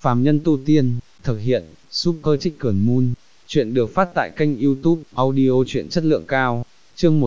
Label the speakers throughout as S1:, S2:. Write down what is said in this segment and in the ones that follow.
S1: phàm nhân tu tiên, thực hiện, Super Chicken Moon. Chuyện được phát tại kênh YouTube, audio truyện chất lượng cao. Chương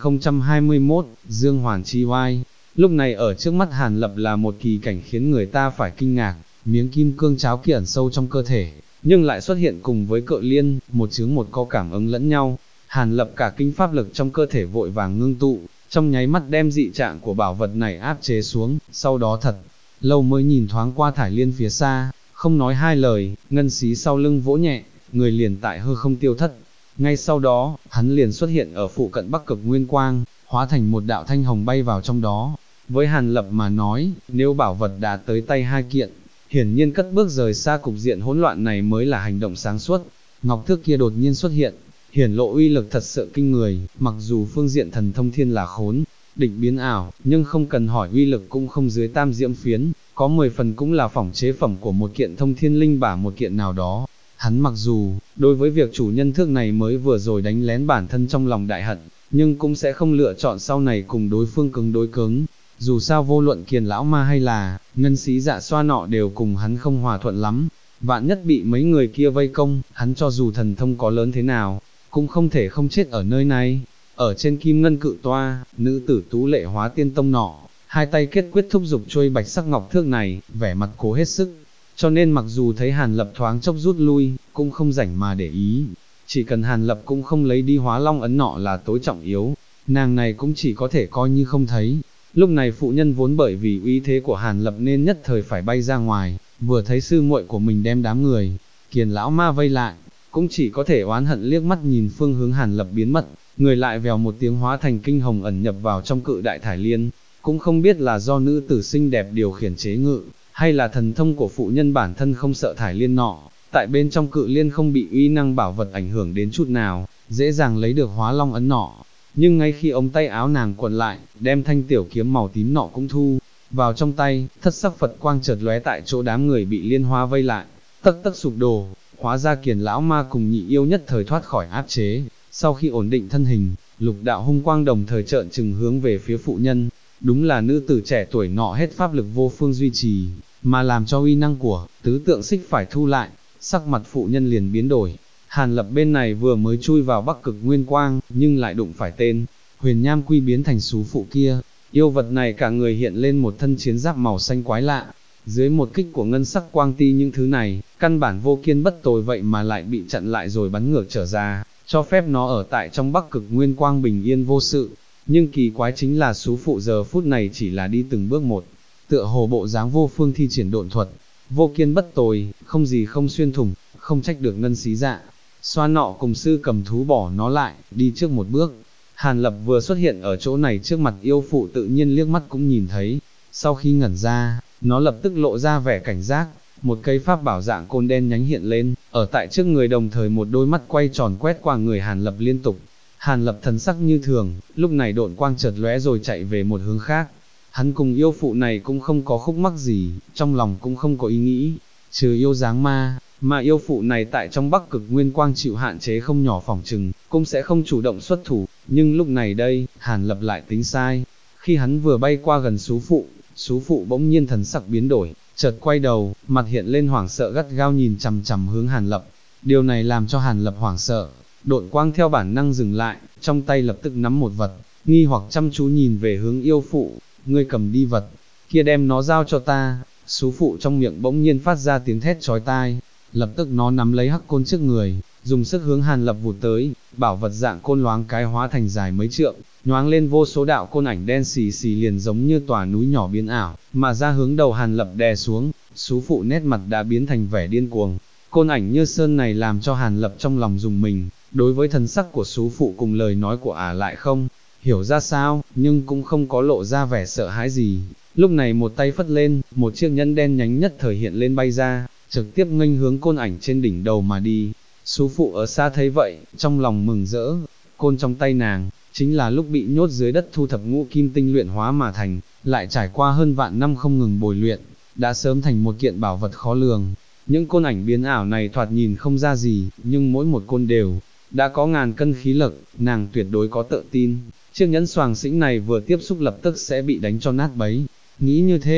S1: 1021, Dương Hoàn chi oai. Lúc này ở trước mắt Hàn Lập là một kỳ cảnh khiến người ta phải kinh ngạc, miếng kim cương cháo kia ẩn sâu trong cơ thể, nhưng lại xuất hiện cùng với cự liên, một chướng một có cảm ứng lẫn nhau. Hàn Lập cả kinh pháp lực trong cơ thể vội vàng ngưng tụ, trong nháy mắt đem dị trạng của bảo vật này áp chế xuống, sau đó thật lâu mới nhìn thoáng qua thải liên phía xa, không nói hai lời, ngân xí sau lưng vỗ nhẹ, người liền tại hư không tiêu thất. Ngay sau đó, hắn liền xuất hiện ở phụ cận Bắc Cực Nguyên Quang, hóa thành một đạo thanh hồng bay vào trong đó. Với Hàn Lập mà nói, nếu bảo vật đã tới tay hai kiện, hiển nhiên cất bước rời xa cục diện hỗn loạn này mới là hành động sáng suốt. Ngọc thước kia đột nhiên xuất hiện, hiển lộ uy lực thật sự kinh người, mặc dù phương diện thần thông thiên là khốn, địch biến ảo, nhưng không cần hỏi uy lực cũng không dưới tam diễm phiến, có 10 phần cũng là phỏng chế phẩm của một kiện thông thiên linh bả một kiện nào đó. Hắn mặc dù, đối với việc chủ nhân thước này mới vừa rồi đánh lén bản thân trong lòng đại hận, nhưng cũng sẽ không lựa chọn sau này cùng đối phương cứng đối cứng. Dù sao vô luận Kiền lão ma hay là ngân xí dạ xoa nọ đều cùng hắn không hòa thuận lắm, vạn nhất bị mấy người kia vây công, hắn cho dù thần thông có lớn thế nào, cũng không thể không chết ở nơi này. Ở trên kim ngân cự toa, nữ tử tú lệ hóa tiên tông nọ, hai tay kết quyết thúc dục chuôi bạch sắc ngọc thước này, vẻ mặt cố hết sức, cho nên mặc dù thấy Hàn Lập thoáng chốc rút lui, cũng không rảnh mà để ý. Chỉ cần Hàn Lập cũng không lấy đi hóa long ấn nọ là tối trọng yếu, nàng này cũng chỉ có thể coi như không thấy. Lúc này phụ nhân vốn bởi vì uy thế của Hàn Lập nên nhất thời phải bay ra ngoài, vừa thấy sư muội của mình đem đám người Kiền lão ma vây lại, cũng chỉ có thể oán hận liếc mắt nhìn phương hướng Hàn Lập biến mất, người lại vèo một tiếng hóa thành kinh hồng ẩn nhập vào trong cự đại thải liên, cũng không biết là do nữ tử xinh đẹp điều khiển chế ngự, hay là thần thông của phụ nhân bản thân không sợ thải liên nọ, tại bên trong cự liên không bị uy năng bảo vật ảnh hưởng đến chút nào, dễ dàng lấy được hóa long ấn nọ. Nhưng ngay khi ống tay áo nàng quần lại, đem thanh tiểu kiếm màu tím nọ cũng thu vào trong tay, thất sắc Phật quang chợt lóe tại chỗ đám người bị liên hoa vây lại, tất tất sụp đổ, hóa ra Kiền lão ma cùng nhị yêu nhất thời thoát khỏi áp chế. Sau khi ổn định thân hình, lục đạo hung quang đồng thời trợn trừng hướng về phía phụ nhân, đúng là nữ tử trẻ tuổi nọ hết pháp lực vô phương duy trì, mà làm cho uy năng của tứ tượng xích phải thu lại, sắc mặt phụ nhân liền biến đổi. Hàn Lập bên này vừa mới chui vào Bắc Cực Nguyên Quang, nhưng lại đụng phải tên Huyền Nham Quy biến thành xú phụ kia. Yêu vật này cả người hiện lên một thân chiến giáp màu xanh quái lạ, dưới một kích của ngân sắc quang ti những thứ này, căn bản vô kiên bất tồi vậy mà lại bị chặn lại rồi bắn ngược trở ra, cho phép nó ở tại trong Bắc Cực Nguyên Quang bình yên vô sự. Nhưng kỳ quái chính là xú phụ giờ phút này chỉ là đi từng bước một, tựa hồ bộ dáng vô phương thi triển độn thuật, vô kiên bất tồi, không gì không xuyên thủng, không trách được ngân xí dạ xoa nọ cùng sư cầm thú bỏ nó lại, đi trước một bước. Hàn Lập vừa xuất hiện ở chỗ này trước mặt yêu phụ tự nhiên liếc mắt cũng nhìn thấy, sau khi ngẩn ra, nó lập tức lộ ra vẻ cảnh giác, một cây pháp bảo dạng côn đen nhánh hiện lên, ở tại trước người đồng thời một đôi mắt quay tròn quét qua người Hàn Lập liên tục. Hàn Lập thần sắc như thường, lúc này độn quang chợt lóe rồi chạy về một hướng khác. Hắn cùng yêu phụ này cũng không có khúc mắc gì, trong lòng cũng không có ý nghĩ, trừ yêu dáng ma, mà yêu phụ này tại trong Bắc Cực Nguyên Quang chịu hạn chế không nhỏ phỏng chừng, cũng sẽ không chủ động xuất thủ. Nhưng lúc này đây, Hàn Lập lại tính sai, khi hắn vừa bay qua gần xú phụ bỗng nhiên thần sắc biến đổi, chợt quay đầu, mặt hiện lên hoảng sợ gắt gao nhìn chằm chằm hướng Hàn Lập. Điều này làm cho Hàn Lập hoảng sợ, độn quang theo bản năng dừng lại, trong tay lập tức nắm một vật, nghi hoặc chăm chú nhìn về hướng yêu phụ. Ngươi cầm đi vật kia, đem nó giao cho ta. Xú phụ trong miệng bỗng nhiên phát ra tiếng thét chói tai, lập tức nó nắm lấy hắc côn trước người, dùng sức hướng Hàn Lập vụt tới. Bảo vật dạng côn loáng cái hóa thành dài mấy trượng, nhoáng lên vô số đạo côn ảnh đen xì xì liền giống như tòa núi nhỏ biến ảo, mà ra hướng đầu Hàn Lập đè xuống. Xú phụ nét mặt đã biến thành vẻ điên cuồng, côn ảnh như sơn này làm cho Hàn Lập trong lòng rùng mình, đối với thần sắc của xú phụ cùng lời nói của ả lại không hiểu ra sao, nhưng cũng không có lộ ra vẻ sợ hãi gì. Lúc này một tay phất lên, một chiếc nhẫn đen nhánh nhất thời hiện lên bay ra, trực tiếp nghênh hướng côn ảnh trên đỉnh đầu mà đi. Xú phụ ở xa thấy vậy, trong lòng mừng rỡ, côn trong tay nàng, chính là lúc bị nhốt dưới đất thu thập ngũ kim tinh luyện hóa mà thành, lại trải qua hơn vạn năm không ngừng bồi luyện, đã sớm thành một kiện bảo vật khó lường. Những côn ảnh biến ảo này thoạt nhìn không ra gì, nhưng mỗi một côn đều đã có ngàn cân khí lực, nàng tuyệt đối có tự tin, chiếc nhẫn xoàng xĩnh này vừa tiếp xúc lập tức sẽ bị đánh cho nát bấy. Nghĩ như thế,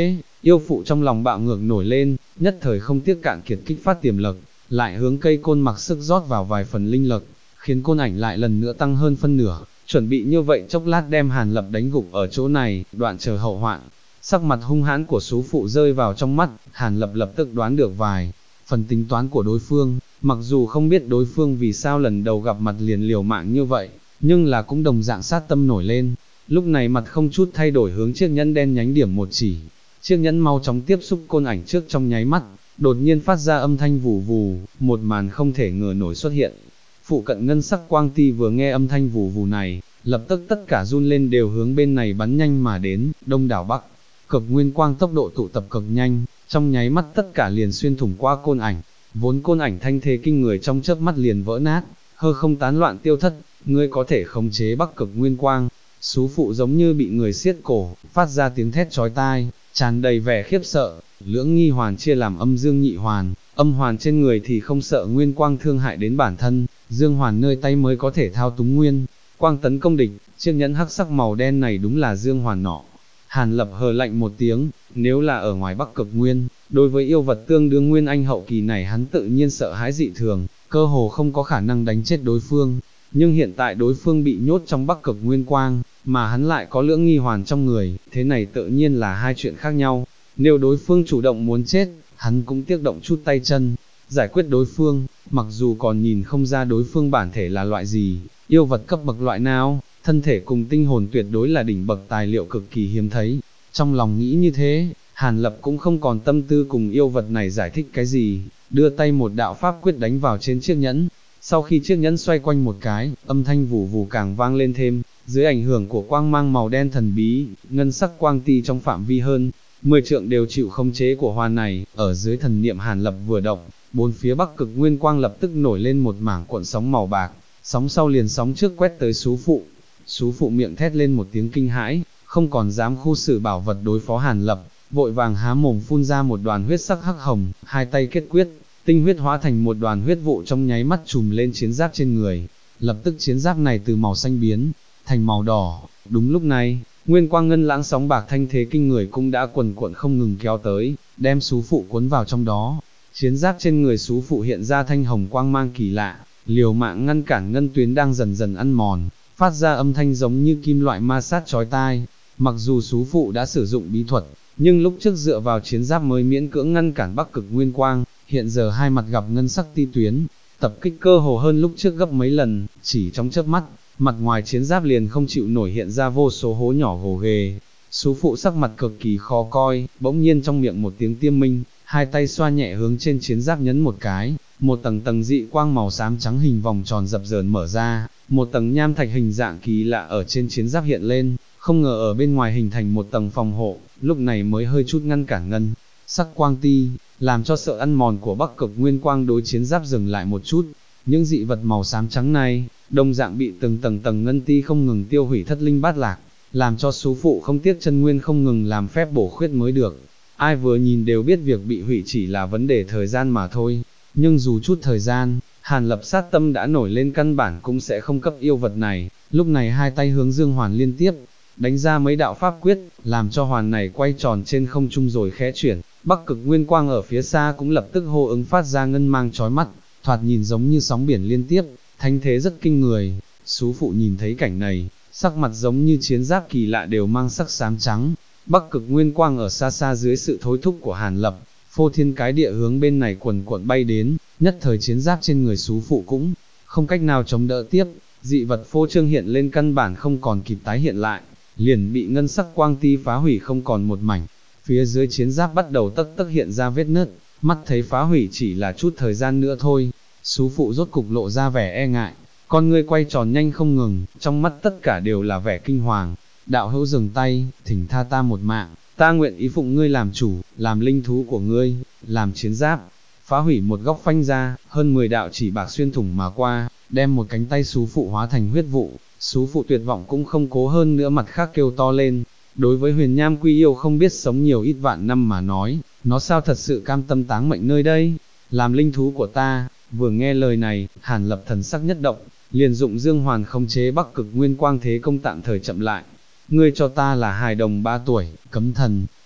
S1: Yêu phụ trong lòng bạo ngược nổi lên, nhất thời không tiếc cạn kiệt kích phát tiềm lực, lại hướng cây côn mặc sức rót vào vài phần linh lực, khiến côn ảnh lại lần nữa tăng hơn phân nửa, chuẩn bị như vậy chốc lát đem Hàn Lập đánh gục ở chỗ này, đoạn chờ hậu hoạn. Sắc mặt hung hãn của sú phụ rơi vào trong mắt, Hàn Lập lập tức đoán được vài phần tính toán của đối phương, mặc dù không biết đối phương vì sao lần đầu gặp mặt liền liều mạng như vậy, nhưng là cũng đồng dạng sát tâm nổi lên. Lúc này mặt không chút thay đổi hướng chiếc nhẫn đen nhánh điểm một chỉ, chiếc nhẫn mau chóng tiếp xúc côn ảnh trước trong nháy mắt, đột nhiên phát ra âm thanh vù vù, một màn không thể ngờ nổi xuất hiện. Phụ cận ngân sắc quang ti vừa nghe âm thanh vù vù này, lập tức tất cả run lên đều hướng bên này bắn nhanh mà đến, đông đảo bắc. Cực nguyên quang tốc độ tụ tập cực nhanh, trong nháy mắt tất cả liền xuyên thủng qua côn ảnh, vốn côn ảnh thanh thế kinh người trong chớp mắt liền vỡ nát, hư không tán loạn tiêu thất, ngươi có thể khống chế bắc cực nguyên quang. Sú phụ giống như bị người siết cổ, phát ra tiếng thét chói tai, tràn đầy vẻ khiếp sợ. Lưỡng nghi hoàn chia làm âm dương nhị hoàn, âm hoàn trên người thì không sợ nguyên quang thương hại đến bản thân, dương hoàn nơi tay mới có thể thao túng nguyên quang tấn công địch. Chiếc nhẫn hắc sắc màu đen này đúng là dương hoàn nọ. Hàn Lập hờ lạnh một tiếng, nếu là ở ngoài Bắc Cực Nguyên, đối với yêu vật tương đương nguyên anh hậu kỳ này hắn tự nhiên sợ hãi dị thường, cơ hồ không có khả năng đánh chết đối phương. Nhưng hiện tại đối phương bị nhốt trong Bắc Cực Nguyên Quang, mà hắn lại có lưỡng nghi hoàn trong người, thế này tự nhiên là hai chuyện khác nhau. Nếu đối phương chủ động muốn chết, hắn cũng tiếc động chút tay chân, giải quyết đối phương, mặc dù còn nhìn không ra đối phương bản thể là loại gì, yêu vật cấp bậc loại nào, thân thể cùng tinh hồn tuyệt đối là đỉnh bậc tài liệu cực kỳ hiếm thấy. Trong lòng nghĩ như thế, Hàn Lập cũng không còn tâm tư cùng yêu vật này giải thích cái gì, đưa tay một đạo pháp quyết đánh vào trên chiếc nhẫn. Sau khi chiếc nhẫn xoay quanh một cái, âm thanh vù vù càng vang lên thêm, dưới ảnh hưởng của quang mang màu đen thần bí, ngân sắc quang ti trong phạm vi hơn 10 trượng đều chịu khống chế của hoàn này, ở dưới thần niệm Hàn Lập vừa động, bốn phía Bắc Cực Nguyên Quang lập tức nổi lên một mảng cuộn sóng màu bạc, sóng sau liền sóng trước quét tới sú phụ. Sú phụ miệng thét lên một tiếng kinh hãi, không còn dám khu xử bảo vật đối phó Hàn Lập, vội vàng há mồm phun ra một đoàn huyết sắc hắc hồng, hai tay kết quyết, tinh huyết hóa thành một đoàn huyết vụ trong nháy mắt trùm lên chiến giáp trên người, lập tức chiến giáp này từ màu xanh biến thành màu đỏ. Đúng lúc này, nguyên quang ngân lãng sóng bạc thanh thế kinh người cũng đã quần cuộn không ngừng kéo tới, đem sú phụ cuốn vào trong đó. Chiến giáp trên người sú phụ hiện ra thanh hồng quang mang kỳ lạ, liều mạng ngăn cản ngân tuyến đang dần dần ăn mòn, phát ra âm thanh giống như kim loại ma sát chói tai. Mặc dù sú phụ đã sử dụng bí thuật, nhưng lúc trước dựa vào chiến giáp mới miễn cưỡng ngăn cản Bắc Cực Nguyên Quang, hiện giờ hai mặt gặp ngân sắc ti tuyến, tập kích cơ hồ hơn lúc trước gấp mấy lần, chỉ trong chớp mắt, mặt ngoài chiến giáp liền không chịu nổi hiện ra vô số hố nhỏ gồ ghề. Sú phụ sắc mặt cực kỳ khó coi, bỗng nhiên trong miệng một tiếng tiêm minh, hai tay xoa nhẹ hướng trên chiến giáp nhấn một cái, một tầng tầng dị quang màu xám trắng hình vòng tròn dập dờn mở ra, một tầng nham thạch hình dạng kỳ lạ ở trên chiến giáp hiện lên, không ngờ ở bên ngoài hình thành một tầng phòng hộ, lúc này mới hơi chút ngăn cản ngân sắc quang ti, làm cho sợ ăn mòn của Bắc Cực Nguyên Quang đối chiến giáp dừng lại một chút. Những dị vật màu xám trắng này, đồng dạng bị từng tầng ngân ti không ngừng tiêu hủy thất linh bát lạc, làm cho sú phụ không tiếc chân nguyên không ngừng làm phép bổ khuyết mới được. Ai vừa nhìn đều biết việc bị hủy chỉ là vấn đề thời gian mà thôi, nhưng dù chút thời gian, Hàn Lập sát tâm đã nổi lên căn bản cũng sẽ không cấp yêu vật này. Lúc này hai tay hướng dương hoàn liên tiếp đánh ra mấy đạo pháp quyết, làm cho hoàn này quay tròn trên không trung rồi khẽ chuyển. Bắc Cực Nguyên Quang ở phía xa cũng lập tức hô ứng phát ra ngân mang chói mắt, thoạt nhìn giống như sóng biển liên tiếp, thanh thế rất kinh người. Sú phụ nhìn thấy cảnh này, sắc mặt giống như chiến giáp kỳ lạ đều mang sắc xám trắng. Bắc Cực Nguyên Quang ở xa xa dưới sự thối thúc của Hàn Lập, phô thiên cái địa hướng bên này quần cuộn bay đến, nhất thời chiến giáp trên người sú phụ cũng không cách nào chống đỡ tiếp, dị vật phô trương hiện lên căn bản không còn kịp tái hiện lại, liền bị ngân sắc quang ti phá hủy không còn một mảnh. Phía dưới chiến giáp bắt đầu tất tất hiện ra vết nứt, mắt thấy phá hủy chỉ là chút thời gian nữa thôi. Sú phụ rốt cục lộ ra vẻ e ngại, con ngươi quay tròn nhanh không ngừng, trong mắt tất cả đều là vẻ kinh hoàng. Đạo hữu dừng tay, thỉnh tha ta một mạng, ta nguyện ý phụng ngươi làm chủ, làm linh thú của ngươi, làm chiến giáp. Phá hủy một góc phanh ra, hơn 10 đạo chỉ bạc xuyên thủng mà qua, đem một cánh tay sú phụ hóa thành huyết vụ. Sú phụ tuyệt vọng cũng không cố hơn nữa, mặt khác kêu to lên. Đối với huyền nham quy yêu không biết sống nhiều ít vạn năm mà nói, nó sao thật sự cam tâm táng mệnh nơi đây, làm linh thú của ta. Vừa nghe lời này, Hàn Lập thần sắc nhất động, liền dụng dương hoàn khống chế Bắc Cực Nguyên Quang thế công tạm thời chậm lại. Ngươi cho ta là hài đồng 3 tuổi, cấm thần.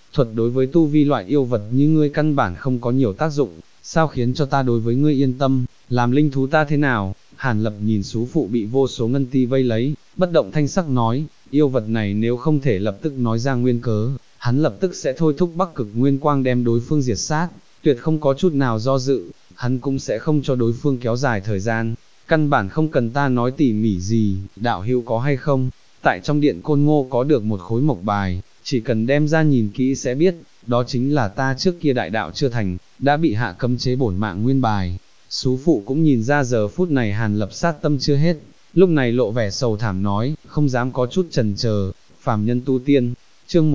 S1: thuật đối với tu vi loại yêu vật như ngươi căn bản không có nhiều tác dụng, sao khiến cho ta đối với ngươi yên tâm, làm linh thú ta thế nào? Hàn Lập nhìn sú phụ bị vô số ngân ti vây lấy, bất động thanh sắc nói, yêu vật này nếu không thể lập tức nói ra nguyên cớ, hắn lập tức sẽ thôi thúc Bắc Cực Nguyên Quang đem đối phương diệt sát, tuyệt không có chút nào do dự, hắn cũng sẽ không cho đối phương kéo dài thời gian, căn bản không cần ta nói tỉ mỉ gì, đạo hữu có hay không, tại trong điện Côn Ngô có được một khối mộc bài, chỉ cần đem ra nhìn kỹ sẽ biết, đó chính là ta trước kia đại đạo chưa thành, đã bị hạ cấm chế bổn mạng nguyên bài. Sú phụ cũng nhìn ra giờ phút này Hàn Lập sát tâm chưa hết, lúc này lộ vẻ sầu thảm nói, không dám có chút chần chờ, phàm nhân tu tiên, chương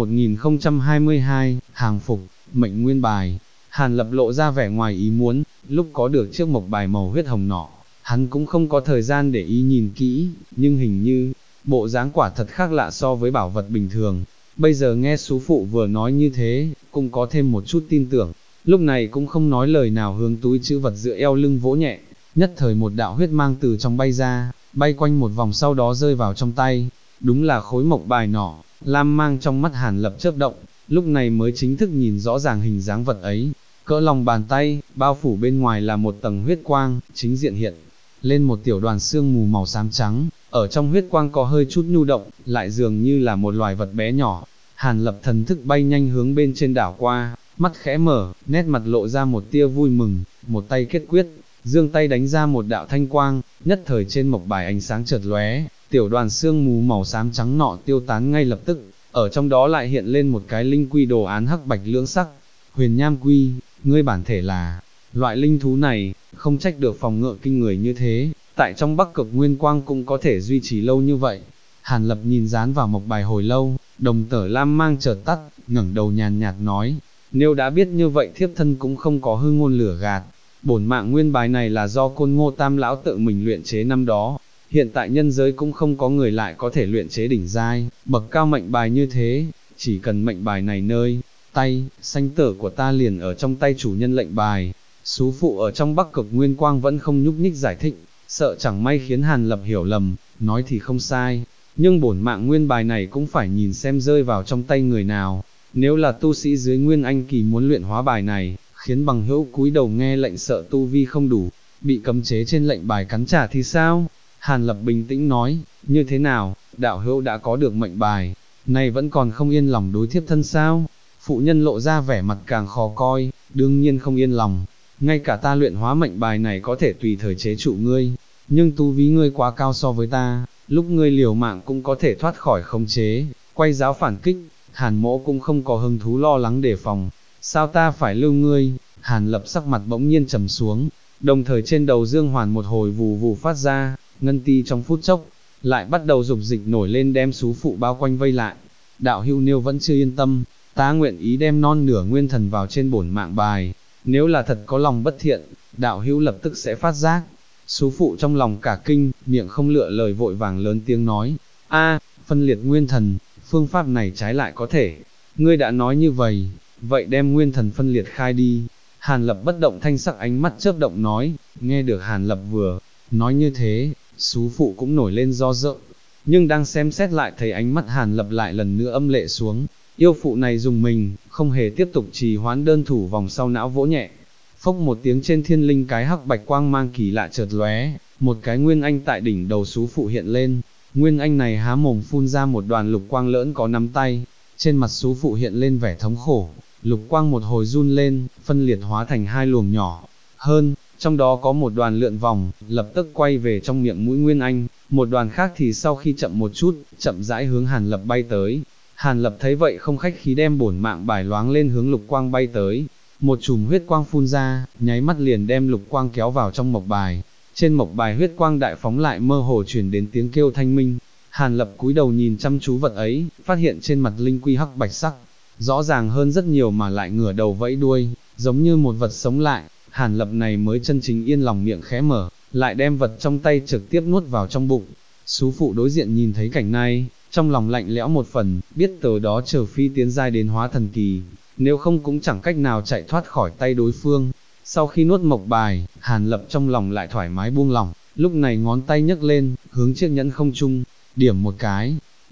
S1: 1022, hàng phục, mệnh nguyên bài. Hàn Lập lộ ra vẻ ngoài ý muốn, lúc có được chiếc mộc bài màu huyết hồng nọ, hắn cũng không có thời gian để ý nhìn kỹ, nhưng hình như, bộ dáng quả thật khác lạ so với bảo vật bình thường. Bây giờ nghe sú phụ vừa nói như thế, cũng có thêm một chút tin tưởng, lúc này cũng không nói lời nào hướng túi chữ vật dựa eo lưng vỗ nhẹ, nhất thời một đạo huyết mang từ trong bay ra, bay quanh một vòng sau đó rơi vào trong tay, đúng là khối mộc bài nỏ, lam mang trong mắt Hàn Lập chớp động, lúc này mới chính thức nhìn rõ ràng hình dáng vật ấy, cỡ lòng bàn tay, bao phủ bên ngoài là một tầng huyết quang, chính diện hiện lên một tiểu đoàn sương mù màu xám trắng, ở trong huyết quang có hơi chút nhu động, lại dường như là một loài vật bé nhỏ. Hàn Lập thần thức bay nhanh hướng bên trên đảo qua, mắt khẽ mở, nét mặt lộ ra một tia vui mừng, một tay kết quyết, giương tay đánh ra một đạo thanh quang, nhất thời trên mộc bài ánh sáng chợt lóe, tiểu đoàn sương mù màu xám trắng nọ tiêu tán ngay lập tức, ở trong đó lại hiện lên một cái linh quy đồ án hắc bạch lưỡng sắc. Huyền Nham Quy, ngươi bản thể là loại linh thú này, không trách được phòng ngự kinh người như thế, tại trong Bắc Cực Nguyên Quang cũng có thể duy trì lâu như vậy. Hàn Lập nhìn dán vào mộc bài hồi lâu, đồng tử lam mang chợt tắt, ngẩng đầu nhàn nhạt nói, nếu đã biết như vậy thiếp thân cũng không có hư ngôn lửa gạt, bổn mạng nguyên bài này là do Côn Ngô Tam lão tự mình luyện chế năm đó, hiện tại nhân giới cũng không có người lại có thể luyện chế đỉnh giai, bậc cao mệnh bài như thế, chỉ cần mệnh bài này nơi tay, sanh tử của ta liền ở trong tay chủ nhân lệnh bài. Sú phụ ở trong Bắc Cực Nguyên Quang vẫn không nhúc nhích giải thích, sợ chẳng may khiến Hàn Lập hiểu lầm, nói thì không sai, nhưng bổn mạng nguyên bài này cũng phải nhìn xem rơi vào trong tay người nào, nếu là tu sĩ dưới Nguyên Anh kỳ muốn luyện hóa bài này, khiến bằng hữu cúi đầu nghe lệnh sợ tu vi không đủ, bị cấm chế trên lệnh bài cắn trả thì sao? Hàn Lập bình tĩnh nói, như thế nào, đạo hữu đã có được mệnh bài, này vẫn còn không yên lòng đối thiếp thân sao? Phụ nhân lộ ra vẻ mặt càng khó coi, đương nhiên không yên lòng, ngay cả ta luyện hóa mệnh bài này có thể tùy thời chế trụ ngươi, nhưng tu vi ngươi quá cao so với ta, lúc ngươi liều mạng cũng có thể thoát khỏi khống chế, quay giáo phản kích, Hàn Mỗ cũng không có hứng thú lo lắng đề phòng, sao ta phải lưu ngươi? Hàn Lập sắc mặt bỗng nhiên trầm xuống, đồng thời trên đầu Dương Hoàn một hồi vù vù phát ra, ngân ti trong phút chốc, lại bắt đầu dục dịch nổi lên đem sú phụ bao quanh vây lại. Đạo hữu nếu vẫn chưa yên tâm, ta nguyện ý đem non nửa nguyên thần vào trên bổn mạng bài, nếu là thật có lòng bất thiện, đạo hữu lập tức sẽ phát giác. Sú phụ trong lòng cả kinh, miệng không lựa lời vội vàng lớn tiếng nói, phân liệt nguyên thần, phương pháp này trái lại có thể, ngươi đã nói như vậy đem nguyên thần phân liệt khai đi. Hàn Lập bất động thanh sắc ánh mắt chớp động nói, nghe được Hàn Lập vừa nói như thế, sú phụ cũng nổi lên do dự, nhưng đang xem xét lại thấy ánh mắt Hàn Lập lại lần nữa âm lệ xuống, yêu phụ này dùng mình, không hề tiếp tục trì hoãn đơn thủ vòng sau não vỗ nhẹ, phốc một tiếng trên thiên linh cái hắc bạch quang mang kỳ lạ chợt lóe, một cái nguyên anh tại đỉnh đầu sú phụ hiện lên, nguyên anh này há mồm phun ra một đoàn lục quang lớn có nắm tay, trên mặt sú phụ hiện lên vẻ thống khổ, lục quang một hồi run lên, phân liệt hóa thành hai luồng nhỏ hơn, trong đó có một đoàn lượn vòng, lập tức quay về trong miệng mũi nguyên anh, một đoàn khác thì sau khi chậm một chút, chậm rãi hướng Hàn Lập bay tới. Hàn Lập thấy vậy không khách khí đem bổn mạng bài loáng lên hướng lục quang bay tới, một chùm huyết quang phun ra, nháy mắt liền đem lục quang kéo vào trong mộc bài. Trên mộc bài huyết quang đại phóng lại mơ hồ truyền đến tiếng kêu thanh minh. Hàn Lập cúi đầu nhìn chăm chú vật ấy, phát hiện trên mặt linh quy hắc bạch sắc, rõ ràng hơn rất nhiều mà lại ngửa đầu vẫy đuôi, giống như một vật sống lại. Hàn Lập này mới chân chính yên lòng, miệng khẽ mở, lại đem vật trong tay trực tiếp nuốt vào trong bụng. Sú phụ đối diện nhìn thấy cảnh này, trong lòng lạnh lẽo một phần, biết từ đó chờ phi tiến giai đến hóa thần kỳ, nếu không cũng chẳng cách nào chạy thoát khỏi tay đối phương. Sau khi nuốt mộc bài, Hàn Lập trong lòng lại thoải mái buông lỏng, lúc này ngón tay nhấc lên, hướng chiếc nhẫn không trung, điểm một cái,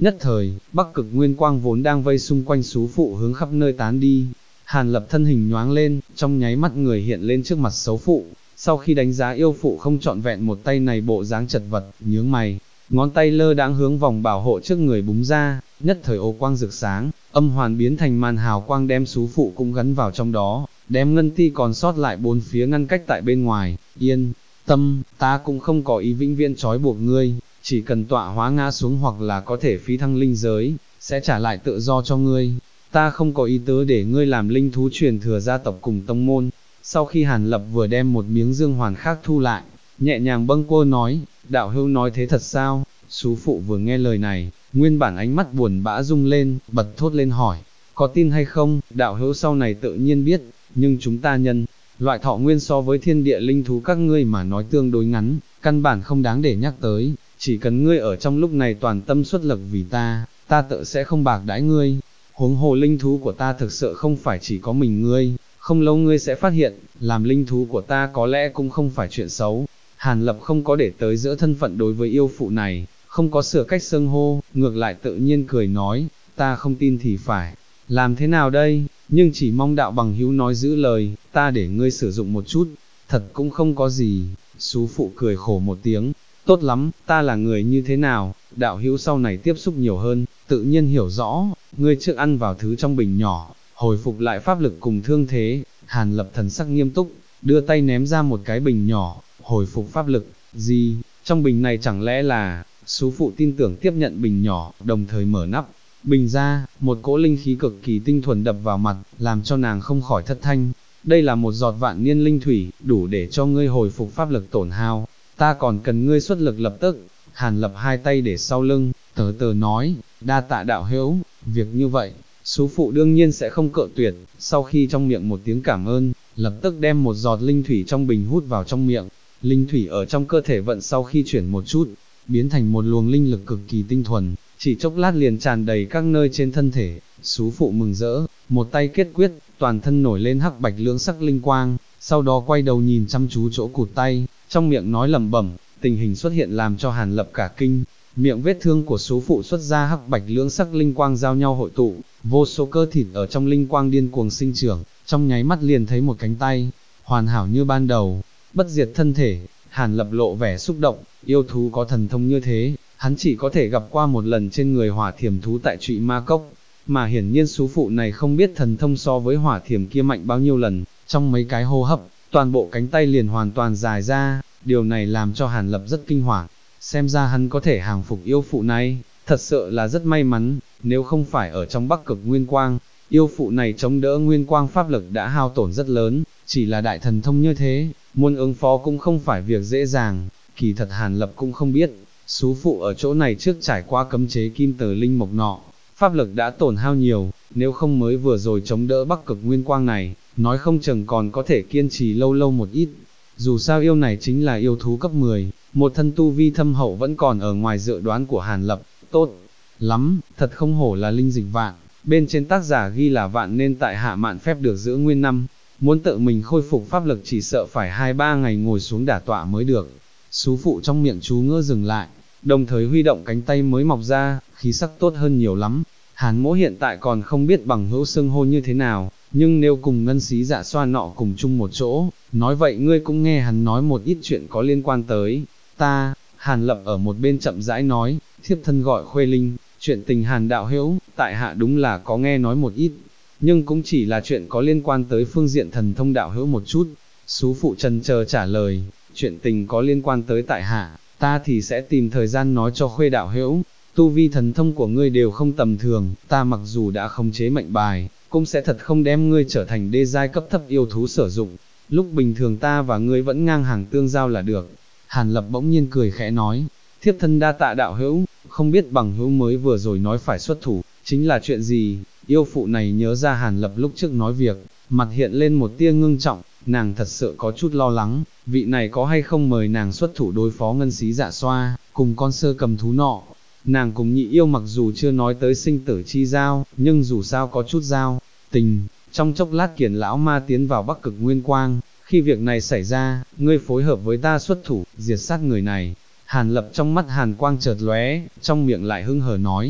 S1: Nhất thời, Bắc Cực Nguyên Quang vốn đang vây xung quanh Sú Phụ hướng khắp nơi tán đi. Hàn Lập thân hình nhoáng lên, trong nháy mắt người hiện lên trước mặt xấu phụ, sau khi đánh giá yêu phụ không trọn vẹn một tay này bộ dáng chật vật, nhướng mày, ngón tay lơ đãng hướng vòng bảo hộ trước người búng ra, nhất thời ô quang rực sáng, âm hoàn biến thành màn hào quang đem Sú Phụ cũng gắn vào trong đó, đem ngân ti còn sót lại bốn phía ngăn cách tại bên ngoài. Yên tâm, ta cũng không có ý vĩnh viễn trói buộc ngươi, chỉ cần tọa hóa ngã xuống hoặc là có thể phí thăng linh giới, sẽ trả lại tự do cho ngươi. Ta không có ý tứ để ngươi làm linh thú truyền thừa gia tộc cùng tông môn. Sau khi Hàn Lập vừa đem một miếng dương hoàn khác thu lại, nhẹ nhàng bâng quơ nói, đạo hữu nói thế thật sao? Sú Phụ vừa nghe lời này, nguyên bản ánh mắt buồn bã rung lên, bật thốt lên hỏi, có tin hay không? Đạo hữu sau này tự nhiên biết, nhưng chúng ta nhân loại thọ nguyên so với thiên địa linh thú các ngươi mà nói tương đối ngắn, căn bản không đáng để nhắc tới, chỉ cần ngươi ở trong lúc này toàn tâm xuất lực vì ta tự sẽ không bạc đãi ngươi. Huống hồ linh thú của ta thực sự không phải chỉ có mình ngươi, không lâu ngươi sẽ phát hiện, làm linh thú của ta có lẽ cũng không phải chuyện xấu. Hàn Lập không có để tới giữa thân phận đối với yêu phụ này, không có sửa cách xưng hô, ngược lại tự nhiên cười nói, ta không tin thì phải, làm thế nào đây, nhưng chỉ mong đạo bằng hữu nói giữ lời, ta để ngươi sử dụng một chút, thật cũng không có gì. Sú Phụ cười khổ một tiếng, tốt lắm, ta là người như thế nào, đạo hữu sau này tiếp xúc nhiều hơn, tự nhiên hiểu rõ, ngươi trước ăn vào thứ trong bình nhỏ, hồi phục lại pháp lực cùng thương thế. Hàn Lập thần sắc nghiêm túc, đưa tay ném ra một cái bình nhỏ, hồi phục pháp lực, gì, trong bình này chẳng lẽ là, Sú Phụ tin tưởng tiếp nhận bình nhỏ, đồng thời mở nắp bình ra, một cỗ linh khí cực kỳ tinh thuần đập vào mặt, làm cho nàng không khỏi thất thanh. Đây là một giọt vạn niên linh thủy, đủ để cho ngươi hồi phục pháp lực tổn hao, ta còn cần ngươi xuất lực lập tức. Hàn Lập hai tay để sau lưng, tờ tờ nói, đa tạ đạo hữu, việc như vậy, Sú Phụ đương nhiên sẽ không cự tuyệt. Sau khi trong miệng một tiếng cảm ơn, lập tức đem một giọt linh thủy trong bình hút vào trong miệng. Linh thủy ở trong cơ thể vận sau khi chuyển một chút, biến thành một luồng linh lực cực kỳ tinh thuần, chỉ chốc lát liền tràn đầy các nơi trên thân thể. Sú Phụ mừng rỡ, một tay kết quyết, toàn thân nổi lên hắc bạch lưỡng sắc linh quang, sau đó quay đầu nhìn chăm chú chỗ cụt tay, trong miệng nói lẩm bẩm. Tình hình xuất hiện làm cho Hàn Lập cả kinh, miệng vết thương của Sú Phụ xuất ra hắc bạch lưỡng sắc linh quang giao nhau hội tụ, vô số cơ thịt ở trong linh quang điên cuồng sinh trưởng, trong nháy mắt liền thấy một cánh tay, hoàn hảo như ban đầu, bất diệt thân thể. Hàn Lập lộ vẻ xúc động, yêu thú có thần thông như thế, hắn chỉ có thể gặp qua một lần trên người hỏa thiểm thú tại Trụy Ma Cốc, mà hiển nhiên Sú Phụ này không biết thần thông so với hỏa thiểm kia mạnh bao nhiêu lần, trong mấy cái hô hấp, toàn bộ cánh tay liền hoàn toàn dài ra. Điều này làm cho Hàn Lập rất kinh hoàng, xem ra hắn có thể hàng phục yêu phụ này, thật sự là rất may mắn, nếu không phải ở trong Bắc Cực Nguyên Quang, yêu phụ này chống đỡ Nguyên Quang pháp lực đã hao tổn rất lớn, chỉ là đại thần thông như thế, muốn ứng phó cũng không phải việc dễ dàng. Kỳ thật Hàn Lập cũng không biết, Sú Phụ ở chỗ này trước trải qua cấm chế kim tờ linh mộc nọ, pháp lực đã tổn hao nhiều, nếu không mới vừa rồi chống đỡ Bắc Cực Nguyên Quang này, nói không chừng còn có thể kiên trì lâu lâu một ít. Dù sao yêu này chính là yêu thú cấp 10, một thân tu vi thâm hậu vẫn còn ở ngoài dự đoán của Hàn Lập. Tốt lắm, thật không hổ là linh dịch vạn, bên trên tác giả ghi là vạn nên tại hạ mạn phép được giữ nguyên năm, muốn tự mình khôi phục pháp lực chỉ sợ phải 2-3 ngày ngồi xuống đả tọa mới được. Sú Phụ trong miệng chú ngỡ dừng lại, đồng thời huy động cánh tay mới mọc ra, khí sắc tốt hơn nhiều lắm. Hàn Mỗ hiện tại còn không biết bằng hữu xưng hô như thế nào, nhưng nếu cùng Ngân Xí Dạ Xoa nọ cùng chung một chỗ, nói vậy ngươi cũng nghe hắn nói một ít chuyện có liên quan tới ta. Hàn Lập ở một bên chậm rãi nói, thiếp thân gọi Khuê Linh, chuyện tình Hàn đạo hữu, tại hạ đúng là có nghe nói một ít, nhưng cũng chỉ là chuyện có liên quan tới phương diện thần thông đạo hữu một chút. Sú Phụ trần chờ trả lời, chuyện tình có liên quan tới tại hạ, ta thì sẽ tìm thời gian nói cho Khuê đạo hữu. Tu vi thần thông của ngươi đều không tầm thường, ta mặc dù đã khống chế mệnh bài, cũng sẽ thật không đem ngươi trở thành đê giai cấp thấp yêu thú sử dụng, lúc bình thường ta và ngươi vẫn ngang hàng tương giao là được. Hàn Lập bỗng nhiên cười khẽ nói, thiếp thân đa tạ đạo hữu, không biết bằng hữu mới vừa rồi nói phải xuất thủ, chính là chuyện gì? Yêu phụ này nhớ ra Hàn Lập lúc trước nói việc, mặt hiện lên một tia ngưng trọng, nàng thật sự có chút lo lắng, vị này có hay không mời nàng xuất thủ đối phó Ngân Xí Dạ Xoa, cùng con sơ cầm thú nọ. Nàng cùng nhị yêu mặc dù chưa nói tới sinh tử chi giao, nhưng dù sao có chút giao tình. Trong chốc lát Kiền lão ma tiến vào Bắc Cực Nguyên Quang, khi việc này xảy ra, ngươi phối hợp với ta xuất thủ, diệt sát người này. Hàn Lập trong mắt hàn quang chợt lóe, trong miệng lại hưng hờ nói,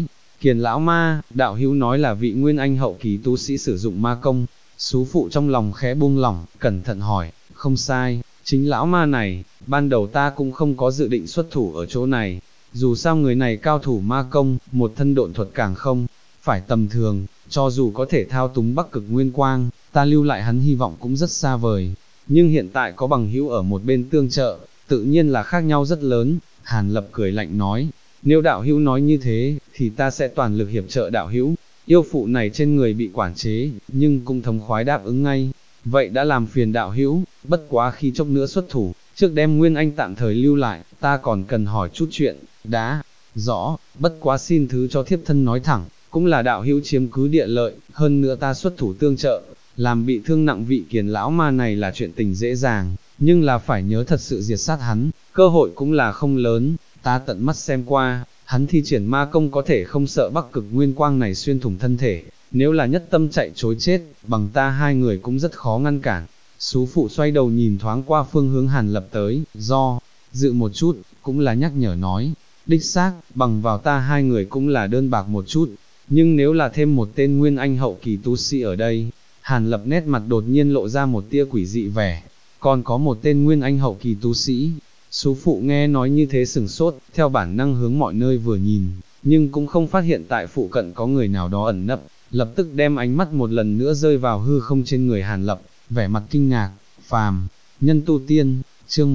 S1: Kiền lão ma, đạo hữu nói là vị nguyên anh hậu kỳ tu sĩ sử dụng ma công, Sú phụ trong lòng khẽ buông lỏng, cẩn thận hỏi, không sai, chính lão ma này, ban đầu ta cũng không có dự định xuất thủ ở chỗ này, dù sao người này cao thủ ma công, một thân độn thuật càng không, phải tầm thường, cho dù có thể thao túng Bắc Cực Nguyên Quang, ta lưu lại hắn hy vọng cũng rất xa vời, nhưng hiện tại có bằng hữu ở một bên tương trợ, tự nhiên là khác nhau rất lớn. Hàn Lập cười lạnh nói, nếu đạo hữu nói như thế, thì ta sẽ toàn lực hiệp trợ đạo hữu. Yêu phụ này trên người bị quản chế, nhưng cũng thống khoái đáp ứng ngay. Vậy đã làm phiền đạo hữu, bất quá khi chốc nữa xuất thủ, trước đem Nguyên Anh tạm thời lưu lại, ta còn cần hỏi chút chuyện. Đã, rõ, bất quá xin thứ cho thiếp thân nói thẳng, cũng là đạo hữu chiếm cứ địa lợi, hơn nữa ta xuất thủ tương trợ, làm bị thương nặng vị Kiền lão ma này là chuyện tình dễ dàng, nhưng là phải nhớ thật sự diệt sát hắn, cơ hội cũng là không lớn. Ta tận mắt xem qua, hắn thi triển ma công có thể không sợ Bắc Cực Nguyên Quang này xuyên thủng thân thể, nếu là nhất tâm chạy trối chết, bằng ta hai người cũng rất khó ngăn cản. Sú phụ xoay đầu nhìn thoáng qua phương hướng Hàn Lập tới, do dự một chút, cũng là nhắc nhở nói, đích xác, bằng vào ta hai người cũng là đơn bạc một chút, nhưng nếu là thêm một tên nguyên anh hậu kỳ tu sĩ ở đây, Hàn Lập nét mặt đột nhiên lộ ra một tia quỷ dị vẻ, còn có một tên nguyên anh hậu kỳ tu sĩ. Sú phụ nghe nói như thế sừng sốt, theo bản năng hướng mọi nơi vừa nhìn, nhưng cũng không phát hiện tại phụ cận có người nào đó ẩn nấp, lập tức đem ánh mắt một lần nữa rơi vào hư không trên người Hàn Lập, vẻ mặt kinh ngạc, phàm, nhân tu tiên, chương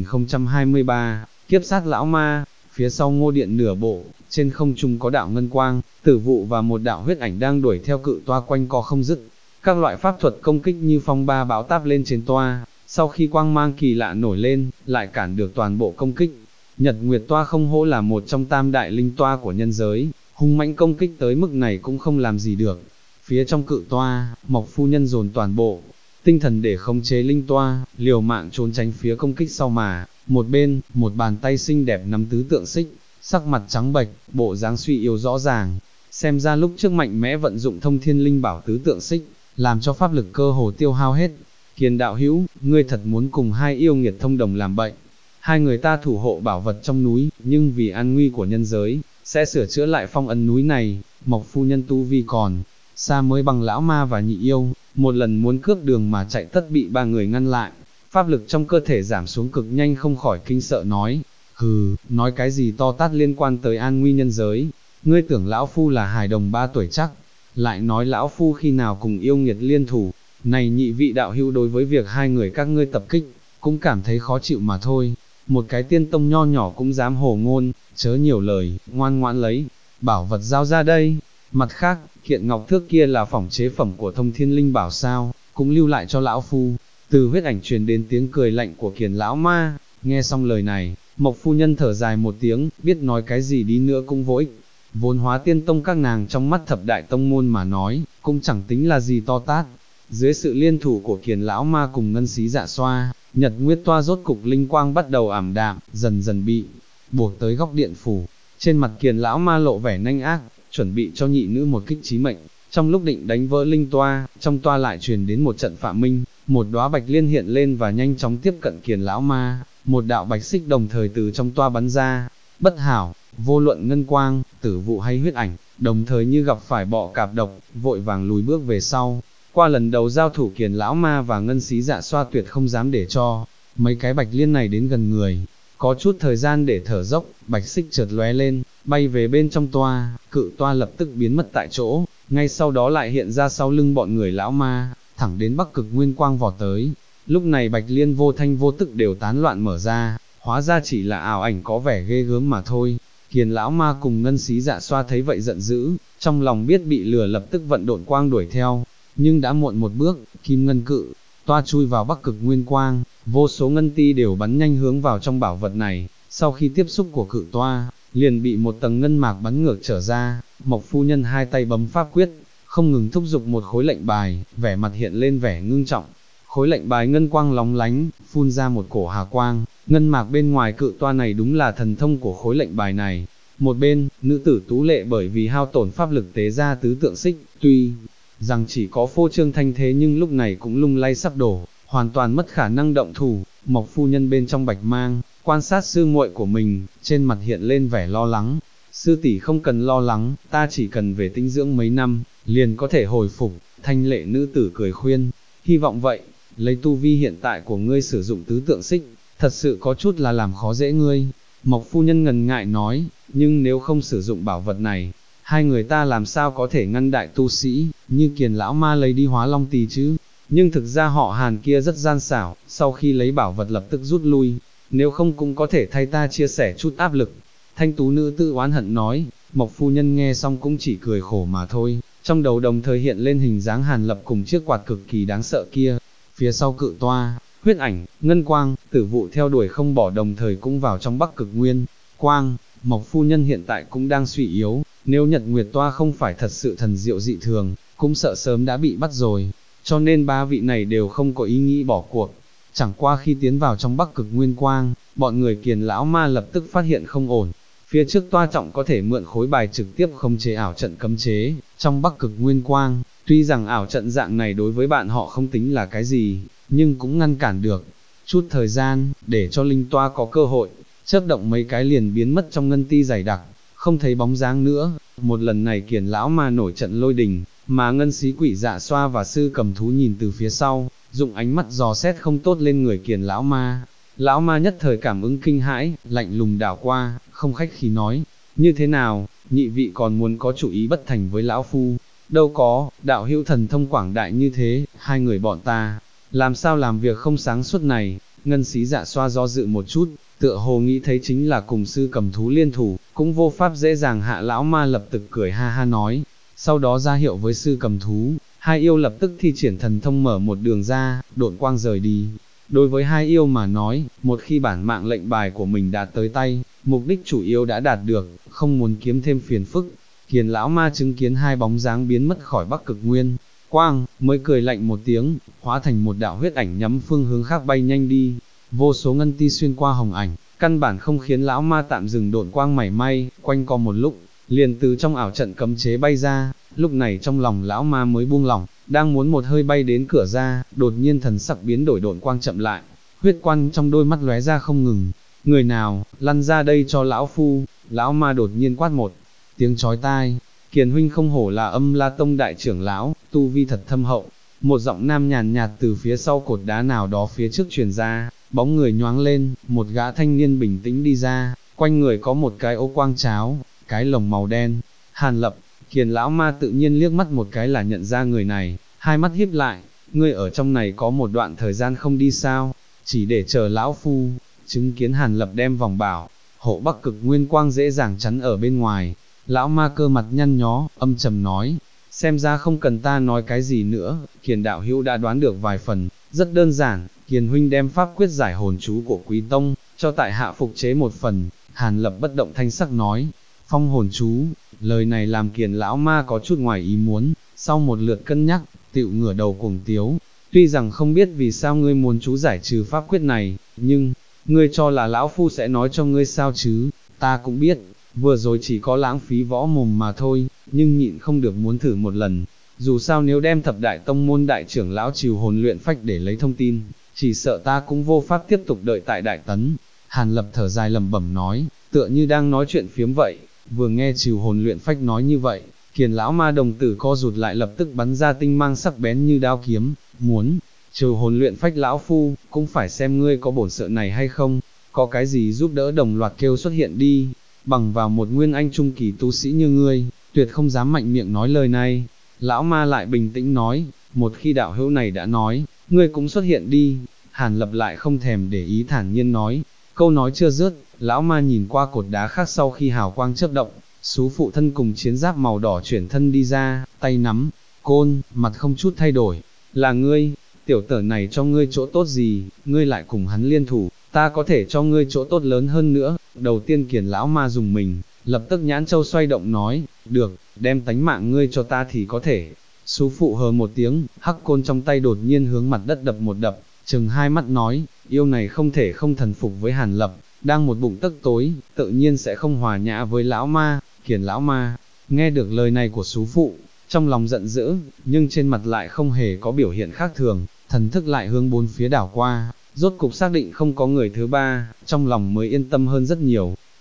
S1: 1023, kiếp sát lão ma, phía sau ngô điện nửa bộ, trên không trung có đạo ngân quang, tử vụ và một đạo huyết ảnh đang đuổi theo cự toa quanh co không dứt, các loại pháp thuật công kích như phong ba bão táp lên trên toa. Sau khi quang mang kỳ lạ nổi lên, lại cản được toàn bộ công kích. Nhật Nguyệt toa không hổ là một trong tam đại linh toa của nhân giới, hung mãnh công kích tới mức này cũng không làm gì được. Phía trong cự toa, Mộc phu nhân dồn toàn bộ tinh thần để khống chế linh toa, liều mạng trốn tránh phía công kích sau mà, một bên, một bàn tay xinh đẹp nắm tứ tượng xích, sắc mặt trắng bệch, bộ dáng suy yếu rõ ràng. Xem ra lúc trước mạnh mẽ vận dụng thông thiên linh bảo tứ tượng xích, làm cho pháp lực cơ hồ tiêu hao hết. Kiền đạo hữu, ngươi thật muốn cùng hai yêu nghiệt thông đồng làm bệnh. Hai người ta thủ hộ bảo vật trong núi, nhưng vì an nguy của nhân giới, sẽ sửa chữa lại phong ấn núi này. Mộc phu nhân tu vi còn xa mới bằng lão ma và nhị yêu, một lần muốn cướp đường mà chạy tất bị ba người ngăn lại. Pháp lực trong cơ thể giảm xuống cực nhanh, không khỏi kinh sợ nói, hừ, nói cái gì to tát liên quan tới an nguy nhân giới. Ngươi tưởng lão phu là hài đồng 3 tuổi chắc, lại nói lão phu khi nào cùng yêu nghiệt liên thủ. Này nhị vị đạo hữu, đối với việc hai người các ngươi tập kích, cũng cảm thấy khó chịu mà thôi. Một cái tiên tông nho nhỏ cũng dám hồ ngôn, chớ nhiều lời, ngoan ngoãn lấy bảo vật giao ra đây. Mặt khác, kiện ngọc thước kia là phỏng chế phẩm của thông thiên linh bảo sao, cũng lưu lại cho lão phu. Từ huyết ảnh truyền đến tiếng cười lạnh của Kiền lão ma. Nghe xong lời này, Mộc phu nhân thở dài một tiếng, biết nói cái gì đi nữa cũng vô ích. Vốn Hóa Tiên tông các nàng trong mắt thập đại tông môn mà nói, cũng chẳng tính là gì to tát. Dưới sự liên thủ của Kiền lão ma cùng ngân xí dạ xoa, Nhật Nguyệt toa rốt cục linh quang bắt đầu ảm đạm, dần dần bị buộc tới góc điện phủ. Trên mặt Kiền lão ma lộ vẻ nhanh ác, chuẩn bị cho nhị nữ một kích chí mệnh. Trong lúc định đánh vỡ linh toa, trong toa lại truyền đến một trận phạm minh, một đóa bạch liên hiện lên và nhanh chóng tiếp cận Kiền lão ma. Một đạo bạch xích đồng thời từ trong toa bắn ra. Bất hảo, vô luận ngân quang, tử vụ hay huyết ảnh, đồng thời như gặp phải bọ cạp độc, vội vàng lùi bước về sau. Qua lần đầu giao thủ, Kiền lão ma và ngân xí dạ xoa tuyệt không dám để cho mấy cái bạch liên này đến gần người. Có chút thời gian để thở dốc, bạch xích chợt lóe lên, bay về bên trong toa, cự toa lập tức biến mất tại chỗ, ngay sau đó lại hiện ra sau lưng bọn người lão ma, thẳng đến Bắc Cực Nguyên Quang vọt tới. Lúc này bạch liên vô thanh vô tức đều tán loạn mở ra, hóa ra chỉ là ảo ảnh có vẻ ghê gớm mà thôi. Kiền lão ma cùng ngân xí dạ xoa thấy vậy giận dữ, trong lòng biết bị lừa lập tức vận độn quang đuổi theo, nhưng đã muộn một bước. Kim ngân cự toa chui vào Bắc Cực Nguyên Quang, vô số ngân ti đều bắn nhanh hướng vào trong bảo vật này, sau khi tiếp xúc của cự toa, liền bị một tầng ngân mạc bắn ngược trở ra. Mộc phu nhân hai tay bấm pháp quyết, không ngừng thúc giục một khối lệnh bài, vẻ mặt hiện lên vẻ ngưng trọng. Khối lệnh bài ngân quang lóng lánh, phun ra một cổ hà quang, ngân mạc bên ngoài cự toa này đúng là thần thông của khối lệnh bài này. Một bên, nữ tử tú lệ bởi vì hao tổn pháp lực tế ra tứ tượng xích, tuy rằng chỉ có phô trương thanh thế nhưng lúc này cũng lung lay sắp đổ, hoàn toàn mất khả năng động thủ. Mộc phu nhân bên trong bạch mang, quan sát sư muội của mình, trên mặt hiện lên vẻ lo lắng. sư tỷ không cần lo lắng, ta chỉ cần về tĩnh dưỡng mấy năm, liền có thể hồi phục, thanh lệ nữ tử cười khuyên, hy vọng vậy, lấy tu vi hiện tại của ngươi sử dụng tứ tượng xích, thật sự có chút là làm khó dễ ngươi. Mộc phu nhân ngần ngại nói, nhưng nếu không sử dụng bảo vật này, hai người ta làm sao có thể ngăn đại tu sĩ, như Kiền lão ma lấy đi hóa long tỳ chứ. Nhưng thực ra họ Hàn kia rất gian xảo, sau khi lấy bảo vật lập tức rút lui, nếu không cũng có thể thay ta chia sẻ chút áp lực. Thanh tú nữ tự oán hận nói, Mộc phu nhân nghe xong cũng chỉ cười khổ mà thôi, trong đầu đồng thời hiện lên hình dáng Hàn Lập cùng chiếc quạt cực kỳ đáng sợ kia, phía sau cự toa, huyết ảnh, ngân quang, tử vụ theo đuổi không bỏ đồng thời cũng vào trong Bắc Cực Nguyên Quang. Mộc phu nhân hiện tại cũng đang suy yếu, nếu Nhật Nguyệt toa không phải thật sự thần diệu dị thường, cũng sợ sớm đã bị bắt rồi, cho nên ba vị này đều không có ý nghĩ bỏ cuộc. Chẳng qua khi tiến vào trong Bắc Cực Nguyên Quang, bọn người Kiền lão ma lập tức phát hiện không ổn. Phía trước toa trọng có thể mượn khối bài trực tiếp khống chế ảo trận cấm chế, trong Bắc Cực Nguyên Quang, tuy rằng ảo trận dạng này đối với bạn họ không tính là cái gì, nhưng cũng ngăn cản được. Chút thời gian, để cho linh toa có cơ hội, chớp động mấy cái liền biến mất trong ngân ti dày đặc, không thấy bóng dáng nữa. Một lần này Kiền lão ma nổi trận lôi đình, mà ngân xí quỷ dạ xoa và sư cầm thú nhìn từ phía sau, dụng ánh mắt dò xét không tốt lên người Kiền lão ma. Lão ma nhất thời cảm ứng kinh hãi, lạnh lùng đảo qua, không khách khí nói, như thế nào, nhị vị còn muốn có chủ ý bất thành với lão phu, đâu có, đạo hữu thần thông quảng đại như thế, hai người bọn ta, làm sao làm việc không sáng suốt này. Ngân xí dạ xoa do dự một chút, tựa hồ nghĩ thấy chính là cùng sư cầm thú liên thủ, cũng vô pháp dễ dàng hạ. Lão ma lập tức cười ha ha nói, sau đó ra hiệu với sư cầm thú, hai yêu lập tức thi triển thần thông mở một đường ra, độn quang rời đi. Đối với hai yêu mà nói, một khi bản mạng lệnh bài của mình đã tới tay, mục đích chủ yếu đã đạt được, không muốn kiếm thêm phiền phức. Kiền lão ma chứng kiến hai bóng dáng biến mất khỏi Bắc Cực Nguyên Quang, mới cười lạnh một tiếng, hóa thành một đạo huyết ảnh nhắm phương hướng khác bay nhanh đi. Vô số ngân ti xuyên qua hồng ảnh, căn bản không khiến lão ma tạm dừng độn quang mảy may, quanh co một lúc, liền từ trong ảo trận cấm chế bay ra. Lúc này trong lòng lão ma mới buông lỏng, đang muốn một hơi bay đến cửa ra, đột nhiên thần sắc biến đổi, độn quang chậm lại, huyết quang trong đôi mắt lóe ra không ngừng. Người nào, lăn ra đây cho lão phu. Lão ma đột nhiên quát một tiếng chói tai. Kiền huynh không hổ là Âm La Tông đại trưởng lão, tu vi thật thâm hậu. Một giọng nam nhàn nhạt từ phía sau cột đá nào đó phía trước truyền ra, bóng người nhoáng lên, một gã thanh niên bình tĩnh đi ra, quanh người có một cái ô quang cháo, cái lồng màu đen. Hàn Lập. Kiền lão ma tự nhiên liếc mắt một cái là nhận ra người này, hai mắt híp lại, ngươi ở trong này có một đoạn thời gian không đi sao, chỉ để chờ lão phu. Chứng kiến Hàn Lập đem vòng bảo hộ Bắc Cực Nguyên Quang dễ dàng chắn ở bên ngoài, lão ma cơ mặt nhăn nhó, âm trầm nói, xem ra không cần ta nói cái gì nữa, Kiền đạo hữu đã đoán được vài phần, rất đơn giản, Kiền huynh đem pháp quyết giải hồn chú của Quý Tông, cho tại hạ phục chế một phần. Hàn Lập bất động thanh sắc nói, phong hồn chú. Lời này làm Kiền lão ma có chút ngoài ý muốn, sau một lượt cân nhắc, tựu ngửa đầu cuồng tiếu, tuy rằng không biết vì sao ngươi muốn chú giải trừ pháp quyết này, nhưng, ngươi cho là lão phu sẽ nói cho ngươi sao chứ, ta cũng biết, vừa rồi chỉ có lãng phí võ mồm mà thôi, nhưng nhịn không được muốn thử một lần. Dù sao nếu đem thập đại tông môn đại trưởng lão trừ hồn luyện phách để lấy thông tin, chỉ sợ ta cũng vô pháp tiếp tục đợi tại Đại Tấn. Hàn Lập thở dài lẩm bẩm nói, tựa như đang nói chuyện phiếm vậy. Vừa nghe trừ hồn luyện phách nói như vậy, Kiền lão ma đồng tử co rụt lại, lập tức bắn ra tinh mang sắc bén như đao kiếm, muốn trừ hồn luyện phách lão phu, cũng phải xem ngươi có bổn sự này hay không, có cái gì giúp đỡ đồng loạt kêu xuất hiện đi, bằng vào một nguyên anh trung kỳ tu sĩ như ngươi, tuyệt không dám mạnh miệng nói lời này. Lão ma lại bình tĩnh nói, một khi đạo hữu này đã nói, ngươi cũng xuất hiện đi. Hàn Lập lại không thèm để ý, thản nhiên nói. Câu nói chưa dứt, lão ma nhìn qua cột đá khác, sau khi hào quang chớp động, sú phụ thân cùng chiến giáp màu đỏ chuyển thân đi ra, tay nắm côn, mặt không chút thay đổi. Là ngươi, tiểu tử này cho ngươi chỗ tốt gì, ngươi lại cùng hắn liên thủ, ta có thể cho ngươi chỗ tốt lớn hơn nữa. Đầu tiên Kiền lão ma dùng mình, lập tức nhãn châu xoay động nói, được, đem tánh mạng ngươi cho ta thì có thể. Sú phụ hờ một tiếng, hắc côn trong tay đột nhiên hướng mặt đất đập một đập, chừng hai mắt nói, yêu này không thể không thần phục với Hàn Lập, đang một bụng tức tối, tự nhiên sẽ không hòa nhã với lão ma. Kiền lão ma, nghe được lời này của sú phụ, trong lòng giận dữ, nhưng trên mặt lại không hề có biểu hiện khác thường, thần thức lại hướng bốn phía đảo qua, rốt cục xác định không có người thứ ba, trong lòng mới yên tâm hơn rất nhiều.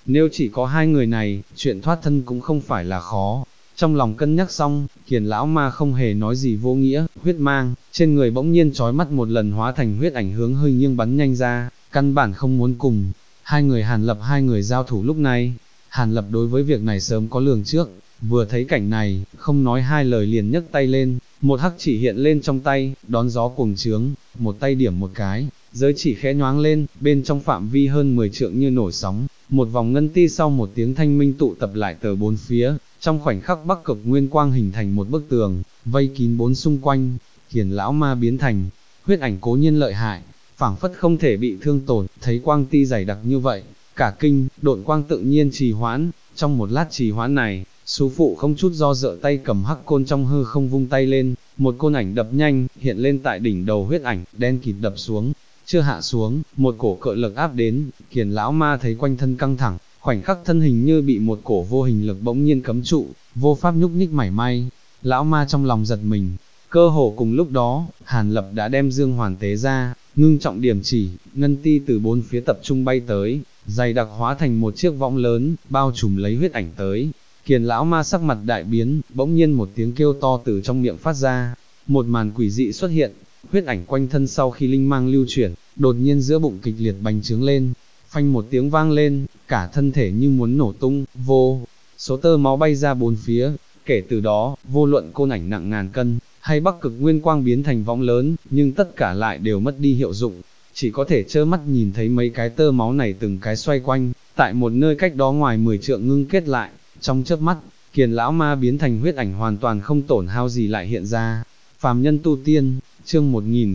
S1: nếu chỉ có hai người này, chuyện thoát thân cũng không phải là khó. Trong lòng cân nhắc xong, Kiền lão ma không hề nói gì vô nghĩa, huyết mang, trên người bỗng nhiên chói mắt một lần hóa thành huyết ảnh hướng hơi nghiêng bắn nhanh ra, căn bản không muốn cùng. Hai người hai người giao thủ lúc này, Hàn Lập đối với việc này sớm có lường trước, vừa thấy cảnh này, không nói hai lời liền nhấc tay lên, một hắc chỉ hiện lên trong tay, đón gió cuồng trướng, một tay điểm một cái, giới chỉ khẽ nhoáng lên, bên trong phạm vi hơn 10 trượng như nổi sóng, một vòng ngân ti sau một tiếng thanh minh tụ tập lại từ bốn phía, trong khoảnh khắc bắc cực nguyên quang hình thành một bức tường, vây kín bốn xung quanh. Kiền lão ma biến thành huyết ảnh cố nhiên lợi hại, phảng phất không thể bị thương tổn, thấy quang ti dày đặc như vậy, cả kinh, độn quang tự nhiên trì hoãn, trong một lát trì hoãn này, sú phụ không chút do dự tay cầm hắc côn trong hư không vung tay lên, một côn ảnh đập nhanh, hiện lên tại đỉnh đầu huyết ảnh, đen kịt đập xuống, chưa hạ xuống, một cổ cự lực áp đến, Kiền lão ma thấy quanh thân căng thẳng, khoảnh khắc thân hình như bị một cổ vô hình lực bỗng nhiên cấm trụ, vô pháp nhúc nhích mảy may, lão ma trong lòng giật mình. Cơ hồ cùng lúc đó, Hàn Lập đã đem dương hoàn tế ra, ngưng trọng điểm chỉ, ngân ti từ bốn phía tập trung bay tới, dày đặc hóa thành một chiếc võng lớn, bao trùm lấy huyết ảnh tới. Kiền lão ma sắc mặt đại biến, bỗng nhiên một tiếng kêu to từ trong miệng phát ra, một màn quỷ dị xuất hiện, huyết ảnh quanh thân sau khi linh mang lưu chuyển, đột nhiên giữa bụng kịch liệt bành trướng lên, phanh một tiếng vang lên, cả thân thể như muốn nổ tung, vô số tơ máu bay ra bốn phía. Kể từ đó, vô luận côn ảnh nặng ngàn cân, hay bắc cực nguyên quang biến thành võng lớn, nhưng tất cả lại đều mất đi hiệu dụng, chỉ có thể trơ mắt nhìn thấy mấy cái tơ máu này từng cái xoay quanh, tại một nơi cách đó ngoài 10 trượng ngưng kết lại, trong chớp mắt, Kiền lão ma biến thành huyết ảnh hoàn toàn không tổn hao gì lại hiện ra. Phàm nhân tu tiên, chương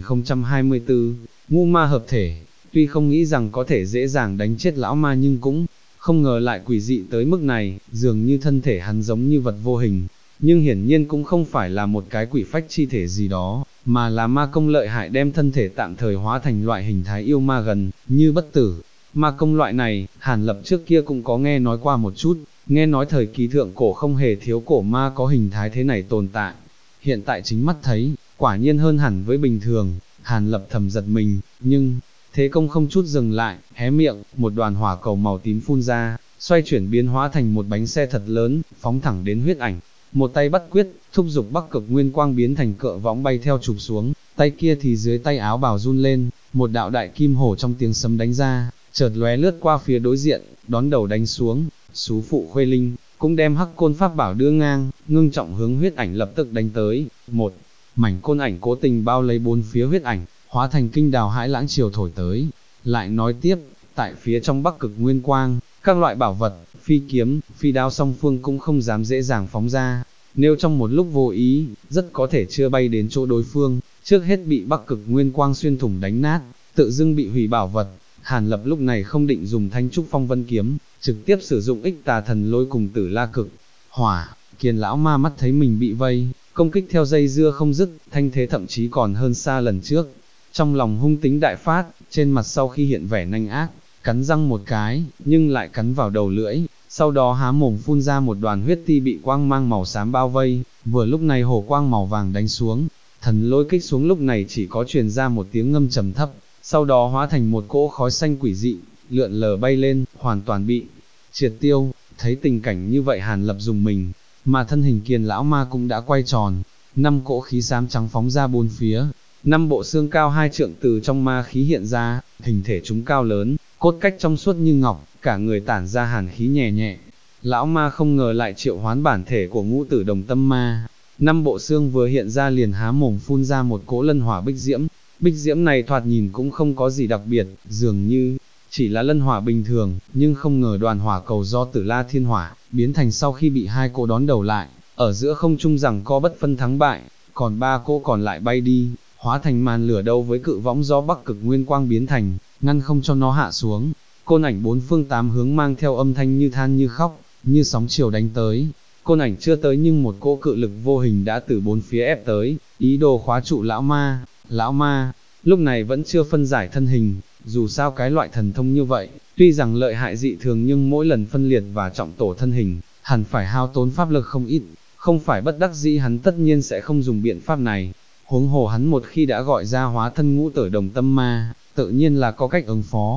S1: 1024, ngũ ma hợp thể, tuy không nghĩ rằng có thể dễ dàng đánh chết lão ma nhưng cũng không ngờ lại quỷ dị tới mức này, dường như thân thể hắn giống như vật vô hình, nhưng hiển nhiên cũng không phải là một cái quỷ phách chi thể gì đó, mà là ma công lợi hại đem thân thể tạm thời hóa thành loại hình thái yêu ma gần như bất tử. Ma công loại này, Hàn Lập trước kia cũng có nghe nói qua một chút, nghe nói thời kỳ thượng cổ không hề thiếu cổ ma có hình thái thế này tồn tại. Hiện tại chính mắt thấy, quả nhiên hơn hẳn với bình thường, Hàn Lập thầm giật mình, nhưng thế công không chút dừng lại, hé miệng, một đoàn hỏa cầu màu tím phun ra, xoay chuyển biến hóa thành một bánh xe thật lớn, phóng thẳng đến huyết ảnh. Một tay bắt quyết, thúc giục bắc cực nguyên quang biến thành cỡ võng bay theo chụp xuống, tay kia thì dưới tay áo bào run lên, một đạo đại kim hổ trong tiếng sấm đánh ra, chợt lóe lướt qua phía đối diện, đón đầu đánh xuống. Sú phụ Khuê Linh cũng đem hắc côn pháp bảo đưa ngang, ngưng trọng hướng huyết ảnh lập tức đánh tới. Một mảnh côn ảnh cố tình bao lấy bốn phía huyết ảnh, hóa thành kinh đào hãi lãng chiều thổi tới. Lại nói tiếp, tại phía trong bắc cực nguyên quang, các loại bảo vật, phi kiếm, phi đao song phương cũng không dám dễ dàng phóng ra, nếu trong một lúc vô ý, rất có thể chưa bay đến chỗ đối phương, trước hết bị bắc cực nguyên quang xuyên thủng đánh nát, tự dưng bị hủy bảo vật. Hàn Lập lúc này không định dùng thanh trúc phong vân kiếm, trực tiếp sử dụng ích tà thần lôi cùng tử la cực hỏa. Kiền lão ma mắt thấy mình bị vây, công kích theo dây dưa không dứt, thanh thế thậm chí còn hơn xa lần trước. Trong lòng hung tính đại phát, trên mặt sau khi hiện vẻ nanh ác, cắn răng một cái, nhưng lại cắn vào đầu lưỡi, sau đó há mồm phun ra một đoàn huyết ti bị quang mang màu xám bao vây, vừa lúc này hổ quang màu vàng đánh xuống, thần lôi kích xuống lúc này chỉ có truyền ra một tiếng ngâm trầm thấp, sau đó hóa thành một cỗ khói xanh quỷ dị, lượn lờ bay lên, hoàn toàn bị triệt tiêu. Thấy tình cảnh như vậy Hàn Lập dùng mình, mà thân hình Kiền lão ma cũng đã quay tròn, 5 cỗ khí xám trắng phóng ra bốn phía, 5 bộ xương cao 2 trượng từ trong ma khí hiện ra, hình thể chúng cao lớn, cốt cách trong suốt như ngọc, cả người tản ra hàn khí nhẹ nhẹ. Lão ma không ngờ lại triệu hoán bản thể của ngũ tử đồng tâm ma, 5 bộ xương vừa hiện ra liền há mồm phun ra một cỗ lân hỏa bích diễm này thoạt nhìn cũng không có gì đặc biệt, dường như chỉ là lân hỏa bình thường, nhưng không ngờ đoàn hỏa cầu do tử la thiên hỏa biến thành sau khi bị 2 cỗ đón đầu lại, ở giữa không trung rằng co bất phân thắng bại, còn 3 cỗ còn lại bay đi, hóa thành màn lửa đấu với cự võng do bắc cực nguyên quang biến thành, ngăn không cho nó hạ xuống. Côn ảnh bốn phương tám hướng mang theo âm thanh như than như khóc, như sóng chiều đánh tới. Côn ảnh chưa tới nhưng một cỗ cự lực vô hình đã từ bốn phía ép tới, ý đồ khóa trụ lão ma. Lão ma lúc này vẫn chưa phân giải thân hình, dù sao cái loại thần thông như vậy, tuy rằng lợi hại dị thường nhưng mỗi lần phân liệt và trọng tổ thân hình, hẳn phải hao tốn pháp lực không ít, không phải bất đắc dĩ hắn tất nhiên sẽ không dùng biện pháp này. Huống hồ hắn một khi đã gọi ra hóa thân ngũ tử đồng tâm ma, tự nhiên là có cách ứng phó.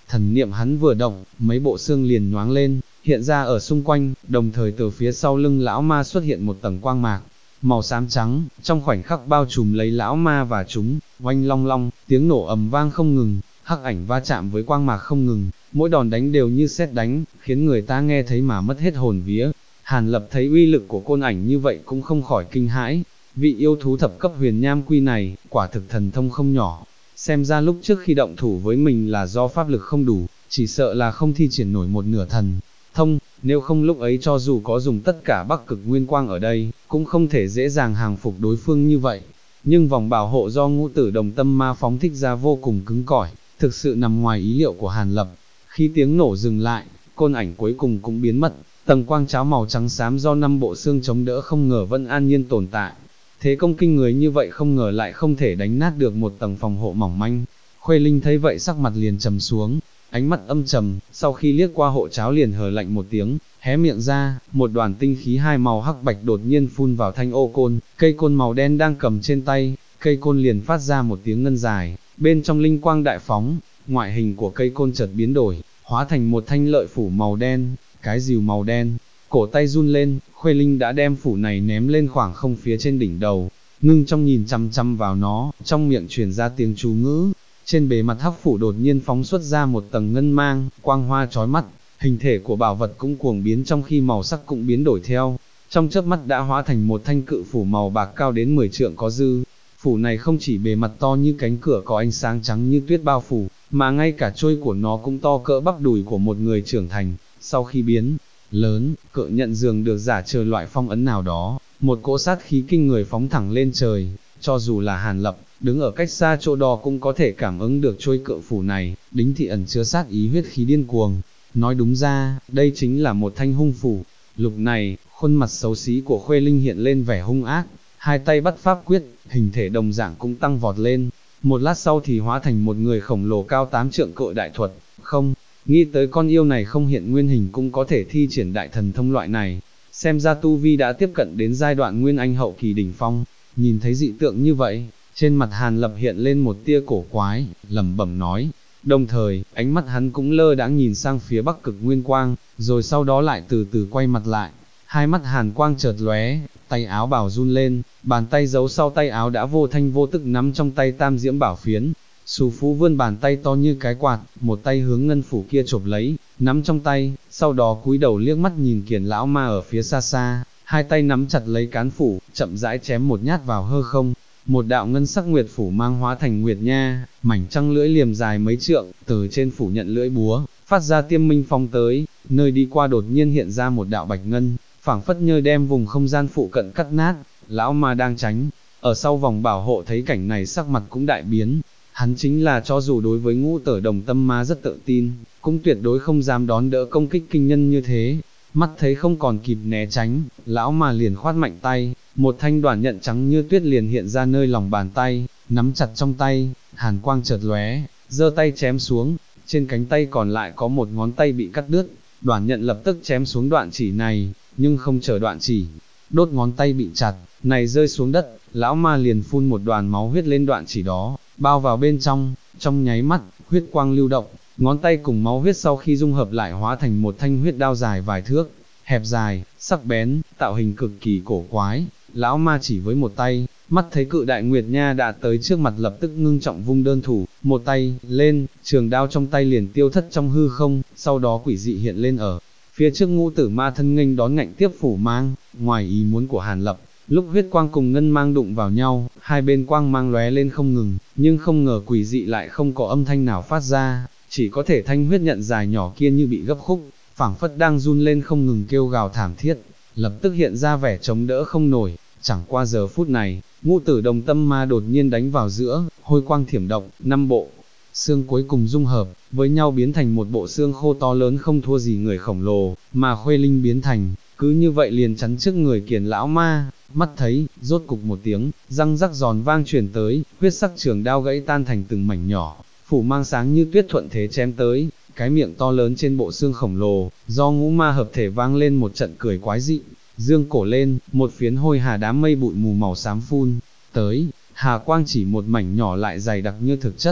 S1: thần niệm hắn vừa động, mấy bộ xương liền nhoáng lên, hiện ra ở xung quanh, đồng thời từ phía sau lưng lão ma xuất hiện một tầng quang mạc, màu xám trắng, trong khoảnh khắc bao trùm lấy lão ma và chúng, oanh long long, tiếng nổ ầm vang không ngừng, hắc ảnh va chạm với quang mạc không ngừng, mỗi đòn đánh đều như sét đánh, khiến người ta nghe thấy mà mất hết hồn vía. Hàn Lập thấy uy lực của côn ảnh như vậy cũng không khỏi kinh hãi, vị yêu thú thập cấp huyền nham quy này, quả thực thần thông không nhỏ, xem ra lúc trước khi động thủ với mình là do pháp lực không đủ, chỉ sợ là không thi triển nổi một nửa thần thông, nếu không lúc ấy cho dù có dùng tất cả Bắc Cực Nguyên Quang ở đây, cũng không thể dễ dàng hàng phục đối phương như vậy. Nhưng vòng bảo hộ do Ngũ Tử Đồng Tâm Ma phóng thích ra vô cùng cứng cỏi, thực sự nằm ngoài ý liệu của Hàn Lập. Khi tiếng nổ dừng lại, côn ảnh cuối cùng cũng biến mất, tầng quang cháo màu trắng xám do 5 bộ xương chống đỡ không ngờ vẫn an nhiên tồn tại. Thế công kinh người như vậy không ngờ lại không thể đánh nát được một tầng phòng hộ mỏng manh. Khuê Linh thấy vậy sắc mặt liền trầm xuống, ánh mắt âm trầm, sau khi liếc qua hộ cháo liền hờ lạnh một tiếng, hé miệng ra, một đoàn tinh khí hai màu hắc bạch đột nhiên phun vào thanh ô côn, cây côn màu đen đang cầm trên tay, cây côn liền phát ra một tiếng ngân dài, bên trong linh quang đại phóng, ngoại hình của cây côn chợt biến đổi, hóa thành một thanh lợi phủ màu đen, cái rìu màu đen, cổ tay run lên, Khuê Linh đã đem phủ này ném lên khoảng không phía trên đỉnh đầu, ngưng trong nhìn chăm chăm vào nó, trong miệng truyền ra tiếng chú ngữ. Trên bề mặt hắc phủ đột nhiên phóng xuất ra một tầng ngân mang, quang hoa chói mắt, hình thể của bảo vật cũng cuồng biến trong khi màu sắc cũng biến đổi theo. Trong chớp mắt đã hóa thành một thanh cự phủ màu bạc cao đến 10 trượng có dư. Phủ này không chỉ bề mặt to như cánh cửa có ánh sáng trắng như tuyết bao phủ, mà ngay cả trôi của nó cũng to cỡ bắp đùi của một người trưởng thành. Sau khi biến lớn, cự nhận dường được giả chờ loại phong ấn nào đó, một cỗ sát khí kinh người phóng thẳng lên trời, cho dù là Hàn Lập, đứng ở cách xa chỗ đó cũng có thể cảm ứng được trôi cự phủ này, đính thị ẩn chứa sát ý huyết khí điên cuồng. Nói đúng ra, đây chính là một thanh hung phủ. Lúc này, khuôn mặt xấu xí của Khuê Linh hiện lên vẻ hung ác, hai tay bắt pháp quyết, hình thể đồng dạng cũng tăng vọt lên. Một lát sau thì hóa thành một người khổng lồ cao 8 trượng cự đại thuật, không, nghĩ tới con yêu này không hiện nguyên hình cũng có thể thi triển đại thần thông loại này. Xem ra tu vi đã tiếp cận đến giai đoạn nguyên anh hậu kỳ đỉnh phong, nhìn thấy dị tượng như vậy, trên mặt Hàn Lập hiện lên một tia cổ quái, lẩm bẩm nói, đồng thời, ánh mắt hắn cũng lơ đãng nhìn sang phía Bắc Cực Nguyên Quang, rồi sau đó lại từ từ quay mặt lại, hai mắt Hàn Quang chợt lóe, tay áo bảo run lên, bàn tay giấu sau tay áo đã vô thanh vô tức nắm trong tay tam diễm bảo phiến. Sù Phú vươn bàn tay to như cái quạt, một tay hướng ngân phủ kia chộp lấy, nắm trong tay, sau đó cúi đầu liếc mắt nhìn Kiền lão ma ở phía xa xa, hai tay nắm chặt lấy cán phủ, chậm rãi chém một nhát vào hư không. Một đạo ngân sắc nguyệt phủ mang hóa thành nguyệt nha, mảnh trăng lưỡi liềm dài mấy trượng, từ trên phủ nhận lưỡi búa, phát ra tiêm minh phong tới, nơi đi qua đột nhiên hiện ra một đạo bạch ngân, phảng phất như đem vùng không gian phụ cận cắt nát. Lão ma đang tránh, ở sau vòng bảo hộ thấy cảnh này sắc mặt cũng đại biến. Hắn chính là cho dù đối với Ngũ Tử Đồng Tâm Ma rất tự tin, cũng tuyệt đối không dám đón đỡ công kích kinh nhân như thế. Mắt thấy không còn kịp né tránh, lão mà liền khoát mạnh tay, một thanh đoản nhận trắng như tuyết liền hiện ra nơi lòng bàn tay, nắm chặt trong tay, hàn quang chợt lóe, giơ tay chém xuống, trên cánh tay còn lại có một ngón tay bị cắt đứt, đoản nhận lập tức chém xuống đoạn chỉ này, nhưng không chờ đoạn chỉ, đốt ngón tay bị chặt, này rơi xuống đất, lão ma liền phun một đoàn máu huyết lên đoạn chỉ đó, bao vào bên trong nháy mắt, huyết quang lưu động, ngón tay cùng máu huyết sau khi dung hợp lại hóa thành một thanh huyết đao dài vài thước, hẹp dài, sắc bén, tạo hình cực kỳ cổ quái. Lão ma chỉ với một tay, mắt thấy cự đại nguyệt nha đã tới trước mặt lập tức ngưng trọng vung đơn thủ, một tay, lên, trường đao trong tay liền tiêu thất trong hư không, sau đó quỷ dị hiện lên ở phía trước Ngũ Tử Ma thân nghênh đón ngạnh tiếp phủ mang, ngoài ý muốn của Hàn Lập. Lúc huyết quang cùng ngân mang đụng vào nhau, hai bên quang mang lóe lên không ngừng, nhưng không ngờ quỷ dị lại không có âm thanh nào phát ra, chỉ có thể thanh huyết nhận dài nhỏ kia như bị gấp khúc, phảng phất đang run lên không ngừng kêu gào thảm thiết, lập tức hiện ra vẻ chống đỡ không nổi. Chẳng qua giờ phút này, Ngũ Tử Đồng Tâm Ma đột nhiên đánh vào giữa, hôi quang thiểm động, 5 bộ xương cuối cùng dung hợp với nhau biến thành một bộ xương khô to lớn không thua gì người khổng lồ, mà Khuê Linh biến thành, cứ như vậy liền chắn trước người Kiền lão ma. Mắt thấy, rốt cục một tiếng, răng rắc giòn vang truyền tới, huyết sắc trường đao gãy tan thành từng mảnh nhỏ, phủ mang sáng như tuyết thuận thế chém tới, cái miệng to lớn trên bộ xương khổng lồ, do ngũ ma hợp thể vang lên một trận cười quái dị, dương cổ lên, một phiến hôi hà đám mây bụi mù màu xám phun tới, hà quang chỉ một mảnh nhỏ lại dày đặc như thực chất.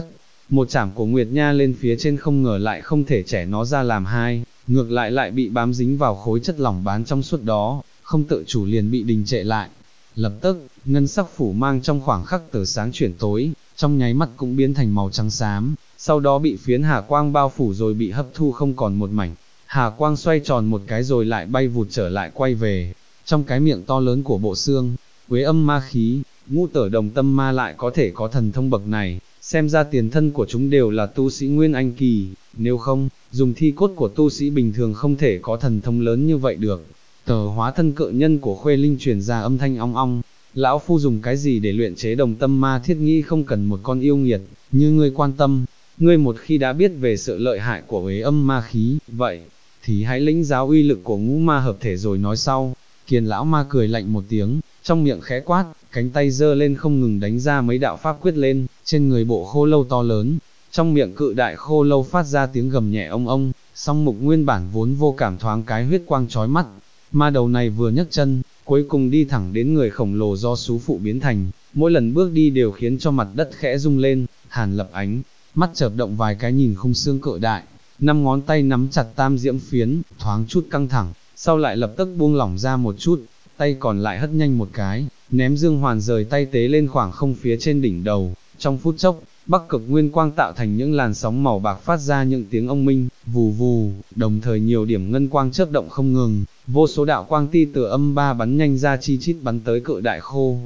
S1: một chảm của Nguyệt Nha lên phía trên không ngờ lại không thể chẻ nó ra làm hai, ngược lại bị bám dính vào khối chất lỏng bán trong suốt đó, không tự chủ liền bị đình trệ lại. Lập tức, ngân sắc phủ mang trong khoảng khắc từ sáng chuyển tối, trong nháy mắt cũng biến thành màu trắng xám, sau đó bị phiến hà quang bao phủ rồi bị hấp thu không còn một mảnh. Hà quang xoay tròn một cái rồi lại bay vụt trở lại quay về, trong cái miệng to lớn của bộ xương, Quế Âm ma khí, Ngũ Tở Đồng Tâm ma lại có thể có thần thông bậc này, xem ra tiền thân của chúng đều là tu sĩ Nguyên Anh kỳ, nếu không, dùng thi cốt của tu sĩ bình thường không thể có thần thông lớn như vậy được. Tờ hóa thân cự nhân của Khuê Linh truyền ra âm thanh ong ong, lão phu dùng cái gì để luyện chế đồng tâm ma thiết nghĩ không cần một con yêu nghiệt, như ngươi quan tâm, ngươi một khi đã biết về sự lợi hại của Quế Âm ma khí, vậy, thì hãy lĩnh giáo uy lực của ngũ ma hợp thể rồi nói sau. Kiền lão ma cười lạnh một tiếng, trong miệng khẽ quát, cánh tay giơ lên không ngừng đánh ra mấy đạo pháp quyết lên, trên người bộ khô lâu to lớn, trong miệng cự đại khô lâu phát ra tiếng gầm nhẹ ông ông, song mục nguyên bản vốn vô cảm thoáng cái huyết quang chói mắt, ma đầu này vừa nhấc chân, cuối cùng đi thẳng đến người khổng lồ do xú phụ biến thành, mỗi lần bước đi đều khiến cho mặt đất khẽ rung lên. Hàn Lập ánh mắt chợp động vài cái nhìn khung xương cự đại, năm ngón tay nắm chặt tam diễm phiến, thoáng chút căng thẳng, sau lại lập tức buông lỏng ra một chút, tay còn lại hất nhanh một cái, ném dương hoàn rời tay tế lên khoảng không phía trên đỉnh đầu. Trong phút chốc, Bắc Cực Nguyên Quang tạo thành những làn sóng màu bạc phát ra những tiếng ông minh, vù vù, đồng thời nhiều điểm ngân quang chớp động không ngừng, vô số đạo quang ti từ âm ba bắn nhanh ra chi chít bắn tới cự đại khô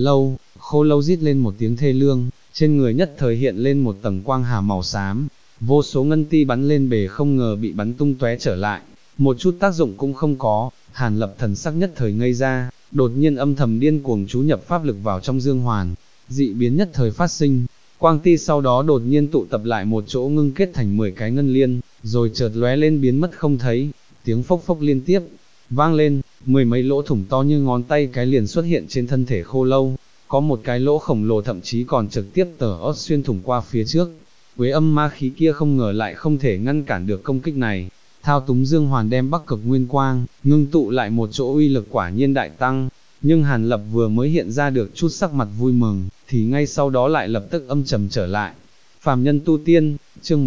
S1: lâu rít lên một tiếng thê lương, trên người nhất thời hiện lên một tầng quang hà màu xám, vô số ngân ti bắn lên bề không ngờ bị bắn tung tóe trở lại, một chút tác dụng cũng không có. Hàn Lập thần sắc nhất thời ngây ra, đột nhiên âm thầm điên cuồng chú nhập pháp lực vào trong dương hoàn, dị biến nhất thời phát sinh, quang ti sau đó đột nhiên tụ tập lại một chỗ ngưng kết thành 10 cái ngân liên, rồi chợt lóe lên biến mất không thấy, tiếng phốc phốc liên tiếp vang lên, 10 mấy lỗ thủng to như ngón tay cái liền xuất hiện trên thân thể khô lâu, có một cái lỗ khổng lồ thậm chí còn trực tiếp tở ót xuyên thủng qua phía trước. Quế Âm ma khí kia không ngờ lại không thể ngăn cản được công kích này, thao túng dương hoàn đem Bắc Cực Nguyên Quang, ngưng tụ lại một chỗ uy lực quả nhiên đại tăng, nhưng Hàn Lập vừa mới hiện ra được chút sắc mặt vui mừng, thì ngay sau đó lại lập tức âm trầm trở lại. Phàm nhân tu tiên, chương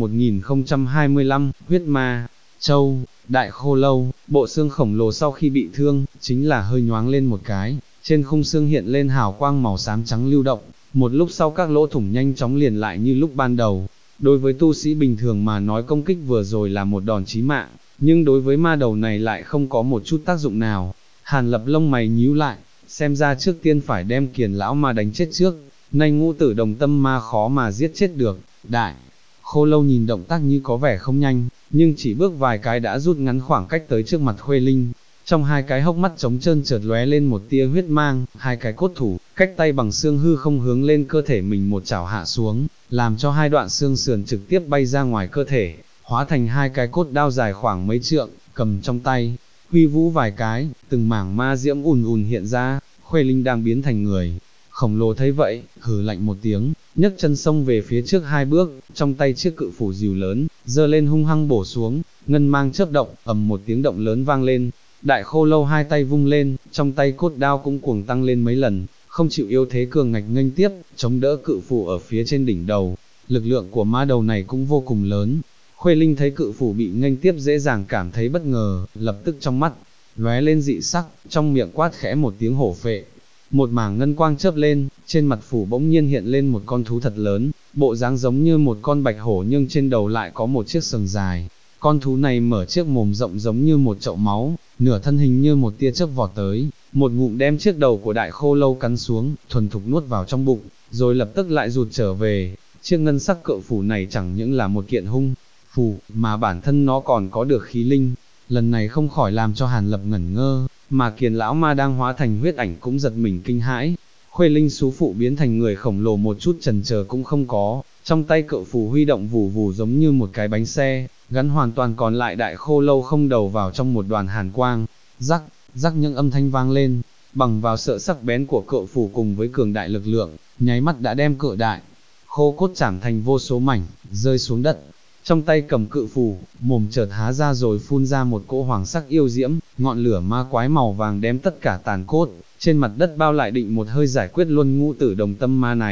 S1: 1025, huyết ma, châu, đại khô lâu, bộ xương khổng lồ sau khi bị thương, chính là hơi nhoáng lên một cái, trên khung xương hiện lên hào quang màu xám trắng lưu động, một lúc sau các lỗ thủng nhanh chóng liền lại như lúc ban đầu. Đối với tu sĩ bình thường mà nói công kích vừa rồi là một đòn chí mạng, nhưng đối với ma đầu này lại không có một chút tác dụng nào. Hàn Lập lông mày nhíu lại, xem ra trước tiên phải đem Kiền lão ma đánh chết trước, nay Ngũ Tử Đồng Tâm ma khó mà giết chết được. Đại khô lâu nhìn động tác như có vẻ không nhanh, nhưng chỉ bước vài cái đã rút ngắn khoảng cách tới trước mặt Khuê Linh. Trong hai cái hốc mắt trống trơn chợt lóe lên một tia huyết mang, hai cái cốt thủ, cách tay bằng xương hư không hướng lên cơ thể mình một chảo hạ xuống, làm cho hai đoạn xương sườn trực tiếp bay ra ngoài cơ thể, hóa thành hai cái cốt đao dài khoảng mấy trượng, cầm trong tay, huy vũ vài cái, từng mảng ma diễm ùn ùn hiện ra. Khuê Linh đang biến thành người khổng lồ thấy vậy, hừ lạnh một tiếng, nhấc chân xông về phía trước hai bước, trong tay chiếc cự phủ rìu lớn, giơ lên hung hăng bổ xuống, ngân mang chớp động, ầm một tiếng động lớn vang lên. Đại khô lâu hai tay vung lên, trong tay cốt đao cũng cuồng tăng lên mấy lần, không chịu yếu thế cường ngạch nghênh tiếp, chống đỡ cự phủ ở phía trên đỉnh đầu. Lực lượng của ma đầu này cũng vô cùng lớn. Khuê Linh thấy cự phủ bị nghênh tiếp dễ dàng cảm thấy bất ngờ, lập tức trong mắt lóe lên dị sắc, trong miệng quát khẽ một tiếng hổ phệ. Một mảng ngân quang chớp lên, trên mặt phủ bỗng nhiên hiện lên một con thú thật lớn, bộ dáng giống như một con bạch hổ nhưng trên đầu lại có một chiếc sừng dài. Con thú này mở chiếc mồm rộng giống như một chậu máu, nửa thân hình như một tia chớp vọt tới, một ngụm đem chiếc đầu của đại khô lâu cắn xuống, thuần thục nuốt vào trong bụng, rồi lập tức lại rụt trở về. Chiếc ngân sắc cự phủ này chẳng những là một kiện hung phủ, mà bản thân nó còn có được khí linh. Lần này không khỏi làm cho Hàn Lập ngẩn ngơ, mà Kiền lão ma đang hóa thành huyết ảnh cũng giật mình kinh hãi. Khuê Linh xú phụ biến thành người khổng lồ một chút chần chờ cũng không có, trong tay cự phủ huy động vù vù giống như một cái bánh xe, gắn hoàn toàn còn lại đại khô lâu không đầu vào trong một đoàn hàn quang. Rắc, rắc những âm thanh vang lên, bằng vào sợ sắc bén của cự phủ cùng với cường đại lực lượng, nháy mắt đã đem cự đại khô cốt chảm thành vô số mảnh, rơi xuống đất. Trong tay cầm cự phủ, mồm chợt há ra rồi phun ra một cỗ hoàng sắc yêu diễm, ngọn lửa ma quái màu vàng đem tất cả tàn cốt trên mặt đất bao lại định một hơi giải quyết luôn Ngũ Tử Đồng Tâm ma này.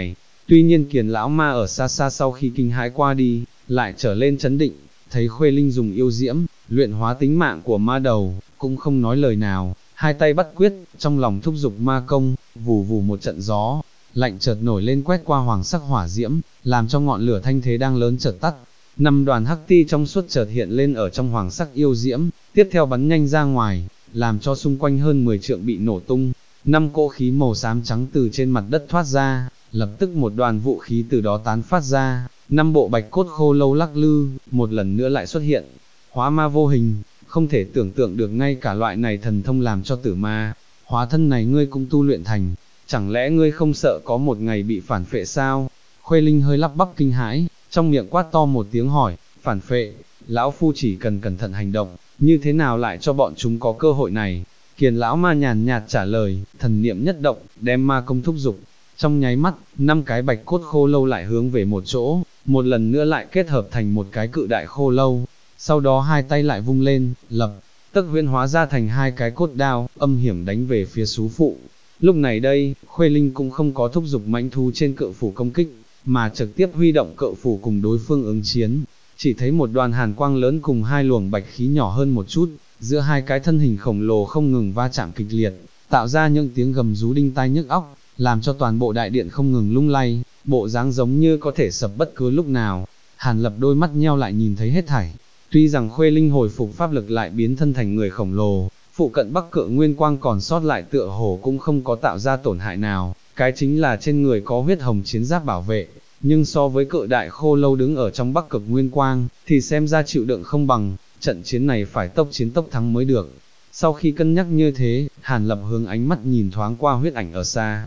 S1: Tuy nhiên Kiền lão ma ở xa xa sau khi kinh hãi qua đi, lại trở lên chấn định, thấy Khuê Linh dùng yêu diễm, luyện hóa tính mạng của ma đầu, cũng không nói lời nào, hai tay bắt quyết, trong lòng thúc giục ma công, vù vù một trận gió, lạnh chợt nổi lên quét qua hoàng sắc hỏa diễm, làm cho ngọn lửa thanh thế đang lớn chợt tắt. Năm đoàn hắc ti trong suốt chợt hiện lên ở trong hoàng sắc yêu diễm, tiếp theo bắn nhanh ra ngoài, làm cho xung quanh hơn 10 trượng bị nổ tung. Năm cỗ khí màu xám trắng từ trên mặt đất thoát ra, lập tức một đoàn vũ khí từ đó tán phát ra, năm bộ bạch cốt khô lâu lắc lư, một lần nữa lại xuất hiện. Hóa ma vô hình, không thể tưởng tượng được ngay cả loại này thần thông làm cho tử ma. Hóa thân này ngươi cũng tu luyện thành, chẳng lẽ ngươi không sợ có một ngày bị phản phệ sao? Khuê Linh hơi lắp bắp kinh hãi, trong miệng quát to một tiếng hỏi, phản phệ, lão phu chỉ cần cẩn thận hành động, như thế nào lại cho bọn chúng có cơ hội này? Kiền lão ma nhàn nhạt trả lời, thần niệm nhất động, đem ma công thúc dục. Trong nháy mắt, 5 cái bạch cốt khô lâu lại hướng về một chỗ, một lần nữa lại kết hợp thành một cái cự đại khô lâu. Sau đó hai tay lại vung lên, lập tức huyễn hóa ra thành hai cái cốt đao, âm hiểm đánh về phía sú phụ. Lúc này đây, Khuê Linh cũng không có thúc giục mãnh thú trên cự phủ công kích, mà trực tiếp huy động cự phủ cùng đối phương ứng chiến. Chỉ thấy một đoàn hàn quang lớn cùng hai luồng bạch khí nhỏ hơn một chút, giữa hai cái thân hình khổng lồ không ngừng va chạm kịch liệt, tạo ra những tiếng gầm rú đinh tai nhức óc, làm cho toàn bộ đại điện không ngừng lung lay, bộ dáng giống như có thể sập bất cứ lúc nào. Hàn Lập đôi mắt nheo lại nhìn thấy hết thảy. Tuy rằng Khuê Linh hồi phục pháp lực lại biến thân thành người khổng lồ, phụ cận Bắc Cự Nguyên Quang còn sót lại tựa hồ cũng không có tạo ra tổn hại nào, cái chính là trên người có huyết hồng chiến giáp bảo vệ, nhưng so với cự đại khô lâu đứng ở trong Bắc Cực Nguyên Quang, thì xem ra chịu đựng không bằng, trận chiến này phải tốc chiến tốc thắng mới được. Sau khi cân nhắc như thế, Hàn Lập hướng ánh mắt nhìn thoáng qua huyết ảnh ở xa,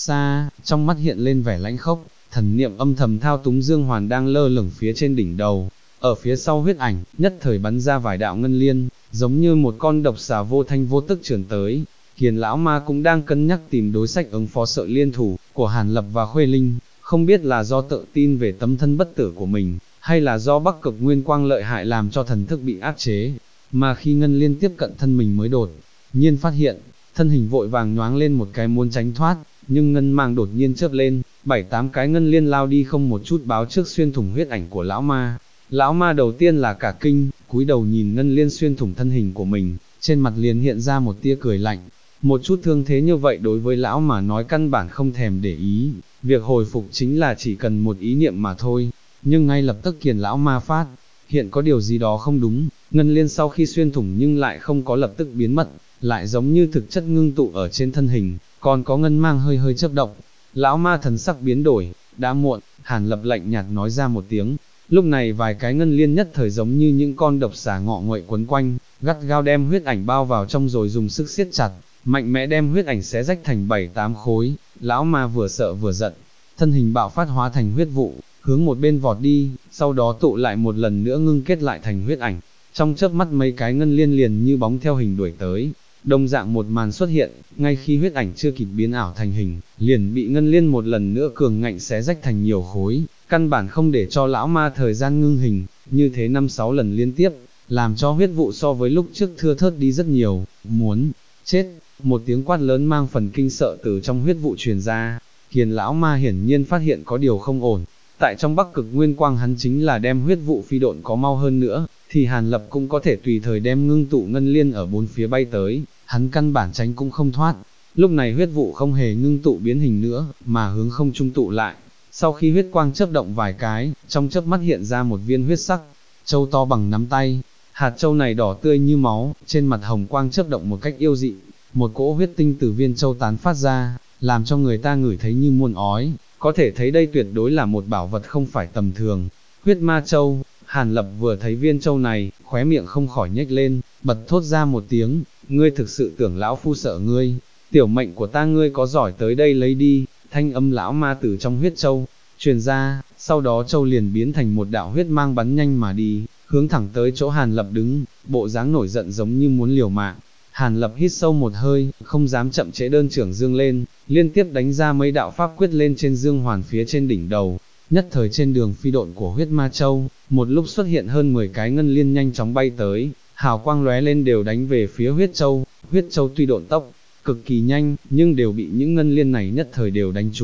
S1: trong mắt hiện lên vẻ lãnh khốc, thần niệm âm thầm thao túng dương hoàn đang lơ lửng phía trên đỉnh đầu. Ở phía sau huyết ảnh, nhất thời bắn ra vài đạo ngân liên, giống như một con độc xà vô thanh vô tức trườn tới. Kiền lão ma cũng đang cân nhắc tìm đối sách ứng phó sợi liên thủ của Hàn Lập và Khuê Linh, không biết là do tự tin về tấm thân bất tử của mình, hay là do Bắc Cực Nguyên Quang lợi hại làm cho thần thức bị áp chế, mà khi ngân liên tiếp cận thân mình mới đột nhiên phát hiện, thân hình vội vàng nhoáng lên một cái muốn tránh thoát, nhưng ngân mang đột nhiên chớp lên, 7-8 cái ngân liên lao đi không một chút báo trước xuyên thủng huyết ảnh của lão ma. Lão ma đầu tiên là cả kinh, cúi đầu nhìn ngân liên xuyên thủng thân hình của mình, trên mặt liền hiện ra một tia cười lạnh. Một chút thương thế như vậy đối với lão mà nói căn bản không thèm để ý, việc hồi phục chính là chỉ cần một ý niệm mà thôi. Nhưng ngay lập tức Kiền lão ma phát hiện có điều gì đó không đúng, ngân liên sau khi xuyên thủng nhưng lại không có lập tức biến mất, lại giống như thực chất ngưng tụ ở trên thân hình, còn có ngân mang hơi hơi chớp động. Lão ma thần sắc biến đổi, đã muộn, Hàn Lập lạnh nhạt nói ra một tiếng. Lúc này vài cái ngân liên nhất thời giống như những con độc xà ngọ nguậy quấn quanh, gắt gao đem huyết ảnh bao vào trong rồi dùng sức siết chặt, mạnh mẽ đem huyết ảnh xé rách thành 7-8 khối. Lão ma vừa sợ vừa giận, thân hình bạo phát hóa thành huyết vụ, hướng một bên vọt đi, sau đó tụ lại một lần nữa ngưng kết lại thành huyết ảnh. Trong chớp mắt mấy cái ngân liên liền như bóng theo hình đuổi tới. Đồng dạng một màn xuất hiện, ngay khi huyết ảnh chưa kịp biến ảo thành hình, liền bị ngân liên một lần nữa cường ngạnh xé rách thành nhiều khối, căn bản không để cho lão ma thời gian ngưng hình, như thế 5-6 lần liên tiếp, làm cho huyết vụ so với lúc trước thưa thớt đi rất nhiều. Muốn chết, một tiếng quát lớn mang phần kinh sợ từ trong huyết vụ truyền ra. Kiền lão ma hiển nhiên phát hiện có điều không ổn, tại trong Bắc Cực Nguyên Quang hắn chính là đem huyết vụ phi độn có mau hơn nữa, thì Hàn Lập cũng có thể tùy thời đem ngưng tụ ngân liên ở bốn phía bay tới, hắn căn bản tránh cũng không thoát. Lúc này huyết vụ không hề ngưng tụ biến hình nữa, mà hướng không trung tụ lại. Sau khi huyết quang chớp động vài cái, trong chớp mắt hiện ra một viên huyết sắc châu to bằng nắm tay. Hạt châu này đỏ tươi như máu, trên mặt hồng quang chớp động một cách yêu dị, một cỗ huyết tinh từ viên châu tán phát ra, làm cho người ta ngửi thấy như muôn ói, có thể thấy đây tuyệt đối là một bảo vật không phải tầm thường. Huyết ma châu. Hàn Lập vừa thấy viên châu này, khóe miệng không khỏi nhếch lên, bật thốt ra một tiếng, ngươi thực sự tưởng lão phu sợ ngươi, tiểu mệnh của ta ngươi có giỏi tới đây lấy đi. Thanh âm lão ma từ trong huyết châu truyền ra, sau đó châu liền biến thành một đạo huyết mang bắn nhanh mà đi, hướng thẳng tới chỗ Hàn Lập đứng, bộ dáng nổi giận giống như muốn liều mạng. Hàn Lập hít sâu một hơi, không dám chậm trễ đơn trưởng dương lên, liên tiếp đánh ra mấy đạo pháp quyết lên trên dương hoàn phía trên đỉnh đầu. Nhất thời trên đường phi độn của huyết ma châu, một lúc xuất hiện hơn 10 cái ngân liên nhanh chóng bay tới, hào quang lóe lên đều đánh về phía huyết châu. Huyết châu tuy độn tốc cực kỳ nhanh, nhưng đều bị những ngân liên này nhất thời đều đánh trúng.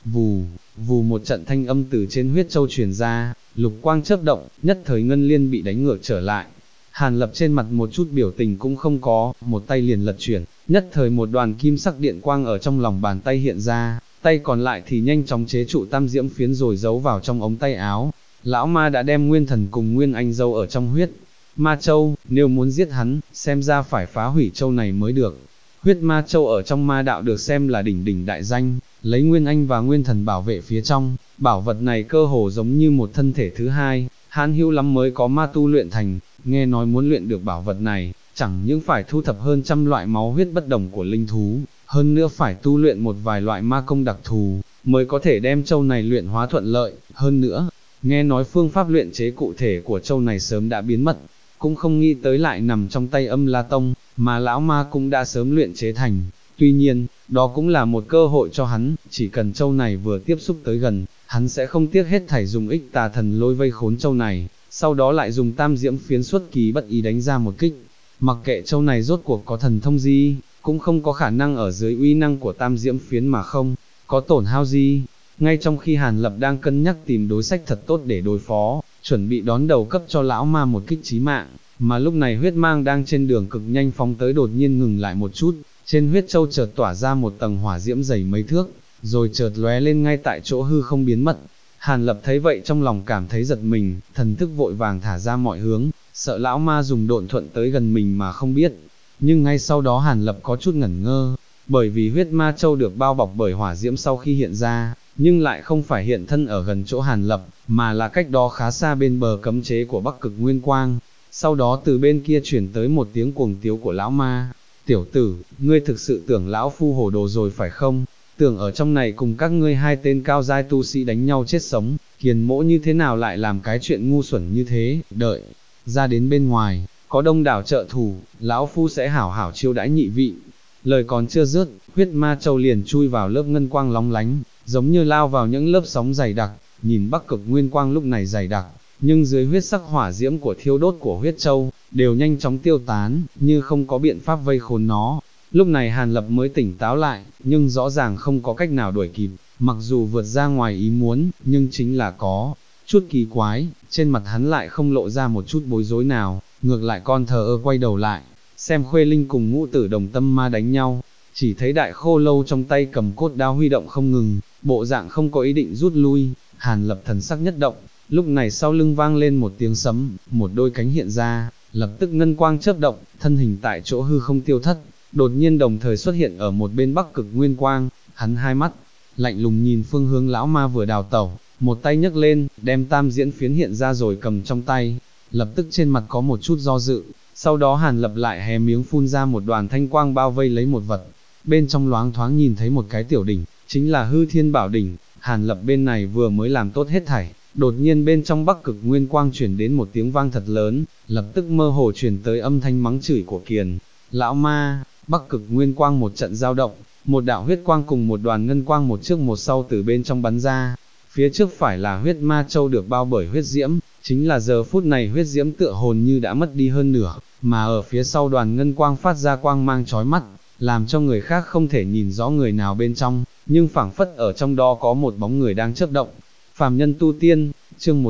S1: vù, vù một trận thanh âm từ trên huyết châu truyền ra, lục quang chớp động, nhất thời ngân liên bị đánh ngược trở lại. Hàn Lập trên mặt một chút biểu tình cũng không có, một tay liền lật chuyển, nhất thời một đoàn kim sắc điện quang ở trong lòng bàn tay hiện ra, tay còn lại thì nhanh chóng chế trụ tam diễm phiến rồi giấu vào trong ống tay áo. Lão ma đã đem nguyên thần cùng nguyên anh giấu ở trong huyết ma châu, nếu muốn giết hắn, xem ra phải phá hủy châu này mới được. Huyết ma châu ở trong ma đạo được xem là đỉnh đỉnh đại danh, lấy nguyên anh và nguyên thần bảo vệ phía trong, bảo vật này cơ hồ giống như một thân thể thứ hai, hãn hữu lắm mới có ma tu luyện thành. Nghe nói muốn luyện được bảo vật này, chẳng những phải thu thập hơn trăm loại máu huyết bất đồng của linh thú, hơn nữa phải tu luyện một vài loại ma công đặc thù, mới có thể đem châu này luyện hóa thuận lợi. Hơn nữa, nghe nói phương pháp luyện chế cụ thể của châu này sớm đã biến mất, cũng không nghĩ tới lại nằm trong tay Âm La Tông, mà lão ma cũng đã sớm luyện chế thành. Tuy nhiên, đó cũng là một cơ hội cho hắn, chỉ cần châu này vừa tiếp xúc tới gần, hắn sẽ không tiếc hết thảy dùng ích tà thần lôi vây khốn châu này, sau đó lại dùng tam diễm phiến xuất kỳ bất ý đánh ra một kích. Mặc kệ châu này rốt cuộc có thần thông gì, cũng không có khả năng ở dưới uy năng của tam diễm phiến mà không có tổn hao gì. Ngay trong khi Hàn Lập đang cân nhắc tìm đối sách thật tốt để đối phó, chuẩn bị đón đầu cấp cho lão ma một kích chí mạng, mà lúc này huyết mang đang trên đường cực nhanh phóng tới đột nhiên ngừng lại một chút, trên huyết châu chợt tỏa ra một tầng hỏa diễm dày mấy thước, rồi chợt lóe lên ngay tại chỗ hư không biến mất. Hàn Lập thấy vậy trong lòng cảm thấy giật mình, thần thức vội vàng thả ra mọi hướng, sợ lão ma dùng độn thuận tới gần mình mà không biết. Nhưng ngay sau đó Hàn Lập có chút ngẩn ngơ, bởi vì huyết ma châu được bao bọc bởi hỏa diễm sau khi hiện ra, nhưng lại không phải hiện thân ở gần chỗ Hàn Lập, mà là cách đó khá xa bên bờ cấm chế của Bắc Cực Nguyên Quang. Sau đó từ bên kia chuyển tới một tiếng cuồng tiếu của lão ma: "Tiểu tử, ngươi thực sự tưởng lão phu hồ đồ rồi phải không? Tưởng ở trong này cùng các ngươi hai tên cao giai tu sĩ đánh nhau chết sống, Kiền mỗ như thế nào lại làm cái chuyện ngu xuẩn như thế, đợi ra đến bên ngoài, có đông đảo trợ thủ, lão phu sẽ hảo hảo chiêu đãi nhị vị." Lời còn chưa dứt, huyết ma châu liền chui vào lớp ngân quang lóng lánh, giống như lao vào những lớp sóng dày đặc. Nhìn Bắc Cực Nguyên Quang lúc này dày đặc, nhưng dưới huyết sắc hỏa diễm của thiêu đốt của huyết châu, đều nhanh chóng tiêu tán, như không có biện pháp vây khốn nó. Lúc này Hàn Lập mới tỉnh táo lại, nhưng rõ ràng không có cách nào đuổi kịp, mặc dù vượt ra ngoài ý muốn, nhưng chính là có chút kỳ quái, trên mặt hắn lại không lộ ra một chút bối rối nào, ngược lại con thờ ơ quay đầu lại, xem Khuê Linh cùng Ngũ Tử Đồng Tâm Ma đánh nhau, chỉ thấy Đại Khô Lâu trong tay cầm cốt đao huy động không ngừng, bộ dạng không có ý định rút lui. Hàn Lập thần sắc nhất động, lúc này sau lưng vang lên một tiếng sấm, một đôi cánh hiện ra, lập tức ngân quang chớp động, thân hình tại chỗ hư không tiêu thất, đột nhiên đồng thời xuất hiện ở một bên Bắc Cực Nguyên Quang. Hắn hai mắt lạnh lùng nhìn phương hướng lão ma vừa đào tẩu, một tay nhấc lên, đem tam diễn phiến hiện ra rồi cầm trong tay, lập tức trên mặt có một chút do dự, sau đó Hàn Lập lại hé miếng phun ra một đoàn thanh quang bao vây lấy một vật, bên trong loáng thoáng nhìn thấy một cái tiểu đỉnh, chính là Hư Thiên Bảo Đỉnh. Hàn Lập bên này vừa mới làm tốt hết thảy, đột nhiên bên trong Bắc Cực Nguyên Quang chuyển đến một tiếng vang thật lớn, lập tức mơ hồ chuyển tới âm thanh mắng chửi của Kiền lão ma. Bắc Cực Nguyên Quang một trận dao động, một đạo huyết quang cùng một đoàn ngân quang một trước một sau từ bên trong bắn ra. Phía trước phải là huyết ma châu được bao bởi huyết diễm, chính là giờ phút này huyết diễm tựa hồn như đã mất đi hơn nửa, mà ở phía sau đoàn ngân quang phát ra quang mang chói mắt, làm cho người khác không thể nhìn rõ người nào bên trong, nhưng phảng phất ở trong đó có một bóng người đang chớp động. Phàm nhân tu tiên, chương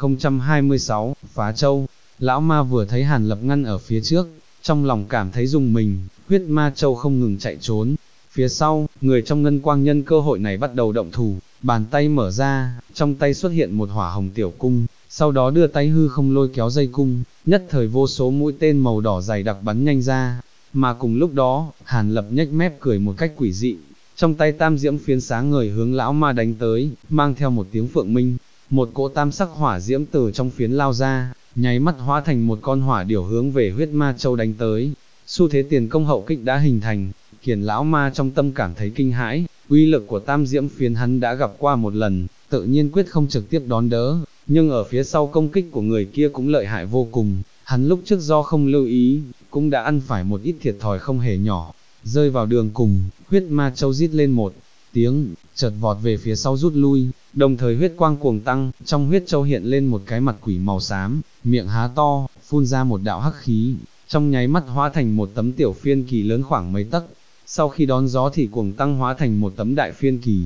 S1: 1026, Phá Châu. Lão ma vừa thấy Hàn Lập ngăn ở phía trước, trong lòng cảm thấy rùng mình, huyết ma châu không ngừng chạy trốn. Phía sau, người trong ngân quang nhân cơ hội này bắt đầu động thủ, bàn tay mở ra, trong tay xuất hiện một hỏa hồng tiểu cung, sau đó đưa tay hư không lôi kéo dây cung, nhất thời vô số mũi tên màu đỏ dày đặc bắn nhanh ra. Mà cùng lúc đó, Hàn Lập nhếch mép cười một cách quỷ dị, trong tay tam diễm phiến sáng ngời hướng lão ma đánh tới, mang theo một tiếng phượng minh, một cỗ tam sắc hỏa diễm từ trong phiến lao ra, nháy mắt hóa thành một con hỏa điểu hướng về huyết ma châu đánh tới. Xu thế tiền công hậu kích đã hình thành, Kiền lão ma trong tâm cảm thấy kinh hãi, uy lực của tam diễm phiến hắn đã gặp qua một lần, tự nhiên quyết không trực tiếp đón đỡ, nhưng ở phía sau công kích của người kia cũng lợi hại vô cùng, hắn lúc trước do không lưu ý, cũng đã ăn phải một ít thiệt thòi không hề nhỏ. Rơi vào đường cùng, huyết ma châu rít lên một tiếng, chợt vọt về phía sau rút lui, đồng thời huyết quang cuồng tăng, trong huyết châu hiện lên một cái mặt quỷ màu xám, miệng há to, phun ra một đạo hắc khí, trong nháy mắt hóa thành một tấm tiểu phiên kỳ lớn khoảng mấy tấc, sau khi đón gió thì cuồng tăng hóa thành một tấm đại phiên kỳ,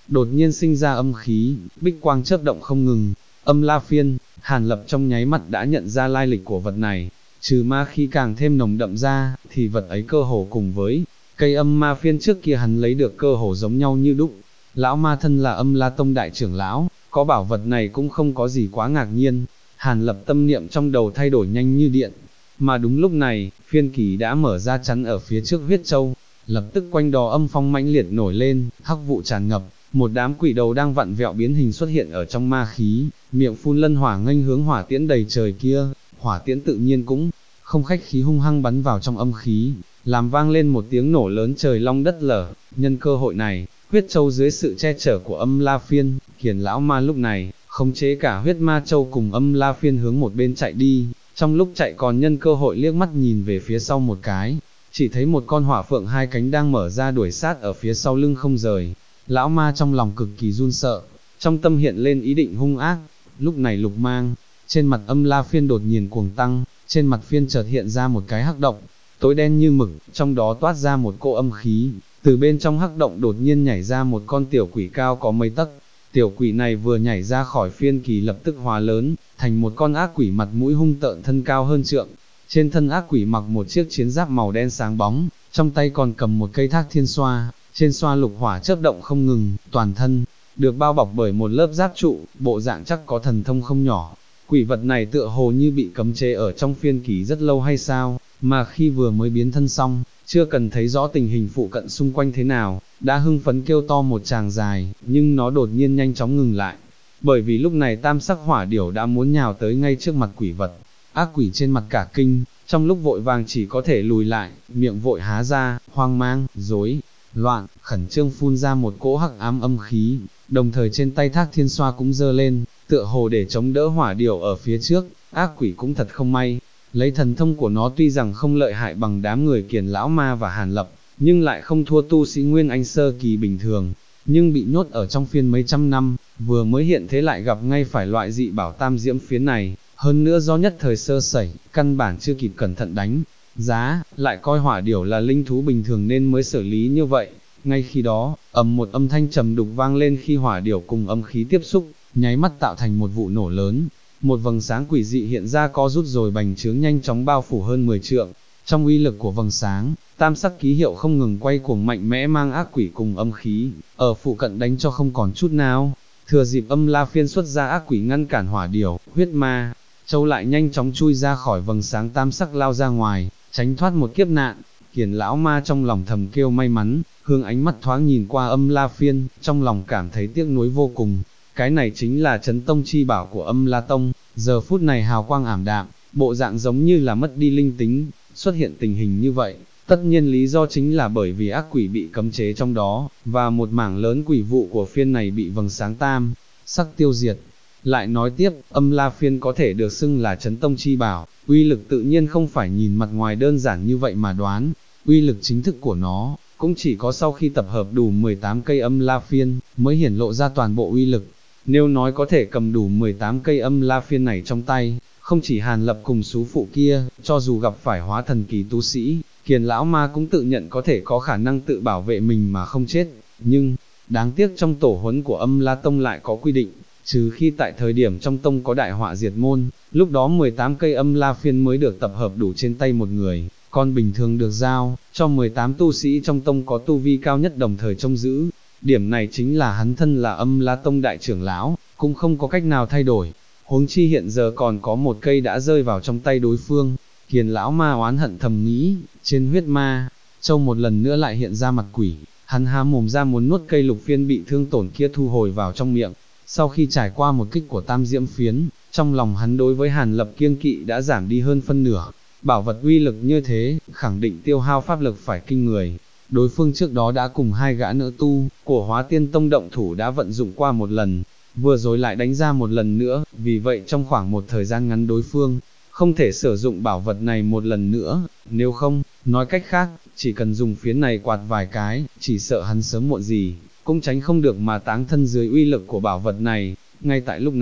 S1: đột nhiên sinh ra âm khí, bích quang chớp động không ngừng. Âm La Phiên, Hàn Lập trong nháy mặt đã nhận ra lai lịch của vật này, trừ ma khí càng thêm nồng đậm ra, thì vật ấy cơ hồ cùng với cây âm ma phiên trước kia hắn lấy được cơ hồ giống nhau như đúc. Lão ma thân là Âm La Tông đại trưởng lão, có bảo vật này cũng không có gì quá ngạc nhiên. Hàn Lập tâm niệm trong đầu thay đổi nhanh như điện, mà đúng lúc này, phiên kỳ đã mở ra chắn ở phía trước huyết châu, lập tức quanh đó âm phong mãnh liệt nổi lên, hắc vụ tràn ngập, một đám quỷ đầu đang vặn vẹo biến hình xuất hiện ở trong ma khí, miệng phun lân hỏa nghênh hướng hỏa tiễn đầy trời kia. Hỏa tiễn tự nhiên cũng không khách khí hung hăng bắn vào trong âm khí, làm vang lên một tiếng nổ lớn trời long đất lở. Nhân cơ hội này, huyết châu dưới sự che chở của Âm La Phiên, Kiền lão ma lúc này khống chế cả huyết ma châu cùng Âm La Phiên hướng một bên chạy đi. Trong lúc chạy còn nhân cơ hội liếc mắt nhìn về phía sau một cái, chỉ thấy một con hỏa phượng hai cánh đang mở ra đuổi sát ở phía sau lưng không rời. Lão ma trong lòng cực kỳ run sợ, trong tâm hiện lên ý định hung ác. Lúc này lục mang trên mặt Âm La Phiên đột nhiên cuồng tăng, trên mặt phiên chợt hiện ra một cái hắc động, tối đen như mực, trong đó toát ra một cỗ âm khí. Từ bên trong hắc động đột nhiên nhảy ra một con tiểu quỷ cao có mấy tấc. Tiểu quỷ này vừa nhảy ra khỏi phiên kỳ lập tức hóa lớn, thành một con ác quỷ mặt mũi hung tợn thân cao hơn trượng. Trên thân ác quỷ mặc một chiếc chiến giáp màu đen sáng bóng, trong tay còn cầm một cây thác thiên xoa, trên xoa lục hỏa chớp động không ngừng, toàn thân được bao bọc bởi một lớp giáp trụ, bộ dạng chắc có thần thông không nhỏ. Quỷ vật này tựa hồ như bị cấm chế ở trong phiên kỳ rất lâu hay sao, mà khi vừa mới biến thân xong, chưa cần thấy rõ tình hình phụ cận xung quanh thế nào, đã hưng phấn kêu to một tràng dài, nhưng nó đột nhiên nhanh chóng ngừng lại, bởi vì lúc này tam sắc hỏa điểu đã muốn nhào tới ngay trước mặt quỷ vật. Ác quỷ trên mặt cả kinh, trong lúc vội vàng chỉ có thể lùi lại, miệng vội há ra, hoang mang, rối loạn, khẩn trương phun ra một cỗ hắc ám âm khí, đồng thời trên tay thác thiên xoa cũng giơ lên, tựa hồ để chống đỡ hỏa điểu ở phía trước. Ác quỷ cũng thật không may, lấy thần thông của nó tuy rằng không lợi hại bằng đám người Kiền lão ma và Hàn Lập, nhưng lại không thua tu sĩ Nguyên Anh sơ kỳ bình thường, nhưng bị nhốt ở trong phiên mấy trăm năm, vừa mới hiện thế lại gặp ngay phải loại dị bảo tam diễm phiến này, hơn nữa do nhất thời sơ sẩy, căn bản chưa kịp cẩn thận đánh giá, lại coi hỏa điểu là linh thú bình thường nên mới xử lý như vậy. Ngay khi đó, một âm thanh trầm đục vang lên khi hỏa điểu cùng âm khí tiếp xúc, nháy mắt tạo thành một vụ nổ lớn. Một vầng sáng quỷ dị hiện ra co rút rồi bành trướng nhanh chóng bao phủ hơn 10 trượng. Trong uy lực của vầng sáng, tam sắc ký hiệu không ngừng quay cuồng mạnh mẽ mang ác quỷ cùng âm khí, ở phụ cận đánh cho không còn chút nào. Thừa dịp Âm La Phiên xuất ra ác quỷ ngăn cản hỏa điểu, huyết ma châu lại nhanh chóng chui ra khỏi vầng sáng tam sắc lao ra ngoài, tránh thoát một kiếp nạn. Kiền lão ma trong lòng thầm kêu may mắn, hướng ánh mắt thoáng nhìn qua Âm La Phiên, trong lòng cảm thấy tiếc nuối vô cùng. Cái này chính là chấn tông chi bảo của Âm La Tông, giờ phút này hào quang ảm đạm, bộ dạng giống như là mất đi linh tính. Xuất hiện tình hình như vậy, tất nhiên lý do chính là bởi vì ác quỷ bị cấm chế trong đó, và một mảng lớn quỷ vụ của phiên này bị vầng sáng tam sắc tiêu diệt. Lại nói tiếp, Âm La Phiên có thể được xưng là chấn tông chi bảo, uy lực tự nhiên không phải nhìn mặt ngoài đơn giản như vậy mà đoán, uy lực chính thức của nó cũng chỉ có sau khi tập hợp đủ 18 cây Âm La Phiên mới hiển lộ ra toàn bộ uy lực. Nếu nói có thể cầm đủ 18 cây Âm La Phiên này trong tay, không chỉ Hàn Lập cùng sú phụ kia, cho dù gặp phải hóa thần kỳ tu sĩ, Kiền lão ma cũng tự nhận có thể có khả năng tự bảo vệ mình mà không chết. Nhưng, đáng tiếc trong tổ huấn của Âm La Tông lại có quy định, trừ khi tại thời điểm trong tông có đại họa diệt môn, lúc đó 18 cây Âm La Phiên mới được tập hợp đủ trên tay một người, còn bình thường được giao cho 18 tu sĩ trong tông có tu vi cao nhất đồng thời trông giữ. Điểm này chính là hắn thân là Âm La Tông đại trưởng lão, cũng không có cách nào thay đổi. Huống chi hiện giờ còn có một cây đã rơi vào trong tay đối phương. Kiền lão ma oán hận thầm nghĩ, trên huyết ma châu một lần nữa lại hiện ra mặt quỷ, hắn há mồm ra muốn nuốt cây lục phiên bị thương tổn kia thu hồi vào trong miệng. Sau khi trải qua một kích của tam diễm phiến, trong lòng hắn đối với Hàn Lập kiêng kỵ đã giảm đi hơn phân nửa. Bảo vật uy lực như thế, khẳng định tiêu hao pháp lực phải kinh người. Đối phương trước đó đã cùng hai gã nữ tu của Hóa Tiên Tông động thủ đã vận dụng qua một lần, vừa rồi lại đánh ra một lần nữa, vì vậy trong khoảng một thời gian ngắn đối phương không thể sử dụng bảo vật này một lần nữa, nếu không, nói cách khác, chỉ cần dùng phiến này quạt vài cái, chỉ sợ hắn sớm muộn gì cũng tránh không được mà táng thân dưới uy lực của bảo vật này. Ngay tại lúc này,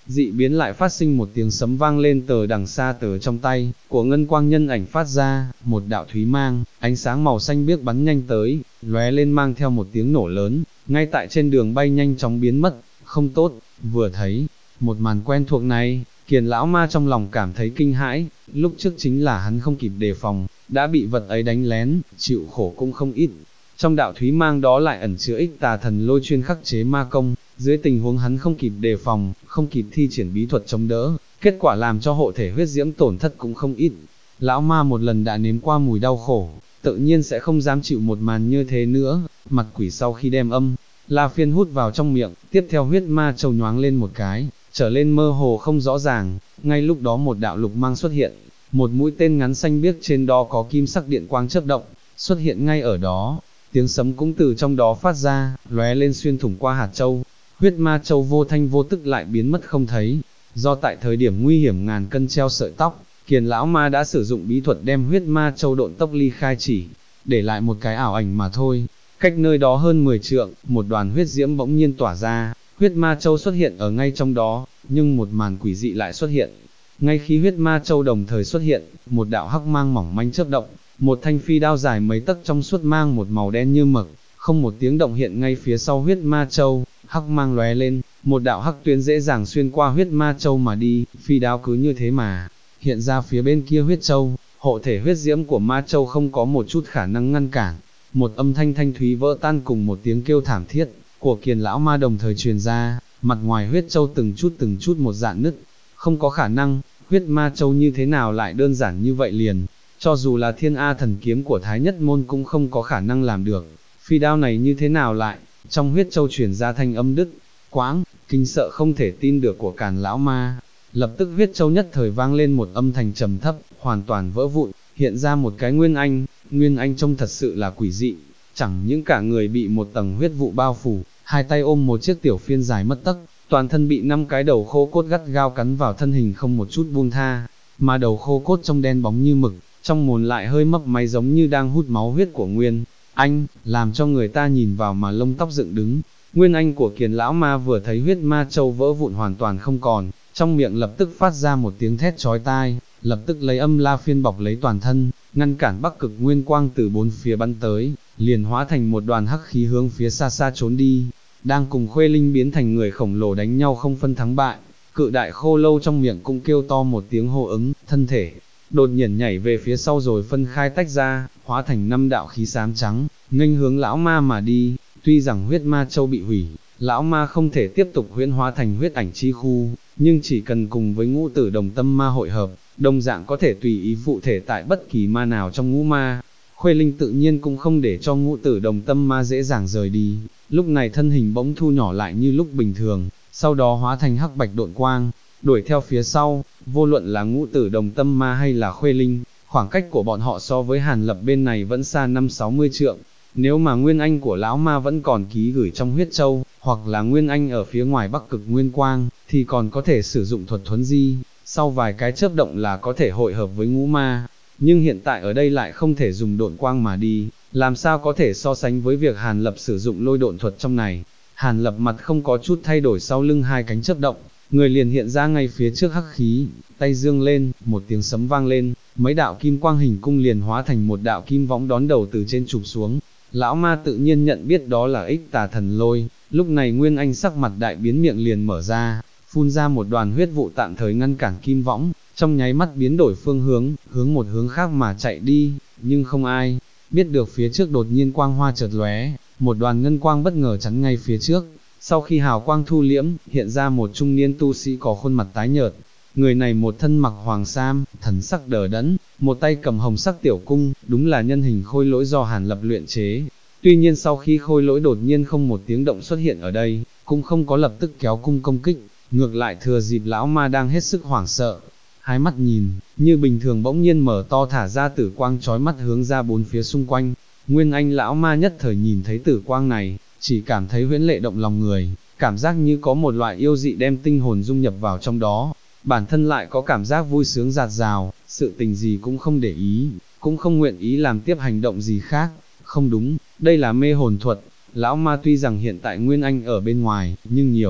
S1: dị biến lại phát sinh một tiếng sấm vang lên từ đằng xa, từ trong tay của ngân quang nhân ảnh phát ra, một đạo thúy mang, ánh sáng màu xanh biếc bắn nhanh tới, lóe lên mang theo một tiếng nổ lớn, ngay tại trên đường bay nhanh chóng biến mất. Không tốt, vừa thấy một màn quen thuộc này, Kiền lão ma trong lòng cảm thấy kinh hãi, lúc trước chính là hắn không kịp đề phòng, đã bị vật ấy đánh lén, chịu khổ cũng không ít. Trong đạo thúy mang đó lại ẩn chứa ích tà thần lôi chuyên khắc chế ma công, dưới tình huống hắn không kịp đề phòng, không kịp thi triển bí thuật chống đỡ, kết quả làm cho hộ thể huyết diễm tổn thất cũng không ít. Lão ma một lần đã nếm qua mùi đau khổ, tự nhiên sẽ không dám chịu một màn như thế nữa. Mặt quỷ sau khi đem La Phiên hút vào trong miệng, tiếp theo huyết ma châu nhoáng lên một cái, trở lên mơ hồ không rõ ràng, ngay lúc đó một đạo lục mang xuất hiện, một mũi tên ngắn xanh biếc trên đó có kim sắc điện quang chớp động, xuất hiện ngay ở đó, tiếng sấm cũng từ trong đó phát ra, lóe lên xuyên thủng qua hạt châu, huyết ma châu vô thanh vô tức lại biến mất không thấy. Do tại thời điểm nguy hiểm ngàn cân treo sợi tóc, Kiền lão ma đã sử dụng bí thuật đem huyết ma châu độn tốc ly khai, chỉ để lại một cái ảo ảnh mà thôi. Cách nơi đó hơn 10 trượng, một đoàn huyết diễm bỗng nhiên tỏa ra, huyết ma châu xuất hiện ở ngay trong đó, nhưng một màn quỷ dị lại xuất hiện. Ngay khi huyết ma châu đồng thời xuất hiện, một đạo hắc mang mỏng manh chớp động, một thanh phi đao dài mấy tấc trong suốt mang một màu đen như mực, không một tiếng động hiện ngay phía sau huyết ma châu, hắc mang lóe lên, một đạo hắc tuyến dễ dàng xuyên qua huyết ma châu mà đi, phi đao cứ như thế mà hiện ra phía bên kia huyết châu, hộ thể huyết diễm của ma châu không có một chút khả năng ngăn cản. Một âm thanh thanh thúy vỡ tan cùng một tiếng kêu thảm thiết của Kiền lão ma đồng thời truyền ra, mặt ngoài huyết châu từng chút một dạn nứt. Không có khả năng, huyết ma châu như thế nào lại đơn giản như vậy liền, cho dù là thiên A thần kiếm của Thái Nhất Môn cũng không có khả năng làm được, phi đao này như thế nào lại, trong huyết châu truyền ra thanh âm đứt, quãng, kinh sợ không thể tin được của Càn lão ma. Lập tức huyết châu nhất thời vang lên một âm thanh trầm thấp, hoàn toàn vỡ vụn, hiện ra một cái Nguyên Anh trông thật sự là quỷ dị, chẳng những cả người bị một tầng huyết vụ bao phủ, hai tay ôm một chiếc tiểu phiên dài mất tấc, toàn thân bị 5 cái đầu khô cốt gắt gao cắn vào thân hình không một chút buông tha, mà đầu khô cốt trong đen bóng như mực, trong mồm lại hơi mấp máy giống như đang hút máu huyết của Nguyên Anh, làm cho người ta nhìn vào mà lông tóc dựng đứng. Nguyên Anh của Kiền lão ma vừa thấy huyết ma châu vỡ vụn hoàn toàn không còn, trong miệng lập tức phát ra một tiếng thét chói tai, lập tức lấy La Phiên bọc lấy toàn thân, ngăn cản Bắc Cực Nguyên Quang từ bốn phía bắn tới, liền hóa thành một đoàn hắc khí hướng phía xa xa trốn đi, đang cùng Khuê Linh biến thành người khổng lồ đánh nhau không phân thắng bại. Cự đại khô lâu trong miệng cũng kêu to một tiếng hô ứng, thân thể đột nhiên nhảy về phía sau rồi phân khai tách ra, hóa thành 5 đạo khí xám trắng, nghênh hướng lão ma mà đi. Tuy rằng huyết ma châu bị hủy, lão ma không thể tiếp tục huyễn hóa thành huyết ảnh chi khu, nhưng chỉ cần cùng với ngũ tử đồng tâm ma hội hợp, đồng dạng có thể tùy ý phụ thể tại bất kỳ ma nào trong ngũ ma. Khuê Linh tự nhiên cũng không để cho ngũ tử đồng tâm ma dễ dàng rời đi, lúc này thân hình bỗng thu nhỏ lại như lúc bình thường, sau đó hóa thành hắc bạch độn quang, đuổi theo phía sau. Vô luận là ngũ tử đồng tâm ma hay là Khuê Linh, khoảng cách của bọn họ so với Hàn Lập bên này vẫn xa 50-60 trượng. Nếu mà Nguyên Anh của lão ma vẫn còn ký gửi trong huyết châu, hoặc là Nguyên Anh ở phía ngoài Bắc Cực Nguyên Quang, thì còn có thể sử dụng thuật thuấn di, sau vài cái chớp động là có thể hội hợp với ngũ ma. Nhưng hiện tại ở đây lại không thể dùng độn quang mà đi, làm sao có thể so sánh với việc Hàn Lập sử dụng lôi độn thuật trong này. Hàn Lập mặt không có chút thay đổi, sau lưng hai cánh chớp động, người liền hiện ra ngay phía trước hắc khí, tay dương lên, một tiếng sấm vang lên, mấy đạo kim quang hình cung liền hóa thành một đạo kim võng đón đầu từ trên chụp xuống. Lão ma tự nhiên nhận biết đó là ích tà thần lôi, lúc này Nguyên Anh sắc mặt đại biến, miệng liền mở ra, phun ra một đoàn huyết vụ tạm thời ngăn cản kim võng, trong nháy mắt biến đổi phương hướng, hướng một hướng khác mà chạy đi, nhưng không ai biết được phía trước đột nhiên quang hoa chợt lóe, một đoàn ngân quang bất ngờ chắn ngay phía trước. Sau khi hào quang thu liễm, hiện ra một trung niên tu sĩ có khuôn mặt tái nhợt. Người này một thân mặc hoàng sam, thần sắc đờ đẫn, một tay cầm hồng sắc tiểu cung, đúng là nhân hình khôi lỗi do Hàn Lập luyện chế. Tuy nhiên sau khi khôi lỗi đột nhiên không một tiếng động xuất hiện ở đây, cũng không có lập tức kéo cung công kích, ngược lại thừa dịp lão ma đang hết sức hoảng sợ, hai mắt nhìn, như bình thường bỗng nhiên mở to, thả ra tử quang chói mắt hướng ra bốn phía xung quanh. Nguyên Anh lão ma nhất thời nhìn thấy tử quang này, chỉ cảm thấy huyễn lệ động lòng người, cảm giác như có một loại yêu dị đem tinh hồn dung nhập vào trong đó, bản thân lại có cảm giác vui sướng dạt dào, sự tình gì cũng không để ý, cũng không nguyện ý làm tiếp hành động gì khác. Không đúng, đây là mê hồn thuật. Lão ma tuy rằng hiện tại Nguyên Anh ở bên ngoài, nhưng nhiều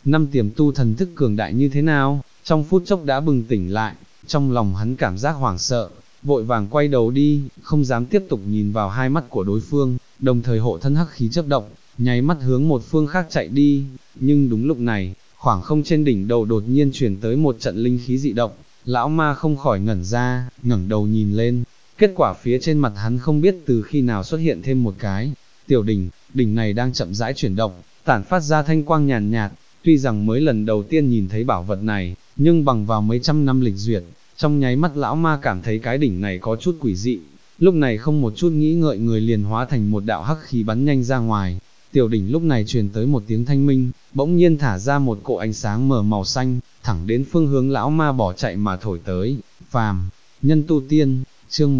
S1: năm tiềm tu thần thức cường đại như thế nào, trong phút chốc đã bừng tỉnh lại, trong lòng hắn cảm giác hoảng sợ, vội vàng quay đầu đi, không dám tiếp tục nhìn vào hai mắt của đối phương, đồng thời hộ thân hắc khí chớp động, nháy mắt hướng một phương khác chạy đi, nhưng đúng lúc này, khoảng không trên đỉnh đầu đột nhiên truyền tới một trận linh khí dị động, lão ma không khỏi ngẩn ra, ngẩng đầu nhìn lên, kết quả phía trên mặt hắn không biết từ khi nào xuất hiện thêm một cái tiểu đỉnh, đỉnh này đang chậm rãi chuyển động, tản phát ra thanh quang nhàn nhạt, tuy rằng mới lần đầu tiên nhìn thấy bảo vật này, nhưng bằng vào mấy trăm năm lịch duyệt, trong nháy mắt lão ma cảm thấy cái đỉnh này có chút quỷ dị, lúc này không một chút nghĩ ngợi người liền hóa thành một đạo hắc khí bắn nhanh ra ngoài. Tiểu đỉnh lúc này truyền tới một tiếng thanh minh, bỗng nhiên thả ra một cỗ ánh sáng mờ màu xanh, thẳng đến phương hướng lão ma bỏ chạy mà thổi tới. Phàm, nhân tu tiên, chương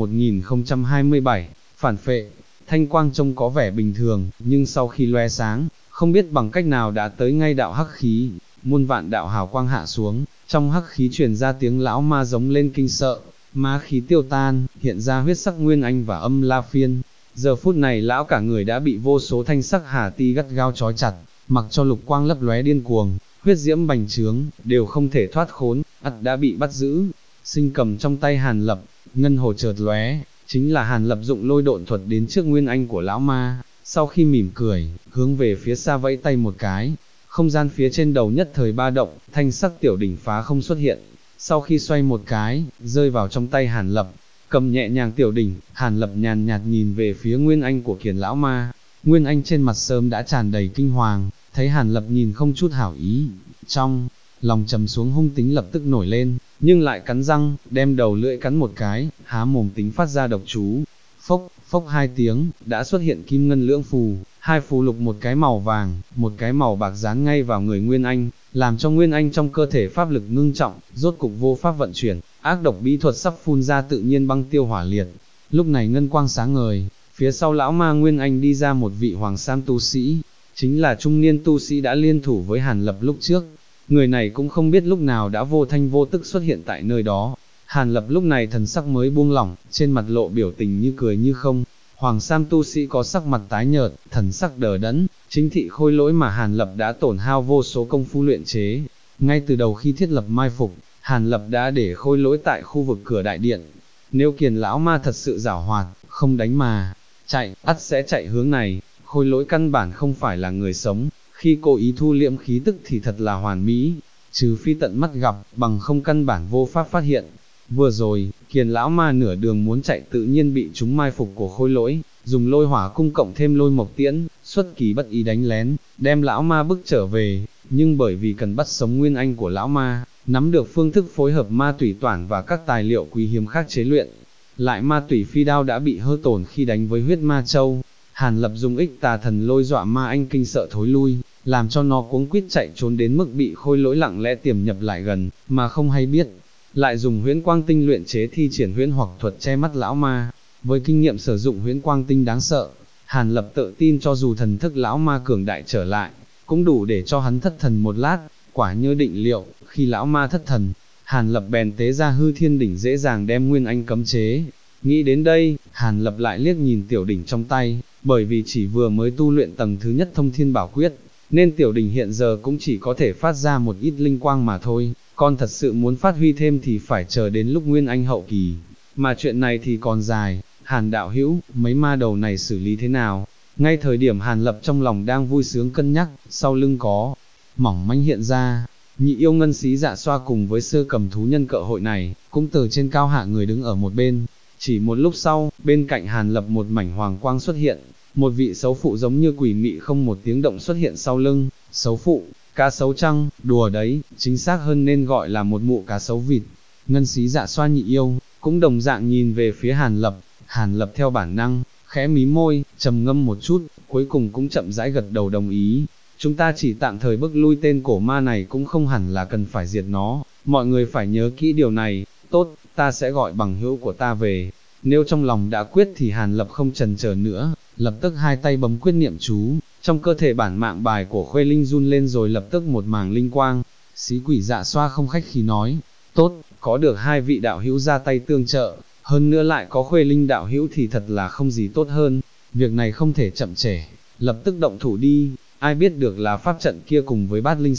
S1: 1027, phản phệ. Thanh quang trông có vẻ bình thường, nhưng sau khi loe sáng, không biết bằng cách nào đã tới ngay đạo hắc khí, muôn vạn đạo hào quang hạ xuống, trong hắc khí truyền ra tiếng lão ma giống lên kinh sợ, ma khí tiêu tan, hiện ra huyết sắc nguyên anh và âm la phiên. Giờ phút này lão cả người đã bị vô số thanh sắc hà ti gắt gao trói chặt, mặc cho lục quang lấp lóe điên cuồng, huyết diễm bành trướng, đều không thể thoát khốn, đã bị bắt giữ. Sinh cầm trong tay Hàn Lập, ngân hồ chợt lóe, chính là Hàn Lập dụng lôi độn thuật đến trước nguyên anh của lão ma, sau khi mỉm cười, hướng về phía xa vẫy tay một cái, không gian phía trên đầu nhất thời ba động, thanh sắc tiểu đỉnh phá không xuất hiện, sau khi xoay một cái, rơi vào trong tay Hàn Lập, cầm nhẹ nhàng tiểu đỉnh, Hàn Lập nhàn nhạt nhìn về phía nguyên anh của Kiền lão ma, nguyên anh trên mặt sớm đã tràn đầy kinh hoàng, thấy Hàn Lập nhìn không chút hảo ý, trong lòng trầm xuống hung tính lập tức nổi lên, nhưng lại cắn răng, đem đầu lưỡi cắn một cái, há mồm tính phát ra độc chú. Phốc, phốc hai tiếng, đã xuất hiện kim ngân lưỡng phù, hai phù lục một cái màu vàng, một cái màu bạc dán ngay vào người Nguyên Anh, làm cho Nguyên Anh trong cơ thể pháp lực ngưng trọng, rốt cục vô pháp vận chuyển, ác độc bí thuật sắp phun ra tự nhiên băng tiêu hỏa liệt. Lúc này ngân quang sáng ngời, phía sau lão ma Nguyên Anh đi ra một vị hoàng sam tu sĩ, chính là trung niên tu sĩ đã liên thủ với Hàn Lập lúc trước. Người này cũng không biết lúc nào đã vô thanh vô tức xuất hiện tại nơi đó. Hàn Lập lúc này thần sắc mới buông lỏng, trên mặt lộ biểu tình như cười như không. Hoàng sam tu sĩ có sắc mặt tái nhợt, thần sắc đờ đẫn, chính thị khôi lỗi mà Hàn Lập đã tổn hao vô số công phu luyện chế. Ngay từ đầu khi thiết lập mai phục, Hàn Lập đã để khôi lỗi tại khu vực cửa đại điện. Nếu Kiền lão ma thật sự giảo hoạt, không đánh mà chạy, ắt sẽ chạy hướng này. Khôi lỗi căn bản không phải là người sống, khi cố ý thu liễm khí tức thì thật là hoàn mỹ, trừ phi tận mắt gặp, bằng không căn bản vô pháp phát hiện. Vừa rồi, Kiền lão ma nửa đường muốn chạy tự nhiên bị chúng mai phục của khôi lỗi, dùng lôi hỏa cung cộng thêm lôi mộc tiễn, xuất kỳ bất ý đánh lén, đem lão ma bức trở về, nhưng bởi vì cần bắt sống nguyên anh của lão ma, nắm được phương thức phối hợp ma tủy toản và các tài liệu quý hiếm khác chế luyện, lại ma tủy phi đao đã bị hư tổn khi đánh với huyết ma châu. Hàn Lập dùng ích tà thần lôi dọa ma anh kinh sợ thối lui, làm cho nó cuống quýt chạy trốn đến mức bị khôi lỗi lặng lẽ tiềm nhập lại gần, mà không hay biết. Lại dùng huyễn quang tinh luyện chế thi triển huyễn hoặc thuật che mắt lão ma. Với kinh nghiệm sử dụng huyễn quang tinh đáng sợ, Hàn Lập tự tin cho dù thần thức lão ma cường đại trở lại, cũng đủ để cho hắn thất thần một lát. Quả như định liệu, khi lão ma thất thần, Hàn Lập bèn tế ra hư thiên đỉnh dễ dàng đem nguyên anh cấm chế. Nghĩ đến đây, Hàn Lập lại liếc nhìn tiểu đỉnh trong tay, bởi vì chỉ vừa mới tu luyện tầng thứ nhất thông thiên bảo quyết, nên tiểu đỉnh hiện giờ cũng chỉ có thể phát ra một ít linh quang mà thôi, còn thật sự muốn phát huy thêm thì phải chờ đến lúc nguyên anh hậu kỳ, mà chuyện này thì còn dài. Hàn đạo hữu, mấy ma đầu này xử lý thế nào? Ngay thời điểm Hàn Lập trong lòng đang vui sướng cân nhắc, sau lưng có mỏng manh hiện ra, nhị yêu ngân xí dạ xoa cùng với sơ cầm thú nhân cỡ hội này, cũng từ trên cao hạ người đứng ở một bên. Chỉ một lúc sau, bên cạnh Hàn Lập một mảnh hoàng quang xuất hiện, một vị xấu phụ giống như quỷ mị không một tiếng động xuất hiện sau lưng. Xấu phụ, cá sấu trăng, đùa đấy, chính xác hơn nên gọi là một mụ cá sấu vịt. Ngân xí dạ xoa nhị yêu, cũng đồng dạng nhìn về phía Hàn Lập. Hàn Lập theo bản năng, khẽ mí môi, trầm ngâm một chút, cuối cùng cũng chậm rãi gật đầu đồng ý. Chúng ta chỉ tạm thời bức lui tên cổ ma này cũng không hẳn là cần phải diệt nó, mọi người phải nhớ kỹ điều này. Tốt, ta sẽ gọi bằng hữu của ta về. Nếu trong lòng đã quyết thì Hàn Lập không chần chờ nữa, lập tức hai tay bấm quyết niệm chú, trong cơ thể bản mạng bài của Khuê Linh run lên rồi lập tức một màng linh quang. Xí quỷ dạ xoa không khách khí nói, tốt, có được hai vị đạo hữu ra tay tương trợ, hơn nữa lại có Khuê Linh đạo hữu thì thật là không gì tốt hơn, việc này không thể chậm trễ, lập tức động thủ đi. Ai biết được là pháp trận kia cùng với bát linh xích,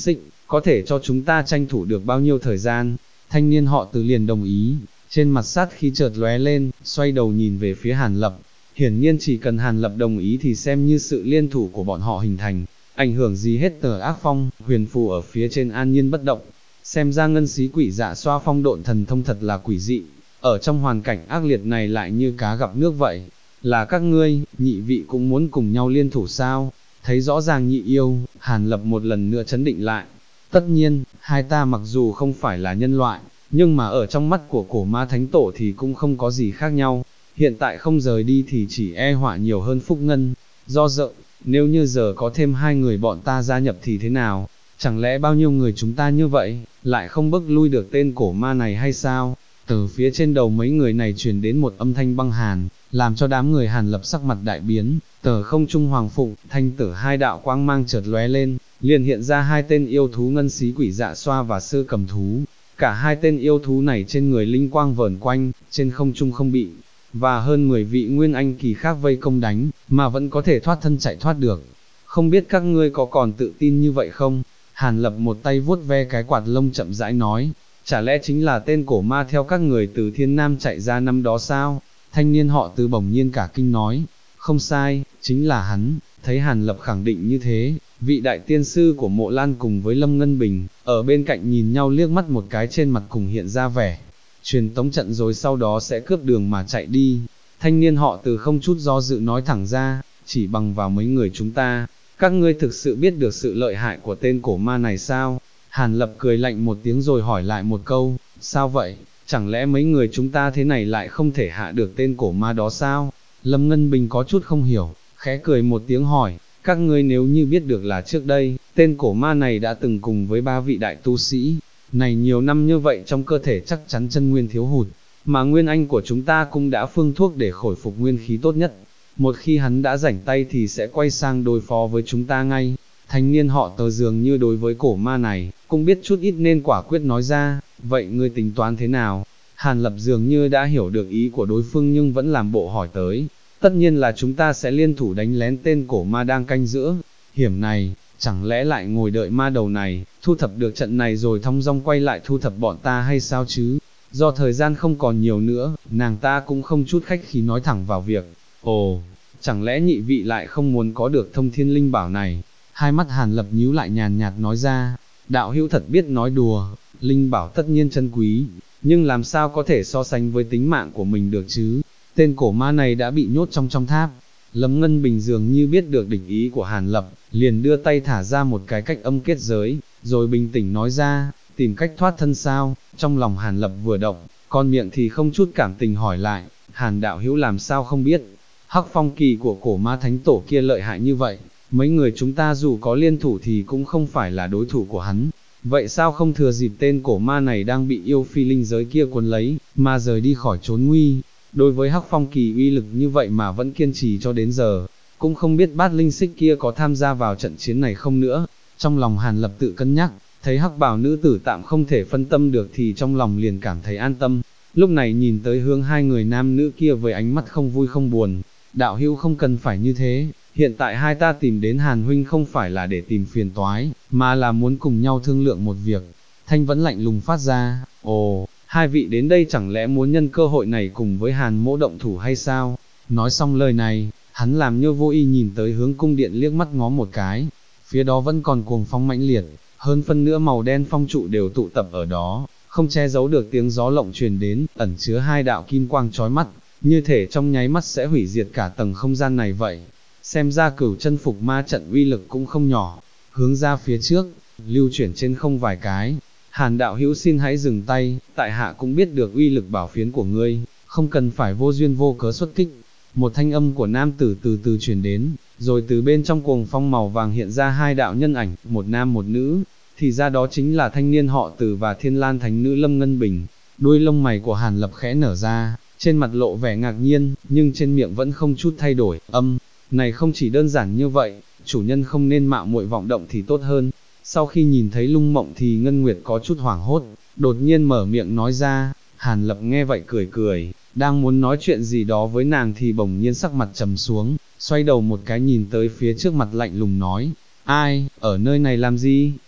S1: có thể cho chúng ta tranh thủ được bao nhiêu thời gian? Thanh niên họ Từ liền đồng ý, trên mặt sát khí chợt lóe lên, xoay đầu nhìn về phía Hàn Lập. Hiển nhiên chỉ cần Hàn Lập đồng ý thì xem như sự liên thủ của bọn họ hình thành, ảnh hưởng gì hết tờ ác phong, huyền phù ở phía trên an nhiên bất động. Xem ra ngân xí quỷ dạ xoa phong độn thần thông thật là quỷ dị, ở trong hoàn cảnh ác liệt này lại như cá gặp nước vậy. Là các ngươi, nhị vị cũng muốn cùng nhau liên thủ sao? Thấy rõ ràng nhị yêu, Hàn Lập một lần nữa chấn định lại. Tất nhiên, hai ta mặc dù không phải là nhân loại, nhưng mà ở trong mắt của cổ ma thánh tổ thì cũng không có gì khác nhau. Hiện tại không rời đi thì chỉ e họa nhiều hơn phúc ngân. Do dự, nếu như giờ có thêm hai người bọn ta gia nhập thì thế nào? Chẳng lẽ bao nhiêu người chúng ta như vậy, lại không bức lui được tên cổ ma này hay sao? Từ phía trên đầu mấy người này truyền đến một âm thanh băng hàn, làm cho đám người Hàn Lập sắc mặt đại biến. Tờ không trung hoàng phục, thanh tử hai đạo quang mang chợt lóe lên, liền hiện ra hai tên yêu thú ngân xí quỷ dạ xoa và sư cầm thú. Cả hai tên yêu thú này trên người linh quang vờn quanh, trên không trung không bị, và hơn 10 vị nguyên anh kỳ khác vây công đánh, mà vẫn có thể thoát thân chạy thoát được. Không biết các ngươi có còn tự tin như vậy không? Hàn Lập một tay vuốt ve cái quạt lông chậm rãi nói, chả lẽ chính là tên cổ ma theo các người từ thiên nam chạy ra năm đó sao? Thanh niên họ Từ bỗng nhiên cả kinh nói, không sai, chính là hắn. Thấy Hàn Lập khẳng định như thế, vị đại tiên sư của Mộ Lan cùng với Lâm Ngân Bình, ở bên cạnh nhìn nhau liếc mắt một cái, trên mặt cùng hiện ra vẻ truyền tống trận rồi sau đó sẽ cướp đường mà chạy đi. Thanh niên họ Từ không chút do dự nói thẳng ra, chỉ bằng vào mấy người chúng ta, các ngươi thực sự biết được sự lợi hại của tên cổ ma này sao? Hàn Lập cười lạnh một tiếng rồi hỏi lại một câu, sao vậy, chẳng lẽ mấy người chúng ta thế này lại không thể hạ được tên cổ ma đó sao? Lâm Ngân Bình có chút không hiểu, khẽ cười một tiếng hỏi, các ngươi nếu như biết được là trước đây, tên cổ ma này đã từng cùng với ba vị đại tu sĩ, này nhiều năm như vậy trong cơ thể chắc chắn chân nguyên thiếu hụt, mà nguyên anh của chúng ta cũng đã phương thuốc để khôi phục nguyên khí tốt nhất. Một khi hắn đã rảnh tay thì sẽ quay sang đối phó với chúng ta ngay. Thanh niên họ Tờ dường như đối với cổ ma này, cũng biết chút ít nên quả quyết nói ra, vậy ngươi tính toán thế nào? Hàn Lập dường như đã hiểu được ý của đối phương nhưng vẫn làm bộ hỏi tới, tất nhiên là chúng ta sẽ liên thủ đánh lén tên cổ ma đang canh giữa hiểm này, chẳng lẽ lại ngồi đợi ma đầu này, thu thập được trận này rồi thong dong quay lại thu thập bọn ta hay sao chứ? Do thời gian không còn nhiều nữa, nàng ta cũng không chút khách khí nói thẳng vào việc, ồ, chẳng lẽ nhị vị lại không muốn có được thông thiên linh bảo này? Hai mắt Hàn Lập nhíu lại nhàn nhạt nói ra, đạo hữu thật biết nói đùa, linh bảo tất nhiên chân quý, nhưng làm sao có thể so sánh với tính mạng của mình được chứ? Tên cổ ma này đã bị nhốt trong tháp. Lâm Ngân Bình dường như biết được địch ý của Hàn Lập, liền đưa tay thả ra một cái cách âm kết giới, rồi bình tĩnh nói ra, tìm cách thoát thân sao? Trong lòng Hàn Lập vừa động, con miệng thì không chút cảm tình hỏi lại, Hàn đạo hữu làm sao không biết? Hắc phong kỳ của cổ ma thánh tổ kia lợi hại như vậy, mấy người chúng ta dù có liên thủ thì cũng không phải là đối thủ của hắn. Vậy sao không thừa dịp tên cổ ma này đang bị yêu phi linh giới kia cuốn lấy, mà rời đi khỏi trốn nguy? Đối với Hắc phong kỳ uy lực như vậy mà vẫn kiên trì cho đến giờ, cũng không biết bát linh xích kia có tham gia vào trận chiến này không nữa. Trong lòng Hàn Lập tự cân nhắc, thấy Hắc bào nữ tử tạm không thể phân tâm được thì trong lòng liền cảm thấy an tâm. Lúc này nhìn tới hướng hai người nam nữ kia với ánh mắt không vui không buồn, đạo hữu không cần phải như thế, hiện tại hai ta tìm đến Hàn huynh không phải là để tìm phiền toái, mà là muốn cùng nhau thương lượng một việc. Thanh vẫn lạnh lùng phát ra, ồ, hai vị đến đây chẳng lẽ muốn nhân cơ hội này cùng với Hàn mỗ động thủ hay sao? Nói xong lời này, hắn làm như vô ý nhìn tới hướng cung điện liếc mắt ngó một cái, phía đó vẫn còn cuồng phong mãnh liệt, hơn phân nữa màu đen phong trụ đều tụ tập ở đó, không che giấu được tiếng gió lộng truyền đến, ẩn chứa hai đạo kim quang chói mắt, như thể trong nháy mắt sẽ hủy diệt cả tầng không gian này vậy. Xem ra Cửu chân phục ma trận uy lực cũng không nhỏ, hướng ra phía trước, lưu chuyển trên không vài cái. Hàn đạo hữu xin hãy dừng tay, tại hạ cũng biết được uy lực bảo phiến của ngươi, không cần phải vô duyên vô cớ xuất kích. Một thanh âm của nam tử từ từ truyền đến, rồi từ bên trong cuồng phong màu vàng hiện ra hai đạo nhân ảnh, một nam một nữ, thì ra đó chính là thanh niên họ Từ và Thiên Lan thánh nữ Lâm Ngân Bình. Đuôi lông mày của Hàn Lập khẽ nở ra, trên mặt lộ vẻ ngạc nhiên, nhưng trên miệng vẫn không chút thay đổi, này không chỉ đơn giản như vậy, chủ nhân không nên mạo muội vọng động thì tốt hơn. Sau khi nhìn thấy Lung Mộng thì Ngân Nguyệt có chút hoảng hốt, đột nhiên mở miệng nói ra. Hàn Lập nghe vậy cười cười, đang muốn nói chuyện gì đó với nàng thì bỗng nhiên sắc mặt trầm xuống, xoay đầu một cái nhìn tới phía trước mặt lạnh lùng nói, ai, ở nơi này làm gì?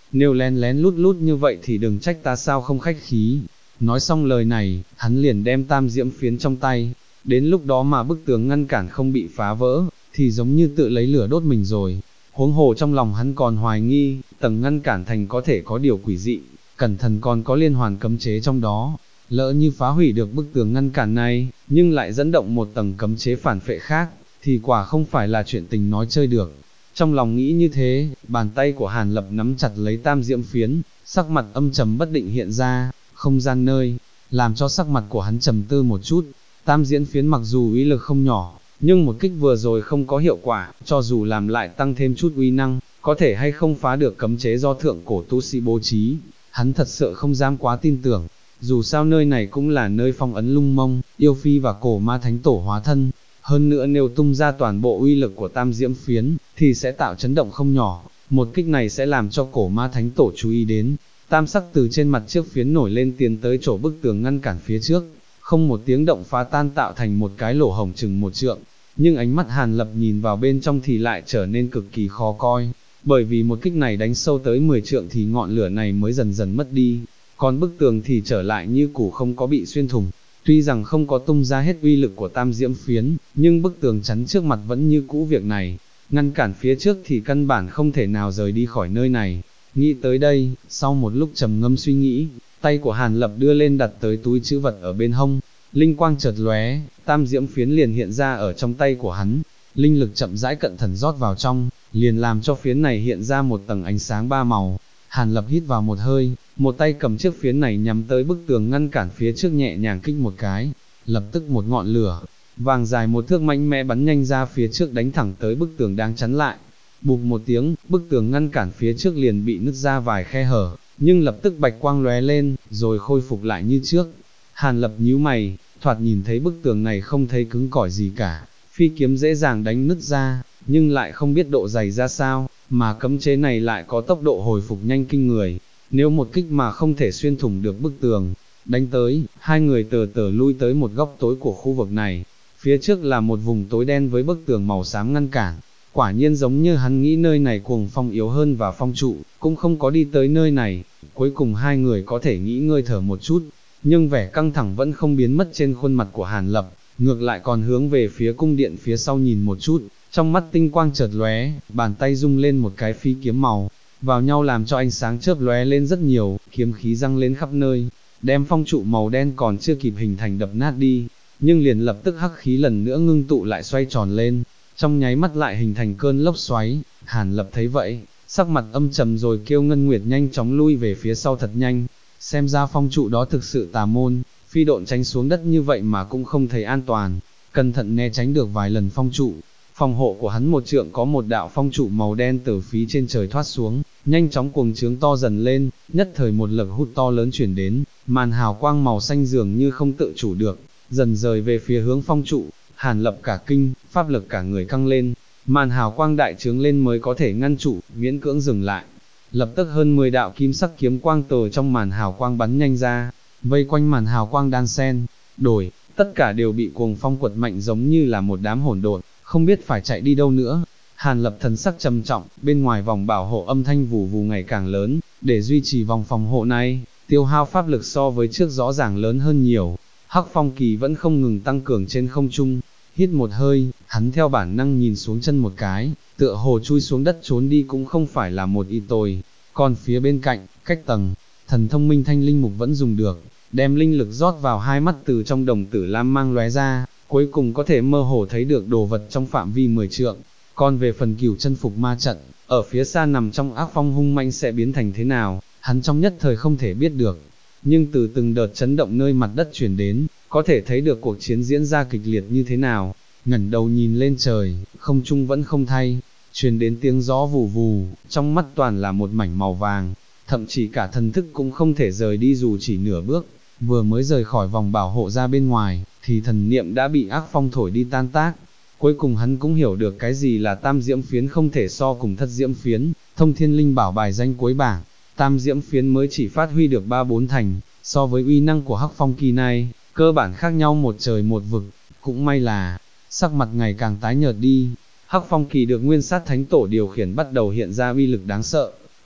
S1: nếu lén lén lút lút như vậy thì đừng trách ta sao không khách khí. Nói xong lời này, hắn liền đem tam diễm phiến trong tay, đến lúc đó mà bức tường ngăn cản không bị phá vỡ, thì giống như tự lấy lửa đốt mình rồi. Huống hồ trong lòng hắn còn hoài nghi, tầng ngăn cản thành có thể có điều quỷ dị, cẩn thận còn có liên hoàn cấm chế trong đó. Lỡ như phá hủy được bức tường ngăn cản này, nhưng lại dẫn động một tầng cấm chế phản phệ khác, thì quả không phải là chuyện tình nói chơi được. Trong lòng nghĩ như thế, bàn tay của Hàn Lập nắm chặt lấy tam diễm phiến, sắc mặt âm trầm bất định hiện ra, không gian nơi, làm cho sắc mặt của hắn trầm tư một chút. Tam diễm phiến mặc dù uy lực không nhỏ, nhưng một kích vừa rồi không có hiệu quả, cho dù làm lại tăng thêm chút uy năng, có thể hay không phá được cấm chế do thượng cổ tu sĩ bố trí, hắn thật sự không dám quá tin tưởng. Dù sao nơi này cũng là nơi phong ấn Lung Mông, yêu phi và cổ ma thánh tổ hóa thân, hơn nữa nếu tung ra toàn bộ uy lực của tam diễm phiến, thì sẽ tạo chấn động không nhỏ, một kích này sẽ làm cho cổ ma thánh tổ chú ý đến. Tam sắc từ trên mặt trước phiến nổi lên tiến tới chỗ bức tường ngăn cản phía trước, không một tiếng động phá tan tạo thành một cái lỗ hổng chừng một trượng, nhưng ánh mắt Hàn Lập nhìn vào bên trong thì lại trở nên cực kỳ khó coi, bởi vì một kích này đánh sâu tới 10 trượng thì ngọn lửa này mới dần dần mất đi, còn bức tường thì trở lại như cũ không có bị xuyên thủng. Tuy rằng không có tung ra hết uy lực của tam diễm phiến, nhưng bức tường chắn trước mặt vẫn như cũ việc này, ngăn cản phía trước thì căn bản không thể nào rời đi khỏi nơi này. Nghĩ tới đây, sau một lúc trầm ngâm suy nghĩ, tay của Hàn Lập đưa lên đặt tới túi trữ vật ở bên hông, linh quang chợt lóe, tam diễm phiến liền hiện ra ở trong tay của hắn, linh lực chậm rãi cận thần rót vào trong, liền làm cho phiến này hiện ra một tầng ánh sáng ba màu. Hàn Lập hít vào một hơi, một tay cầm chiếc phiến này nhắm tới bức tường ngăn cản phía trước nhẹ nhàng kích một cái, lập tức một ngọn lửa vàng dài một thước mạnh mẽ bắn nhanh ra phía trước đánh thẳng tới bức tường đang chắn lại. Bụp một tiếng, bức tường ngăn cản phía trước liền bị nứt ra vài khe hở, nhưng lập tức bạch quang lóe lên, rồi khôi phục lại như trước. Hàn Lập nhíu mày, thoạt nhìn thấy bức tường này không thấy cứng cỏi gì cả, phi kiếm dễ dàng đánh nứt ra, nhưng lại không biết độ dày ra sao, mà cấm chế này lại có tốc độ hồi phục nhanh kinh người. Nếu một kích mà không thể xuyên thủng được bức tường, đánh tới, hai người từ từ lui tới một góc tối của khu vực này. Phía trước là một vùng tối đen với bức tường màu xám ngăn cản. Quả nhiên giống như hắn nghĩ nơi này cuồng phong yếu hơn và phong trụ, cũng không có đi tới nơi này. Cuối cùng hai người có thể nghỉ ngơi thở một chút, nhưng vẻ căng thẳng vẫn không biến mất trên khuôn mặt của Hàn Lập, ngược lại còn hướng về phía cung điện phía sau nhìn một chút, trong mắt tinh quang chợt lóe, bàn tay rung lên một cái phi kiếm màu vào nhau làm cho ánh sáng chớp lóe lên rất nhiều, kiếm khí răng lên khắp nơi, đem phong trụ màu đen còn chưa kịp hình thành đập nát đi, nhưng liền lập tức hắc khí lần nữa ngưng tụ lại xoay tròn lên, trong nháy mắt lại hình thành cơn lốc xoáy. Hàn Lập thấy vậy, sắc mặt âm trầm rồi kêu Ngân Nguyệt nhanh chóng lui về phía sau thật nhanh, xem ra phong trụ đó thực sự tà môn, phi độn tránh xuống đất như vậy mà cũng không thấy an toàn, cẩn thận né tránh được vài lần phong trụ. Phòng hộ của hắn một trượng có một đạo phong trụ màu đen từ phía trên trời thoát xuống, nhanh chóng cuồng trướng to dần lên, nhất thời một lực hút to lớn chuyển đến, màn hào quang màu xanh dường như không tự chủ được, dần rời về phía hướng phong trụ. Hàn Lập cả kinh, pháp lực cả người căng lên, màn hào quang đại trướng lên mới có thể ngăn trụ, miễn cưỡng dừng lại. Lập tức hơn 10 đạo kim sắc kiếm quang từ trong màn hào quang bắn nhanh ra, vây quanh màn hào quang đan sen, đổi, tất cả đều bị cuồng phong quật mạnh giống như là một đám hỗn độn, không biết phải chạy đi đâu nữa. Hàn Lập thần sắc trầm trọng, bên ngoài vòng bảo hộ âm thanh vù vù ngày càng lớn, để duy trì vòng phòng hộ này, tiêu hao pháp lực so với trước rõ ràng lớn hơn nhiều. Hắc Phong Kỳ vẫn không ngừng tăng cường trên không trung, hít một hơi, hắn theo bản năng nhìn xuống chân một cái, tựa hồ chui xuống đất trốn đi cũng không phải là một ý tồi. Còn phía bên cạnh, cách tầng, thần thông minh thanh linh mục vẫn dùng được, đem linh lực rót vào hai mắt từ trong đồng tử lam mang lóe ra, cuối cùng có thể mơ hồ thấy được đồ vật trong phạm vi 10 trượng. Còn về phần Cửu chân phục ma trận, ở phía xa nằm trong ác phong hung manh sẽ biến thành thế nào, hắn trong nhất thời không thể biết được. Nhưng từ từng đợt chấn động nơi mặt đất chuyển đến, có thể thấy được cuộc chiến diễn ra kịch liệt như thế nào. Ngẩng đầu nhìn lên trời, không trung vẫn không thay, truyền đến tiếng gió vù vù, trong mắt toàn là một mảnh màu vàng, thậm chí cả thần thức cũng không thể rời đi dù chỉ nửa bước. Vừa mới rời khỏi vòng bảo hộ ra bên ngoài, thì thần niệm đã bị ác phong thổi đi tan tác. Cuối cùng hắn cũng hiểu được cái gì là tam diễm phiến không thể so cùng thất diễm phiến, thông thiên linh bảo bài danh cuối bảng. Tam diễm phiến mới chỉ phát huy được 3-4 thành, so với uy năng của Hắc Phong Kỳ này, cơ bản khác nhau một trời một vực. Cũng may là, sắc mặt ngày càng tái nhợt đi, Hắc Phong Kỳ được Nguyên Sát Thánh Tổ điều khiển bắt đầu hiện ra uy lực đáng sợ,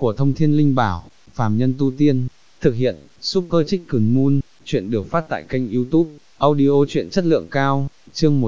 S1: của Thông Thiên Linh Bảo, phàm nhân tu tiên, thực hiện, Super Chicken Moon, chuyện được phát tại kênh YouTube, audio chuyện chất lượng cao, chương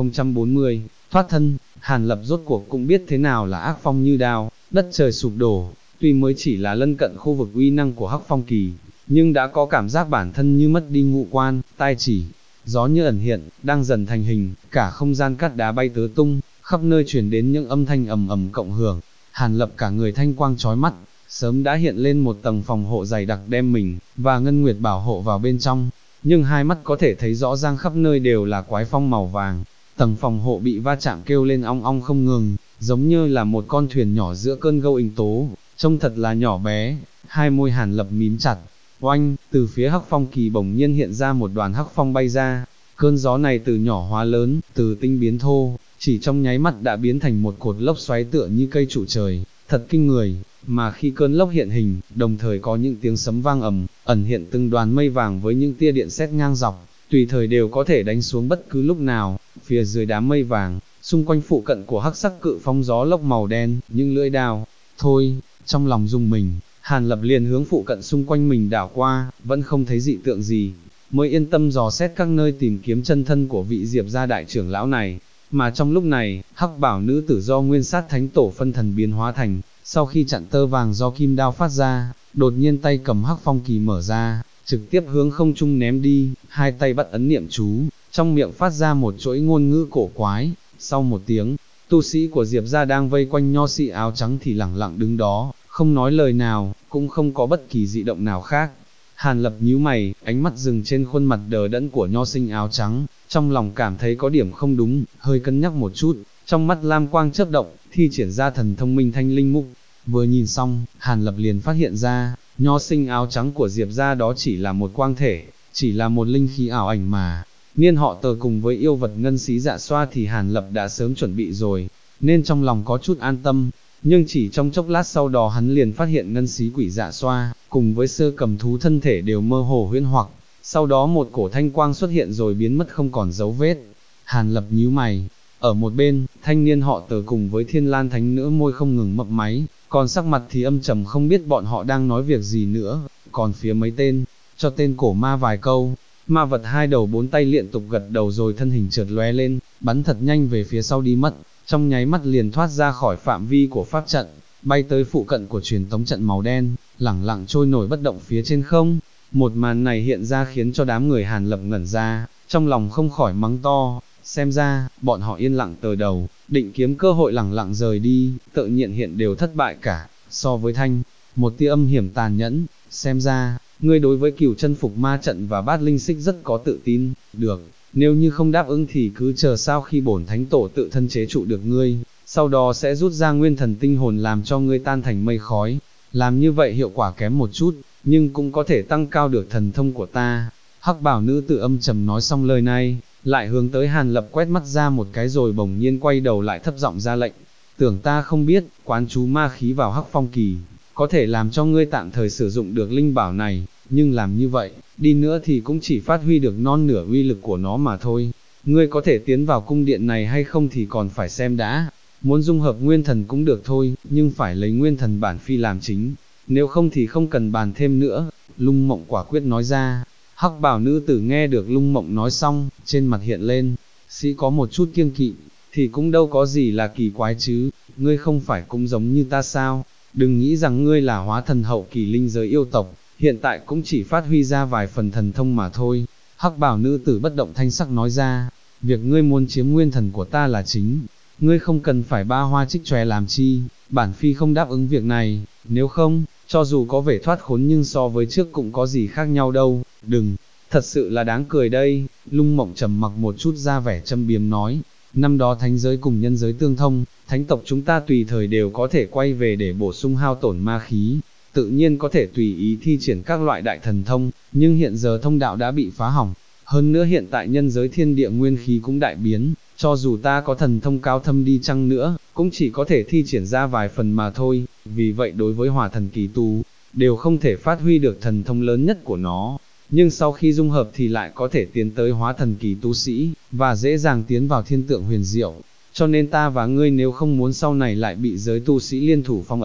S1: 1040, thoát thân, Hàn Lập rốt cuộc cũng biết thế nào là ác phong như đao, đất trời sụp đổ, tuy mới chỉ là lân cận khu vực uy năng của Hắc Phong Kỳ, nhưng đã có cảm giác bản thân như mất đi ngũ quan, tai chỉ, gió như ẩn hiện, đang dần thành hình, cả không gian cát đá bay tứ tung, khắp nơi truyền đến những âm thanh ầm ầm cộng hưởng. Hàn Lập cả người thanh quang chói mắt, sớm đã hiện lên một tầng phòng hộ dày đặc đem mình và Ngân Nguyệt bảo hộ vào bên trong, nhưng hai mắt có thể thấy rõ ràng khắp nơi đều là quái phong màu vàng. Tầng phòng hộ bị va chạm kêu lên ong ong không ngừng, giống như là một con thuyền nhỏ giữa cơn gâu inh tố, trông thật là nhỏ bé. Hai môi Hàn Lập mím chặt. Oanh, từ phía Hắc Phong Kỳ bỗng nhiên hiện ra một đoàn hắc phong bay ra, cơn gió này từ nhỏ hóa lớn, từ tinh biến thô, chỉ trong nháy mắt đã biến thành một cột lốc xoáy tựa như cây trụ trời, thật kinh người, mà khi cơn lốc hiện hình, đồng thời có những tiếng sấm vang ầm, ẩn hiện từng đoàn mây vàng với những tia điện sét ngang dọc, tùy thời đều có thể đánh xuống bất cứ lúc nào. Phía dưới đám mây vàng, xung quanh phụ cận của hắc sắc cự phong gió lốc màu đen, những lưỡi đao, thôi, trong lòng rung mình, Hàn Lập liền hướng phụ cận xung quanh mình đảo qua, vẫn không thấy dị tượng gì, mới yên tâm dò xét các nơi tìm kiếm chân thân của vị Diệp gia đại trưởng lão này. Mà trong lúc này, hắc bảo nữ tử do nguyên sát thánh tổ phân thần biến hóa thành, sau khi chặn tơ vàng do kim đao phát ra, đột nhiên tay cầm Hắc Phong Kỳ mở ra, trực tiếp hướng không trung ném đi, hai tay bắt ấn niệm chú, trong miệng phát ra một chuỗi ngôn ngữ cổ quái. Sau một tiếng, tu sĩ của Diệp gia đang vây quanh nho sĩ áo trắng thì lẳng lặng đứng đó, không nói lời nào, cũng không có bất kỳ dị động nào khác. Hàn Lập nhíu mày, ánh mắt dừng trên khuôn mặt đờ đẫn của nho sinh áo trắng, trong lòng cảm thấy có điểm không đúng, hơi cân nhắc một chút, trong mắt lam quang chớp động, thi triển ra thần thông minh thanh linh mục. Vừa nhìn xong, Hàn Lập liền phát hiện ra, nho sinh áo trắng của Diệp gia đó chỉ là một quang thể, chỉ là một linh khí ảo ảnh mà. Niên họ Tờ cùng với yêu vật ngân xí dạ xoa thì Hàn Lập đã sớm chuẩn bị rồi, nên trong lòng có chút an tâm. Nhưng chỉ trong chốc lát sau đó hắn liền phát hiện ngân xí quỷ dạ xoa, cùng với sơ cầm thú thân thể đều mơ hồ huyễn hoặc, sau đó một cổ thanh quang xuất hiện rồi biến mất không còn dấu vết. Hàn Lập nhíu mày, ở một bên, thanh niên họ Tờ cùng với Thiên Lan Thánh Nữ môi không ngừng mấp máy, còn sắc mặt thì âm trầm không biết bọn họ đang nói việc gì nữa, còn phía mấy tên, cho tên cổ ma vài câu. Ma vật hai đầu bốn tay liên tục gật đầu rồi thân hình chợt lóe lên, bắn thật nhanh về phía sau đi mất, trong nháy mắt liền thoát ra khỏi phạm vi của pháp trận, bay tới phụ cận của truyền tống trận màu đen, lẳng lặng trôi nổi bất động phía trên không. Một màn này hiện ra khiến cho đám người Hàn Lập ngẩn ra, trong lòng không khỏi mắng to, xem ra, bọn họ yên lặng từ đầu, định kiếm cơ hội lẳng lặng rời đi, tự nhiên hiện đều thất bại cả. So với Thanh, một tia âm hiểm tàn nhẫn, xem ra, ngươi đối với cửu chân phục ma trận và bát linh xích rất có tự tin. Được, nếu như không đáp ứng thì cứ chờ sau khi bổn thánh tổ tự thân chế trụ được ngươi, sau đó sẽ rút ra nguyên thần tinh hồn làm cho ngươi tan thành mây khói. Làm như vậy hiệu quả kém một chút, nhưng cũng có thể tăng cao được thần thông của ta. Hắc bảo nữ tử âm trầm nói xong lời này, lại hướng tới Hàn Lập quét mắt ra một cái rồi bỗng nhiên quay đầu lại thấp giọng ra lệnh. Tưởng ta không biết, quán chú ma khí vào Hắc Phong Kỳ, có thể làm cho ngươi tạm thời sử dụng được linh bảo này, nhưng làm như vậy, đi nữa thì cũng chỉ phát huy được non nửa uy lực của nó mà thôi. Ngươi có thể tiến vào cung điện này hay không thì còn phải xem đã. Muốn dung hợp nguyên thần cũng được thôi, nhưng phải lấy nguyên thần bản phi làm chính, nếu không thì không cần bàn thêm nữa. Lung Mộng quả quyết nói ra. Hắc bảo nữ tử nghe được Lung Mộng nói xong, trên mặt hiện lên, sĩ có một chút kiêng kỵ, thì cũng đâu có gì là kỳ quái chứ, ngươi không phải cũng giống như ta sao, đừng nghĩ rằng ngươi là hóa thần hậu kỳ linh giới yêu tộc, hiện tại cũng chỉ phát huy ra vài phần thần thông mà thôi. Hắc bảo nữ tử bất động thanh sắc nói ra, việc ngươi muốn chiếm nguyên thần của ta là chính, ngươi không cần phải ba hoa trích chòe làm chi, bản phi không đáp ứng việc này, nếu không, cho dù có vẻ thoát khốn nhưng so với trước cũng có gì khác nhau đâu. Đừng, thật sự là đáng cười đây. Lung Mộng trầm mặc một chút ra vẻ châm biếm nói, năm đó thánh giới cùng nhân giới tương thông, thánh tộc chúng ta tùy thời đều có thể quay về để bổ sung hao tổn ma khí, tự nhiên có thể tùy ý thi triển các loại đại thần thông, nhưng hiện giờ thông đạo đã bị phá hỏng, hơn nữa hiện tại nhân giới thiên địa nguyên khí cũng đại biến, cho dù ta có thần thông cao thâm đi chăng nữa, cũng chỉ có thể thi triển ra vài phần mà thôi, vì vậy đối với hỏa thần kỳ tu, đều không thể phát huy được thần thông lớn nhất của nó, nhưng sau khi dung hợp thì lại có thể tiến tới hóa thần kỳ tu sĩ, và dễ dàng tiến vào thiên tượng huyền diệu. Cho nên ta và ngươi nếu không muốn sau này lại bị giới tu sĩ liên thủ phong ấn,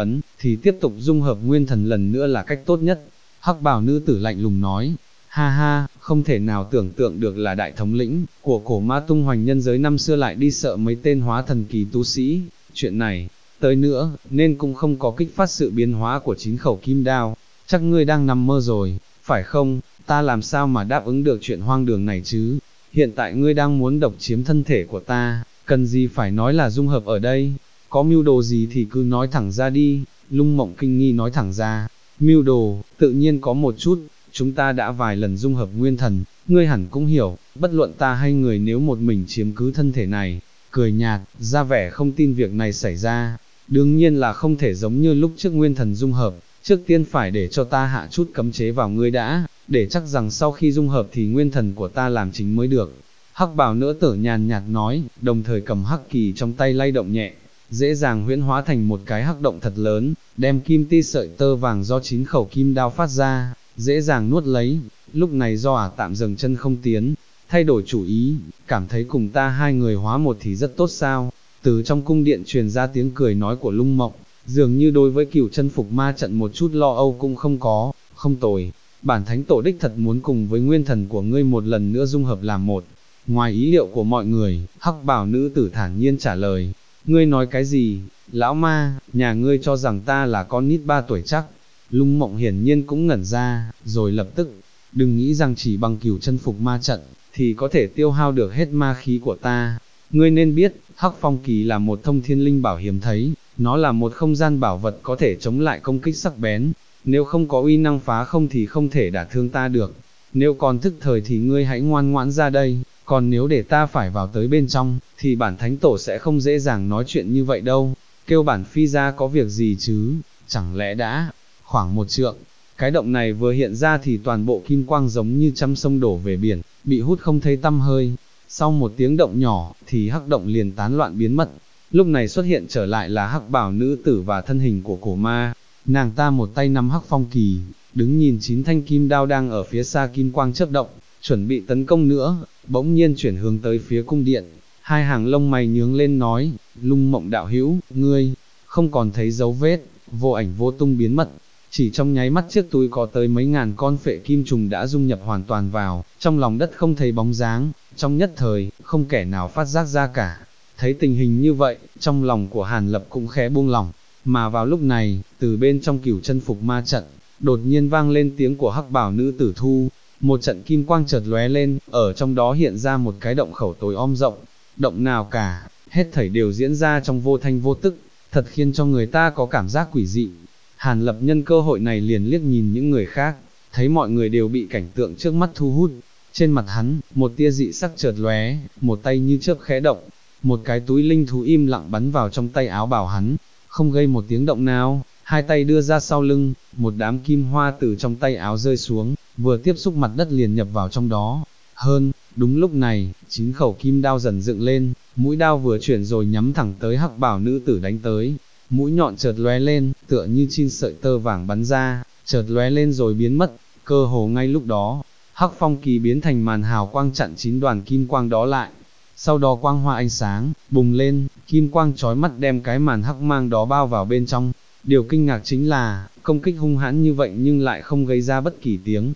S1: thì tiếp tục dung hợp nguyên thần lần nữa là cách tốt nhất. Hắc bào nữ tử lạnh lùng nói, ha ha, không thể nào tưởng tượng được là đại thống lĩnh của cổ ma tung hoành nhân giới năm xưa lại đi sợ mấy tên hóa thần kỳ tu sĩ, chuyện này, tới nữa, nên cũng không có kích phát sự biến hóa của 9 khẩu kim đao, chắc ngươi đang nằm mơ rồi, phải không, ta làm sao mà đáp ứng được chuyện hoang đường này chứ, hiện tại ngươi đang muốn độc chiếm thân thể của ta, cần gì phải nói là dung hợp ở đây, có mưu đồ gì thì cứ nói thẳng ra đi, Lung Mộng kinh nghi nói thẳng ra, mưu đồ, tự nhiên có một chút, chúng ta đã vài lần dung hợp nguyên thần, ngươi hẳn cũng hiểu, bất luận ta hay người nếu một mình chiếm cứ thân thể này, cười nhạt, ra vẻ không tin việc này xảy ra, đương nhiên là không thể giống như lúc trước nguyên thần dung hợp, trước tiên phải để cho ta hạ chút cấm chế vào ngươi đã, để chắc rằng sau khi dung hợp thì nguyên thần của ta làm chính mới được. Hắc bào nữ tử nhàn nhạt nói, đồng thời cầm hắc kỳ trong tay lay động nhẹ, dễ dàng huyễn hóa thành một cái hắc động thật lớn, đem kim ti sợi tơ vàng do 9 khẩu kim đao phát ra, dễ dàng nuốt lấy. Lúc này do tạm dừng chân không tiến, thay đổi chủ ý, cảm thấy cùng ta hai người hóa một thì rất tốt sao. Từ trong cung điện truyền ra tiếng cười nói của Lung Mộng, dường như đối với Cửu chân phục ma trận một chút lo âu cũng không có, không tồi, bản thánh tổ đích thật muốn cùng với nguyên thần của ngươi một lần nữa dung hợp làm một. Ngoài ý liệu của mọi người, hắc bào nữ tử thản nhiên trả lời, ngươi nói cái gì, lão ma, nhà ngươi cho rằng ta là con nít 3 tuổi chắc. Lung Mộng hiển nhiên cũng ngẩn ra, rồi lập tức, đừng nghĩ rằng chỉ bằng Cửu chân phục ma trận, thì có thể tiêu hao được hết ma khí của ta. Ngươi nên biết, Hắc Phong Kỳ là một thông thiên linh bảo hiếm thấy, nó là một không gian bảo vật có thể chống lại công kích sắc bén, nếu không có uy năng phá không thì không thể đả thương ta được. Nếu còn thức thời thì ngươi hãy ngoan ngoãn ra đây, còn nếu để ta phải vào tới bên trong, thì bản thánh tổ sẽ không dễ dàng nói chuyện như vậy đâu. Kêu bản phi ra có việc gì chứ, chẳng lẽ đã khoảng 1 trượng. Cái động này vừa hiện ra thì toàn bộ kim quang giống như trăm sông đổ về biển, bị hút không thấy tăm hơi. Sau một tiếng động nhỏ, thì hắc động liền tán loạn biến mất. Lúc này xuất hiện trở lại là hắc bảo nữ tử và thân hình của cổ ma. Nàng ta một tay nắm hắc phong kỳ, đứng nhìn 9 thanh kim đao đang ở phía xa kim quang chớp động, chuẩn bị tấn công nữa, bỗng nhiên chuyển hướng tới phía cung điện. Hai hàng lông mày nhướng lên nói, Lung Mộng đạo hữu, ngươi, không còn thấy dấu vết, vô ảnh vô tung biến mất. Chỉ trong nháy mắt chiếc túi có tới mấy ngàn con phệ kim trùng đã dung nhập hoàn toàn vào, trong lòng đất không thấy bóng dáng, trong nhất thời, không kẻ nào phát giác ra cả. Thấy tình hình như vậy, trong lòng của Hàn Lập cũng khẽ buông lỏng, mà vào lúc này, từ bên trong Cửu chân phục ma trận, đột nhiên vang lên tiếng của hắc bảo nữ tử thu, một trận kim quang chợt lóe lên, ở trong đó hiện ra một cái động khẩu tối om rộng, động nào cả, hết thảy đều diễn ra trong vô thanh vô tức, thật khiến cho người ta có cảm giác quỷ dị. Hàn Lập nhân cơ hội này liền liếc nhìn những người khác, thấy mọi người đều bị cảnh tượng trước mắt thu hút, trên mặt hắn, một tia dị sắc chợt lóe, một tay như chớp khẽ động, một cái túi linh thú im lặng bắn vào trong tay áo bào hắn, không gây một tiếng động nào, hai tay đưa ra sau lưng, một đám kim hoa từ trong tay áo rơi xuống, vừa tiếp xúc mặt đất liền nhập vào trong đó. Đúng lúc này, 9 khẩu kim đao dần dựng lên, mũi đao vừa chuyển rồi nhắm thẳng tới hắc bảo nữ tử đánh tới. Mũi nhọn chợt lóe lên, tựa như chin sợi tơ vàng bắn ra, chợt lóe lên rồi biến mất, cơ hồ ngay lúc đó, hắc phong kỳ biến thành màn hào quang chặn 9 đoàn kim quang đó lại. Sau đó quang hoa ánh sáng, bùng lên, kim quang chói mắt đem cái màn hắc mang đó bao vào bên trong. Điều kinh ngạc chính là, công kích hung hãn như vậy nhưng lại không gây ra bất kỳ tiếng.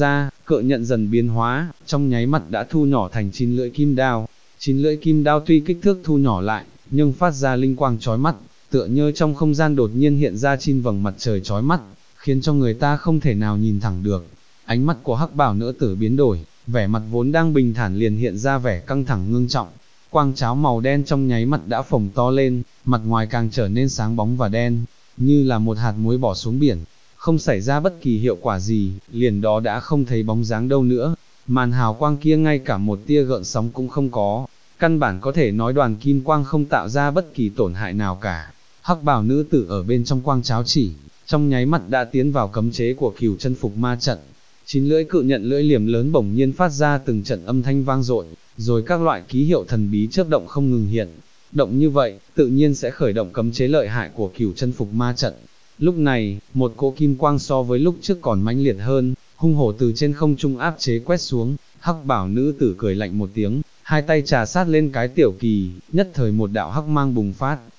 S1: Cự nhận dần biến hóa, trong nháy mắt đã thu nhỏ thành 9 lưỡi kim đao. 9 lưỡi kim đao tuy kích thước thu nhỏ lại, nhưng phát ra linh quang chói mắt, tựa như trong không gian đột nhiên hiện ra 9 vầng mặt trời chói mắt, khiến cho người ta không thể nào nhìn thẳng được. Ánh mắt của hắc bảo nữ tử biến đổi, vẻ mặt vốn đang bình thản liền hiện ra vẻ căng thẳng ngưng trọng. Quang cháo màu đen trong nháy mắt đã phồng to lên, mặt ngoài càng trở nên sáng bóng và đen, như là một hạt muối bỏ xuống biển. Không xảy ra bất kỳ hiệu quả gì, liền đó đã không thấy bóng dáng đâu nữa. Màn hào quang kia ngay cả một tia gợn sóng cũng không có, căn bản có thể nói đoàn kim quang không tạo ra bất kỳ tổn hại nào cả. Hắc bào nữ tử ở bên trong quang cháo chỉ, trong nháy mắt đã tiến vào cấm chế của Cửu chân phục ma trận. 9 lưỡi cự nhận lưỡi liềm lớn bỗng nhiên phát ra từng trận âm thanh vang dội, rồi các loại ký hiệu thần bí chớp động không ngừng hiện. Động như vậy, tự nhiên sẽ khởi động cấm chế lợi hại của Cửu chân phục ma trận. Lúc này, một cỗ kim quang so với lúc trước còn mãnh liệt hơn, hung hổ từ trên không trung áp chế quét xuống. Hắc bảo nữ tử cười lạnh một tiếng, hai tay trà sát lên cái tiểu kỳ, nhất thời một đạo hắc mang bùng phát,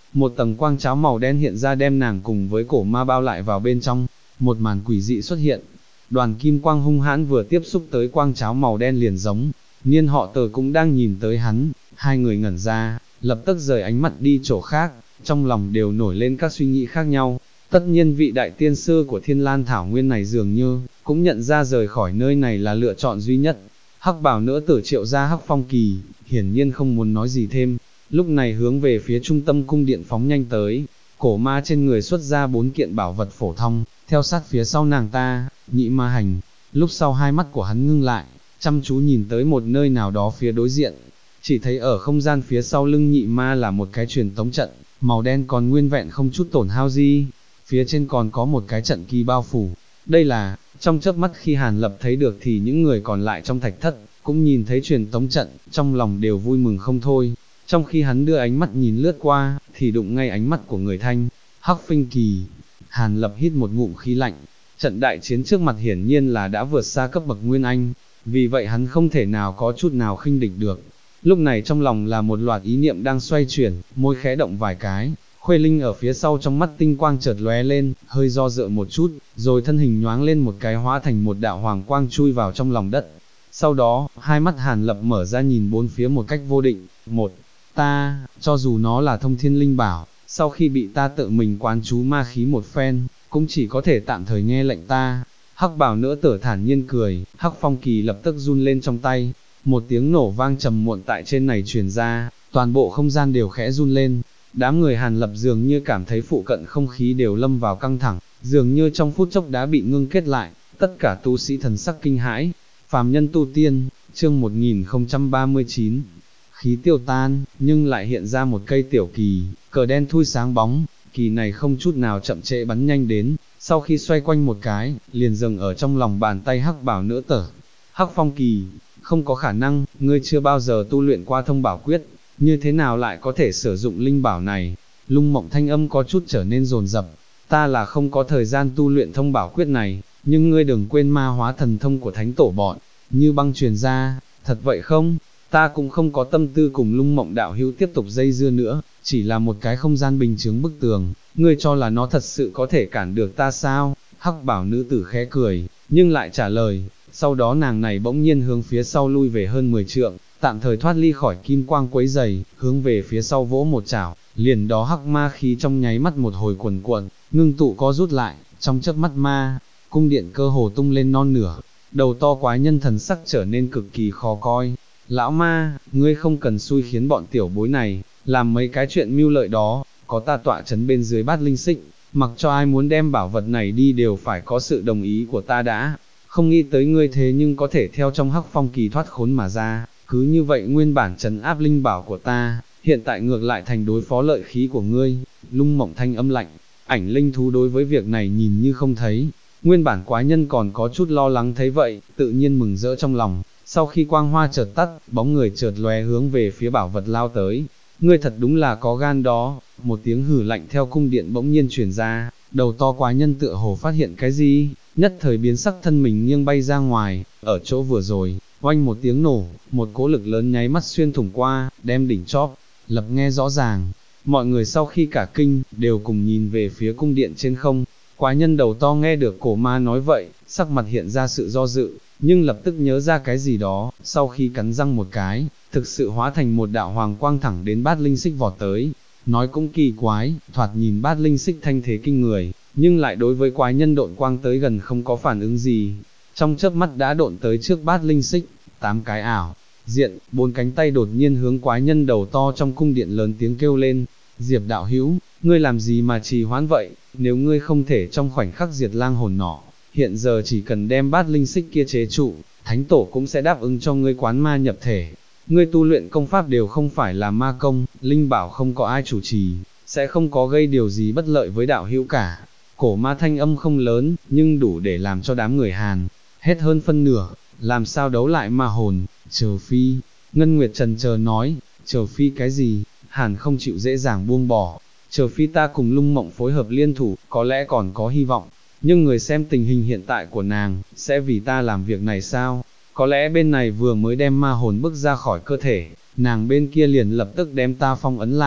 S1: một tầng quang cháo màu đen hiện ra đem nàng cùng với cổ ma bao lại vào bên trong, một màn quỷ dị xuất hiện. Đoàn kim quang hung hãn vừa tiếp xúc tới quang cháo màu đen liền giống, Niên họ Tờ cũng đang nhìn tới hắn, hai người ngẩn ra, lập tức rời ánh mặt đi chỗ khác, trong lòng đều nổi lên các suy nghĩ khác nhau. Tất nhiên vị đại tiên sư của Thiên Lan Thảo Nguyên này dường như, cũng nhận ra rời khỏi nơi này là lựa chọn duy nhất. Hắc Bảo Nữ Tử triệu ra Hắc Phong Kỳ, hiển nhiên không muốn nói gì thêm, lúc này hướng về phía trung tâm cung điện phóng nhanh tới, cổ ma trên người xuất ra 4 kiện bảo vật phổ thông, theo sát phía sau nàng ta, Nhị Ma Hành, lúc sau hai mắt của hắn ngưng lại, chăm chú nhìn tới một nơi nào đó phía đối diện, chỉ thấy ở không gian phía sau lưng Nhị Ma là một cái truyền tống trận, màu đen còn nguyên vẹn không chút tổn hao gì, phía trên còn có một cái trận kỳ bao phủ, đây là, trong chớp mắt khi Hàn Lập thấy được thì những người còn lại trong thạch thất, cũng nhìn thấy truyền tống trận, trong lòng đều vui mừng không thôi. Trong khi hắn đưa ánh mắt nhìn lướt qua, thì đụng ngay ánh mắt của người thanh, Hắc Phinh Kỳ. Hàn Lập hít một ngụm khí lạnh, trận đại chiến trước mặt hiển nhiên là đã vượt xa cấp bậc Nguyên Anh, vì vậy hắn không thể nào có chút nào khinh địch được. Lúc này trong lòng là một loạt ý niệm đang xoay chuyển, môi khẽ động vài cái, Khuê Linh ở phía sau trong mắt tinh quang chợt lóe lên, hơi do dự một chút, rồi thân hình nhoáng lên một cái hóa thành một đạo hoàng quang chui vào trong lòng đất. Sau đó, hai mắt Hàn Lập mở ra nhìn bốn phía một cách vô định, ta, cho dù nó là thông thiên linh bảo, sau khi bị ta tự mình quán chú ma khí một phen, cũng chỉ có thể tạm thời nghe lệnh ta. Hắc Bảo Nữ Tử thản nhiên cười, Hắc Phong Kỳ lập tức run lên trong tay, một tiếng nổ vang trầm muộn tại trên này truyền ra, toàn bộ không gian đều khẽ run lên. Đám người Hàn Lập dường như cảm thấy phụ cận không khí đều lâm vào căng thẳng, dường như trong phút chốc đã bị ngưng kết lại, tất cả tu sĩ thần sắc kinh hãi. Phàm nhân tu tiên, chương 1039, khí tiêu tan, nhưng lại hiện ra một cây tiểu kỳ, cờ đen thui sáng bóng, kỳ này không chút nào chậm trễ bắn nhanh đến, sau khi xoay quanh một cái, liền dừng ở trong lòng bàn tay Hắc Bảo Nữ Tử. Hắc Phong Kỳ, không có khả năng, ngươi chưa bao giờ tu luyện qua thông bảo quyết, như thế nào lại có thể sử dụng linh bảo này? Lung Mộng thanh âm có chút trở nên dồn dập, ta là không có thời gian tu luyện thông bảo quyết này, nhưng ngươi đừng quên ma hóa thần thông của thánh tổ bọn, Như Băng truyền ra, thật vậy không? Ta cũng không có tâm tư cùng Lung Mộng đạo hữu tiếp tục dây dưa nữa, chỉ là một cái không gian bình chướng bức tường, ngươi cho là nó thật sự có thể cản được ta sao? Hắc Bảo Nữ Tử khẽ cười, nhưng lại trả lời, sau đó nàng này bỗng nhiên hướng phía sau lui về hơn 10 trượng, tạm thời thoát ly khỏi kim quang quấy dày, hướng về phía sau vỗ một chảo, liền đó hắc ma khí trong nháy mắt một hồi cuồn cuộn, ngưng tụ co rút lại, trong chớp mắt ma, cung điện cơ hồ tung lên non nửa, đầu to quái nhân thần sắc trở nên cực kỳ khó coi. Lão ma, ngươi không cần xui khiến bọn tiểu bối này, làm mấy cái chuyện mưu lợi đó, có ta tọa chấn bên dưới Bát Linh Xích, mặc cho ai muốn đem bảo vật này đi đều phải có sự đồng ý của ta đã. Không nghĩ tới ngươi thế nhưng có thể theo trong Hắc Phong Kỳ thoát khốn mà ra, cứ như vậy nguyên bản trấn áp linh bảo của ta, hiện tại ngược lại thành đối phó lợi khí của ngươi. Lung Mộng thanh âm lạnh, ảnh linh thú đối với việc này nhìn như không thấy, nguyên bản quái nhân còn có chút lo lắng thấy vậy, tự nhiên mừng rỡ trong lòng. Sau khi quang hoa chợt tắt, bóng người chợt lóe hướng về phía bảo vật lao tới. Ngươi thật đúng là có gan đó. Một tiếng hử lạnh theo cung điện bỗng nhiên truyền ra, đầu to quái nhân tựa hồ phát hiện cái gì, nhất thời biến sắc, thân mình nghiêng bay ra ngoài, ở chỗ vừa rồi, oanh một tiếng nổ, một cỗ lực lớn nháy mắt xuyên thủng qua, đem đỉnh chóp, lập nghe rõ ràng. Mọi người sau khi cả kinh, đều cùng nhìn về phía cung điện trên không. Quái nhân đầu to nghe được cổ ma nói vậy, sắc mặt hiện ra sự do dự, nhưng lập tức nhớ ra cái gì đó, sau khi cắn răng một cái, thực sự hóa thành một đạo hoàng quang thẳng đến Bát Linh Xích vọt tới. Nói cũng kỳ quái, thoạt nhìn Bát Linh Xích thanh thế kinh người, nhưng lại đối với quái nhân độn quang tới gần không có phản ứng gì. Trong chớp mắt đã độn tới trước Bát Linh Xích, 8 cái ảo diện, 4 cánh tay đột nhiên hướng quái nhân đầu to trong cung điện lớn tiếng kêu lên. Diệp đạo hữu, ngươi làm gì mà trì hoãn vậy? Nếu ngươi không thể trong khoảnh khắc diệt lang hồn nỏ, hiện giờ chỉ cần đem Bát Linh Xích kia chế trụ, thánh tổ cũng sẽ đáp ứng cho ngươi quán ma nhập thể. Ngươi tu luyện công pháp đều không phải là ma công, linh bảo không có ai chủ trì, sẽ không có gây điều gì bất lợi với đạo hữu cả. Cổ ma thanh âm không lớn, nhưng đủ để làm cho đám người Hàn hết hơn phân nửa, làm sao đấu lại ma hồn. Chờ phi, Ngân Nguyệt trần chờ nói, chờ phi cái gì? Hàn không chịu dễ dàng buông bỏ, chờ phi ta cùng Lung Mộng phối hợp liên thủ, có lẽ còn có hy vọng, nhưng người xem tình hình hiện tại của nàng, sẽ vì ta làm việc này sao? Có lẽ bên này vừa mới đem ma hồn bức ra khỏi cơ thể, nàng bên kia liền lập tức đem ta phong ấn lại,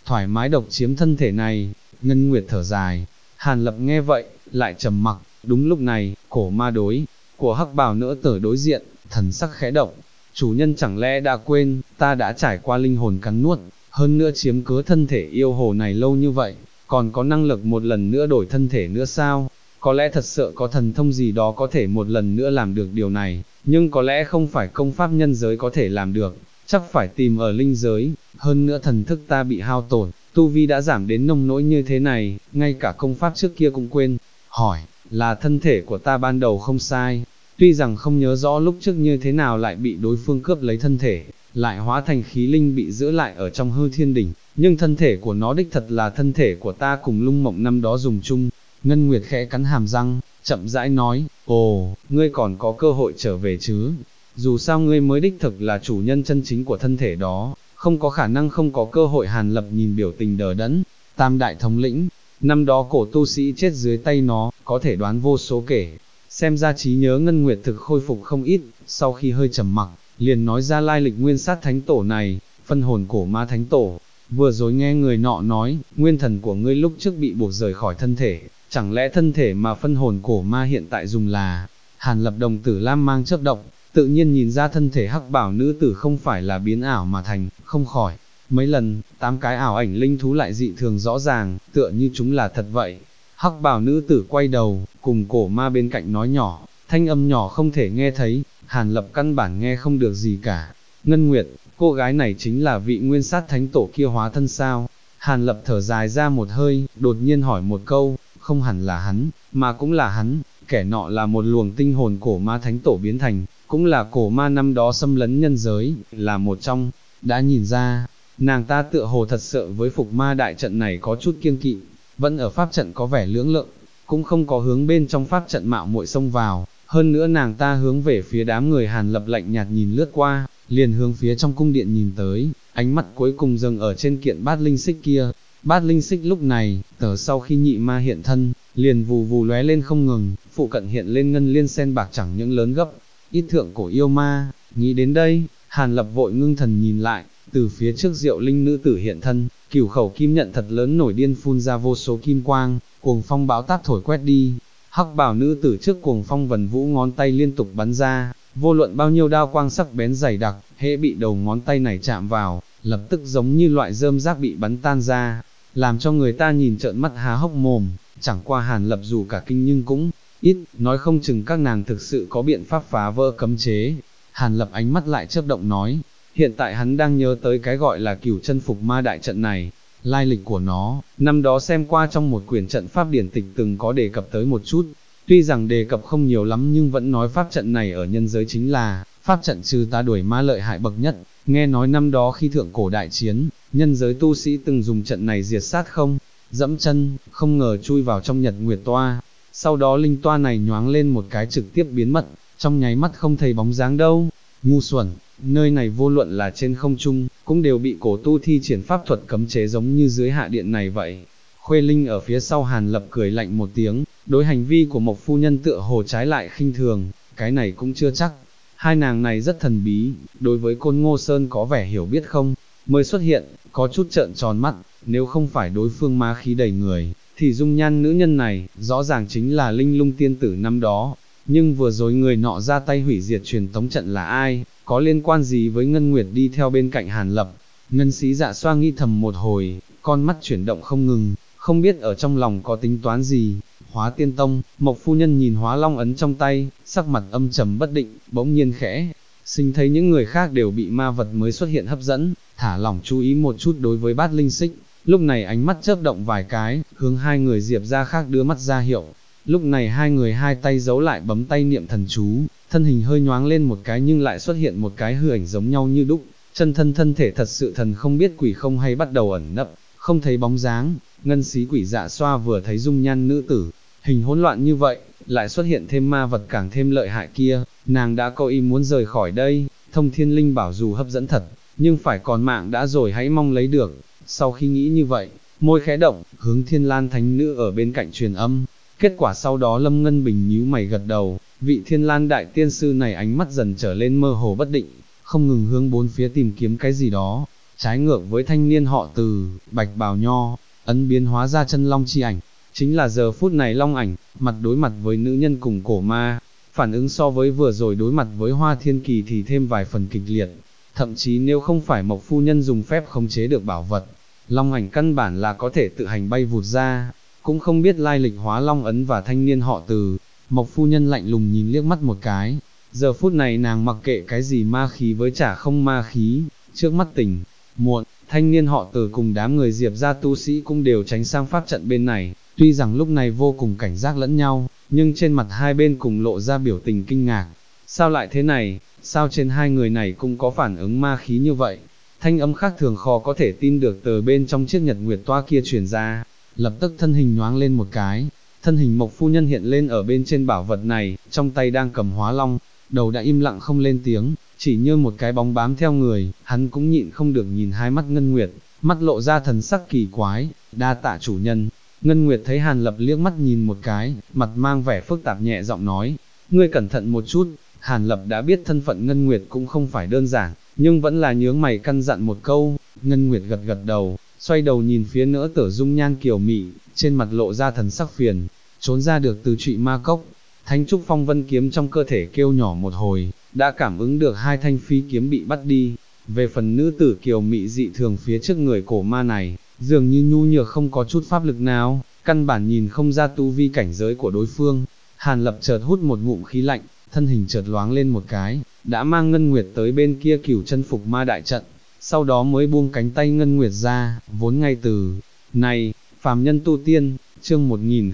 S1: thoải mái độc chiếm thân thể này. Ngân Nguyệt thở dài, Hàn Lập nghe vậy, lại trầm mặc. Đúng lúc này, cổ ma đối của hắc bào nữ tử đối diện, thần sắc khẽ động. Chủ nhân chẳng lẽ đã quên, ta đã trải qua linh hồn cắn nuốt, hơn nữa chiếm cứ thân thể yêu hồ này lâu như vậy, còn có năng lực một lần nữa đổi thân thể nữa sao? Có lẽ thật sự có thần thông gì đó có thể một lần nữa làm được điều này, nhưng có lẽ không phải công pháp nhân giới có thể làm được, chắc phải tìm ở linh giới. Hơn nữa thần thức ta bị hao tổn, tu vi đã giảm đến nông nỗi như thế này, ngay cả công pháp trước kia cũng quên. Hỏi, là thân thể của ta ban đầu không sai, tuy rằng không nhớ rõ lúc trước như thế nào lại bị đối phương cướp lấy thân thể, lại hóa thành khí linh bị giữ lại ở trong hư thiên đỉnh, nhưng thân thể của nó đích thật là thân thể của ta cùng Lung Mộng năm đó dùng chung. Ngân Nguyệt khẽ cắn hàm răng, chậm rãi nói, ồ, ngươi còn có cơ hội trở về chứ, dù sao ngươi mới đích thực là chủ nhân chân chính của thân thể đó, không có khả năng không có cơ hội. Hàn Lập nhìn biểu tình đờ đẫn, Tam đại thống lĩnh, năm đó cổ tu sĩ chết dưới tay nó, có thể đoán vô số kể. Xem ra trí nhớ Ngân Nguyệt thực khôi phục không ít, sau khi hơi trầm mặc, liền nói ra lai lịch nguyên sát thánh tổ này, phân hồn cổ ma thánh tổ. Vừa rồi nghe người nọ nói, nguyên thần của ngươi lúc trước bị buộc rời khỏi thân thể, chẳng lẽ thân thể mà phân hồn cổ ma hiện tại dùng là? Hàn Lập đồng tử lam mang chớp động, tự nhiên nhìn ra thân thể hắc bảo nữ tử không phải là biến ảo mà thành, không khỏi. Mấy lần, 8 cái ảo ảnh linh thú lại dị thường rõ ràng, tựa như chúng là thật vậy. Hắc bào nữ tử quay đầu, cùng cổ ma bên cạnh nói nhỏ, thanh âm nhỏ không thể nghe thấy, Hàn Lập căn bản nghe không được gì cả. Ngân Nguyệt, cô gái này chính là vị nguyên sát thánh tổ kia hóa thân sao? Hàn Lập thở dài ra một hơi, đột nhiên hỏi một câu, không hẳn là hắn, mà cũng là hắn, kẻ nọ là một luồng tinh hồn cổ ma thánh tổ biến thành, cũng là cổ ma năm đó xâm lấn nhân giới, là một trong. Đã nhìn ra, nàng ta tựa hồ thật sự với phục ma đại trận này có chút kiêng kỵ, vẫn ở pháp trận có vẻ lưỡng lự, cũng không có hướng bên trong pháp trận mạo muội xông vào. Hơn nữa nàng ta hướng về phía đám người. Hàn Lập lạnh nhạt nhìn lướt qua, liền hướng phía trong cung điện nhìn tới, ánh mắt cuối cùng dừng ở trên kiện bát linh xích kia. Bát linh xích lúc này, sau khi nhị ma hiện thân, liền vù vù lóe lên không ngừng, phụ cận hiện lên ngân liên sen bạc chẳng những lớn gấp, ít thượng cổ yêu ma. Nghĩ đến đây, Hàn Lập vội ngưng thần nhìn lại, từ phía trước Diệu Linh nữ tử hiện thân, cửu khẩu kim nhận thật lớn nổi điên phun ra vô số kim quang, cuồng phong bão táp thổi quét đi. Hắc bảo nữ tử trước cuồng phong vần vũ ngón tay liên tục bắn ra, vô luận bao nhiêu đao quang sắc bén dày đặc, hễ bị đầu ngón tay này chạm vào, lập tức giống như loại rơm rác bị bắn tan ra, làm cho người ta nhìn trợn mắt há hốc mồm. Chẳng qua Hàn Lập dù cả kinh nhưng cũng ít, nói không chừng các nàng thực sự có biện pháp phá vỡ cấm chế. Hàn Lập ánh mắt lại chớp động nói, hiện tại hắn đang nhớ tới cái gọi là cửu chân phục ma đại trận này, lai lịch của nó, năm đó xem qua trong một quyển trận pháp điển tịch từng có đề cập tới một chút, tuy rằng đề cập không nhiều lắm nhưng vẫn nói pháp trận này ở nhân giới chính là pháp trận trừ tà đuổi ma lợi hại bậc nhất. Nghe nói năm đó khi thượng cổ đại chiến, nhân giới tu sĩ từng dùng trận này diệt sát không dẫm chân, không ngờ chui vào trong Nhật Nguyệt Toa, sau đó linh toa này nhoáng lên một cái trực tiếp biến mất, trong nháy mắt không thấy bóng dáng đâu. Ngu xuẩn, nơi này vô luận là trên không trung, cũng đều bị cổ tu thi triển pháp thuật cấm chế giống như dưới hạ điện này vậy. Khuê Linh ở phía sau Hàn Lập cười lạnh một tiếng, đối hành vi của Mộc phu nhân tựa hồ trái lại khinh thường, cái này cũng chưa chắc. Hai nàng này rất thần bí, đối với Côn Ngô Sơn có vẻ hiểu biết không, mới xuất hiện, có chút trợn tròn mắt, nếu không phải đối phương ma khí đầy người, thì dung nhan nữ nhân này, rõ ràng chính là Linh Lung tiên tử năm đó. Nhưng vừa rồi người nọ ra tay hủy diệt truyền tống trận là ai, có liên quan gì với Ngân Nguyệt đi theo bên cạnh Hàn Lập? Ngân Sĩ Dạ xoa nghĩ thầm một hồi, con mắt chuyển động không ngừng, không biết ở trong lòng có tính toán gì. Hóa Tiên Tông, Mộc phu nhân nhìn Hóa Long ấn trong tay, sắc mặt âm trầm bất định, bỗng nhiên khẽ sinh thấy những người khác đều bị ma vật mới xuất hiện hấp dẫn, thả lỏng chú ý một chút đối với bát linh xích. Lúc này ánh mắt chớp động vài cái, hướng hai người Diệp ra khác đưa mắt ra hiệu. Lúc này hai người hai tay giấu lại bấm tay niệm thần chú, thân hình hơi nhoáng lên một cái nhưng lại xuất hiện một cái hư ảnh giống nhau như đúc, chân thân thể thật sự thần không biết quỷ không hay bắt đầu ẩn nấp, không thấy bóng dáng. Ngân Xí Quỷ Dạ xoa vừa thấy dung nhan nữ tử, hình hỗn loạn như vậy, lại xuất hiện thêm ma vật càng thêm lợi hại kia, nàng đã có ý muốn rời khỏi đây. Thông Thiên Linh bảo dù hấp dẫn thật, nhưng phải còn mạng đã rồi hãy mong lấy được. Sau khi nghĩ như vậy, môi khẽ động, hướng Thiên Lan Thánh Nữ ở bên cạnh truyền âm. Kết quả sau đó Lâm Ngân Bình nhíu mày gật đầu, vị Thiên Lan đại tiên sư này ánh mắt dần trở lên mơ hồ bất định, không ngừng hướng bốn phía tìm kiếm cái gì đó. trái ngược với thanh niên họ Từ, bạch bào nho, ấn biến hóa ra chân long chi ảnh, chính là giờ phút này long ảnh, mặt đối mặt với nữ nhân cùng cổ ma, phản ứng so với vừa rồi đối mặt với Hoa Thiên Kỳ thì thêm vài phần kịch liệt, thậm chí nếu không phải Mộc phu nhân dùng phép khống chế được bảo vật, long ảnh căn bản là có thể tự hành bay vụt ra, cũng không biết lai lịch hóa long ấn và thanh niên họ Từ. Mộc phu nhân lạnh lùng nhìn liếc mắt một cái, giờ phút này nàng mặc kệ cái gì ma khí với chả không ma khí, trước mắt tỉnh, muộn, thanh niên họ Từ cùng đám người Diệp gia tu sĩ cũng đều tránh sang pháp trận bên này, tuy rằng lúc này vô cùng cảnh giác lẫn nhau, nhưng trên mặt hai bên cùng lộ ra biểu tình kinh ngạc, sao lại thế này, sao trên hai người này cũng có phản ứng ma khí như vậy, thanh âm khác thường khó có thể tin được từ bên trong chiếc nhật nguyệt toa kia truyền ra, lập tức thân hình nhoáng lên một cái. Thân hình Mộc phu nhân hiện lên ở bên trên bảo vật này, trong tay đang cầm hóa long, đầu đã im lặng không lên tiếng, chỉ như một cái bóng bám theo người, hắn cũng nhịn không được nhìn hai mắt Ngân Nguyệt, mắt lộ ra thần sắc kỳ quái, đa tạ chủ nhân. Ngân Nguyệt thấy Hàn Lập liếc mắt nhìn một cái, mặt mang vẻ phức tạp nhẹ giọng nói, ngươi cẩn thận một chút. Hàn Lập đã biết thân phận Ngân Nguyệt cũng không phải đơn giản, nhưng vẫn là nhướng mày căn dặn một câu. Ngân Nguyệt gật gật đầu, xoay đầu nhìn phía nữ tử dung nhan kiều mị, trên mặt lộ ra thần sắc phiền, trốn ra được từ trụy ma cốc. Thánh trúc phong vân kiếm trong cơ thể kêu nhỏ một hồi, đã cảm ứng được hai thanh phi kiếm bị bắt đi. Về phần nữ tử kiều mị dị thường phía trước người cổ ma này, dường như nhu nhược không có chút pháp lực nào, căn bản nhìn không ra tu vi cảnh giới của đối phương. Hàn Lập chợt hút một ngụm khí lạnh, thân hình chợt loáng lên một cái, đã mang Ngân Nguyệt tới bên kia Cửu chân phục ma đại trận, sau đó mới buông cánh tay Ngân Nguyệt ra, vốn ngay từ này, phàm nhân tu tiên, chương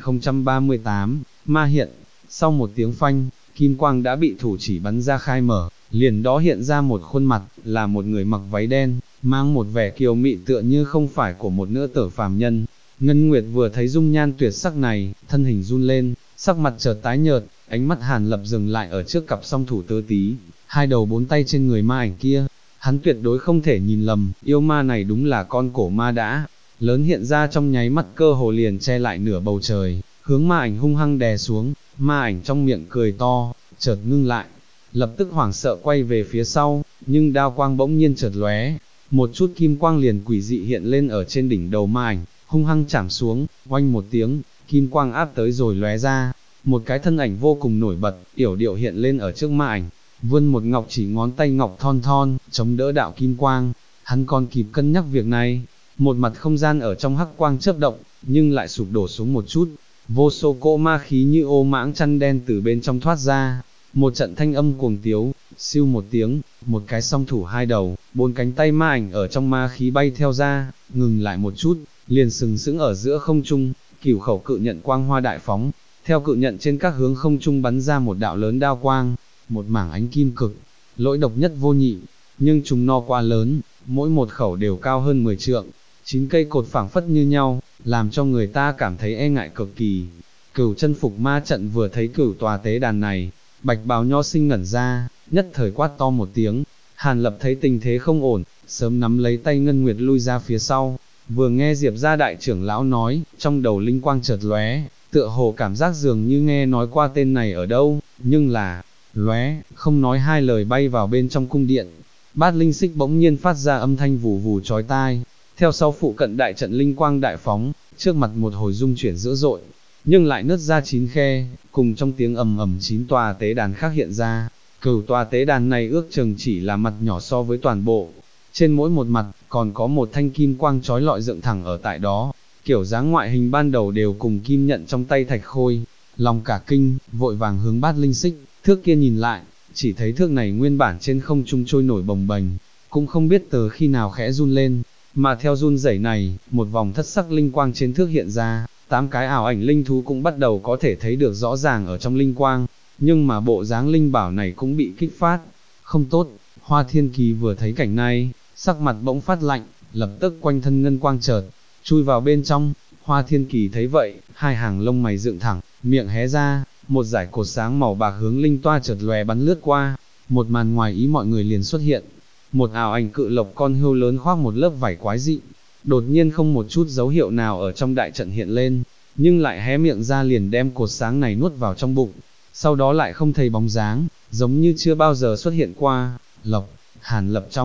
S1: 1038, ma hiện. Sau một tiếng phanh, kim quang đã bị thủ chỉ bắn ra khai mở, liền đó hiện ra một khuôn mặt, là một người mặc váy đen, mang một vẻ kiều mị tựa như không phải của một nữ tử phàm nhân. Ngân Nguyệt vừa thấy dung nhan tuyệt sắc này, thân hình run lên, sắc mặt chợt tái nhợt, ánh mắt Hàn Lập dừng lại ở trước cặp song thủ tơ tí, hai đầu bốn tay trên người ma ảnh kia. Hắn tuyệt đối không thể nhìn lầm, yêu ma này đúng là con cổ ma đã lớn hiện ra trong nháy mắt, cơ hồ liền che lại nửa bầu trời, hướng ma ảnh hung hăng đè xuống. Ma ảnh trong miệng cười to, chợt ngưng lại, lập tức hoảng sợ quay về phía sau, nhưng đao quang bỗng nhiên chợt lóe, một chút kim quang liền quỷ dị hiện lên ở trên đỉnh đầu ma ảnh, hung hăng chạm xuống, oanh một tiếng, kim quang áp tới rồi lóe ra, một cái thân ảnh vô cùng nổi bật, yểu điệu hiện lên ở trước ma ảnh, vươn một ngọc chỉ ngón tay ngọc thon thon, chống đỡ đạo kim quang. Hắn còn kịp cân nhắc việc này, một mặt không gian ở trong hắc quang chớp động, nhưng lại sụp đổ xuống một chút, vô số cỗ ma khí như ô mãng chăn đen từ bên trong thoát ra, một trận thanh âm cuồng tiếu, siêu một tiếng, một cái song thủ hai đầu, bốn cánh tay ma ảnh ở trong ma khí bay theo ra, ngừng lại một chút, liền sừng sững ở giữa không trung. Cửu khẩu cự nhận quang hoa đại phóng, theo cự nhận trên các hướng không trung bắn ra một đạo lớn đao quang, một mảng ánh kim cực, lỗi độc nhất vô nhị, nhưng chúng no quá lớn, mỗi một khẩu đều cao hơn 10 trượng, 9 cây cột phảng phất như nhau, làm cho người ta cảm thấy e ngại cực kỳ. Cửu chân phục ma trận vừa thấy cửu tòa tế đàn này, bạch bào nho sinh ngẩn ra, nhất thời quát to một tiếng. Hàn Lập thấy tình thế không ổn, sớm nắm lấy tay Ngân Nguyệt lui ra phía sau, vừa nghe Diệp gia đại trưởng lão nói, trong đầu linh quang chợt lóe, tựa hồ cảm giác dường như nghe nói qua tên này ở đâu, nhưng là, lóe, không nói hai lời bay vào bên trong cung điện. Bát linh xích bỗng nhiên phát ra âm thanh vù vù chói tai, theo sau phụ cận đại trận linh quang đại phóng, trước mặt một hồi rung chuyển dữ dội, nhưng lại nứt ra 9 khe, cùng trong tiếng ầm ầm 9 tòa tế đàn khác hiện ra. Cửu tòa tế đàn này ước chừng chỉ là mặt nhỏ so với toàn bộ, trên mỗi một mặt còn có một thanh kim quang chói lọi dựng thẳng ở tại đó, kiểu dáng ngoại hình ban đầu đều cùng kim nhận trong tay Thạch Khôi. Lòng cả kinh, vội vàng hướng Bát linh xích thước kia nhìn lại, chỉ thấy thước này nguyên bản trên không trung trôi nổi bồng bềnh, cũng không biết từ khi nào khẽ run lên, mà theo run rẩy này, một vòng thất sắc linh quang trên thước hiện ra, 8 cái ảo ảnh linh thú cũng bắt đầu có thể thấy được rõ ràng ở trong linh quang, nhưng mà bộ dáng linh bảo này cũng bị kích phát. Không tốt. Hoa Thiên Kỳ vừa thấy cảnh này, sắc mặt bỗng phát lạnh, lập tức quanh thân ngân quang chợt chui vào bên trong. Hoa Thiên Kỳ thấy vậy, hai hàng lông mày dựng thẳng, miệng hé ra, một dải cột sáng màu bạc hướng linh toa chợt lóe bắn lướt qua, một màn ngoài ý mọi người liền xuất hiện. Một ảo ảnh cự lộc con hươu lớn khoác một lớp vảy quái dị, đột nhiên không một chút dấu hiệu nào ở trong đại trận hiện lên, nhưng lại hé miệng ra liền đem cột sáng này nuốt vào trong bụng, sau đó lại không thấy bóng dáng, giống như chưa bao giờ xuất hiện qua. Lộc, Hàn Lập trong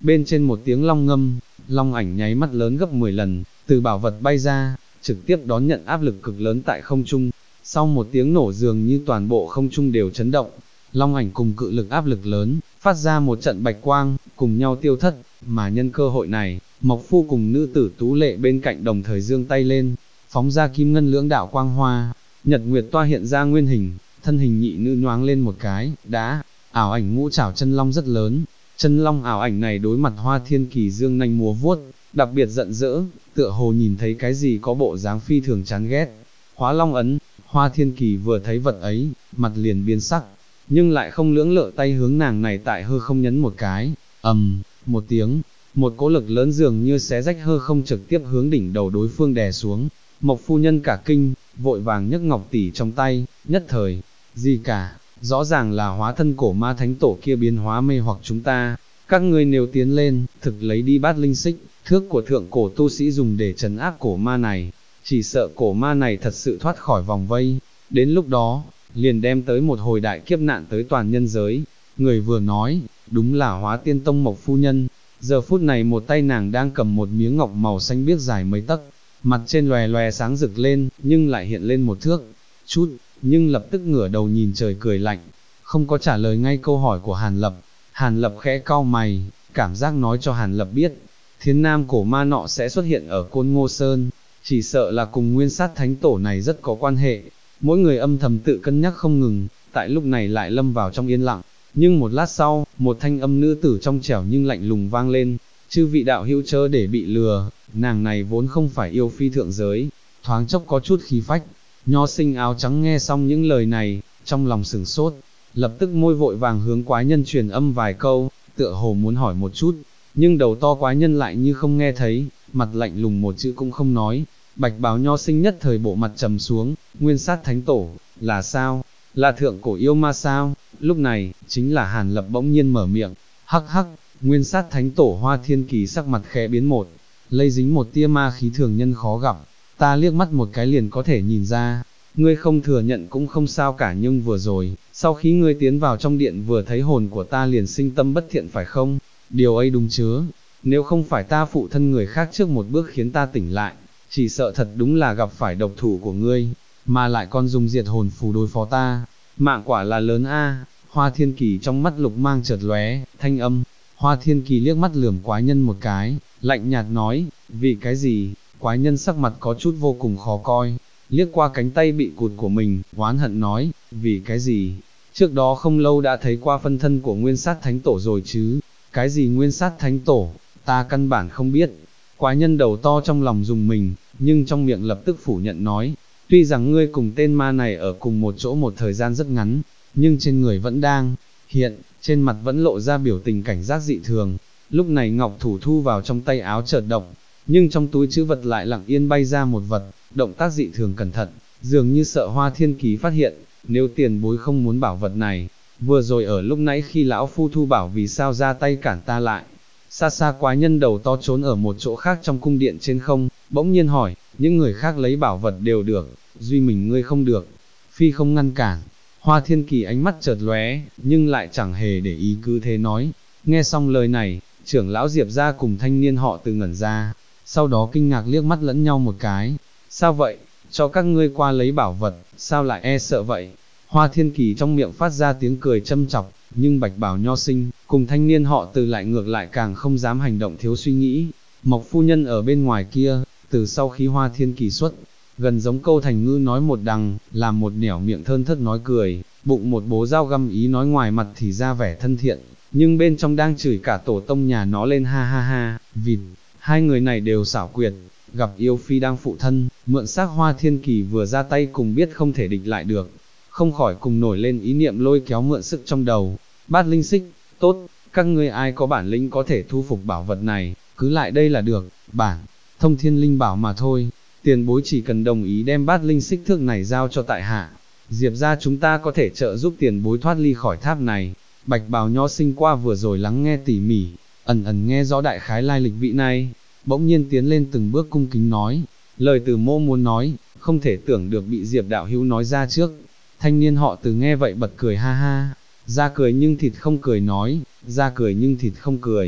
S1: bên trên một tiếng long ngâm, long ảnh nháy mắt lớn gấp 10 lần, từ bảo vật bay ra, trực tiếp đón nhận áp lực cực lớn tại không trung. Sau một tiếng nổ dường như toàn bộ không trung đều chấn động, long ảnh cùng cự lực áp lực lớn, phát ra một trận bạch quang, cùng nhau tiêu thất, mà nhân cơ hội này, Mộc Phu cùng nữ tử Tú Lệ bên cạnh đồng thời giương tay lên, phóng ra kim ngân lưỡng đạo quang hoa, nhật nguyệt toa hiện ra nguyên hình, thân hình nhị nữ nhoáng lên một cái, đã, ảo ảnh ngũ trảo chân long rất lớn, chân long ảo ảnh này đối mặt Hoa Thiên Kỳ dương nanh múa vuốt, đặc biệt giận dữ, tựa hồ nhìn thấy cái gì có bộ dáng phi thường chán ghét. Hóa long ấn, Hoa Thiên Kỳ vừa thấy vật ấy, mặt liền biến sắc, nhưng lại không lưỡng lự tay hướng nàng này tại hư không nhấn một cái, một tiếng, một cỗ lực lớn dường như xé rách hư không trực tiếp hướng đỉnh đầu đối phương đè xuống. Mộc phu nhân cả kinh, vội vàng nhấc ngọc tỷ trong tay, nhất thời, gì cả, rõ ràng là hóa thân cổ ma thánh tổ kia biến hóa mê hoặc chúng ta. Các ngươi nếu tiến lên, thực lấy đi bát linh xích, thước của thượng cổ tu sĩ dùng để trấn áp cổ ma này, chỉ sợ cổ ma này thật sự thoát khỏi vòng vây, đến lúc đó, liền đem tới một hồi đại kiếp nạn tới toàn nhân giới. Người vừa nói, đúng là Hóa Tiên Tông Mộc phu nhân, giờ phút này một tay nàng đang cầm một miếng ngọc màu xanh biếc dài mấy tấc, mặt trên lòe lòe sáng rực lên, nhưng lại hiện lên một thước, chút, nhưng lập tức ngửa đầu nhìn trời cười lạnh, không có trả lời ngay câu hỏi của Hàn Lập. Hàn Lập khẽ cau mày, cảm giác nói cho Hàn Lập biết, Thiên Nam cổ ma nọ sẽ xuất hiện ở Côn Ngô Sơn, chỉ sợ là cùng Nguyên Sát Thánh Tổ này rất có quan hệ. Mỗi người âm thầm tự cân nhắc không ngừng, tại lúc này lại lâm vào trong yên lặng. Nhưng một lát sau, một thanh âm nữ tử trong trẻo nhưng lạnh lùng vang lên, chư vị đạo hữu chớ để bị lừa, nàng này vốn không phải yêu phi thượng giới, thoáng chốc có chút khí phách. Nho sinh áo trắng nghe xong những lời này, trong lòng sửng sốt, lập tức môi vội vàng hướng quái nhân truyền âm vài câu, tựa hồ muốn hỏi một chút, nhưng đầu to quái nhân lại như không nghe thấy, mặt lạnh lùng một chữ cũng không nói. Bạch bào nho sinh nhất thời bộ mặt trầm xuống, Nguyên Sát Thánh Tổ, là sao? Là thượng cổ yêu ma sao? Lúc này, chính là Hàn Lập bỗng nhiên mở miệng, hắc hắc, Nguyên Sát Thánh Tổ. Hoa Thiên Kỳ sắc mặt khẽ biến một, lây dính một tia ma khí thường nhân khó gặp, ta liếc mắt một cái liền có thể nhìn ra, ngươi không thừa nhận cũng không sao cả, nhưng vừa rồi, sau khi ngươi tiến vào trong điện vừa thấy hồn của ta liền sinh tâm bất thiện phải không? Điều ấy đúng chứ? Nếu không phải ta phụ thân người khác trước một bước khiến ta tỉnh lại, chỉ sợ thật đúng là gặp phải độc thủ của ngươi, mà lại còn dùng diệt hồn phù đối phó ta, mạng quả là lớn a. Hoa Thiên Kỳ trong mắt lục mang chợt lóe, thanh âm, Hoa Thiên Kỳ liếc mắt lườm quái nhân một cái, lạnh nhạt nói, vì cái gì? Quái nhân sắc mặt có chút vô cùng khó coi, liếc qua cánh tay bị cụt của mình, oán hận nói, vì cái gì? Trước đó không lâu đã thấy qua phân thân của Nguyên Sát Thánh Tổ rồi chứ? Cái gì Nguyên Sát Thánh Tổ? Ta căn bản không biết. Quái nhân đầu to trong lòng dùng mình, nhưng trong miệng lập tức phủ nhận nói, tuy rằng ngươi cùng tên ma này ở cùng một chỗ một thời gian rất ngắn, nhưng trên người vẫn đang hiện, trên mặt vẫn lộ ra biểu tình cảnh giác dị thường. Lúc này ngọc thủ thu vào trong tay áo chợt động, nhưng trong túi trữ vật lại lặng yên bay ra một vật, động tác dị thường cẩn thận, dường như sợ Hoa Thiên Kỳ phát hiện. Nếu tiền bối không muốn bảo vật này, vừa rồi ở lúc nãy khi lão phu thu bảo vì sao ra tay cản ta lại? Xa xa quái nhân đầu to trốn ở một chỗ khác trong cung điện trên không, bỗng nhiên hỏi, những người khác lấy bảo vật đều được, duy mình ngươi không được. Phi không ngăn cản. Hoa Thiên Kỳ ánh mắt chợt lóe, nhưng lại chẳng hề để ý, cứ thế nói. Nghe xong lời này, trưởng lão Diệp gia cùng thanh niên họ Từ ngẩn ra, sau đó kinh ngạc liếc mắt lẫn nhau một cái. Sao vậy? Cho các ngươi qua lấy bảo vật, sao lại e sợ vậy? Hoa Thiên Kỳ trong miệng phát ra tiếng cười châm chọc, nhưng Bạch Bảo nho sinh, cùng thanh niên họ Từ lại ngược lại càng không dám hành động thiếu suy nghĩ. Mộc phu nhân ở bên ngoài kia, từ sau khi Hoa Thiên Kỳ xuất, gần giống câu thành ngữ nói một đằng, làm một nẻo miệng thơn thớt nói cười, bụng một bố dao găm ý nói ngoài mặt thì ra vẻ thân thiện, nhưng bên trong đang chửi cả tổ tông nhà nó lên ha ha ha, vịt, hai người này đều xảo quyệt, gặp yêu phi đang phụ thân, mượn xác Hoa Thiên Kỳ vừa ra tay cùng biết không thể địch lại được, không khỏi cùng nổi lên ý niệm lôi kéo mượn sức trong đầu. Bát linh xích, tốt, các ngươi ai có bản lĩnh có thể thu phục bảo vật này, cứ lại đây là được, bản, thông thiên linh bảo mà thôi, tiền bối chỉ cần đồng ý đem bát linh xích thước này giao cho tại hạ, Diệp ra chúng ta có thể trợ giúp tiền bối thoát ly khỏi tháp này. Bạch Bào nho sinh qua vừa rồi lắng nghe tỉ mỉ, ẩn ẩn nghe rõ đại khái lai lịch vị này, bỗng nhiên tiến lên từng bước cung kính nói, lời Từ mô muốn nói, không thể tưởng được bị Diệp đạo hữu nói ra trước. Thanh niên họ Từ nghe vậy bật cười ha ha, ra cười nhưng thịt không cười nói, ra cười nhưng thịt không cười,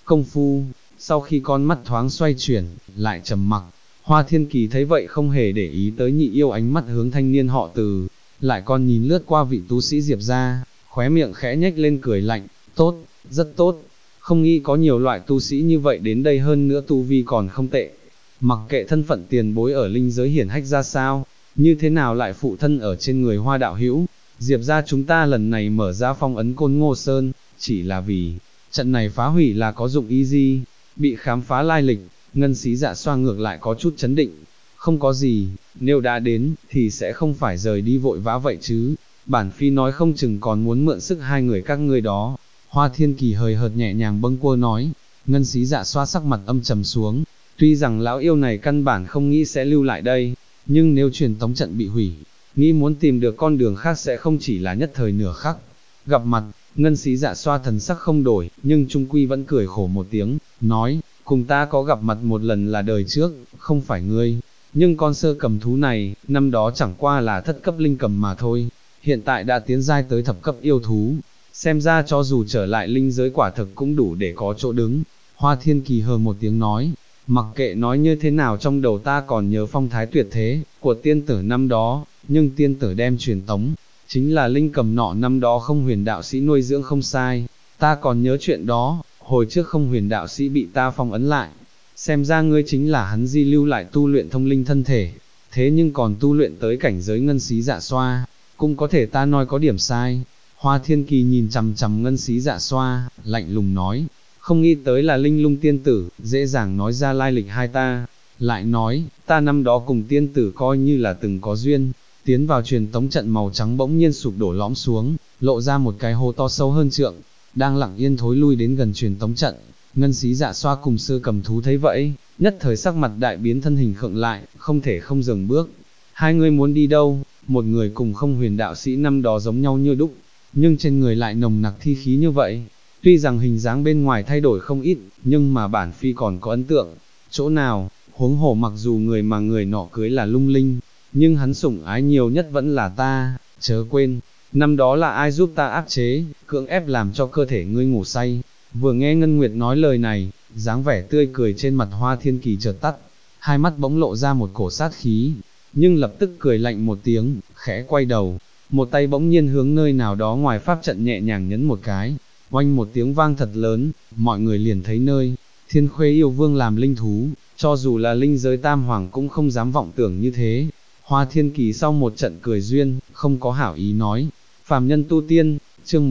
S1: công phu, sau khi con mắt thoáng xoay chuyển, lại trầm mặc. Hoa Thiên Kỳ thấy vậy không hề để ý tới nhị yêu, ánh mắt hướng thanh niên họ Từ, lại còn nhìn lướt qua vị tu sĩ Diệp gia, khóe miệng khẽ nhếch lên cười lạnh, tốt, rất tốt, không nghĩ có nhiều loại tu sĩ như vậy đến đây, hơn nữa tu vi còn không tệ. Mặc kệ thân phận tiền bối ở linh giới hiển hách ra sao, như thế nào lại phụ thân ở trên người Hoa đạo hữu. Diệp gia chúng ta lần này mở ra phong ấn Côn Ngô Sơn, chỉ là vì trận này phá hủy là có dụng ý gì? Bị khám phá lai lịch, Ngân Xí Dạ Xoa ngược lại có chút chấn định. Không có gì, nếu đã đến, thì sẽ không phải rời đi vội vã vậy chứ. Bản phi nói không chừng còn muốn mượn sức hai người các ngươi đó. Hoa Thiên Kỳ hời hợt nhẹ nhàng bâng quơ nói. Ngân Xí Dạ Xoa sắc mặt âm trầm xuống. Tuy rằng lão yêu này căn bản không nghĩ sẽ lưu lại đây, nhưng nếu truyền tống trận bị hủy, nghĩ muốn tìm được con đường khác sẽ không chỉ là nhất thời nửa khắc. Gặp mặt, Ngân Xí Dạ Xoa thần sắc không đổi, nhưng trung quy vẫn cười khổ một tiếng, nói, cùng ta có gặp mặt một lần là đời trước, không phải ngươi, nhưng con sơ cầm thú này, năm đó chẳng qua là thất cấp linh cầm mà thôi, hiện tại đã tiến giai tới thập cấp yêu thú, xem ra cho dù trở lại linh giới quả thực cũng đủ để có chỗ đứng. Hoa Thiên Kỳ hờ một tiếng nói, mặc kệ nói như thế nào trong đầu ta còn nhớ phong thái tuyệt thế của tiên tử năm đó, nhưng tiên tử đem truyền tống, chính là linh cầm nọ năm đó Không Huyền đạo sĩ nuôi dưỡng không sai, ta còn nhớ chuyện đó, hồi trước Không Huyền đạo sĩ bị ta phong ấn lại, xem ra ngươi chính là hắn di lưu lại tu luyện thông linh thân thể, thế nhưng còn tu luyện tới cảnh giới Ngân Xí Dạ Xoa, cũng có thể ta nói có điểm sai. Hoa Thiên Kỳ nhìn chằm chằm Ngân Xí Dạ Xoa, lạnh lùng nói, không nghĩ tới là linh lung tiên tử, dễ dàng nói ra lai lịch hai ta, lại nói, ta năm đó cùng tiên tử coi như là từng có duyên. Tiến vào truyền tống trận màu trắng bỗng nhiên sụp đổ lõm xuống, lộ ra một cái hố to sâu hơn trượng, đang lặng yên thối lui đến gần truyền tống trận. Ngân Xí Dạ Xoa cùng sơ cầm thú thấy vậy, nhất thời sắc mặt đại biến, thân hình khựng lại, không thể không dừng bước. Hai người muốn đi đâu? Một người cùng Không Huyền đạo sĩ năm đó giống nhau như đúc, nhưng trên người lại nồng nặc thi khí như vậy. Tuy rằng hình dáng bên ngoài thay đổi không ít, nhưng mà bản phi còn có ấn tượng. Chỗ nào, huống hồ mặc dù người mà người nọ cưới là lung linh, nhưng hắn sủng ái nhiều nhất vẫn là ta, chớ quên, năm đó là ai giúp ta áp chế, cưỡng ép làm cho cơ thể ngươi ngủ say. Vừa nghe Ngân Nguyệt nói lời này, dáng vẻ tươi cười trên mặt Hoa Thiên Kỳ chợt tắt, hai mắt bỗng lộ ra một cổ sát khí, nhưng lập tức cười lạnh một tiếng, khẽ quay đầu, một tay bỗng nhiên hướng nơi nào đó ngoài pháp trận nhẹ nhàng nhấn một cái, oanh một tiếng vang thật lớn, mọi người liền thấy nơi Thiên Khuê yêu vương làm linh thú, cho dù là linh giới tam hoàng cũng không dám vọng tưởng như thế. Hoa Thiên Kỳ sau một trận cười duyên, không có hảo ý nói, phàm nhân tu tiên, chương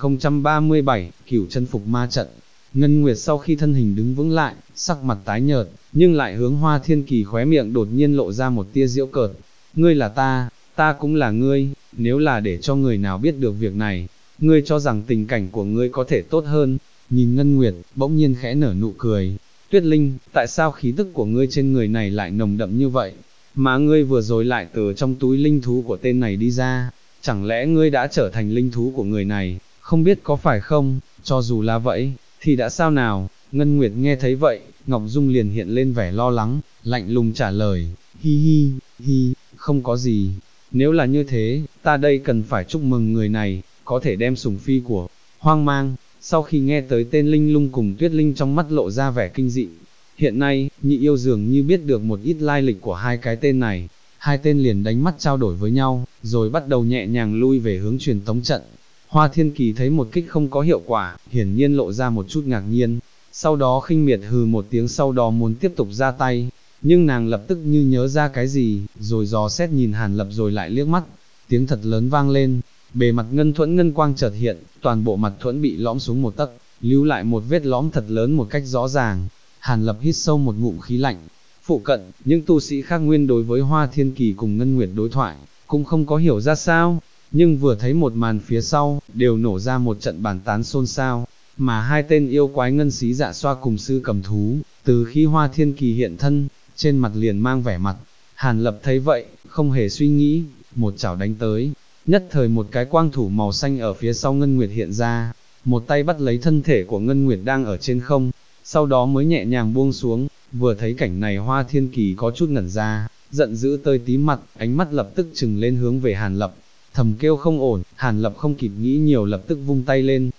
S1: 1037, Cửu chân phục ma trận. Ngân Nguyệt sau khi thân hình đứng vững lại, sắc mặt tái nhợt, nhưng lại hướng Hoa Thiên Kỳ khóe miệng đột nhiên lộ ra một tia giễu cợt. Ngươi là ta cũng là ngươi, nếu là để cho người nào biết được việc này, ngươi cho rằng tình cảnh của ngươi có thể tốt hơn. Nhìn Ngân Nguyệt, bỗng nhiên khẽ nở nụ cười. Tuyết Linh, tại sao khí tức của ngươi trên người này lại nồng đậm như vậy? Mà ngươi vừa rồi lại từ trong túi linh thú của tên này đi ra, chẳng lẽ ngươi đã trở thành linh thú của người này, không biết có phải không, cho dù là vậy, thì đã sao nào? Ngân Nguyệt nghe thấy vậy, Ngọc Dung liền hiện lên vẻ lo lắng, lạnh lùng trả lời, hi, không có gì, nếu là như thế, ta đây cần phải chúc mừng người này, có thể đem sủng phi của Hoang Mang. Sau khi nghe tới tên Linh Lung cùng Tuyết Linh trong mắt lộ ra vẻ kinh dị. Hiện nay, nhị yêu dường như biết được một ít lai lịch của hai cái tên này, hai tên liền đánh mắt trao đổi với nhau, rồi bắt đầu nhẹ nhàng lui về hướng truyền tống trận. Hoa Thiên Kỳ thấy một kích không có hiệu quả, hiển nhiên lộ ra một chút ngạc nhiên, sau đó khinh miệt hừ một tiếng, sau đó muốn tiếp tục ra tay, nhưng nàng lập tức như nhớ ra cái gì, rồi dò xét nhìn Hàn Lập rồi lại liếc mắt, tiếng thật lớn vang lên, bề mặt ngân thuẫn ngân quang chợt hiện, toàn bộ mặt thuẫn bị lõm xuống một tấc, lưu lại một vết lõm thật lớn một cách rõ ràng. Hàn Lập hít sâu một ngụm khí lạnh, phụ cận, những tu sĩ khác nguyên đối với Hoa Thiên Kỳ cùng Ngân Nguyệt đối thoại, cũng không có hiểu ra sao, nhưng vừa thấy một màn phía sau, đều nổ ra một trận bàn tán xôn xao, mà hai tên yêu quái Ngân Xí Dạ Xoa cùng sư cầm thú, từ khi Hoa Thiên Kỳ hiện thân, trên mặt liền mang vẻ mặt. Hàn Lập thấy vậy, không hề suy nghĩ, một chảo đánh tới, nhất thời một cái quang thủ màu xanh ở phía sau Ngân Nguyệt hiện ra, một tay bắt lấy thân thể của Ngân Nguyệt đang ở trên không, sau đó mới nhẹ nhàng buông xuống. Vừa thấy cảnh này Hoa Thiên Kỳ có chút ngẩn ra, giận dữ tơi tím mặt, ánh mắt lập tức trừng lên hướng về Hàn Lập, thầm kêu không ổn. Hàn Lập không kịp nghĩ nhiều lập tức vung tay lên,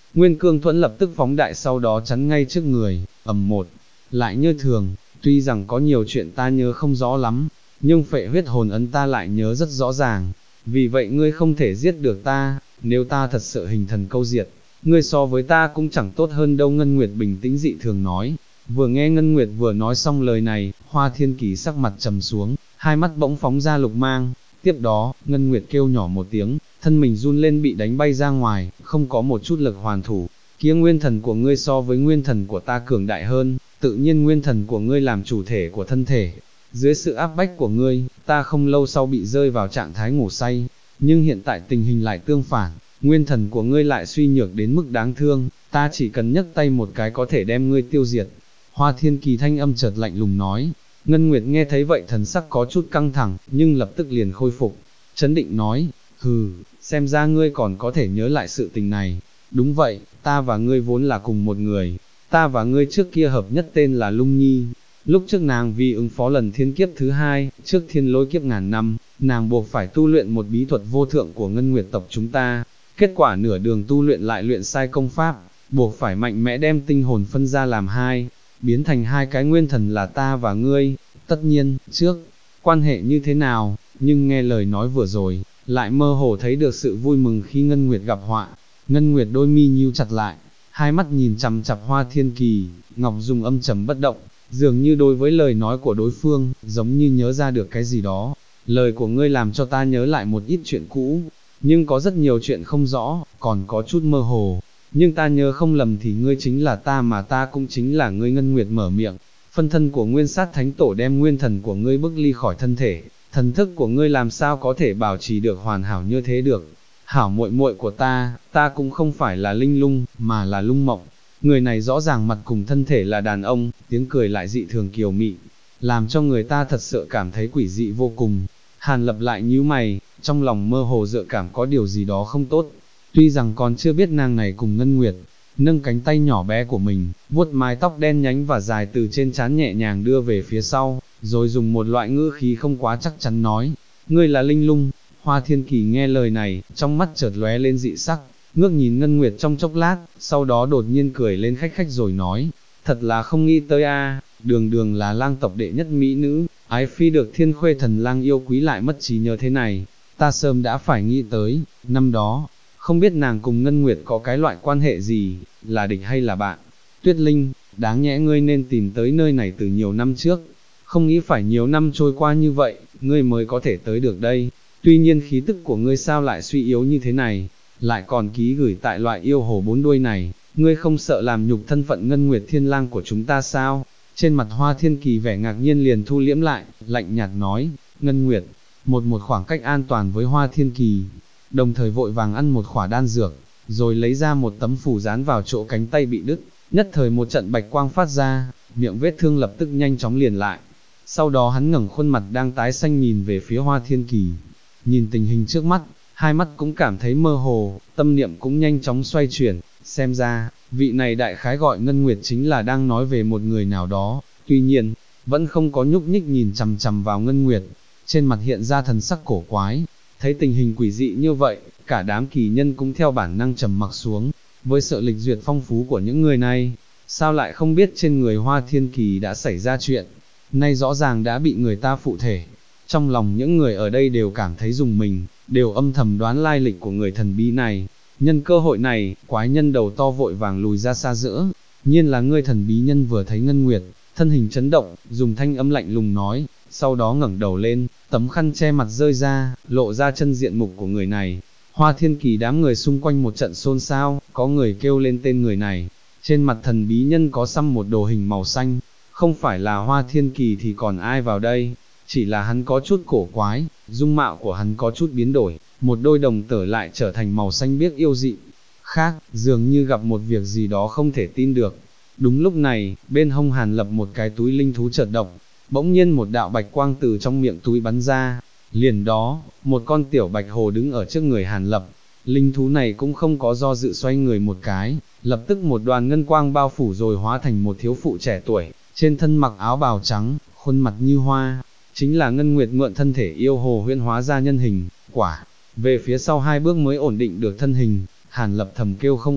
S1: Nguyên Cương Thuẫn lập tức phóng đại sau đó chắn ngay trước người, ầm một, lại như thường, tuy rằng có nhiều chuyện ta nhớ không rõ lắm, nhưng phệ huyết hồn ấn ta lại nhớ rất rõ ràng, vì vậy ngươi không thể giết được ta, nếu ta thật sự hình thần câu diệt, ngươi so với ta cũng chẳng tốt hơn đâu. Ngân Nguyệt bình tĩnh dị thường nói. Vừa nghe Ngân Nguyệt vừa nói xong lời này, Hoa Thiên Kỳ sắc mặt trầm xuống, hai mắt bỗng phóng ra lục mang, tiếp đó, Ngân Nguyệt kêu nhỏ một tiếng, thân mình run lên bị đánh bay ra ngoài, không có một chút lực hoàn thủ. Kia nguyên thần của ngươi so với nguyên thần của ta cường đại hơn, tự nhiên nguyên thần của ngươi làm chủ thể của thân thể. Dưới sự áp bách của ngươi, ta không lâu sau bị rơi vào trạng thái ngủ say, nhưng hiện tại tình hình lại tương phản, nguyên thần của ngươi lại suy nhược đến mức đáng thương, ta chỉ cần nhấc tay một cái có thể đem ngươi tiêu diệt. Hoa Thiên Kỳ thanh âm chợt lạnh lùng nói. Ngân Nguyệt nghe thấy vậy thần sắc có chút căng thẳng, nhưng lập tức liền khôi phục, chấn định nói, hừ, xem ra ngươi còn có thể nhớ lại sự tình này. Đúng vậy, ta và ngươi vốn là cùng một người, ta và ngươi trước kia hợp nhất tên là Lung Nhi. Lúc trước nàng vì ứng phó lần thiên kiếp thứ hai, trước thiên lôi kiếp ngàn năm, nàng buộc phải tu luyện một bí thuật vô thượng của Ngân Nguyệt tộc chúng ta, kết quả nửa đường tu luyện lại luyện sai công pháp, buộc phải mạnh mẽ đem tinh hồn phân ra làm hai, biến thành hai cái nguyên thần là ta và ngươi. Tất nhiên, trước, quan hệ như thế nào, nhưng nghe lời nói vừa rồi, lại mơ hồ thấy được sự vui mừng khi Ngân Nguyệt gặp họa. Ngân Nguyệt đôi mi nhíu chặt lại, hai mắt nhìn chằm chằm Hoa Thiên Kỳ, Ngọc Dung âm trầm bất động, dường như đối với lời nói của đối phương, giống như nhớ ra được cái gì đó. Lời của ngươi làm cho ta nhớ lại một ít chuyện cũ, nhưng có rất nhiều chuyện không rõ, còn có chút mơ hồ. Nhưng ta nhớ không lầm thì ngươi chính là ta mà ta cũng chính là ngươi. Ngân Nguyệt mở miệng, phân thân của Nguyên Sát Thánh Tổ đem nguyên thần của ngươi bức ly khỏi thân thể, thần thức của ngươi làm sao có thể bảo trì được hoàn hảo như thế được. Hảo muội muội của ta cũng không phải là Linh Lung, mà là Lung Mộng. Người này rõ ràng mặt cùng thân thể là đàn ông, tiếng cười lại dị thường kiều mị, làm cho người ta thật sự cảm thấy quỷ dị vô cùng. Hàn Lập lại nhíu mày, trong lòng mơ hồ dự cảm có điều gì đó không tốt. Tuy rằng còn chưa biết nàng này cùng Ngân Nguyệt, nâng cánh tay nhỏ bé của mình, vuốt mái tóc đen nhánh và dài từ trên trán nhẹ nhàng đưa về phía sau, rồi dùng một loại ngữ khí không quá chắc chắn nói, ngươi là Linh Lung. Hoa Thiên Kỳ nghe lời này, trong mắt chợt lóe lên dị sắc, ngước nhìn Ngân Nguyệt trong chốc lát, sau đó đột nhiên cười lên khách khách rồi nói, thật là không nghĩ tới a, đường đường là lang tộc đệ nhất mỹ nữ, ái phi được Thiên Khuê Thần Lang yêu quý lại mất trí nhớ thế này, ta sớm đã phải nghĩ tới, năm đó, không biết nàng cùng Ngân Nguyệt có cái loại quan hệ gì, là địch hay là bạn. Tuyết Linh, đáng nhẽ ngươi nên tìm tới nơi này từ nhiều năm trước, không nghĩ phải nhiều năm trôi qua như vậy, ngươi mới có thể tới được đây. Tuy nhiên khí tức của ngươi sao lại suy yếu như thế này, lại còn ký gửi tại loại yêu hồ bốn đuôi này, ngươi không sợ làm nhục thân phận Ngân Nguyệt Thiên Lang của chúng ta sao? Trên mặt Hoa Thiên Kỳ vẻ ngạc nhiên liền thu liễm lại, lạnh nhạt nói, Ngân Nguyệt, một khoảng cách an toàn với Hoa Thiên Kỳ, đồng thời vội vàng ăn một khỏa đan dược, rồi lấy ra một tấm phù dán vào chỗ cánh tay bị đứt, nhất thời một trận bạch quang phát ra, miệng vết thương lập tức nhanh chóng liền lại. Sau đó hắn ngẩng khuôn mặt đang tái xanh nhìn về phía Hoa Thiên Kỳ, nhìn tình hình trước mắt, hai mắt cũng cảm thấy mơ hồ, tâm niệm cũng nhanh chóng xoay chuyển, xem ra, vị này đại khái gọi Ngân Nguyệt chính là đang nói về một người nào đó, tuy nhiên, vẫn không có nhúc nhích nhìn chằm chằm vào Ngân Nguyệt, trên mặt hiện ra thần sắc cổ quái. Thấy tình hình quỷ dị như vậy, cả đám kỳ nhân cũng theo bản năng trầm mặc xuống, với sự lịch duyệt phong phú của những người này, sao lại không biết trên người Hoa Thiên Kỳ đã xảy ra chuyện, nay rõ ràng đã bị người ta phụ thể. Trong lòng những người ở đây đều cảm thấy rùng mình, đều âm thầm đoán lai lịch của người thần bí này. Nhân cơ hội này, quái nhân đầu to vội vàng lùi ra xa giữa, nhiên là ngươi. Thần bí nhân vừa thấy Ngân Nguyệt, thân hình chấn động, dùng thanh âm lạnh lùng nói, sau đó ngẩng đầu lên, tấm khăn che mặt rơi ra, lộ ra chân diện mục của người này. Hoa Thiên Kỳ đám người xung quanh một trận xôn xao, có người kêu lên tên người này. Trên mặt thần bí nhân có xăm một đồ hình màu xanh, không phải là Hoa Thiên Kỳ thì còn ai vào đây, chỉ là hắn có chút cổ quái, dung mạo của hắn có chút biến đổi, một đôi đồng tử lại trở thành màu xanh biếc yêu dị, khác, dường như gặp một việc gì đó không thể tin được. Đúng lúc này, bên hông Hàn Lập một cái túi linh thú chợt động, bỗng nhiên một đạo bạch quang từ trong miệng túi bắn ra, liền đó, một con tiểu bạch hồ đứng ở trước người Hàn Lập. Linh thú này cũng không có do dự xoay người một cái, lập tức một đoàn ngân quang bao phủ rồi hóa thành một thiếu phụ trẻ tuổi, trên thân mặc áo bào trắng, khuôn mặt như hoa, chính là Ngân Nguyệt mượn thân thể yêu hồ huyễn hóa ra nhân hình, quả. Về phía sau hai bước mới ổn định được thân hình, Hàn Lập thầm kêu không ổn,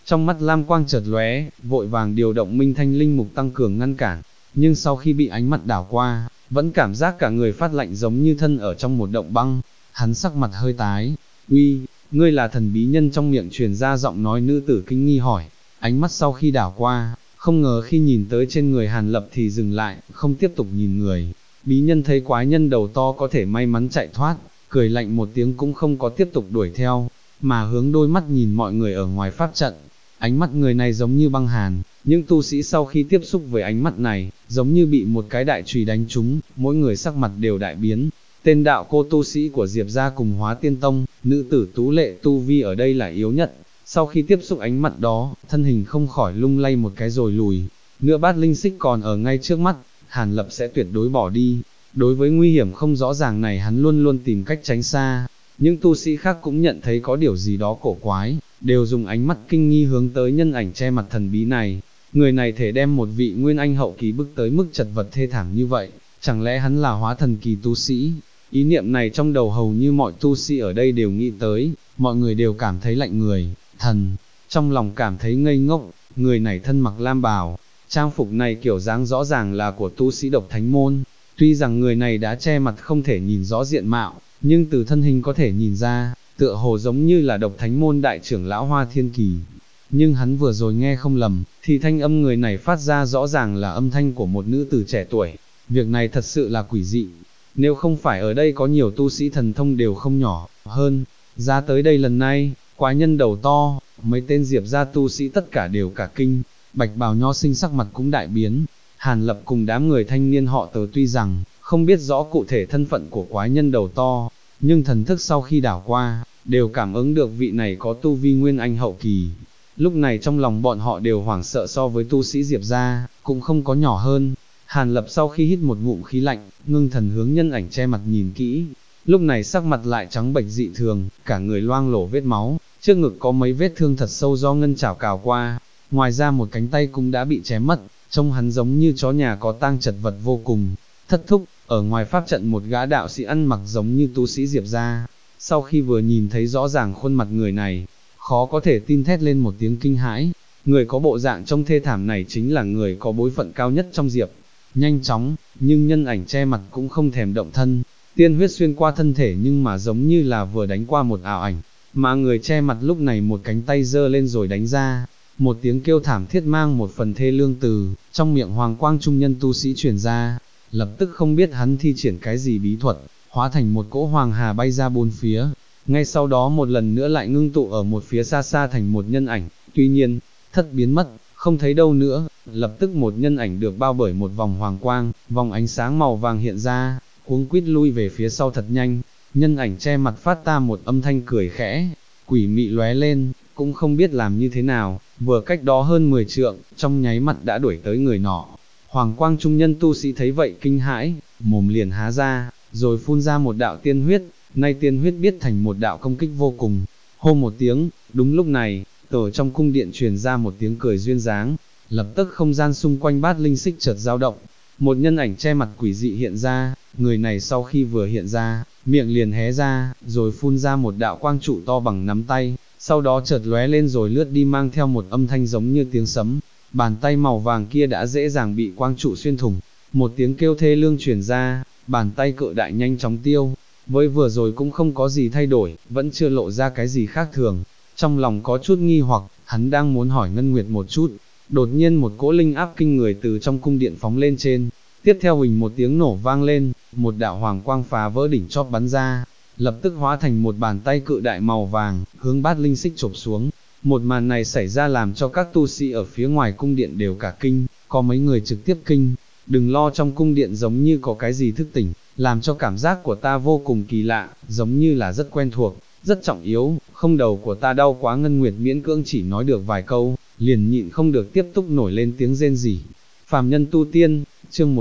S1: trong mắt lam quang chợt lóe, vội vàng điều động minh thanh linh mục tăng cường ngăn cản, nhưng sau khi bị ánh mắt đảo qua, vẫn cảm giác cả người phát lạnh giống như thân ở trong một động băng, hắn sắc mặt hơi tái, uy, ngươi là thần bí nhân trong miệng truyền ra giọng nói nữ tử kinh nghi hỏi, ánh mắt sau khi đảo qua, không ngờ khi nhìn tới trên người Hàn Lập thì dừng lại, không tiếp tục nhìn người, bí nhân thấy quái nhân đầu to có thể may mắn chạy thoát, cười lạnh một tiếng cũng không có tiếp tục đuổi theo, mà hướng đôi mắt nhìn mọi người ở ngoài pháp trận, ánh mắt người này giống như băng hàn, những tu sĩ sau khi tiếp xúc với ánh mắt này, giống như bị một cái đại chùy đánh trúng, mỗi người sắc mặt đều đại biến. Tên đạo cô tu sĩ của Diệp gia cùng Hóa Tiên Tông, nữ tử tú lệ tu vi ở đây là yếu nhất, sau khi tiếp xúc ánh mắt đó, thân hình không khỏi lung lay một cái rồi lùi, nửa bát linh xích còn ở ngay trước mắt, Hàn Lập sẽ tuyệt đối bỏ đi, đối với nguy hiểm không rõ ràng này hắn luôn luôn tìm cách tránh xa. Những tu sĩ khác cũng nhận thấy có điều gì đó cổ quái, đều dùng ánh mắt kinh nghi hướng tới nhân ảnh che mặt thần bí này. Người này thể đem một vị nguyên anh hậu kỳ bức tới mức chật vật thê thảm như vậy, chẳng lẽ hắn là hóa thần kỳ tu sĩ? Ý niệm này trong đầu hầu như mọi tu sĩ ở đây đều nghĩ tới, mọi người đều cảm thấy lạnh người, thần, trong lòng cảm thấy ngây ngốc, người này thân mặc lam bào, trang phục này kiểu dáng rõ ràng là của tu sĩ độc thánh môn, tuy rằng người này đã che mặt không thể nhìn rõ diện mạo, nhưng từ thân hình có thể nhìn ra, tựa hồ giống như là độc thánh môn đại trưởng lão Hoa Thiên Kỳ. Nhưng hắn vừa rồi nghe không lầm, thì thanh âm người này phát ra rõ ràng là âm thanh của một nữ tử trẻ tuổi, việc này thật sự là quỷ dị. Nếu không phải ở đây có nhiều tu sĩ thần thông đều không nhỏ, hơn, ra tới đây lần này, quái nhân đầu to, mấy tên Diệp gia tu sĩ tất cả đều cả kinh, bạch bào nho sinh sắc mặt cũng đại biến. Hàn Lập cùng đám người thanh niên họ Tờ tuy rằng, không biết rõ cụ thể thân phận của quái nhân đầu to, nhưng thần thức sau khi đảo qua, đều cảm ứng được vị này có tu vi nguyên anh hậu kỳ. Lúc này trong lòng bọn họ đều hoảng sợ so với tu sĩ Diệp gia, cũng không có nhỏ hơn. Hàn Lập sau khi hít một ngụm khí lạnh, ngưng thần hướng nhân ảnh che mặt nhìn kỹ, lúc này sắc mặt lại trắng bệch dị thường, cả người loang lổ vết máu, trước ngực có mấy vết thương thật sâu do ngân chảo cào qua, ngoài ra một cánh tay cũng đã bị chém mất, trông hắn giống như chó nhà có tang chật vật vô cùng. Thất thúc, ở ngoài pháp trận một gã đạo sĩ ăn mặc giống như tu sĩ Diệp gia, sau khi vừa nhìn thấy rõ ràng khuôn mặt người này, khó có thể tin thét lên một tiếng kinh hãi, người có bộ dạng trông thê thảm này chính là người có bối phận cao nhất trong Diệp. Nhanh chóng, nhưng nhân ảnh che mặt cũng không thèm động thân, tiên huyết xuyên qua thân thể nhưng mà giống như là vừa đánh qua một ảo ảnh, mà người che mặt lúc này một cánh tay giơ lên rồi đánh ra, một tiếng kêu thảm thiết mang một phần thê lương từ trong miệng hoàng quang trung nhân tu sĩ truyền ra, lập tức không biết hắn thi triển cái gì bí thuật, hóa thành một cỗ hoàng hà bay ra bốn phía, ngay sau đó một lần nữa lại ngưng tụ ở một phía xa xa thành một nhân ảnh, tuy nhiên, thất biến mất, không thấy đâu nữa, lập tức một nhân ảnh được bao bởi một vòng hoàng quang, vòng ánh sáng màu vàng hiện ra, cuống quýt lui về phía sau thật nhanh, nhân ảnh che mặt phát ta một âm thanh cười khẽ, quỷ mị lóe lên, cũng không biết làm như thế nào, vừa cách đó hơn 10 trượng, trong nháy mặt đã đuổi tới người nọ. Hoàng quang trung nhân tu sĩ thấy vậy kinh hãi, mồm liền há ra, rồi phun ra một đạo tiên huyết, nay tiên huyết biết thành một đạo công kích vô cùng, hô một tiếng, đúng lúc này, từ trong cung điện truyền ra một tiếng cười duyên dáng, lập tức không gian xung quanh bát linh xích chợt dao động, một nhân ảnh che mặt quỷ dị hiện ra, người này sau khi vừa hiện ra, miệng liền hé ra, rồi phun ra một đạo quang trụ to bằng nắm tay, sau đó chợt lóe lên rồi lướt đi mang theo một âm thanh giống như tiếng sấm, bàn tay màu vàng kia đã dễ dàng bị quang trụ xuyên thủng, một tiếng kêu thê lương truyền ra, bàn tay cự đại nhanh chóng tiêu, với vừa rồi cũng không có gì thay đổi, vẫn chưa lộ ra cái gì khác thường. Trong lòng có chút nghi hoặc, hắn đang muốn hỏi Ngân Nguyệt một chút, đột nhiên một cỗ linh áp kinh người từ trong cung điện phóng lên trên, tiếp theo huỳnh một tiếng nổ vang lên, một đạo hoàng quang phá vỡ đỉnh chóp bắn ra, lập tức hóa thành một bàn tay cự đại màu vàng, hướng bát linh xích chộp xuống. Một màn này xảy ra làm cho các tu sĩ ở phía ngoài cung điện đều cả kinh, có mấy người trực tiếp kinh, đừng lo trong cung điện giống như có cái gì thức tỉnh, làm cho cảm giác của ta vô cùng kỳ lạ, giống như là rất quen thuộc, rất trọng yếu, không đầu của ta đau quá. Ngân Nguyệt miễn cưỡng chỉ nói được vài câu, liền nhịn không được tiếp tục nổi lên tiếng rên rỉ. Phàm nhân tu tiên, chương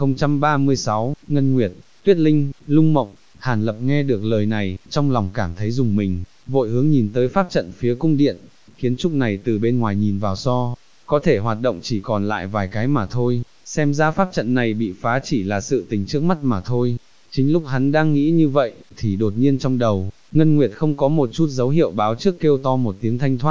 S1: 1036, Ngân Nguyệt, Tuyết Linh, Lung Mộng. Hàn Lập nghe được lời này, trong lòng cảm thấy rùng mình, vội hướng nhìn tới pháp trận phía cung điện, kiến trúc này từ bên ngoài nhìn vào có thể hoạt động chỉ còn lại vài cái mà thôi, xem ra pháp trận này bị phá chỉ là sự tình trước mắt mà thôi. Chính lúc hắn đang nghĩ như vậy, thì đột nhiên trong đầu, Ngân Nguyệt không có một chút dấu hiệu báo trước kêu to một tiếng thanh thoát,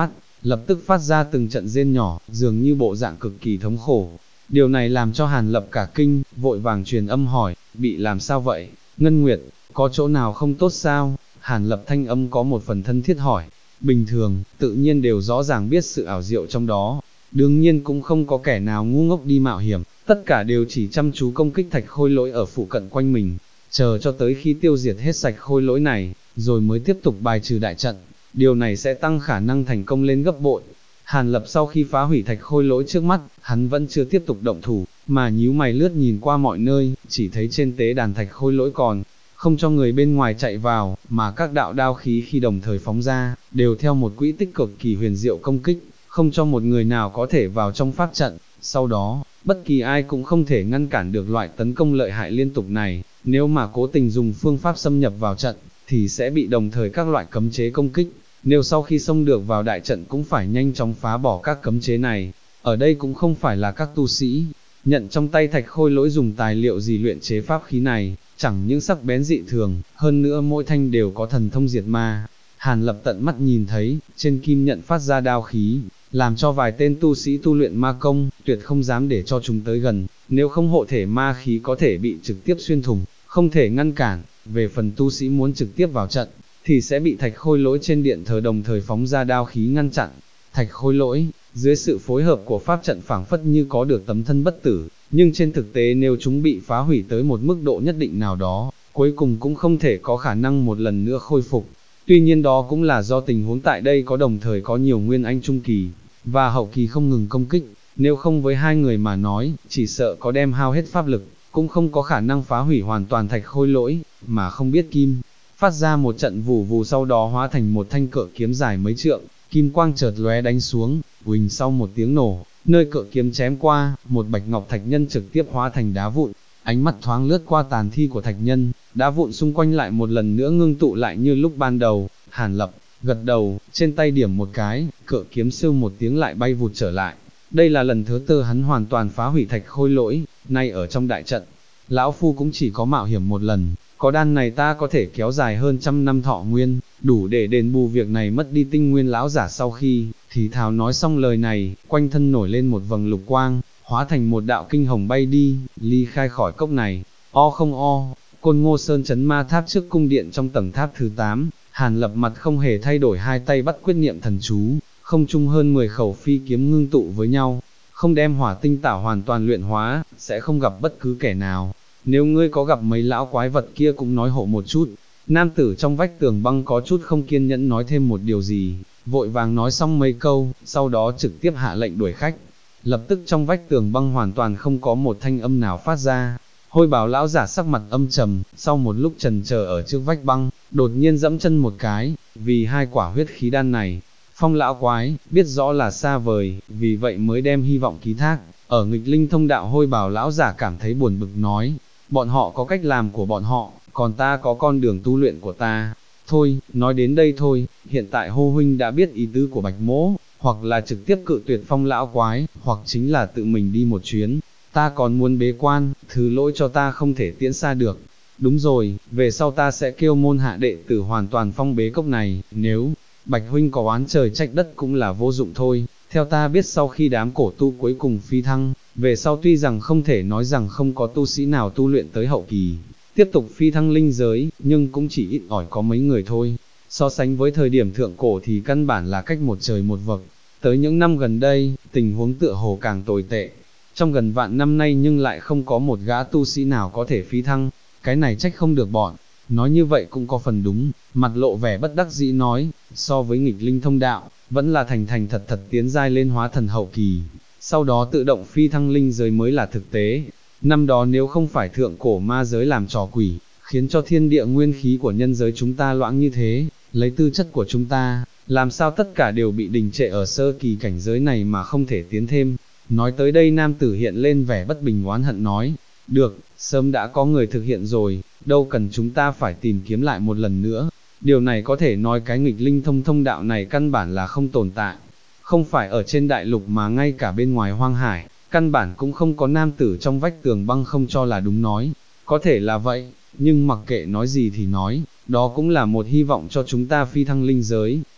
S1: lập tức phát ra từng trận rên nhỏ, dường như bộ dạng cực kỳ thống khổ. Điều này làm cho Hàn Lập cả kinh, vội vàng truyền âm hỏi, bị làm sao vậy, Ngân Nguyệt, có chỗ nào không tốt sao? Hàn Lập thanh âm có một phần thân thiết hỏi, bình thường, tự nhiên đều rõ ràng biết sự ảo diệu trong đó, đương nhiên cũng không có kẻ nào ngu ngốc đi mạo hiểm, tất cả đều chỉ chăm chú công kích thạch khôi lỗi ở phụ cận quanh mình, chờ cho tới khi tiêu diệt hết sạch khôi lỗi này, rồi mới tiếp tục bài trừ đại trận, điều này sẽ tăng khả năng thành công lên gấp bội. Hàn Lập sau khi phá hủy thạch khôi lỗi trước mắt, hắn vẫn chưa tiếp tục động thủ, mà nhíu mày lướt nhìn qua mọi nơi, chỉ thấy trên tế đàn thạch khôi lỗi còn không cho người bên ngoài chạy vào, mà các đạo đao khí khi đồng thời phóng ra, đều theo một quỹ tích cực kỳ huyền diệu công kích, không cho một người nào có thể vào trong pháp trận. Sau đó, bất kỳ ai cũng không thể ngăn cản được loại tấn công lợi hại liên tục này, nếu mà cố tình dùng phương pháp xâm nhập vào trận, thì sẽ bị đồng thời các loại cấm chế công kích. Nếu sau khi xông được vào đại trận cũng phải nhanh chóng phá bỏ các cấm chế này, ở đây cũng không phải là các tu sĩ, nhận trong tay thạch khôi lỗi dùng tài liệu gì luyện chế pháp khí này, chẳng những sắc bén dị thường, hơn nữa mỗi thanh đều có thần thông diệt ma. Hàn Lập tận mắt nhìn thấy, trên kim nhận phát ra đao khí, làm cho vài tên tu sĩ tu luyện ma công, tuyệt không dám để cho chúng tới gần, nếu không hộ thể ma khí có thể bị trực tiếp xuyên thủng, không thể ngăn cản. Về phần tu sĩ muốn trực tiếp vào trận, thì sẽ bị thạch khôi lỗi trên điện thờ đồng thời phóng ra đao khí ngăn chặn. Thạch khôi lỗi, dưới sự phối hợp của pháp trận phảng phất như có được tấm thân bất tử, nhưng trên thực tế nếu chúng bị phá hủy tới một mức độ nhất định nào đó, cuối cùng cũng không thể có khả năng một lần nữa khôi phục. Tuy nhiên đó cũng là do tình huống tại đây có đồng thời có nhiều nguyên anh trung kỳ và hậu kỳ không ngừng công kích, nếu không với hai người mà nói, chỉ sợ có đem hao hết pháp lực, cũng không có khả năng phá hủy hoàn toàn thạch khôi lỗi, mà không biết kim phát ra một trận vù vù, sau đó hóa thành một thanh cự kiếm dài mấy trượng, kim quang chợt lóe đánh xuống, uỳnh sau một tiếng nổ, nơi cự kiếm chém qua, một bạch ngọc thạch nhân trực tiếp hóa thành đá vụn. Ánh mắt thoáng lướt qua tàn thi của thạch nhân, đá vụn xung quanh lại một lần nữa ngưng tụ lại như lúc ban đầu. Hàn Lập gật đầu, trên tay điểm một cái, cự kiếm sưu một tiếng lại bay vụt trở lại. Đây là lần thứ tư hắn hoàn toàn phá hủy thạch khôi lỗi, nay ở trong đại trận, lão phu cũng chỉ có mạo hiểm một lần, có đan này ta có thể kéo dài hơn 100 năm thọ nguyên, đủ để đền bù việc này mất đi tinh nguyên. Lão giả sau khi thì thào nói xong lời này, quanh thân nổi lên một vầng lục quang, hóa thành một đạo kinh hồng bay đi, ly khai khỏi cốc này. O không o, Côn Ngô Sơn Chấn Ma Tháp trước cung điện trong tầng tháp thứ 8, Hàn Lập mặt không hề thay đổi, hai tay bắt quyết niệm thần chú, không trung hơn 10 khẩu phi kiếm ngưng tụ với nhau, không đem hỏa tinh tảo hoàn toàn luyện hóa, sẽ không gặp bất cứ kẻ nào. Nếu ngươi có gặp mấy lão quái vật kia cũng nói hộ một chút. Nam tử trong vách tường băng có chút không kiên nhẫn nói thêm một điều gì, vội vàng nói xong mấy câu, sau đó trực tiếp hạ lệnh đuổi khách. Lập tức trong vách tường băng hoàn toàn không có một thanh âm nào phát ra. Hôi bào lão giả sắc mặt âm trầm, sau một lúc trần chờ ở trước vách băng, đột nhiên dẫm chân một cái, vì hai quả huyết khí đan này, Phong lão quái biết rõ là xa vời, vì vậy mới đem hy vọng ký thác ở nghịch linh thông đạo. Hôi bào lão giả cảm thấy buồn bực nói, bọn họ có cách làm của bọn họ, còn ta có con đường tu luyện của ta. Thôi, nói đến đây thôi, hiện tại Hô huynh đã biết ý tứ của Bạch Mỗ, hoặc là trực tiếp cự tuyệt Phong lão quái, hoặc chính là tự mình đi một chuyến. Ta còn muốn bế quan, thứ lỗi cho ta không thể tiễn xa được. Đúng rồi, về sau ta sẽ kêu môn hạ đệ tử hoàn toàn phong bế cốc này, nếu Bạch huynh có oán trời trách đất cũng là vô dụng thôi. Theo ta biết sau khi đám cổ tu cuối cùng phi thăng, về sau tuy rằng không thể nói rằng không có tu sĩ nào tu luyện tới hậu kỳ, tiếp tục phi thăng linh giới, nhưng cũng chỉ ít ỏi có mấy người thôi. So sánh với thời điểm thượng cổ thì căn bản là cách một trời một vực. Tới những năm gần đây, tình huống tựa hồ càng tồi tệ. Trong gần vạn năm nay nhưng lại không có một gã tu sĩ nào có thể phi thăng, cái này trách không được bọn. Nói như vậy cũng có phần đúng, mặt lộ vẻ bất đắc dĩ nói, so với nghịch linh thông đạo, vẫn là thành thành thật thật tiến giai lên hóa thần hậu kỳ, sau đó tự động phi thăng linh giới mới là thực tế. Năm đó nếu không phải thượng cổ ma giới làm trò quỷ, khiến cho thiên địa nguyên khí của nhân giới chúng ta loãng như thế, lấy tư chất của chúng ta, làm sao tất cả đều bị đình trệ ở sơ kỳ cảnh giới này mà không thể tiến thêm. Nói tới đây nam tử hiện lên vẻ bất bình oán hận nói, được, sớm đã có người thực hiện rồi, đâu cần chúng ta phải tìm kiếm lại một lần nữa. Điều này có thể nói cái nghịch linh thông đạo này căn bản là không tồn tại, không phải ở trên đại lục mà ngay cả bên ngoài hoang hải, căn bản cũng không có. Nam tử trong vách tường băng không cho là đúng nói, có thể là vậy, nhưng mặc kệ nói gì thì nói, đó cũng là một hy vọng cho chúng ta phi thăng linh giới,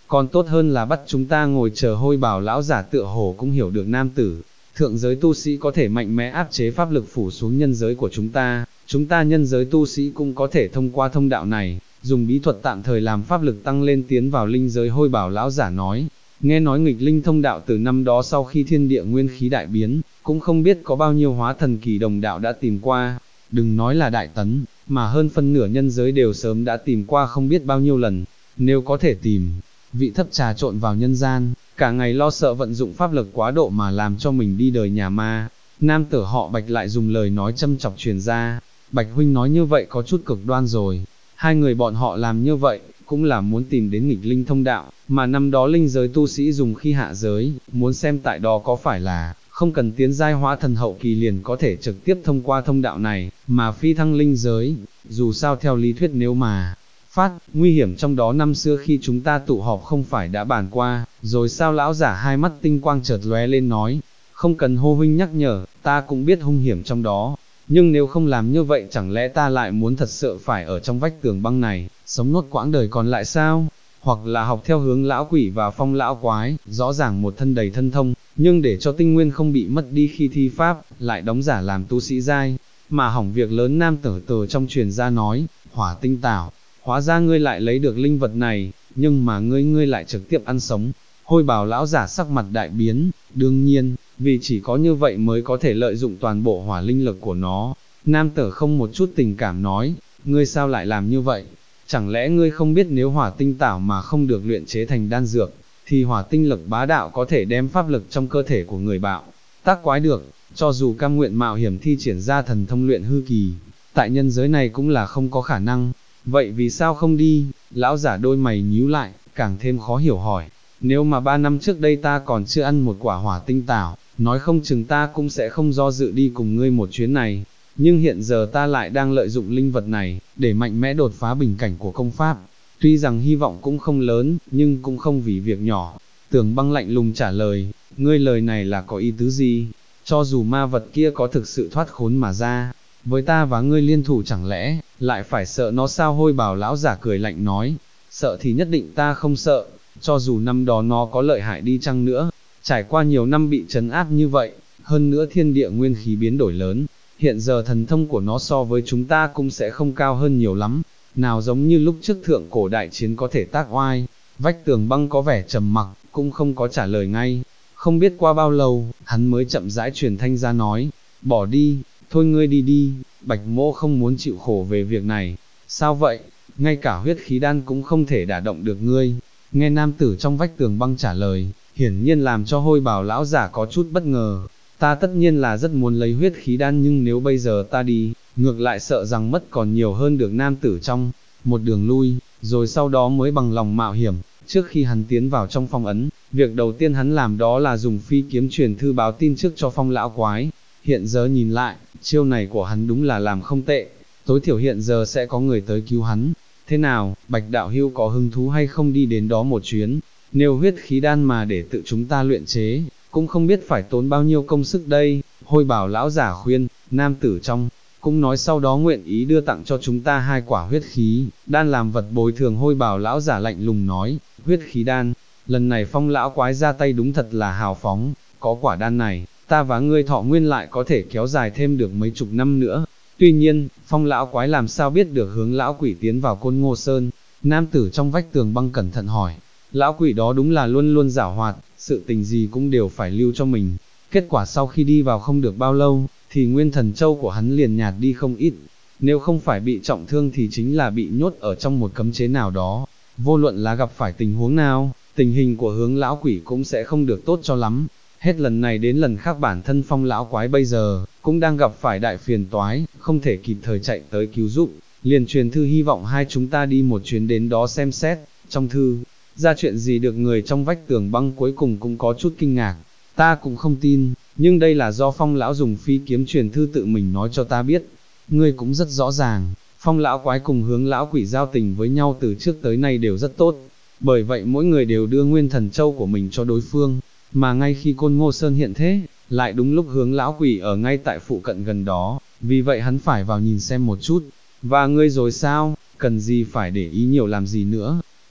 S1: còn tốt hơn là bắt chúng ta ngồi chờ. Hôi bảo lão giả tựa hồ cũng hiểu được nam tử, thượng giới tu sĩ có thể mạnh mẽ áp chế pháp lực phủ xuống nhân giới của chúng ta nhân giới tu sĩ cũng có thể thông qua thông đạo này, dùng bí thuật tạm thời làm pháp lực tăng lên tiến vào linh giới. Hôi bảo lão giả nói, nghe nói nghịch linh thông đạo từ năm đó sau khi thiên địa nguyên khí đại biến, cũng không biết có bao nhiêu hóa thần kỳ đồng đạo đã tìm qua, đừng nói là đại tấn, mà hơn phân nửa nhân giới đều sớm đã tìm qua không biết bao nhiêu lần, nếu có thể tìm, vị thấp trà trộn vào nhân gian, cả ngày lo sợ vận dụng pháp lực quá độ mà làm cho mình đi đời nhà ma. Nam tử họ Bạch lại dùng lời nói châm chọc truyền ra, Bạch huynh nói như vậy có chút cực đoan rồi, hai người bọn họ làm như vậy, cũng là muốn tìm đến nghịch linh thông đạo, mà năm đó linh giới tu sĩ dùng khi hạ giới, muốn xem tại đó có phải là, không cần tiến giai hóa thần hậu kỳ liền có thể trực tiếp thông qua thông đạo này, mà phi thăng linh giới, dù sao theo lý thuyết nếu mà nguy hiểm trong đó năm xưa khi chúng ta tụ họp không phải đã bàn qua, rồi sao? Lão giả hai mắt tinh quang chợt lóe lên nói, không cần hô huynh nhắc nhở, ta cũng biết hung hiểm trong đó, nhưng nếu không làm như vậy chẳng lẽ ta lại muốn thật sự phải ở trong vách tường băng này, sống nốt quãng đời còn lại sao? Hoặc là học theo hướng lão quỷ và phong lão quái, rõ ràng một thân đầy thân thông, nhưng để cho tinh nguyên không bị mất đi khi thi pháp, lại đóng giả làm tu sĩ giai, mà hỏng việc lớn. Nam tử từ trong truyền ra nói, hỏa tinh tảo, hóa ra ngươi lại lấy được linh vật này, nhưng mà ngươi lại trực tiếp ăn sống. Hôi bảo lão giả sắc mặt đại biến, đương nhiên, vì chỉ có như vậy mới có thể lợi dụng toàn bộ hỏa linh lực của nó. Nam tử không một chút tình cảm nói, ngươi sao lại làm như vậy? Chẳng lẽ ngươi không biết nếu hỏa tinh tảo mà không được luyện chế thành đan dược, thì hỏa tinh lực bá đạo có thể đem pháp lực trong cơ thể của người bạo tác quái được, cho dù cam nguyện mạo hiểm thi triển ra thần thông luyện hư kỳ, tại nhân giới này cũng là không có khả năng. Vậy vì sao không đi? Lão giả đôi mày nhíu lại, càng thêm khó hiểu hỏi, nếu mà 3 năm trước đây ta còn chưa ăn một quả hỏa tinh tảo, nói không chừng ta cũng sẽ không do dự đi cùng ngươi một chuyến này, nhưng hiện giờ ta lại đang lợi dụng linh vật này, để mạnh mẽ đột phá bình cảnh của công pháp, tuy rằng hy vọng cũng không lớn, nhưng cũng không vì việc nhỏ. Tường băng lạnh lùng trả lời, ngươi lời này là có ý tứ gì? Cho dù ma vật kia có thực sự thoát khốn mà ra, với ta và ngươi liên thủ chẳng lẽ, lại phải sợ nó sao? Hôi bảo lão giả cười lạnh nói, sợ thì nhất định ta không sợ, cho dù năm đó nó có lợi hại đi chăng nữa, trải qua nhiều năm bị trấn áp như vậy, hơn nữa thiên địa nguyên khí biến đổi lớn, hiện giờ thần thông của nó so với chúng ta cũng sẽ không cao hơn nhiều lắm, nào giống như lúc trước thượng cổ đại chiến có thể tác oai. Vách tường băng có vẻ trầm mặc, cũng không có trả lời ngay, không biết qua bao lâu, hắn mới chậm rãi truyền thanh ra nói, bỏ đi, thôi ngươi đi đi, Bạch Mỗ không muốn chịu khổ về việc này. Sao vậy? Ngay cả huyết khí đan cũng không thể đả động được ngươi. Nghe nam tử trong vách tường băng trả lời, hiển nhiên làm cho hôi bảo lão giả có chút bất ngờ. Ta tất nhiên là rất muốn lấy huyết khí đan, nhưng nếu bây giờ ta đi, ngược lại sợ rằng mất còn nhiều hơn được. Nam tử trong một đường lui, rồi sau đó mới bằng lòng mạo hiểm. Trước khi hắn tiến vào trong phong ấn, việc đầu tiên hắn làm đó là dùng phi kiếm truyền thư báo tin trước cho phong lão quái. Hiện giờ nhìn lại, chiêu này của hắn đúng là làm không tệ, tối thiểu hiện giờ sẽ có người tới cứu hắn. Thế nào, Bạch đạo hữu có hứng thú hay không đi đến đó một chuyến? Nếu huyết khí đan mà để tự chúng ta luyện chế, cũng không biết phải tốn bao nhiêu công sức đây. Hôi bảo lão giả khuyên, nam tử trong cũng nói sau đó nguyện ý đưa tặng cho chúng ta 2 quả huyết khí đan làm vật bồi thường. Hôi bảo lão giả lạnh lùng nói, huyết khí đan, lần này phong lão quái ra tay đúng thật là hào phóng, có quả đan này, ta và ngươi thọ nguyên lại có thể kéo dài thêm được mấy chục năm nữa. Tuy nhiên, phong lão quái làm sao biết được hướng lão quỷ tiến vào Côn Ngô Sơn? Nam tử trong vách tường băng cẩn thận hỏi, lão quỷ đó đúng là luôn luôn giảo hoạt, sự tình gì cũng đều phải lưu cho mình. Kết quả sau khi đi vào không được bao lâu, thì nguyên thần châu của hắn liền nhạt đi không ít. Nếu không phải bị trọng thương thì chính là bị nhốt ở trong một cấm chế nào đó. Vô luận là gặp phải tình huống nào, tình hình của hướng lão quỷ cũng sẽ không được tốt cho lắm. Hết lần này đến lần khác bản thân phong lão quái bây giờ, cũng đang gặp phải đại phiền toái, không thể kịp thời chạy tới cứu giúp, liền truyền thư hy vọng hai chúng ta đi một chuyến đến đó xem xét. Trong thư, ra chuyện gì được? Người trong vách tường băng cuối cùng cũng có chút kinh ngạc, ta cũng không tin, nhưng đây là do phong lão dùng phi kiếm truyền thư tự mình nói cho ta biết. Ngươi cũng rất rõ ràng, phong lão quái cùng hướng lão quỷ giao tình với nhau từ trước tới nay đều rất tốt, bởi vậy mỗi người đều đưa nguyên thần châu của mình cho đối phương. Mà ngay khi Côn Ngô Sơn hiện thế, lại đúng lúc hướng lão quỷ ở ngay tại phụ cận gần đó, vì vậy hắn phải vào nhìn xem một chút. Và ngươi rồi sao, cần gì phải để ý nhiều làm gì nữa?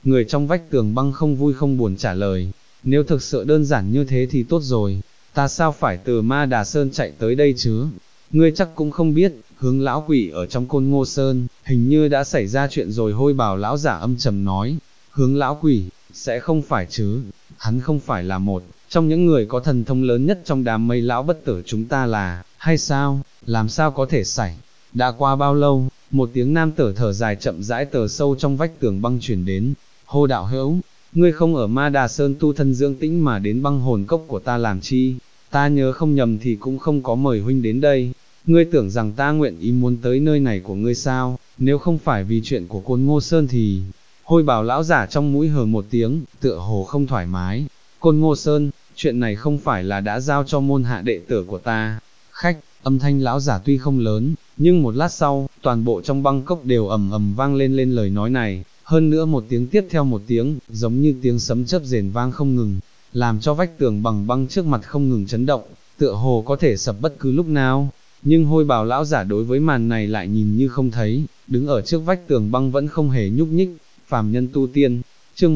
S1: Người trong vách tường băng không vui không buồn trả lời, nếu thực sự đơn giản như thế thì tốt rồi, ta sao phải từ Ma Đà Sơn chạy tới đây chứ? Ngươi chắc cũng không biết, Hướng lão quỷ ở trong Côn Ngô Sơn, hình như đã xảy ra chuyện rồi. Hôi bào lão giả âm trầm nói. Hướng lão quỷ, sẽ không phải chứ, hắn không phải là một trong những người có thần thông lớn nhất trong đám mây lão bất tử chúng ta là, hay sao, làm sao có thể xảy? Đã qua bao lâu, một tiếng nam tử thở dài chậm rãi từ sâu trong vách tường băng chuyển đến. Hô đạo hữu, ngươi không ở Ma Đà Sơn tu thân dưỡng tĩnh mà đến băng hồn cốc của ta làm chi? Ta nhớ không nhầm thì cũng không có mời huynh đến đây. Ngươi tưởng rằng ta nguyện ý muốn tới nơi này của ngươi sao? Nếu không phải vì chuyện của Côn Ngô Sơn thì... Hôi bào lão giả trong mũi hừ một tiếng, tựa hồ không thoải mái. Côn Ngô Sơn, chuyện này không phải là đã giao cho môn hạ đệ tử của ta. Khách, âm thanh lão giả tuy không lớn, nhưng một lát sau, toàn bộ trong băng cốc đều ầm ầm vang lên lời nói này. Hơn nữa một tiếng tiếp theo một tiếng, giống như tiếng sấm chớp rền vang không ngừng, làm cho vách tường bằng băng trước mặt không ngừng chấn động, tựa hồ có thể sập bất cứ lúc nào. Nhưng hôi bào lão giả đối với màn này lại nhìn như không thấy, đứng ở trước vách tường băng vẫn không hề nhúc nhích. Phàm nhân tu tiên, chương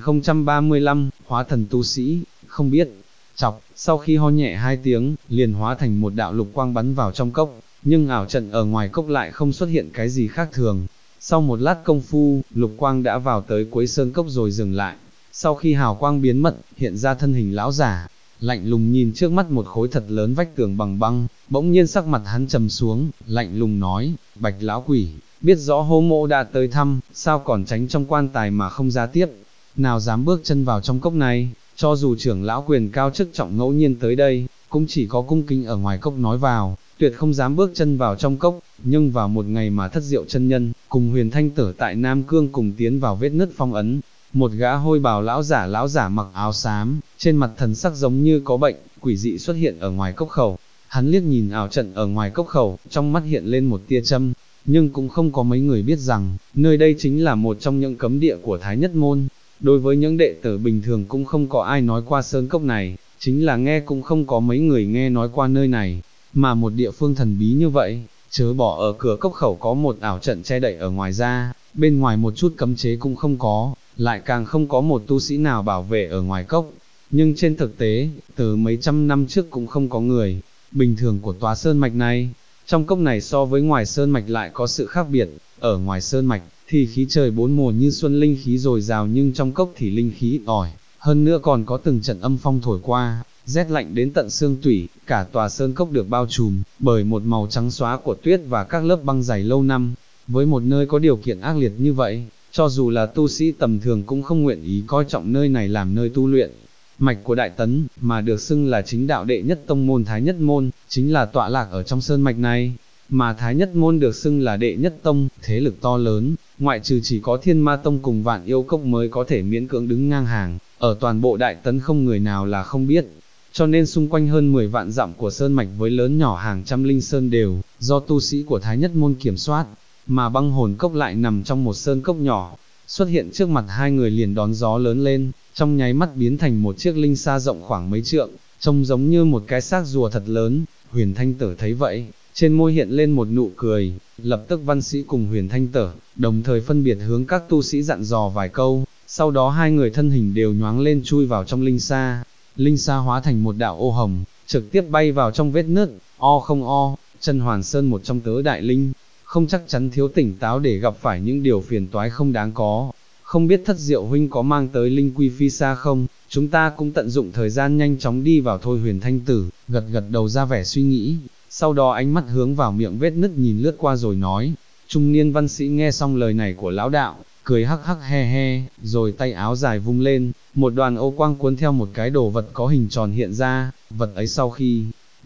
S1: 1035, hóa thần tu sĩ, không biết, chọc, sau khi ho nhẹ hai tiếng, liền hóa thành một đạo lục quang bắn vào trong cốc, nhưng ảo trận ở ngoài cốc lại không xuất hiện cái gì khác thường. Sau một lát công phu, lục quang đã vào tới cuối sơn cốc rồi dừng lại. Sau khi hào quang biến mất, hiện ra thân hình lão giả, lạnh lùng nhìn trước mắt một khối thật lớn vách tường bằng băng, bỗng nhiên sắc mặt hắn trầm xuống, lạnh lùng nói, Bạch lão quỷ, biết rõ hô mộ đã tới thăm, sao còn tránh trong quan tài mà không ra tiếp, nào dám bước chân vào trong cốc này, cho dù trưởng lão quyền cao chức trọng ngẫu nhiên tới đây, cũng chỉ có cung kính ở ngoài cốc nói vào, tuyệt không dám bước chân vào trong cốc. Nhưng vào một ngày mà Thất Diệu chân nhân, cùng Huyền Thanh Tử tại Nam Cương cùng tiến vào vết nứt phong ấn, một gã hôi bào lão giả mặc áo xám, trên mặt thần sắc giống như có bệnh, quỷ dị xuất hiện ở ngoài cốc khẩu. Hắn liếc nhìn ảo trận ở ngoài cốc khẩu, trong mắt hiện lên một tia châm, nhưng cũng không có mấy người biết rằng, nơi đây chính là một trong những cấm địa của Thái Nhất Môn. Đối với những đệ tử bình thường cũng không có ai nói qua sơn cốc này, chính là nghe cũng không có mấy người nghe nói qua nơi này, mà một địa phương thần bí như vậy, chớ bỏ ở cửa cốc khẩu có một ảo trận che đậy ở ngoài ra, bên ngoài một chút cấm chế cũng không có, lại càng không có một tu sĩ nào bảo vệ ở ngoài cốc. Nhưng trên thực tế, từ mấy trăm năm trước cũng không có người bình thường của tòa sơn mạch này. Trong cốc này so với ngoài sơn mạch lại có sự khác biệt, ở ngoài sơn mạch thì khí trời bốn mùa như xuân linh khí dồi dào, nhưng trong cốc thì linh khí ít ỏi, hơn nữa còn có từng trận âm phong thổi qua, rét lạnh đến tận xương tủy. Cả tòa sơn cốc được bao trùm bởi một màu trắng xóa của tuyết và các lớp băng dày lâu năm. Với một nơi có điều kiện ác liệt như vậy, cho dù là tu sĩ tầm thường cũng không nguyện ý coi trọng nơi này làm nơi tu luyện. Mạch của Đại Tấn, mà được xưng là chính đạo đệ nhất tông môn Thái Nhất Môn, chính là tọa lạc ở trong sơn mạch này. Mà Thái Nhất Môn được xưng là đệ nhất tông, thế lực to lớn, ngoại trừ chỉ có Thiên Ma Tông cùng Vạn Yêu Cốc mới có thể miễn cưỡng đứng ngang hàng, ở toàn bộ Đại Tấn không người nào là không biết. Cho nên xung quanh hơn 10 vạn dặm của sơn mạch với lớn nhỏ hàng trăm linh sơn đều do tu sĩ của Thái Nhất Môn kiểm soát, mà băng hồn cốc lại nằm trong một sơn cốc nhỏ. Xuất hiện trước mặt hai người liền đón gió lớn lên, trong nháy mắt biến thành một chiếc linh sa rộng khoảng mấy trượng, trông giống như một cái xác rùa thật lớn. Huyền Thanh Tử thấy vậy, trên môi hiện lên một nụ cười, lập tức Văn Sĩ cùng Huyền Thanh Tử đồng thời phân biệt hướng các tu sĩ dặn dò vài câu, sau đó hai người thân hình đều nhoáng lên chui vào trong linh sa. Linh sa hóa thành một đạo ô hồng, trực tiếp bay vào trong vết nứt. O không o, Chân Hoàn Sơn một trong tứ đại linh, không chắc chắn thiếu tỉnh táo để gặp phải những điều phiền toái không đáng có. Không biết Thất Diệu huynh có mang tới linh quy phi sa không, chúng ta cũng tận dụng thời gian nhanh chóng đi vào thôi. Huyền Thanh Tử gật gật đầu ra vẻ suy nghĩ, sau đó ánh mắt hướng vào miệng vết nứt nhìn lướt qua rồi nói. Trung niên Văn Sĩ nghe xong lời này của lão đạo, cười hắc hắc he he, rồi tay áo dài vung lên, một đoàn ô quang cuốn theo một cái đồ vật có hình tròn hiện ra. Vật ấy sau khi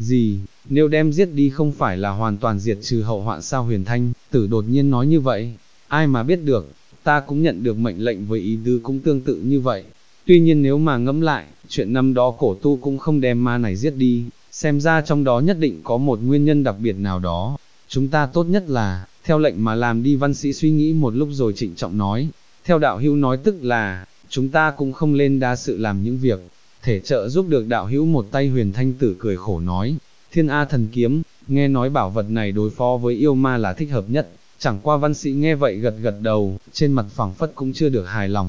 S1: nếu đem giết đi không phải là hoàn toàn diệt trừ hậu hoạn sao? Huyền Thanh Tử đột nhiên nói như vậy, ai mà biết được, ta cũng nhận được mệnh lệnh với ý tứ cũng tương tự như vậy. Tuy nhiên nếu mà ngẫm lại, chuyện năm đó cổ tu cũng không đem ma này giết đi, xem ra trong đó nhất định có một nguyên nhân đặc biệt nào đó. Chúng ta tốt nhất là theo lệnh mà làm đi. Văn Sĩ suy nghĩ một lúc rồi trịnh trọng nói, theo đạo hữu nói tức là chúng ta cũng không lên đa sự làm những việc thể trợ giúp được đạo hữu một tay. Huyền Thanh Tử cười khổ nói, Thiên A thần kiếm, nghe nói bảo vật này đối phó với yêu ma là thích hợp nhất. Chẳng qua Văn Sĩ nghe vậy gật gật đầu, trên mặt phẳng phất cũng chưa được hài lòng.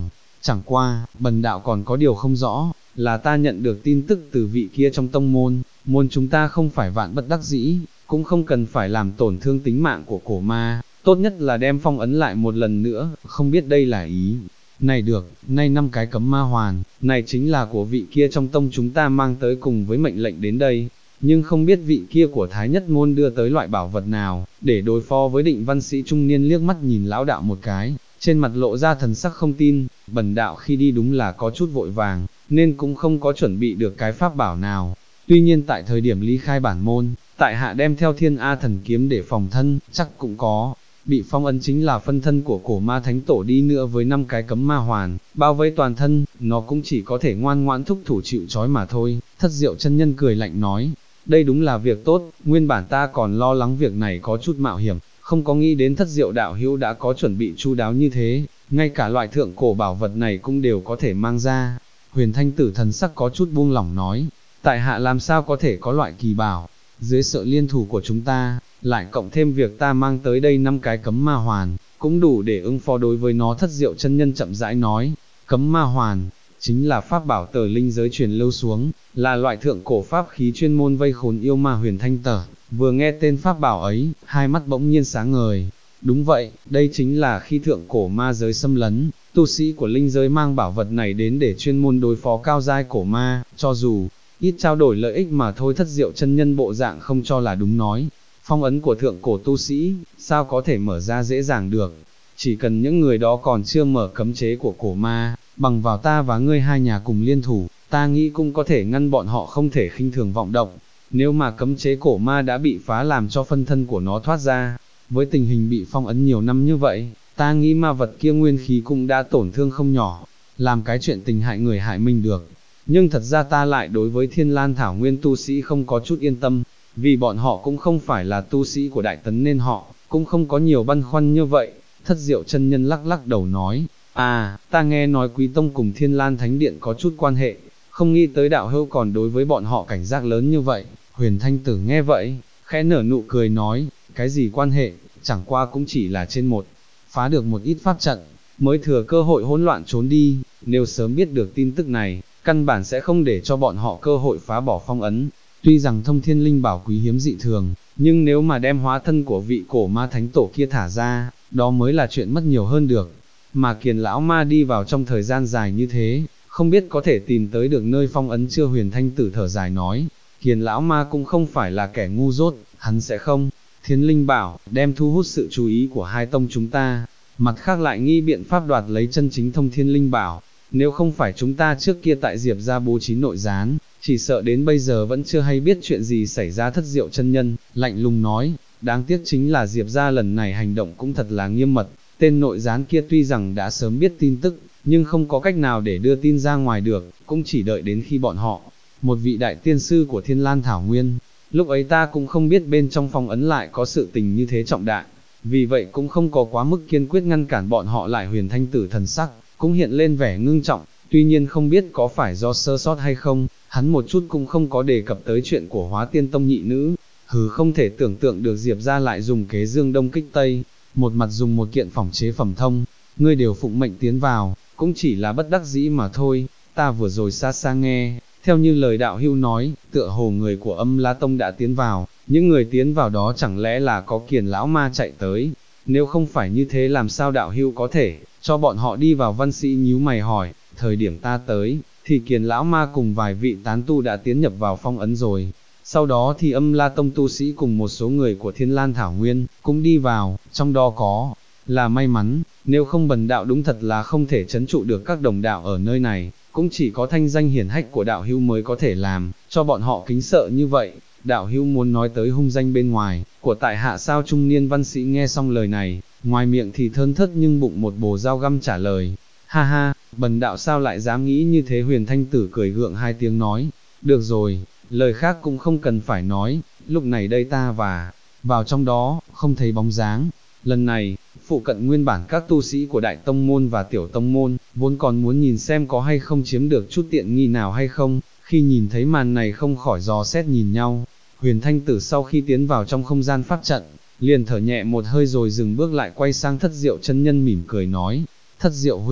S1: chẳng qua, bần đạo còn có điều không rõ, là ta nhận được tin tức từ vị kia trong tông môn chúng ta không phải vạn bất đắc dĩ, cũng không cần phải làm tổn thương tính mạng của cổ ma, tốt nhất là đem phong ấn lại một lần nữa, không biết đây là ý. Này được, nay 5 cái cấm ma hoàn, này chính là của vị kia trong tông chúng ta mang tới cùng với mệnh lệnh đến đây, nhưng không biết vị kia của Thái Nhất Môn đưa tới loại bảo vật nào, để đối phó với Định văn sĩ trung niên liếc mắt nhìn lão đạo một cái, trên mặt lộ ra thần sắc không tin, bần đạo khi đi đúng là có chút vội vàng, nên cũng không có chuẩn bị được cái pháp bảo nào. Tuy nhiên tại thời điểm ly khai bản môn, tại hạ đem theo Thiên A thần kiếm để phòng thân, chắc cũng có. Bị phong ấn chính là phân thân của cổ ma thánh tổ đi nữa với 5 cái cấm ma hoàn, bao vây toàn thân, nó cũng chỉ có thể ngoan ngoãn thúc thủ chịu trói mà thôi. Thất Diệu chân nhân cười lạnh nói, đây đúng là việc tốt, nguyên bản ta còn lo lắng việc này có chút mạo hiểm, không có nghĩ đến Thất Diệu đạo hữu đã có chuẩn bị chu đáo như thế, ngay cả loại thượng cổ bảo vật này cũng đều có thể mang ra. Huyền Thanh Tử thần sắc có chút buông lỏng nói, tại hạ làm sao có thể có loại kỳ bảo, dưới sự liên thủ của chúng ta, lại cộng thêm việc ta mang tới đây 5 cái cấm ma hoàn, cũng đủ để ứng phó đối với nó. Thất Diệu chân nhân chậm rãi nói, cấm ma hoàn, chính là pháp bảo tờ linh giới truyền lưu xuống, là loại thượng cổ pháp khí chuyên môn vây khốn yêu ma. Huyền Thanh Tử vừa nghe tên pháp bảo ấy, hai mắt bỗng nhiên sáng ngời. Đúng vậy, đây chính là khi thượng cổ ma giới xâm lấn, tu sĩ của linh giới mang bảo vật này đến để chuyên môn đối phó cao giai cổ ma, cho dù ít trao đổi lợi ích mà thôi. Thất Diệu chân nhân bộ dạng không cho là đúng nói, phong ấn của thượng cổ tu sĩ, sao có thể mở ra dễ dàng được, chỉ cần những người đó còn chưa mở cấm chế của cổ ma, bằng vào ta và ngươi hai nhà cùng liên thủ, ta nghĩ cũng có thể ngăn bọn họ không thể khinh thường vọng động. Nếu mà cấm chế cổ ma đã bị phá làm cho phân thân của nó thoát ra, với tình hình bị phong ấn nhiều năm như vậy, ta nghĩ ma vật kia nguyên khí cũng đã tổn thương không nhỏ, làm cái chuyện tình hại người hại mình được. Nhưng thật ra ta lại đối với Thiên Lan Thảo Nguyên tu sĩ không có chút yên tâm, vì bọn họ cũng không phải là tu sĩ của Đại Tấn nên họ cũng không có nhiều băn khoăn như vậy. Thất Diệu chân nhân lắc lắc đầu nói, ta nghe nói Quý Tông cùng Thiên Lan Thánh Điện có chút quan hệ, không nghĩ tới đạo hữu còn đối với bọn họ cảnh giác lớn như vậy. Huyền Thanh Tử nghe vậy, khẽ nở nụ cười nói, cái gì quan hệ, chẳng qua cũng chỉ là trên một, phá được một ít pháp trận, mới thừa cơ hội hỗn loạn trốn đi, nếu sớm biết được tin tức này, căn bản sẽ không để cho bọn họ cơ hội phá bỏ phong ấn. Tuy rằng thông thiên linh bảo quý hiếm dị thường, nhưng nếu mà đem hóa thân của vị cổ ma thánh tổ kia thả ra, đó mới là chuyện mất nhiều hơn được. Mà Kiền lão ma đi vào trong thời gian dài như thế, không biết có thể tìm tới được nơi phong ấn chưa. Huyền Thanh Tử thở dài nói, Kiền lão ma cũng không phải là kẻ ngu dốt, hắn sẽ không thiên linh bảo đem thu hút sự chú ý của hai tông chúng ta, mặt khác lại nghi biện pháp đoạt lấy chân chính thông thiên linh bảo. Nếu không phải chúng ta trước kia tại Diệp gia bố trí nội gián, chỉ sợ đến bây giờ vẫn chưa hay biết chuyện gì xảy ra. Thất Diệu chân nhân lạnh lùng nói, đáng tiếc chính là Diệp gia lần này hành động cũng thật là nghiêm mật, tên nội gián kia tuy rằng đã sớm biết tin tức, nhưng không có cách nào để đưa tin ra ngoài được, cũng chỉ đợi đến khi bọn họ, một vị đại tiên sư của Thiên Lan Thảo Nguyên, lúc ấy ta cũng không biết bên trong phong ấn lại có sự tình như thế trọng đại, vì vậy cũng không có quá mức kiên quyết ngăn cản bọn họ lại. Huyền Thanh Tử thần sắc cũng hiện lên vẻ ngưng trọng, tuy nhiên không biết có phải do sơ sót hay không, hắn một chút cũng không có đề cập tới chuyện của Hóa Tiên Tông nhị nữ. Không thể tưởng tượng được Diệp gia lại dùng kế dương đông kích tây, một mặt dùng một kiện phỏng chế phẩm thông, ngươi đều phụng mệnh tiến vào, cũng chỉ là bất đắc dĩ mà thôi. Ta vừa rồi xa xa nghe, theo như lời đạo hữu nói, tựa hồ người của Âm La Tông đã tiến vào, những người tiến vào đó chẳng lẽ là có Kiền lão ma chạy tới, nếu không phải như thế làm sao đạo hữu có thể cho bọn họ đi vào? Văn Sĩ nhíu mày hỏi, thời điểm ta tới, thì Kiền lão ma cùng vài vị tán tu đã tiến nhập vào phong ấn rồi, sau đó thì Âm La Tông tu sĩ cùng một số người của Thiên Lan Thảo Nguyên cũng đi vào, trong đó có là may mắn, nếu không bần đạo đúng thật là không thể trấn trụ được các đồng đạo ở nơi này, cũng chỉ có thanh danh hiển hách của đạo hữu mới có thể làm cho bọn họ kính sợ như vậy. Đạo hữu muốn nói tới hung danh bên ngoài của tại hạ sao? Trung niên văn sĩ nghe xong lời này, ngoài miệng thì thơn thớt nhưng bụng một bồ dao găm trả lời, ha ha, bần đạo sao lại dám nghĩ như thế? Huyền Thanh Tử cười gượng hai tiếng nói, được rồi, lời khác cũng không cần phải nói, lúc này đây ta vào trong đó, không thấy bóng dáng. Lần này, phụ cận nguyên bản các tu sĩ của Đại Tông Môn và Tiểu Tông Môn, vốn còn muốn nhìn xem có hay không chiếm được chút tiện nghi nào hay không, khi nhìn thấy màn này không khỏi dò xét nhìn nhau. Huyền Thanh Tử sau khi tiến vào trong không gian pháp trận, liền thở nhẹ một hơi rồi dừng bước lại quay sang Thất Diệu chân nhân mỉm cười nói, Thất Diệu huynh,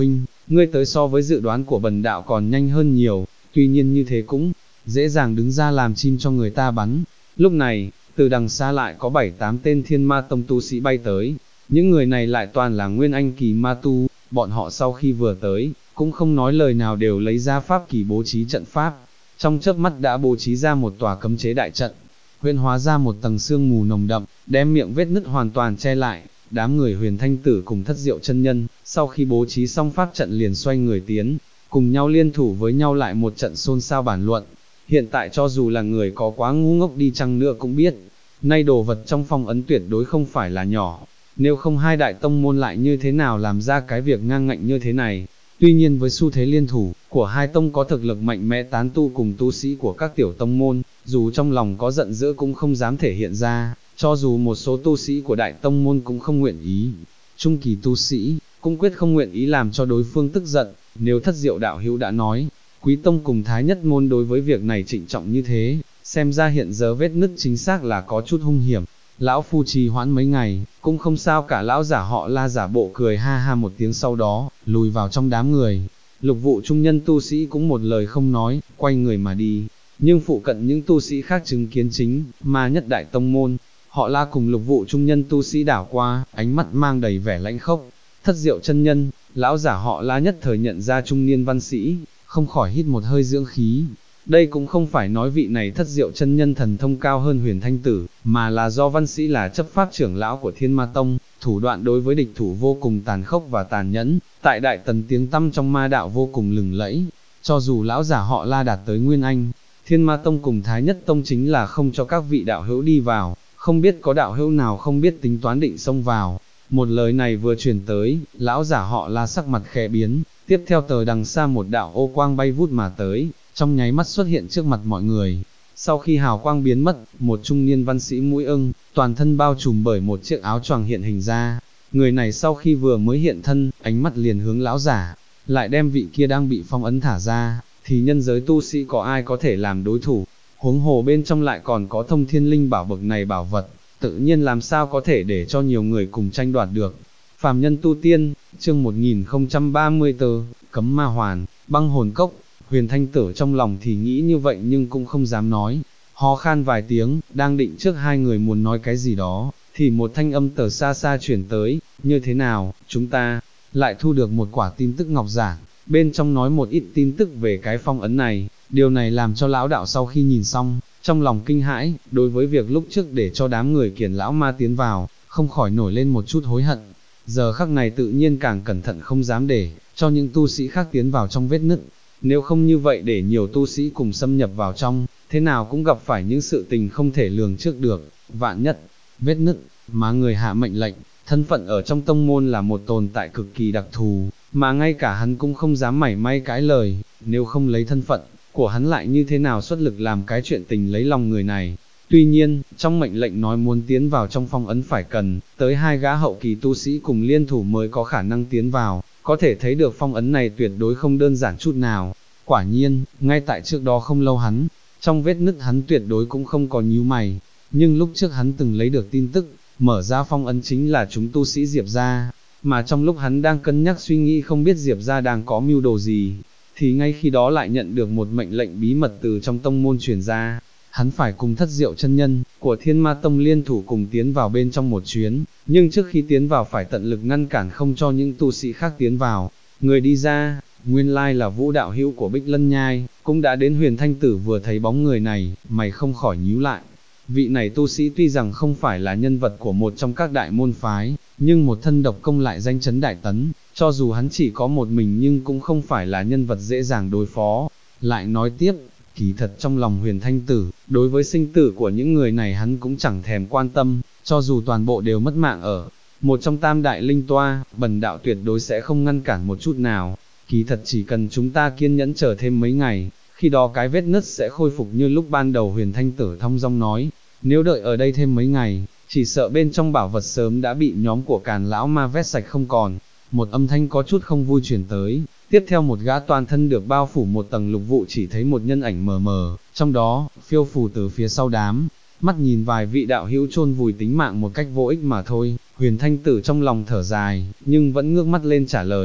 S1: ngươi tới so với dự đoán của bần đạo còn nhanh hơn nhiều, tuy nhiên như thế cũng dễ dàng đứng ra làm chim cho người ta bắn. Lúc này, từ đằng xa lại có 7-8 tên Thiên Ma Tông tu sĩ bay tới, những người này lại toàn là nguyên anh kỳ ma tu, bọn họ sau khi vừa tới, cũng không nói lời nào đều lấy ra pháp kỳ bố trí trận pháp, trong chớp mắt đã bố trí ra một tòa cấm chế đại trận, huyễn hóa ra một tầng sương mù nồng đậm, đem miệng vết nứt hoàn toàn che lại. Đám người Huyền Thanh Tử cùng Thất Diệu chân nhân, sau khi bố trí xong pháp trận liền xoay người tiến, cùng nhau liên thủ với nhau lại một trận xôn xao bàn luận. Hiện tại cho dù là người có quá ngu ngốc đi chăng nữa cũng biết, nay đồ vật trong phong ấn tuyệt đối không phải là nhỏ, nếu không hai đại tông môn lại như thế nào làm ra cái việc ngang ngạnh như thế này. Tuy nhiên với xu thế liên thủ của hai tông có thực lực mạnh mẽ tán tu cùng tu sĩ của các tiểu tông môn, dù trong lòng có giận dữ cũng không dám thể hiện ra, cho dù một số tu sĩ của đại tông môn cũng không nguyện ý. Trung kỳ tu sĩ cũng quyết không nguyện ý làm cho đối phương tức giận, nếu Thất Diệu đạo hữu đã nói, Quý tông cùng Thái Nhất môn đối với việc này trịnh trọng như thế, xem ra hiện giờ vết nứt chính xác là có chút hung hiểm. Lão phu trì hoãn mấy ngày, cũng không sao cả. Lão giả họ La giả bộ cười ha ha một tiếng, sau đó lùi vào trong đám người. Lục vụ trung nhân tu sĩ cũng một lời không nói, quay người mà đi. Nhưng phụ cận những tu sĩ khác chứng kiến chính Ma Nhất đại tông môn, họ La cùng lục vụ trung nhân tu sĩ đảo qua, ánh mắt mang đầy vẻ lãnh khốc. Thất Diệu chân nhân, lão giả họ La nhất thời nhận ra trung niên văn sĩ, không khỏi hít một hơi dưỡng khí. Đây cũng không phải nói vị này Thất Diệu chân nhân thần thông cao hơn Huyền Thanh Tử, mà là do văn sĩ là chấp pháp trưởng lão của Thiên Ma Tông, thủ đoạn đối với địch thủ vô cùng tàn khốc và tàn nhẫn, tại Đại Tần tiếng tăm trong ma đạo vô cùng lừng lẫy. Cho dù lão giả họ La đạt tới Nguyên Anh, Thiên Ma Tông cùng Thái Nhất Tông chính là không cho các vị đạo hữu đi vào, không biết có đạo hữu nào không biết tính toán định xông vào. Một lời này vừa truyền tới, lão giả họ La sắc mặt khẽ biến, tiếp theo tờ đằng xa một đạo ô quang bay vút mà tới, trong nháy mắt xuất hiện trước mặt mọi người. Sau khi hào quang biến mất, một trung niên văn sĩ mũi ưng, toàn thân bao trùm bởi một chiếc áo choàng hiện hình ra. Người này sau khi vừa mới hiện thân, ánh mắt liền hướng lão giả, lại đem vị kia đang bị phong ấn thả ra, thì nhân giới tu sĩ có ai có thể làm đối thủ, huống hồ bên trong lại còn có thông thiên linh bảo bậc này bảo vật, tự nhiên làm sao có thể để cho nhiều người cùng tranh đoạt được. Phàm nhân tu tiên, chương 1034, cấm ma hoàn, băng hồn cốc. Huyền Thanh Tử trong lòng thì nghĩ như vậy nhưng cũng không dám nói, ho khan vài tiếng, đang định trước hai người muốn nói cái gì đó, thì một thanh âm từ xa xa chuyển tới, như thế nào, chúng ta lại thu được một quả tin tức ngọc giản, bên trong nói một ít tin tức về cái phong ấn này. Điều này làm cho lão đạo sau khi nhìn xong, trong lòng kinh hãi, đối với việc lúc trước để cho đám người Kiền lão ma tiến vào, không khỏi nổi lên một chút hối hận. Giờ khắc này tự nhiên càng cẩn thận không dám để cho những tu sĩ khác tiến vào trong vết nứt. Nếu không như vậy để nhiều tu sĩ cùng xâm nhập vào trong, thế nào cũng gặp phải những sự tình không thể lường trước được. Vạn nhất, vết nứt, mà người hạ mệnh lệnh, thân phận ở trong tông môn là một tồn tại cực kỳ đặc thù, mà ngay cả hắn cũng không dám mảy may cãi lời, nếu không lấy thân phận của hắn lại như thế nào xuất lực làm cái chuyện tình lấy lòng người này. Tuy nhiên, trong mệnh lệnh nói muốn tiến vào trong phong ấn phải cần tới 2 gã hậu kỳ tu sĩ cùng liên thủ mới có khả năng tiến vào, có thể thấy được phong ấn này tuyệt đối không đơn giản chút nào. Quả nhiên, ngay tại trước đó không lâu hắn, trong vết nứt hắn tuyệt đối cũng không có nhíu mày, nhưng lúc trước hắn từng lấy được tin tức, mở ra phong ấn chính là chúng tu sĩ Diệp gia, mà trong lúc hắn đang cân nhắc suy nghĩ không biết Diệp gia đang có mưu đồ gì, thì ngay khi đó lại nhận được một mệnh lệnh bí mật từ trong tông môn truyền ra. Hắn phải cùng Thất Diệu chân nhân của Thiên Ma Tông liên thủ cùng tiến vào bên trong một chuyến, nhưng trước khi tiến vào phải tận lực ngăn cản không cho những tu sĩ khác tiến vào. Người đi ra, nguyên lai là Vũ đạo hữu của Bích Lân Nhai, cũng đã đến. Huyền Thanh Tử vừa thấy bóng người này, mày không khỏi nhíu lại. Vị này tu sĩ tuy rằng không phải là nhân vật của một trong các đại môn phái, nhưng một thân độc công lại danh chấn Đại Tấn, cho dù hắn chỉ có một mình nhưng cũng không phải là nhân vật dễ dàng đối phó. Lại nói tiếp, kỳ thật trong lòng Huyền Thanh Tử, đối với sinh tử của những người này hắn cũng chẳng thèm quan tâm, cho dù toàn bộ đều mất mạng ở một trong tam đại linh toa, bần đạo tuyệt đối sẽ không ngăn cản một chút nào. Kỳ thật chỉ cần chúng ta kiên nhẫn chờ thêm mấy ngày, khi đó cái vết nứt sẽ khôi phục như lúc ban đầu. Huyền Thanh Tử thong dong nói, nếu đợi ở đây thêm mấy ngày, chỉ sợ bên trong bảo vật sớm đã bị nhóm của Càn lão ma vét sạch không còn. Một âm thanh có chút không vui truyền tới, tiếp theo một gã toàn thân được bao phủ một tầng lục vụ chỉ thấy một nhân ảnh mờ mờ, trong đó, phiêu phù từ phía sau đám, mắt nhìn vài vị đạo hữu chôn vùi tính mạng một cách vô ích mà thôi. Huyền Thanh Tử trong lòng thở dài, nhưng vẫn ngước mắt lên trả lời,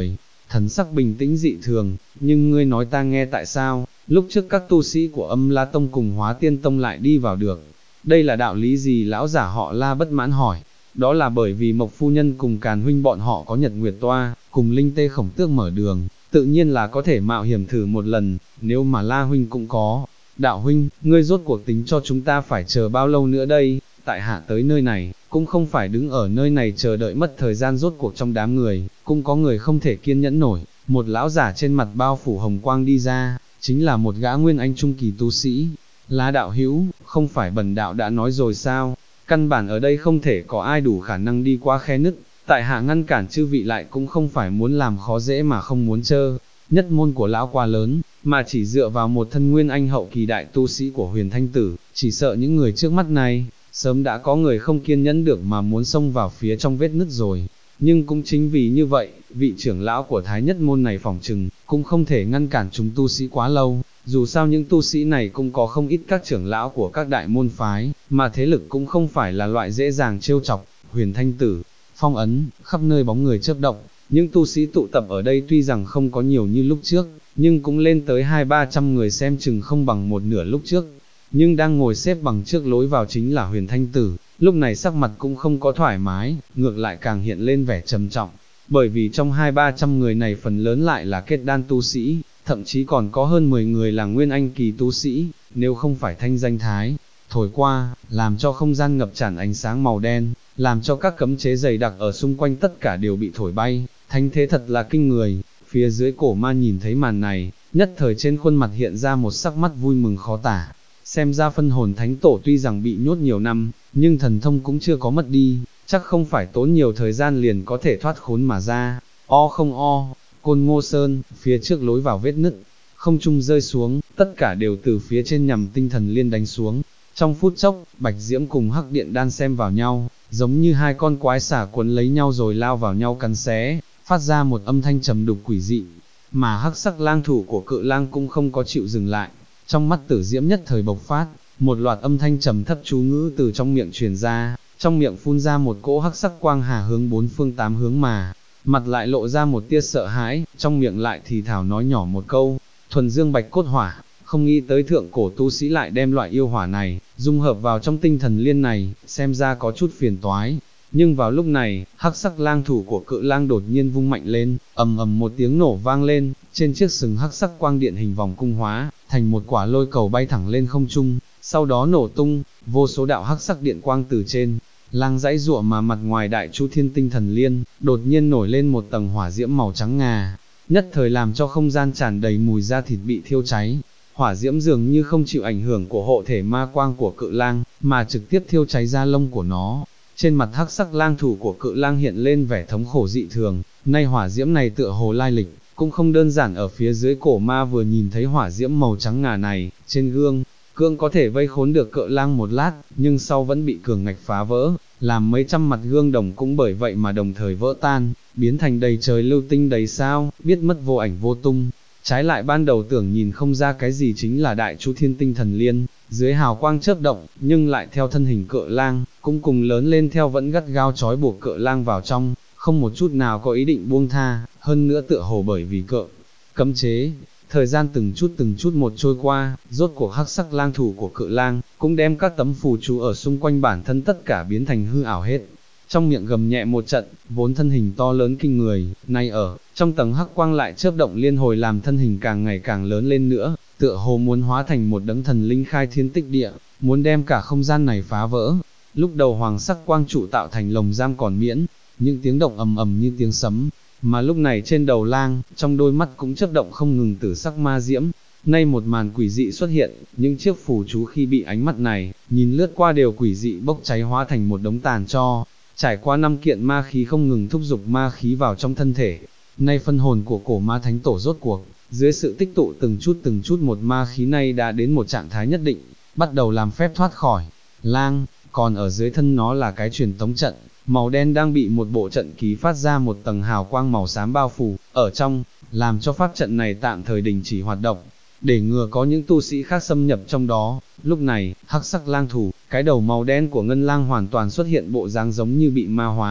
S1: thần sắc bình tĩnh dị thường, nhưng ngươi nói ta nghe tại sao, lúc trước các tu sĩ của Âm La Tông cùng Hóa Tiên Tông lại đi vào được. Đây là đạo lý gì? Lão giả họ La bất mãn hỏi. Đó là bởi vì Mộc phu nhân cùng Càn huynh bọn họ có Nhật Nguyệt Toa, cùng Linh Tê Khổng Tước mở đường, tự nhiên là có thể mạo hiểm thử một lần, nếu mà La huynh cũng có. Đạo huynh, ngươi rốt cuộc tính cho chúng ta phải chờ bao lâu nữa đây? Tại hạ tới nơi này, cũng không phải đứng ở nơi này chờ đợi mất thời gian, rốt cuộc trong đám người, cũng có người không thể kiên nhẫn nổi. Một lão giả trên mặt bao phủ hồng quang đi ra, chính là một gã nguyên anh trung kỳ tu sĩ. La đạo hữu, không phải bần đạo đã nói rồi sao? Căn bản ở đây không thể có ai đủ khả năng đi qua khe nứt, tại hạ ngăn cản chư vị lại cũng không phải muốn làm khó dễ mà không muốn chơ. Nhất môn của lão quá lớn, mà chỉ dựa vào một thân nguyên anh hậu kỳ đại tu sĩ của Huyền Thanh Tử, chỉ sợ những người trước mắt này, sớm đã có người không kiên nhẫn được mà muốn xông vào phía trong vết nứt rồi. Nhưng cũng chính vì như vậy, vị trưởng lão của Thái Nhất môn này phỏng chừng, cũng không thể ngăn cản chúng tu sĩ quá lâu. Dù sao những tu sĩ này cũng có không ít các trưởng lão của các đại môn phái, mà thế lực cũng không phải là loại dễ dàng trêu chọc. Huyền Thanh Tử, phong ấn, khắp nơi bóng người chớp động, những tu sĩ tụ tập ở đây tuy rằng không có nhiều như lúc trước, nhưng cũng lên tới 200-300 người, xem chừng không bằng một nửa lúc trước. Nhưng đang ngồi xếp bằng trước lối vào chính là Huyền Thanh Tử, lúc này sắc mặt cũng không có thoải mái, ngược lại càng hiện lên vẻ trầm trọng, bởi vì trong 200-300 người này phần lớn lại là kết đan tu sĩ, thậm chí còn có hơn 10 người là nguyên anh kỳ tu sĩ, nếu không phải thanh danh thái thổi qua, làm cho không gian ngập tràn ánh sáng màu đen, làm cho các cấm chế dày đặc ở xung quanh tất cả đều bị thổi bay, thanh thế thật là kinh người. Phía dưới cổ ma nhìn thấy màn này, nhất thời trên khuôn mặt hiện ra một sắc mắt vui mừng khó tả, xem ra phân hồn thánh tổ tuy rằng bị nhốt nhiều năm, nhưng thần thông cũng chưa có mất đi, chắc không phải tốn nhiều thời gian liền có thể thoát khốn mà ra. O không o, Côn Ngô Sơn, phía trước lối vào vết nứt, không trung rơi xuống, tất cả đều từ phía trên nhằm tinh thần liên đánh xuống. Trong phút chốc, Bạch Diễm cùng Hắc Điện đan xem vào nhau, giống như hai con quái xà cuốn lấy nhau rồi lao vào nhau cắn xé, phát ra một âm thanh trầm đục quỷ dị. Mà hắc sắc lang thủ của Cự Lang cũng không có chịu dừng lại, trong mắt Tử Diễm nhất thời bộc phát, một loạt âm thanh trầm thấp chú ngữ từ trong miệng truyền ra, trong miệng phun ra một cỗ hắc sắc quang hà hướng bốn phương tám hướng mà, mặt lại lộ ra một tia sợ hãi, trong miệng lại thì thào nói nhỏ một câu, thuần dương bạch cốt hỏa. Không nghĩ tới thượng cổ tu sĩ lại đem loại yêu hỏa này, dung hợp vào trong tinh thần liên này, xem ra có chút phiền toái. Nhưng vào lúc này, hắc sắc lang thủ của Cự Lang đột nhiên vung mạnh lên, ầm ầm một tiếng nổ vang lên, trên chiếc sừng hắc sắc quang điện hình vòng cung hóa, thành một quả lôi cầu bay thẳng lên không trung, sau đó nổ tung, vô số đạo hắc sắc điện quang từ trên lang dãy giụa mà mặt ngoài đại chu thiên tinh thần liên, đột nhiên nổi lên một tầng hỏa diễm màu trắng ngà, nhất thời làm cho không gian tràn đầy mùi da thịt bị thiêu cháy. Hỏa diễm dường như không chịu ảnh hưởng của hộ thể ma quang của Cự Lang, mà trực tiếp thiêu cháy da lông của nó. Trên mặt hắc sắc lang thủ của Cự Lang hiện lên vẻ thống khổ dị thường, nay hỏa diễm này tựa hồ lai lịch, cũng không đơn giản. Ở phía dưới cổ ma vừa nhìn thấy hỏa diễm màu trắng ngà này, trên gương, cương có thể vây khốn được Cự Lang một lát, nhưng sau vẫn bị cường ngạch phá vỡ, làm mấy trăm mặt gương đồng cũng bởi vậy mà đồng thời vỡ tan, biến thành đầy trời lưu tinh đầy sao, biết mất vô ảnh vô tung. Trái lại ban đầu tưởng nhìn không ra cái gì chính là đại chu thiên tinh thần liên, dưới hào quang chớp động, nhưng lại theo thân hình Cự Lang, cũng cùng lớn lên theo vẫn gắt gao trói buộc Cự Lang vào trong, không một chút nào có ý định buông tha, hơn nữa tựa hồ bởi vì cấm chế. Thời gian từng chút một trôi qua, rốt cuộc hắc sắc lang thủ của Cự Lang, cũng đem các tấm phù chú ở xung quanh bản thân tất cả biến thành hư ảo hết. Trong miệng gầm nhẹ một trận, vốn thân hình to lớn kinh người, nay ở trong tầng hắc quang lại chớp động liên hồi làm thân hình càng ngày càng lớn lên nữa, tựa hồ muốn hóa thành một đấng thần linh khai thiên tích địa, muốn đem cả không gian này phá vỡ. Lúc đầu hoàng sắc quang trụ tạo thành lồng giam còn miễn, những tiếng động ầm ầm như tiếng sấm, mà lúc này trên đầu lang, trong đôi mắt cũng chớp động không ngừng tử sắc ma diễm. Nay một màn quỷ dị xuất hiện, những chiếc phù chú khi bị ánh mắt này nhìn lướt qua đều quỷ dị bốc cháy hóa thành một đống tàn tro. Trải qua 5 kiện ma khí không ngừng thúc giục ma khí vào trong thân thể, nay phân hồn của cổ ma thánh tổ rốt cuộc, dưới sự tích tụ từng chút một ma khí này đã đến một trạng thái nhất định, bắt đầu làm phép thoát khỏi lang, còn ở dưới thân nó là cái truyền tống trận, màu đen đang bị một bộ trận ký phát ra một tầng hào quang màu xám bao phủ, ở trong, làm cho pháp trận này tạm thời đình chỉ hoạt động, để ngừa có những tu sĩ khác xâm nhập trong đó. Lúc này, hắc sắc lang thủ, cái đầu màu đen của ngân lang hoàn toàn xuất hiện bộ dáng giống như bị ma hóa,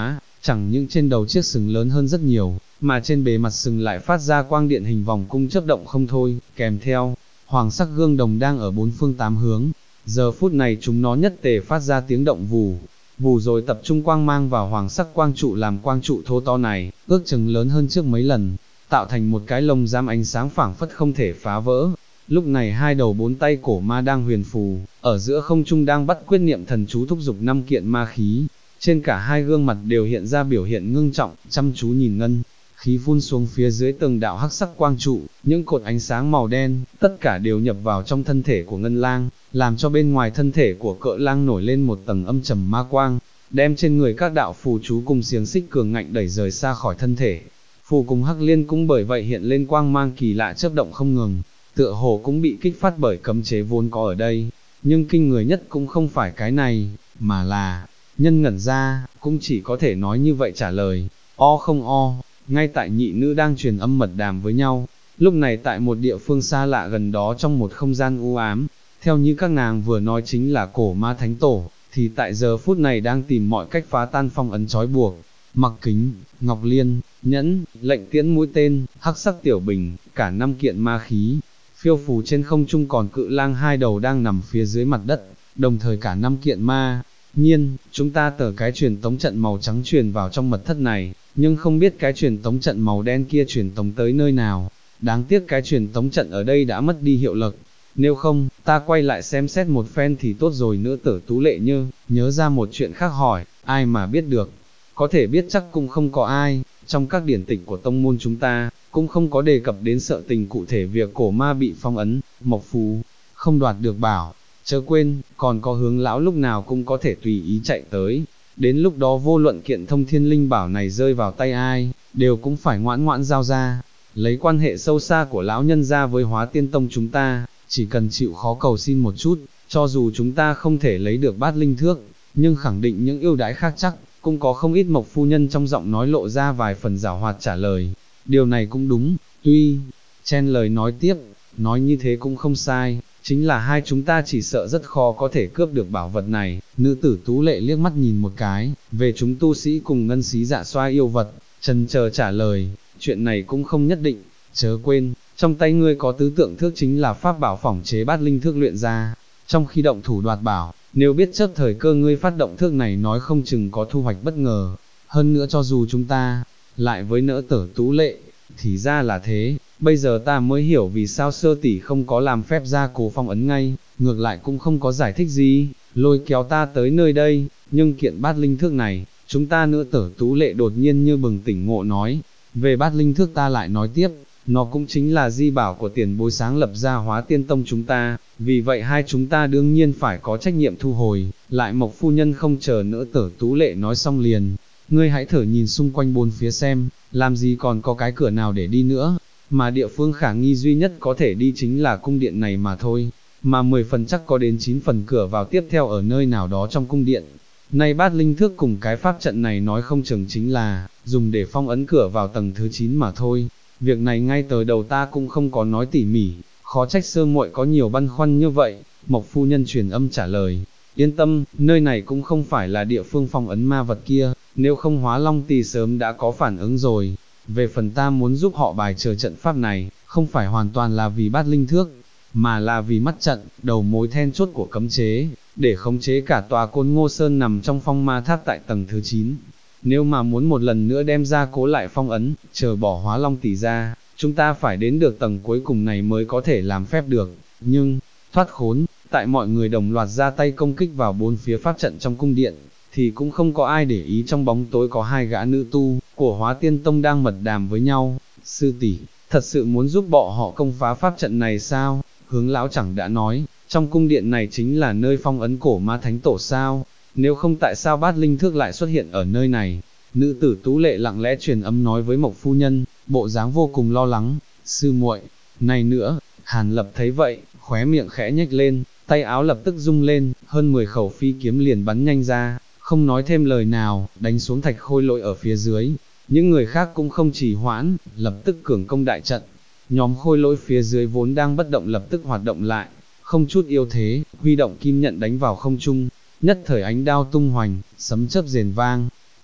S1: chẳng những trên đầu chiếc sừng lớn hơn rất nhiều, mà trên bề mặt sừng lại phát ra quang điện hình vòng cung chớp động không thôi, kèm theo, hoàng sắc gương đồng đang ở bốn phương tám hướng, giờ phút này chúng nó nhất tề phát ra tiếng động vù, vù rồi tập trung quang mang vào hoàng sắc quang trụ làm quang trụ thô to này, ước chừng lớn hơn trước mấy lần, tạo thành một cái lồng giam ánh sáng phảng phất không thể phá vỡ. Lúc này hai đầu bốn tay cổ ma đang huyền phù, ở giữa không trung đang bắt quyết niệm thần chú thúc giục 5 kiện ma khí, trên cả hai gương mặt đều hiện ra biểu hiện ngưng trọng, chăm chú nhìn ngân. Khí phun xuống phía dưới từng đạo hắc sắc quang trụ, những cột ánh sáng màu đen, tất cả đều nhập vào trong thân thể của ngân lang, làm cho bên ngoài thân thể của cự lang nổi lên một tầng âm trầm ma quang, đem trên người các đạo phù chú cùng xiềng xích cường ngạnh đẩy rời xa khỏi thân thể. Phù cùng hắc liên cũng bởi vậy hiện lên quang mang kỳ lạ chớp động không ngừng, tựa hồ cũng bị kích phát bởi cấm chế vốn có ở đây, nhưng kinh người nhất cũng không phải cái này, mà là, nhân ngẩn ra, cũng chỉ có thể nói như vậy trả lời, o không o. Ngay tại nhị nữ đang truyền âm mật đàm với nhau, lúc này tại một địa phương xa lạ gần đó trong một không gian u ám, theo như các nàng vừa nói chính là cổ ma thánh tổ, thì tại giờ phút này đang tìm mọi cách phá tan phong ấn trói buộc, mặc kính, ngọc liên, nhẫn, lệnh tiễn mũi tên, hắc sắc tiểu bình, cả 5 kiện ma khí, phiêu phù trên không trung còn cự lang hai đầu đang nằm phía dưới mặt đất, đồng thời cả 5 kiện ma. Nhiên, chúng ta tờ cái truyền tống trận màu trắng truyền vào trong mật thất này, nhưng không biết cái truyền tống trận màu đen kia truyền tống tới nơi nào. Đáng tiếc cái truyền tống trận ở đây đã mất đi hiệu lực. Nếu không, ta quay lại xem xét một phen thì tốt rồi. Nữa Tử Tú Lệ Như nhớ ra một chuyện khác hỏi, ai mà biết được? Có thể biết chắc cũng không có ai. Trong các điển tịch của tông môn chúng ta, cũng không có đề cập đến sự tình cụ thể việc cổ ma bị phong ấn, mộc phù, không đoạt được bảo. Chớ quên, còn có Hướng lão lúc nào cũng có thể tùy ý chạy tới, đến lúc đó vô luận kiện thông thiên linh bảo này rơi vào tay ai, đều cũng phải ngoãn ngoãn giao ra. Lấy quan hệ sâu xa của lão nhân ra với Hóa Tiên Tông chúng ta, chỉ cần chịu khó cầu xin một chút, cho dù chúng ta không thể lấy được bát linh thước, nhưng khẳng định những ưu đãi khác chắc, cũng có không ít. Mộc phu nhân trong giọng nói lộ ra vài phần giảo hoạt trả lời, điều này cũng đúng, tuy, chen lời nói tiếp, nói như thế cũng không sai. Chính là hai chúng ta chỉ sợ rất khó có thể cướp được bảo vật này. Nữ tử Tú Lệ liếc mắt nhìn một cái, về chúng tu sĩ cùng ngân xí dạ xoa yêu vật, chần chờ trả lời, chuyện này cũng không nhất định, chớ quên, trong tay ngươi có tứ tượng thước chính là pháp bảo phỏng chế bát linh thước luyện ra, trong khi động thủ đoạt bảo, nếu biết chớp thời cơ ngươi phát động thước này nói không chừng có thu hoạch bất ngờ, hơn nữa cho dù chúng ta, lại với nỡ tử Tú Lệ, thì ra là thế. Bây giờ ta mới hiểu vì sao sơ tỷ không có làm phép gia cố phong ấn ngay, ngược lại cũng không có giải thích gì, lôi kéo ta tới nơi đây, nhưng kiện bát linh thước này, chúng ta nữa. Tử Tú Lệ đột nhiên như bừng tỉnh ngộ nói, về bát linh thước ta lại nói tiếp, nó cũng chính là di bảo của tiền bối sáng lập ra Hóa Tiên Tông chúng ta, vì vậy hai chúng ta đương nhiên phải có trách nhiệm thu hồi. Lại Mộc phu nhân không chờ nữa Tử Tú Lệ nói xong liền, ngươi hãy thử nhìn xung quanh bốn phía xem, làm gì còn có cái cửa nào để đi nữa, mà địa phương khả nghi duy nhất có thể đi chính là cung điện này mà thôi, mà 10 phần chắc có đến 9 phần cửa vào tiếp theo ở nơi nào đó trong cung điện. Nay bát linh thước cùng cái pháp trận này nói không chừng chính là dùng để phong ấn cửa vào tầng thứ 9 mà thôi. Việc này ngay từ đầu ta cũng không có nói tỉ mỉ, khó trách sơ muội có nhiều băn khoăn như vậy. Mộc phu nhân truyền âm trả lời, yên tâm, nơi này cũng không phải là địa phương phong ấn ma vật kia, nếu không Hóa Long Tỳ sớm đã có phản ứng rồi. Về phần ta muốn giúp họ bài trừ trận pháp này, không phải hoàn toàn là vì bát linh thước, mà là vì mắt trận, đầu mối then chốt của cấm chế, để khống chế cả tòa Côn Ngô Sơn nằm trong phong ma tháp tại tầng thứ 9. Nếu mà muốn một lần nữa đem ra cố lại phong ấn, chờ bỏ Hóa Long Tỷ ra, chúng ta phải đến được tầng cuối cùng này mới có thể làm phép được. Nhưng, thoát khốn, tại mọi người đồng loạt ra tay công kích vào bốn phía pháp trận trong cung điện, thì cũng không có ai để ý trong bóng tối có hai gã nữ tu của Hóa Tiên Tông đang mật đàm với nhau. Sư tỷ, thật sự muốn giúp bọn họ công phá pháp trận này sao? Hướng lão chẳng đã nói, trong cung điện này chính là nơi phong ấn cổ ma thánh tổ sao? Nếu không tại sao bát linh thước lại xuất hiện ở nơi này? Nữ tử Tú Lệ lặng lẽ truyền âm nói với Mộc phu nhân, bộ dáng vô cùng lo lắng. Sư muội, này nữa. Hàn Lập thấy vậy, khóe miệng khẽ nhếch lên, tay áo lập tức rung lên, hơn 10 khẩu phi kiếm liền bắn nhanh ra, không nói thêm lời nào, đánh xuống Thạch Khôi Lỗi ở phía dưới. Những người khác cũng không trì hoãn, lập tức cường công đại trận. Nhóm Khôi Lỗi phía dưới vốn đang bất động lập tức hoạt động lại, không chút yếu thế, huy động kim nhận đánh vào không trung, nhất thời ánh đao tung hoành, sấm chớp rền vang,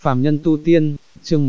S1: Phàm nhân tu tiên, chương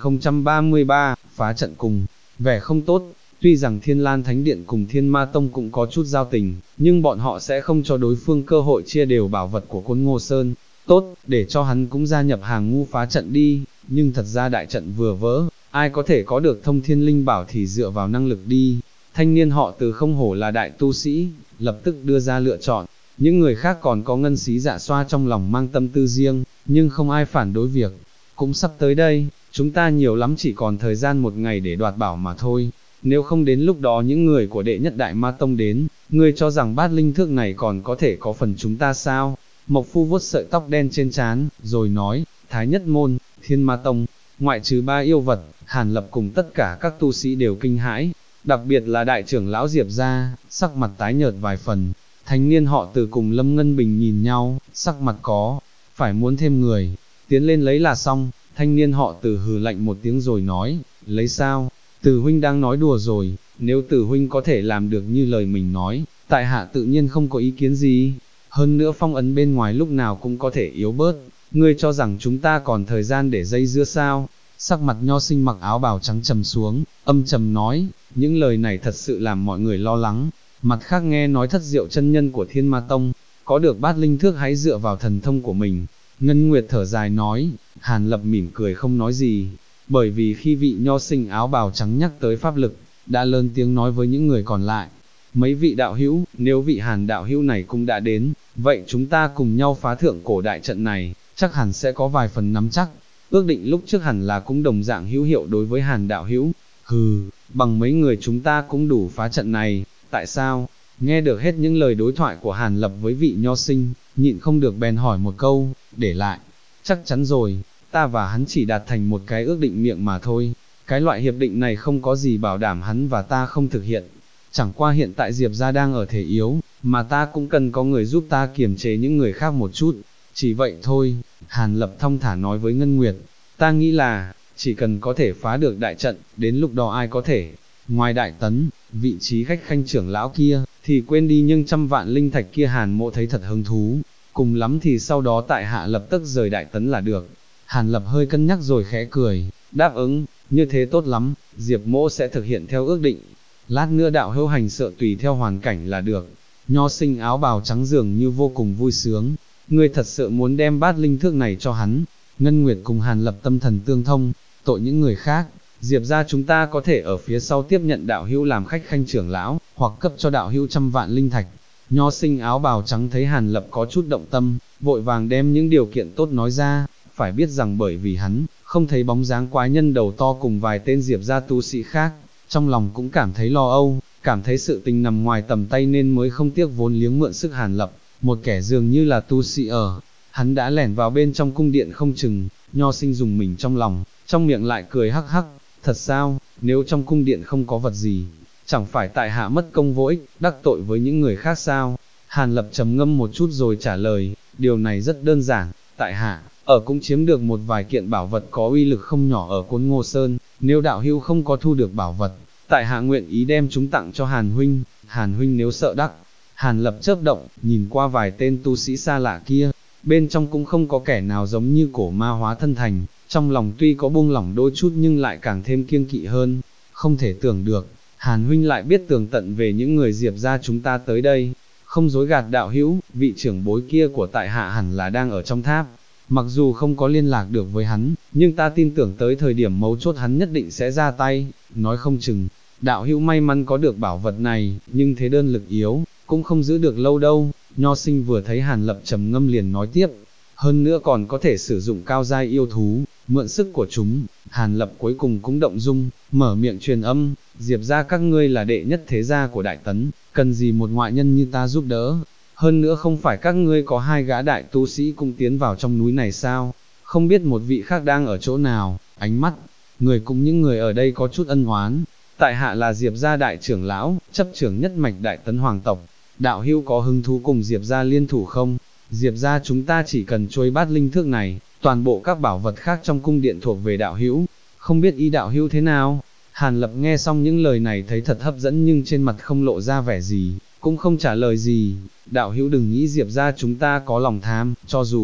S1: 1033, phá trận cùng, vẻ không tốt, tuy rằng Thiên Lan Thánh Điện cùng Thiên Ma Tông cũng có chút giao tình, nhưng bọn họ sẽ không cho đối phương cơ hội chia đều bảo vật của Côn Ngô Sơn, tốt, để cho hắn cũng gia nhập hàng ngũ phá trận đi, nhưng thật ra đại trận vừa vỡ, ai có thể có được thông thiên linh bảo thì dựa vào năng lực đi. Thanh niên họ Từ không hổ là đại tu sĩ, lập tức đưa ra lựa chọn, những người khác còn có ngân xí dạ xoa trong lòng mang tâm tư riêng, nhưng không ai phản đối việc, cũng sắp tới đây, chúng ta nhiều lắm chỉ còn thời gian một ngày để đoạt bảo mà thôi, nếu không đến lúc đó những người của đệ nhất đại ma tông đến, ngươi cho rằng bát linh thước này còn có thể có phần chúng ta sao? Mộc Phu vuốt sợi tóc đen trên trán, rồi nói, Thái Nhất Môn, Thiên Ma Tông, ngoại trừ ba yêu vật, Hàn Lập cùng tất cả các tu sĩ đều kinh hãi, đặc biệt là đại trưởng lão Diệp gia, sắc mặt tái nhợt vài phần. Thanh niên họ Từ cùng Lâm Ngân Bình nhìn nhau, sắc mặt có, phải muốn thêm người, tiến lên lấy là xong. Thanh niên họ Từ hừ lạnh một tiếng rồi nói, lấy sao? Từ huynh đang nói đùa rồi, nếu Từ huynh có thể làm được như lời mình nói, tại hạ tự nhiên không có ý kiến gì. Hơn nữa phong ấn bên ngoài lúc nào cũng có thể yếu bớt, ngươi cho rằng chúng ta còn thời gian để dây dưa sao? Sắc mặt Nho Sinh mặc áo bào trắng trầm xuống, âm trầm nói, những lời này thật sự làm mọi người lo lắng. Mặt khác nghe nói Thất Diệu chân nhân của Thiên Ma Tông, có được bát linh thước hãy dựa vào thần thông của mình. Ngân Nguyệt thở dài nói, Hàn Lập mỉm cười không nói gì, bởi vì khi vị Nho Sinh áo bào trắng nhắc tới pháp lực, đã lớn tiếng nói với những người còn lại. Mấy vị đạo hữu, nếu vị Hàn đạo hữu này cũng đã đến, vậy chúng ta cùng nhau phá thượng cổ đại trận này, chắc hẳn sẽ có vài phần nắm chắc. Ước định lúc trước hẳn là cũng đồng dạng hữu hiệu đối với Hàn đạo hữu. Hừ, bằng mấy người chúng ta cũng đủ phá trận này. Tại sao? Nghe được hết những lời đối thoại của Hàn Lập với vị Nho Sinh, nhịn không được bèn hỏi một câu, để lại. Chắc chắn rồi, ta và hắn chỉ đạt thành một cái ước định miệng mà thôi. Cái loại hiệp định này không có gì bảo đảm hắn và ta không thực hiện. Chẳng qua hiện tại Diệp gia đang ở thể yếu, mà ta cũng cần có người giúp ta kiềm chế những người khác một chút. Chỉ vậy thôi, Hàn Lập thong thả nói với Ngân Nguyệt, ta nghĩ là, chỉ cần có thể phá được đại trận, đến lúc đó ai có thể. Ngoài Đại Tấn, vị trí khách khanh trưởng lão kia, thì quên đi, nhưng 100 vạn linh thạch kia Hàn Mộ thấy thật hứng thú, cùng lắm thì sau đó tại hạ lập tức rời Đại Tấn là được. Hàn Lập hơi cân nhắc rồi khẽ cười, đáp ứng, như thế tốt lắm, Diệp Mộ sẽ thực hiện theo ước định. Lát nữa đạo hữu hành sợ tùy theo hoàn cảnh là được. Nho Sinh áo bào trắng dường như vô cùng vui sướng, ngươi thật sự muốn đem bát linh thước này cho hắn. Ngân Nguyệt cùng Hàn Lập tâm thần tương thông, tội những người khác, Diệp ra chúng ta có thể ở phía sau tiếp nhận đạo hữu làm khách khanh trưởng lão, hoặc cấp cho đạo hữu 100 vạn linh thạch. Nho Sinh áo bào trắng thấy Hàn Lập có chút động tâm, vội vàng đem những điều kiện tốt nói ra, phải biết rằng bởi vì hắn, không thấy bóng dáng quái nhân đầu to cùng vài tên Diệp gia tu sĩ khác, trong lòng cũng cảm thấy lo âu, cảm thấy sự tình nằm ngoài tầm tay nên mới không tiếc vốn liếng mượn sức Hàn Lập, một kẻ dường như là tu sĩ ở. Hắn đã lẻn vào bên trong cung điện không chừng. Nho Sinh dùng mình trong lòng, trong miệng lại cười hắc hắc, thật sao, nếu trong cung điện không có vật gì, chẳng phải tại hạ mất công vô ích, đắc tội với những người khác sao? Hàn Lập trầm ngâm một chút rồi trả lời, điều này rất đơn giản, tại hạ, ở cũng chiếm được một vài kiện bảo vật có uy lực không nhỏ ở Côn Ngô Sơn, nếu đạo hữu không có thu được bảo vật, tại hạ nguyện ý đem chúng tặng cho Hàn huynh. Hàn huynh nếu sợ đắc. Hàn Lập chớp động, nhìn qua vài tên tu sĩ xa lạ kia, bên trong cũng không có kẻ nào giống như cổ ma hóa thân thành, trong lòng tuy có buông lỏng đôi chút nhưng lại càng thêm kiêng kỵ hơn. Không thể tưởng được, Hàn huynh lại biết tường tận về những người Diệp gia chúng ta tới đây. Không dối gạt đạo hữu, vị trưởng bối kia của tại hạ hẳn là đang ở trong tháp. Mặc dù không có liên lạc được với hắn, nhưng ta tin tưởng tới thời điểm mấu chốt hắn nhất định sẽ ra tay. Nói không chừng, đạo hữu may mắn có được bảo vật này, nhưng thế đơn lực yếu, cũng không giữ được lâu đâu. Nho Sinh vừa thấy Hàn Lập trầm ngâm liền nói tiếp, hơn nữa còn có thể sử dụng cao giai yêu thú, mượn sức của chúng. Hàn Lập cuối cùng cũng động dung, mở miệng truyền âm, Diệp gia các ngươi là đệ nhất thế gia của Đại Tấn, cần gì một ngoại nhân như ta giúp đỡ? Hơn nữa không phải các ngươi có 2 gã đại tu sĩ cũng tiến vào trong núi này sao? Không biết một vị khác đang ở chỗ nào? Ánh mắt người cùng những người ở đây có chút ân oán. Tại hạ là Diệp gia đại trưởng lão, chấp trưởng nhất mạch Đại Tấn hoàng tộc. Đạo hữu có hứng thú cùng Diệp gia liên thủ không? Diệp gia chúng ta chỉ cần trôi bát linh thước này, toàn bộ các bảo vật khác trong cung điện thuộc về đạo hữu. Không biết ý đạo hữu thế nào? Hàn Lập nghe xong những lời này thấy thật hấp dẫn nhưng trên mặt không lộ ra vẻ gì, cũng không trả lời gì. Đạo hữu đừng nghĩ Diệp gia chúng ta có lòng tham, cho dù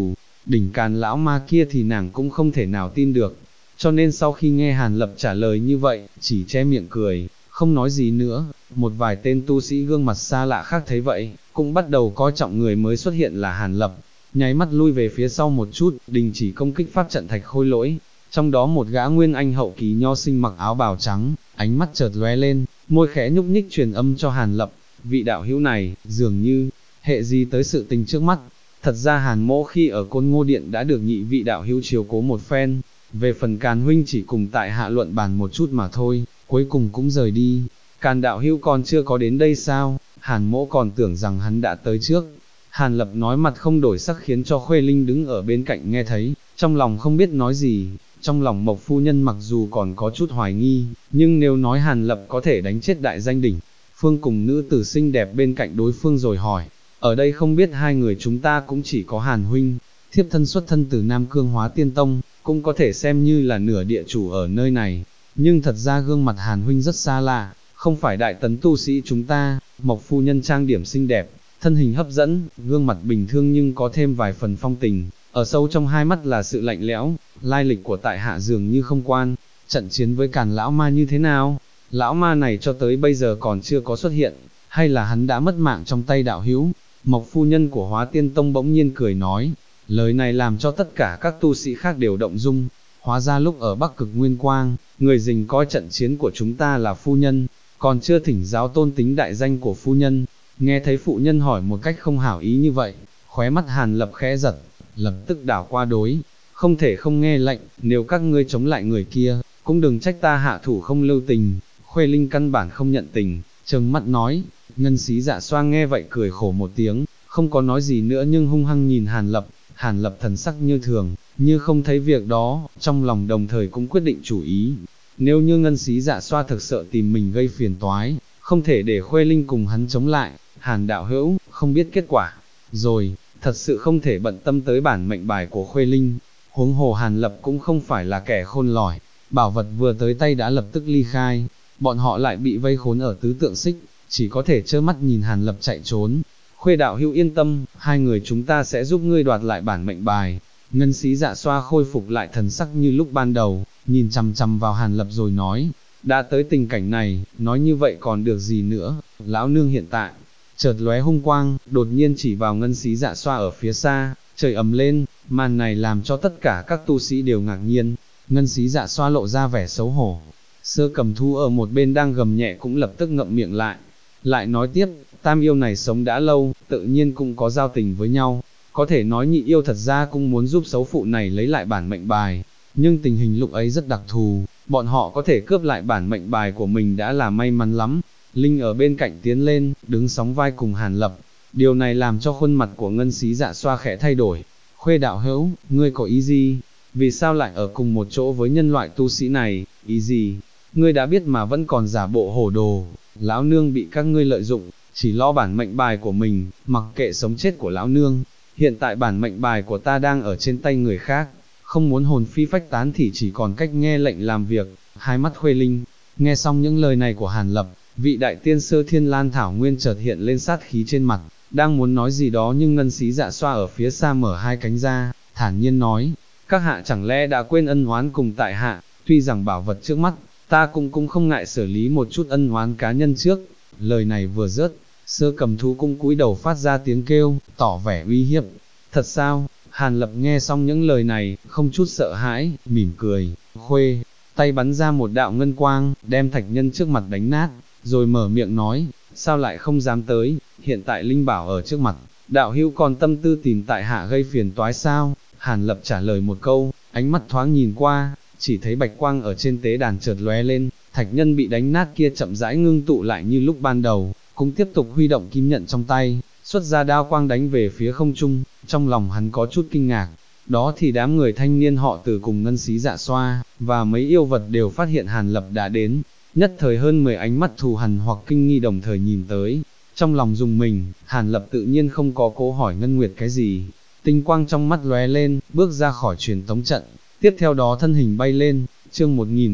S1: đỉnh Càn lão ma kia thì nàng cũng không thể nào tin được, cho nên sau khi nghe Hàn Lập trả lời như vậy, chỉ che miệng cười, không nói gì nữa. Một vài tên tu sĩ gương mặt xa lạ khác thấy vậy, cũng bắt đầu coi trọng người mới xuất hiện là Hàn Lập, nháy mắt lui về phía sau một chút, đình chỉ công kích pháp trận thạch khôi lỗi. Trong đó một gã nguyên anh hậu kỳ nho sinh mặc áo bào trắng, ánh mắt chợt lóe lên, môi khẽ nhúc nhích truyền âm cho Hàn Lập, vị đạo hữu này, dường như, hệ gì tới sự tình trước mắt. Thật ra Hàn Mỗ khi ở Côn Ngô Điện đã được nhị vị đạo hữu chiếu cố một phen, về phần Càn huynh chỉ cùng tại hạ luận bàn một chút mà thôi, cuối cùng cũng rời đi. Càn đạo hữu còn chưa có đến đây sao? Hàn Mỗ còn tưởng rằng hắn đã tới trước. Hàn Lập nói mặt không đổi sắc khiến cho Khuê Linh đứng ở bên cạnh nghe thấy, trong lòng không biết nói gì. Trong lòng Mộc phu nhân mặc dù còn có chút hoài nghi, nhưng nếu nói Hàn Lập có thể đánh chết đại danh đỉnh Phương cùng nữ tử xinh đẹp bên cạnh đối phương rồi hỏi, ở đây không biết hai người chúng ta cũng chỉ có Hàn huynh, thiếp thân xuất thân từ Nam Cương Hóa Tiên Tông, cũng có thể xem như là nửa địa chủ ở nơi này, nhưng thật ra gương mặt Hàn huynh rất xa lạ, không phải đại tấn tu sĩ chúng ta. Mộc phu nhân trang điểm xinh đẹp, thân hình hấp dẫn, gương mặt bình thường nhưng có thêm vài phần phong tình, ở sâu trong hai mắt là sự lạnh lẽo. Lai lịch của tại hạ dường như không quan, trận chiến với Càn lão ma như thế nào? Lão ma này cho tới bây giờ còn chưa có xuất hiện, hay là hắn đã mất mạng trong tay đạo hữu? Mộc phu nhân của Hóa Tiên Tông bỗng nhiên cười nói, lời này làm cho tất cả các tu sĩ khác đều động dung. Hóa ra lúc ở Bắc Cực Nguyên Quang, người dình coi trận chiến của chúng ta là phu nhân, còn chưa thỉnh giáo tôn tính đại danh của phu nhân. Nghe thấy phụ nhân hỏi một cách không hảo ý như vậy, khóe mắt Hàn Lập khẽ giật, lập tức đảo qua đối, không thể không nghe lệnh, nếu các ngươi chống lại người kia, cũng đừng trách ta hạ thủ không lưu tình. Khuê Linh căn bản không nhận tình, trừng mắt nói. Ngân Xí Dạ Xoa nghe vậy cười khổ một tiếng, không có nói gì nữa nhưng hung hăng nhìn Hàn Lập. Hàn Lập thần sắc như thường, như không thấy việc đó, trong lòng đồng thời cũng quyết định chủ ý. Nếu như Ngân Xí Dạ Xoa thực sự tìm mình gây phiền toái, không thể để Khuê Linh cùng hắn chống lại. Hàn đạo hữu, không biết kết quả rồi, thật sự không thể bận tâm tới bản mệnh bài của Khuê Linh. Huống hồ Hàn Lập cũng không phải là kẻ khôn lỏi, bảo vật vừa tới tay đã lập tức ly khai, bọn họ lại bị vây khốn ở tứ tượng xích, chỉ có thể trơ mắt nhìn Hàn Lập chạy trốn. Khuê đạo hữu yên tâm, hai người chúng ta sẽ giúp ngươi đoạt lại bản mệnh bài. Ngân Xí Dạ Xoa khôi phục lại thần sắc như lúc ban đầu, nhìn chằm chằm vào Hàn Lập rồi nói, đã tới tình cảnh này, nói như vậy còn được gì nữa, lão nương hiện tại, chợt lóe hung quang, đột nhiên chỉ vào Ngân Xí Dạ Xoa ở phía xa, trời ầm lên, màn này làm cho tất cả các tu sĩ đều ngạc nhiên. Ngân Xí Dạ Xoa lộ ra vẻ xấu hổ, Sơ Cầm Thu ở một bên đang gầm nhẹ cũng lập tức ngậm miệng lại nói tiếp, tam yêu này sống đã lâu, tự nhiên cũng có giao tình với nhau, có thể nói nhị yêu thật ra cũng muốn giúp xấu phụ này lấy lại bản mệnh bài, nhưng tình hình lúc ấy rất đặc thù, bọn họ có thể cướp lại bản mệnh bài của mình đã là may mắn lắm. Linh ở bên cạnh tiến lên, đứng sóng vai cùng Hàn Lập, điều này làm cho khuôn mặt của Ngân Xí Dạ Xoa khẽ thay đổi. Khuê đạo hữu, ngươi có ý gì? Vì sao lại ở cùng một chỗ với nhân loại tu sĩ này? Ý gì? Ngươi đã biết mà vẫn còn giả bộ hổ đồ. Lão nương bị các ngươi lợi dụng, chỉ lo bản mệnh bài của mình, mặc kệ sống chết của lão nương. Hiện tại bản mệnh bài của ta đang ở trên tay người khác, không muốn hồn phi phách tán thì chỉ còn cách nghe lệnh làm việc. Hai mắt Khuê Linh, nghe xong những lời này của Hàn Lập, vị đại tiên sơ Thiên Lan Thảo Nguyên chợt hiện lên sát khí trên mặt, đang muốn nói gì đó nhưng Ngân Xí Dạ Xoa ở phía xa mở hai cánh ra, thản nhiên nói, các hạ chẳng lẽ đã quên ân oán cùng tại hạ, tuy rằng bảo vật trước mắt, ta cũng không ngại xử lý một chút ân oán cá nhân trước. Lời này vừa dứt, Sơ Cầm Thú cũng cúi đầu phát ra tiếng kêu, tỏ vẻ uy hiếp. Thật sao? Hàn Lập nghe xong những lời này, không chút sợ hãi, mỉm cười, Khuê, tay bắn ra một đạo ngân quang, đem thạch nhân trước mặt đánh nát, rồi mở miệng nói, sao lại không dám tới, hiện tại linh bảo ở trước mặt, đạo hữu còn tâm tư tìm tại hạ gây phiền toái sao? Hàn Lập trả lời một câu, ánh mắt thoáng nhìn qua, chỉ thấy bạch quang ở trên tế đàn chợt lóe lên, thạch nhân bị đánh nát kia chậm rãi ngưng tụ lại như lúc ban đầu, cũng tiếp tục huy động kim nhận trong tay, xuất ra đao quang đánh về phía không trung. Trong lòng hắn có chút kinh ngạc, đó thì đám người thanh niên họ Từ cùng Ngân Xí Dạ Xoa, và mấy yêu vật đều phát hiện Hàn Lập đã đến, nhất thời hơn 10 ánh mắt thù hằn hoặc kinh nghi đồng thời nhìn tới, trong lòng dùng mình. Hàn Lập tự nhiên không có cố hỏi Ngân Nguyệt cái gì, tinh quang trong mắt lóe lên, bước ra khỏi truyền tống trận, tiếp theo đó thân hình bay lên. Chương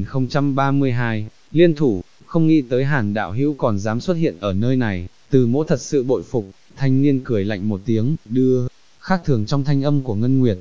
S1: 1032, liên thủ, không nghĩ tới Hàn đạo hữu còn dám xuất hiện ở nơi này, Từ Mỗ thật sự bội phục. Thanh niên cười lạnh một tiếng, đưa, khác thường trong thanh âm của Ngân Nguyệt,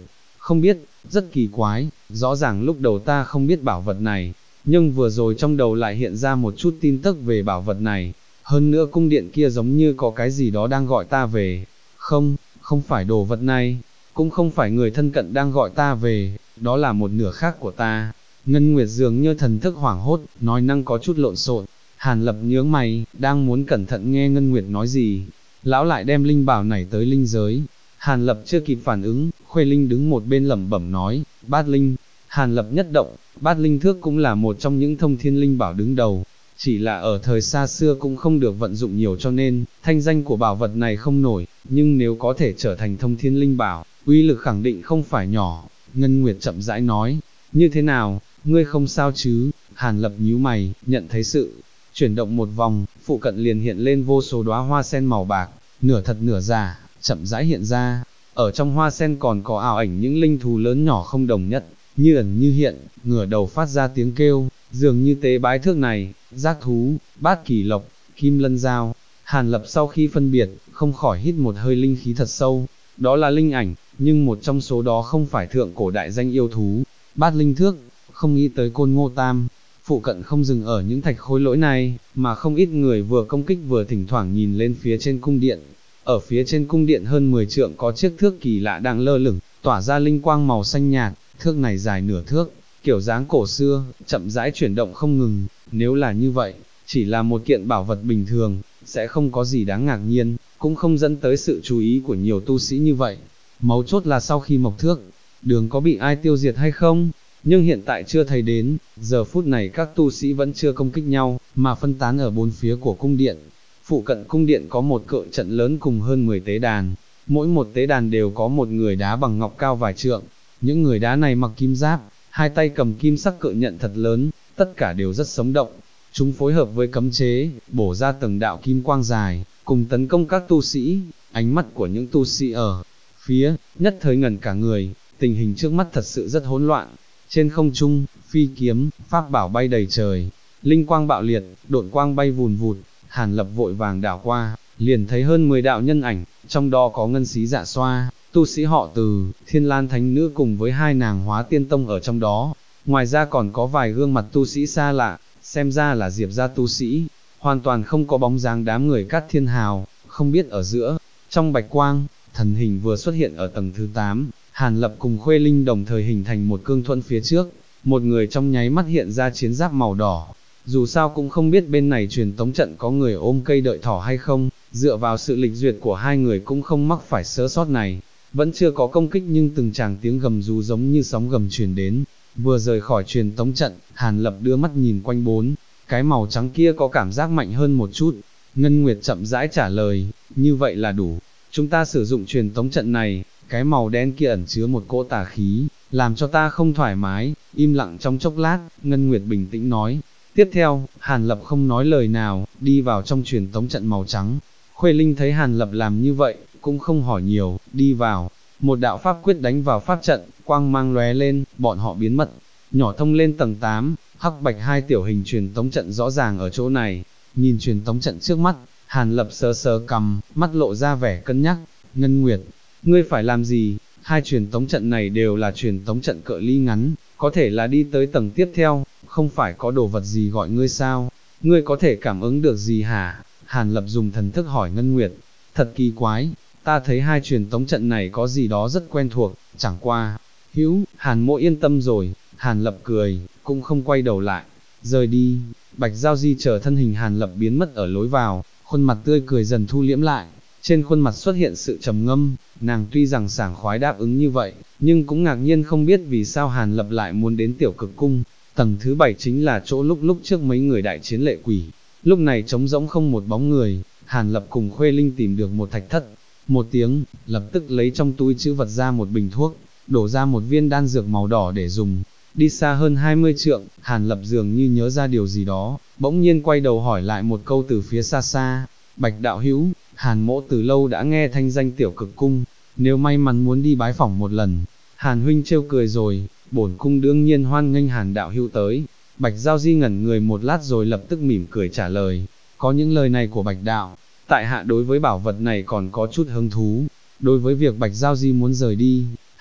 S1: Không biết, rất kỳ quái, rõ ràng lúc đầu ta không biết bảo vật này, nhưng vừa rồi trong đầu lại hiện ra một chút tin tức về bảo vật này, hơn nữa cung điện kia giống như có cái gì đó đang gọi ta về. Không, không phải đồ vật này, cũng không phải người thân cận đang gọi ta về, đó là một nửa khác của ta. Ngân Nguyệt dường như thần thức hoảng hốt, nói năng có chút lộn xộn. Hàn Lập nhướng mày, đang muốn cẩn thận nghe Ngân Nguyệt nói gì, lão lại đem linh bảo này tới linh giới. Hàn Lập chưa kịp phản ứng, Khuê Linh đứng một bên lẩm bẩm nói, bát linh. Hàn Lập nhất động, bát linh thước cũng là một trong những thông thiên linh bảo đứng đầu, chỉ là ở thời xa xưa cũng không được vận dụng nhiều cho nên, thanh danh của bảo vật này không nổi, nhưng nếu có thể trở thành thông thiên linh bảo, uy lực khẳng định không phải nhỏ. Ngân Nguyệt chậm rãi nói, như thế nào, ngươi không sao chứ? Hàn Lập nhíu mày, nhận thấy sự chuyển động một vòng, phụ cận liền hiện lên vô số đóa hoa sen màu bạc, nửa thật nửa giả, chậm rãi hiện ra. Ở trong hoa sen còn có ảo ảnh những linh thú lớn nhỏ không đồng nhất, như ẩn như hiện, ngửa đầu phát ra tiếng kêu, dường như tế bái thước này, giác thú, bát kỳ lộc, kim lân dao. Hàn Lập sau khi phân biệt, không khỏi hít một hơi linh khí thật sâu, đó là linh ảnh, nhưng một trong số đó không phải thượng cổ đại danh yêu thú, bát linh thước, không nghĩ tới Côn Ngô Tam. Phụ cận không dừng ở những thạch khối lỗi này, mà không ít người vừa công kích vừa thỉnh thoảng nhìn lên phía trên cung điện. Ở phía trên cung điện hơn 10 trượng có chiếc thước kỳ lạ đang lơ lửng, tỏa ra linh quang màu xanh nhạt, thước này dài nửa thước, kiểu dáng cổ xưa, chậm rãi chuyển động không ngừng. Nếu là như vậy, chỉ là một kiện bảo vật bình thường, sẽ không có gì đáng ngạc nhiên, cũng không dẫn tới sự chú ý của nhiều tu sĩ như vậy. Mấu chốt là sau khi mộc thước, đường có bị ai tiêu diệt hay không? Nhưng hiện tại chưa thấy đến, giờ phút này các tu sĩ vẫn chưa công kích nhau, mà phân tán ở bốn phía của cung điện. Phụ cận cung điện có một cự trận lớn cùng hơn 10 tế đàn, mỗi một tế đàn đều có một người đá bằng ngọc cao vài trượng, những người đá này mặc kim giáp, hai tay cầm kim sắc cự nhận thật lớn, tất cả đều rất sống động. Chúng phối hợp với cấm chế, bổ ra từng đạo kim quang dài, cùng tấn công các tu sĩ. Ánh mắt của những tu sĩ ở phía, nhất thời ngẩn cả người, tình hình trước mắt thật sự rất hỗn loạn. Trên không trung, phi kiếm, pháp bảo bay đầy trời, linh quang bạo liệt, độn quang bay vùn vụt. Hàn Lập vội vàng đảo qua, liền thấy hơn 10 đạo nhân ảnh, trong đó có Ngân Xí Dạ Xoa, tu sĩ họ Từ, Thiên Lan Thánh Nữ cùng với hai nàng Hóa Tiên Tông ở trong đó. Ngoài ra còn có vài gương mặt tu sĩ xa lạ, xem ra là Diệp gia tu sĩ, hoàn toàn không có bóng dáng đám người Cát Thiên Hào. Không biết ở giữa, trong bạch quang, thần hình vừa xuất hiện ở tầng thứ 8, Hàn Lập cùng Khuê Linh đồng thời hình thành một cương thuẫn phía trước, một người trong nháy mắt hiện ra chiến giáp màu đỏ. Dù sao cũng không biết bên này truyền tống trận có người ôm cây đợi thỏ hay không, dựa vào sự lịch duyệt của hai người cũng không mắc phải sơ sót này. Vẫn chưa có công kích nhưng từng tràng tiếng gầm rú giống như sóng gầm truyền đến. Vừa rời khỏi truyền tống trận, Hàn Lập đưa mắt nhìn quanh bốn, cái màu trắng kia có cảm giác mạnh hơn một chút. Ngân Nguyệt chậm rãi trả lời, như vậy là đủ. Chúng ta sử dụng truyền tống trận này, cái màu đen kia ẩn chứa một cỗ tà khí, làm cho ta không thoải mái. Im lặng trong chốc lát, Ngân Nguyệt bình tĩnh nói. Tiếp theo, Hàn Lập không nói lời nào, đi vào trong truyền tống trận màu trắng. Khuê Linh thấy Hàn Lập làm như vậy, cũng không hỏi nhiều, đi vào. Một đạo pháp quyết đánh vào pháp trận, quang mang lóe lên, bọn họ biến mất. Nhỏ thông lên tầng 8, hắc bạch hai tiểu hình truyền tống trận rõ ràng ở chỗ này. Nhìn truyền tống trận trước mắt, Hàn Lập sờ sờ cằm, mắt lộ ra vẻ cân nhắc. Ngân Nguyệt, ngươi phải làm gì? Hai truyền tống trận này đều là truyền tống trận cự ly ngắn, có thể là đi tới tầng tiếp theo, không phải có đồ vật gì gọi ngươi sao? Ngươi có thể cảm ứng được gì hả? Hàn Lập dùng thần thức hỏi Ngân Nguyệt. Thật kỳ quái, ta thấy hai truyền tống trận này có gì đó rất quen thuộc, chẳng qua. Hàn Mộ yên tâm rồi. Hàn Lập cười, cũng không quay đầu lại, rời đi. Bạch Giao Di chờ thân hình Hàn Lập biến mất ở lối vào, khuôn mặt tươi cười dần thu liễm lại, trên khuôn mặt xuất hiện sự trầm ngâm. Nàng tuy rằng sảng khoái đáp ứng như vậy, nhưng cũng ngạc nhiên không biết vì sao Hàn Lập lại muốn đến Tiểu Cực Cung. Tầng thứ 7 chính là chỗ lúc trước mấy người đại chiến lệ quỷ, lúc này trống rỗng không một bóng người. Hàn Lập cùng Khuê Linh tìm được một thạch thất, một tiếng, lập tức lấy trong túi trữ vật ra một bình thuốc, đổ ra một viên đan dược màu đỏ để dùng. Đi xa hơn 20 trượng, Hàn Lập dường như nhớ ra điều gì đó, bỗng nhiên quay đầu hỏi lại một câu từ phía xa xa. Bạch đạo hữu, Hàn Mỗ từ lâu đã nghe thanh danh Tiểu Cực Cung, nếu may mắn muốn đi bái phỏng một lần. Hàn huynh trêu cười rồi, bổn cung đương nhiên hoan nghênh Hàn đạo hữu tới. Bạch Giao Di ngẩn người một lát rồi lập tức mỉm cười trả lời. Có những lời này của Bạch đạo, tại hạ đối với bảo vật này còn có chút hứng thú. Đối với việc Bạch Giao Di muốn rời đi,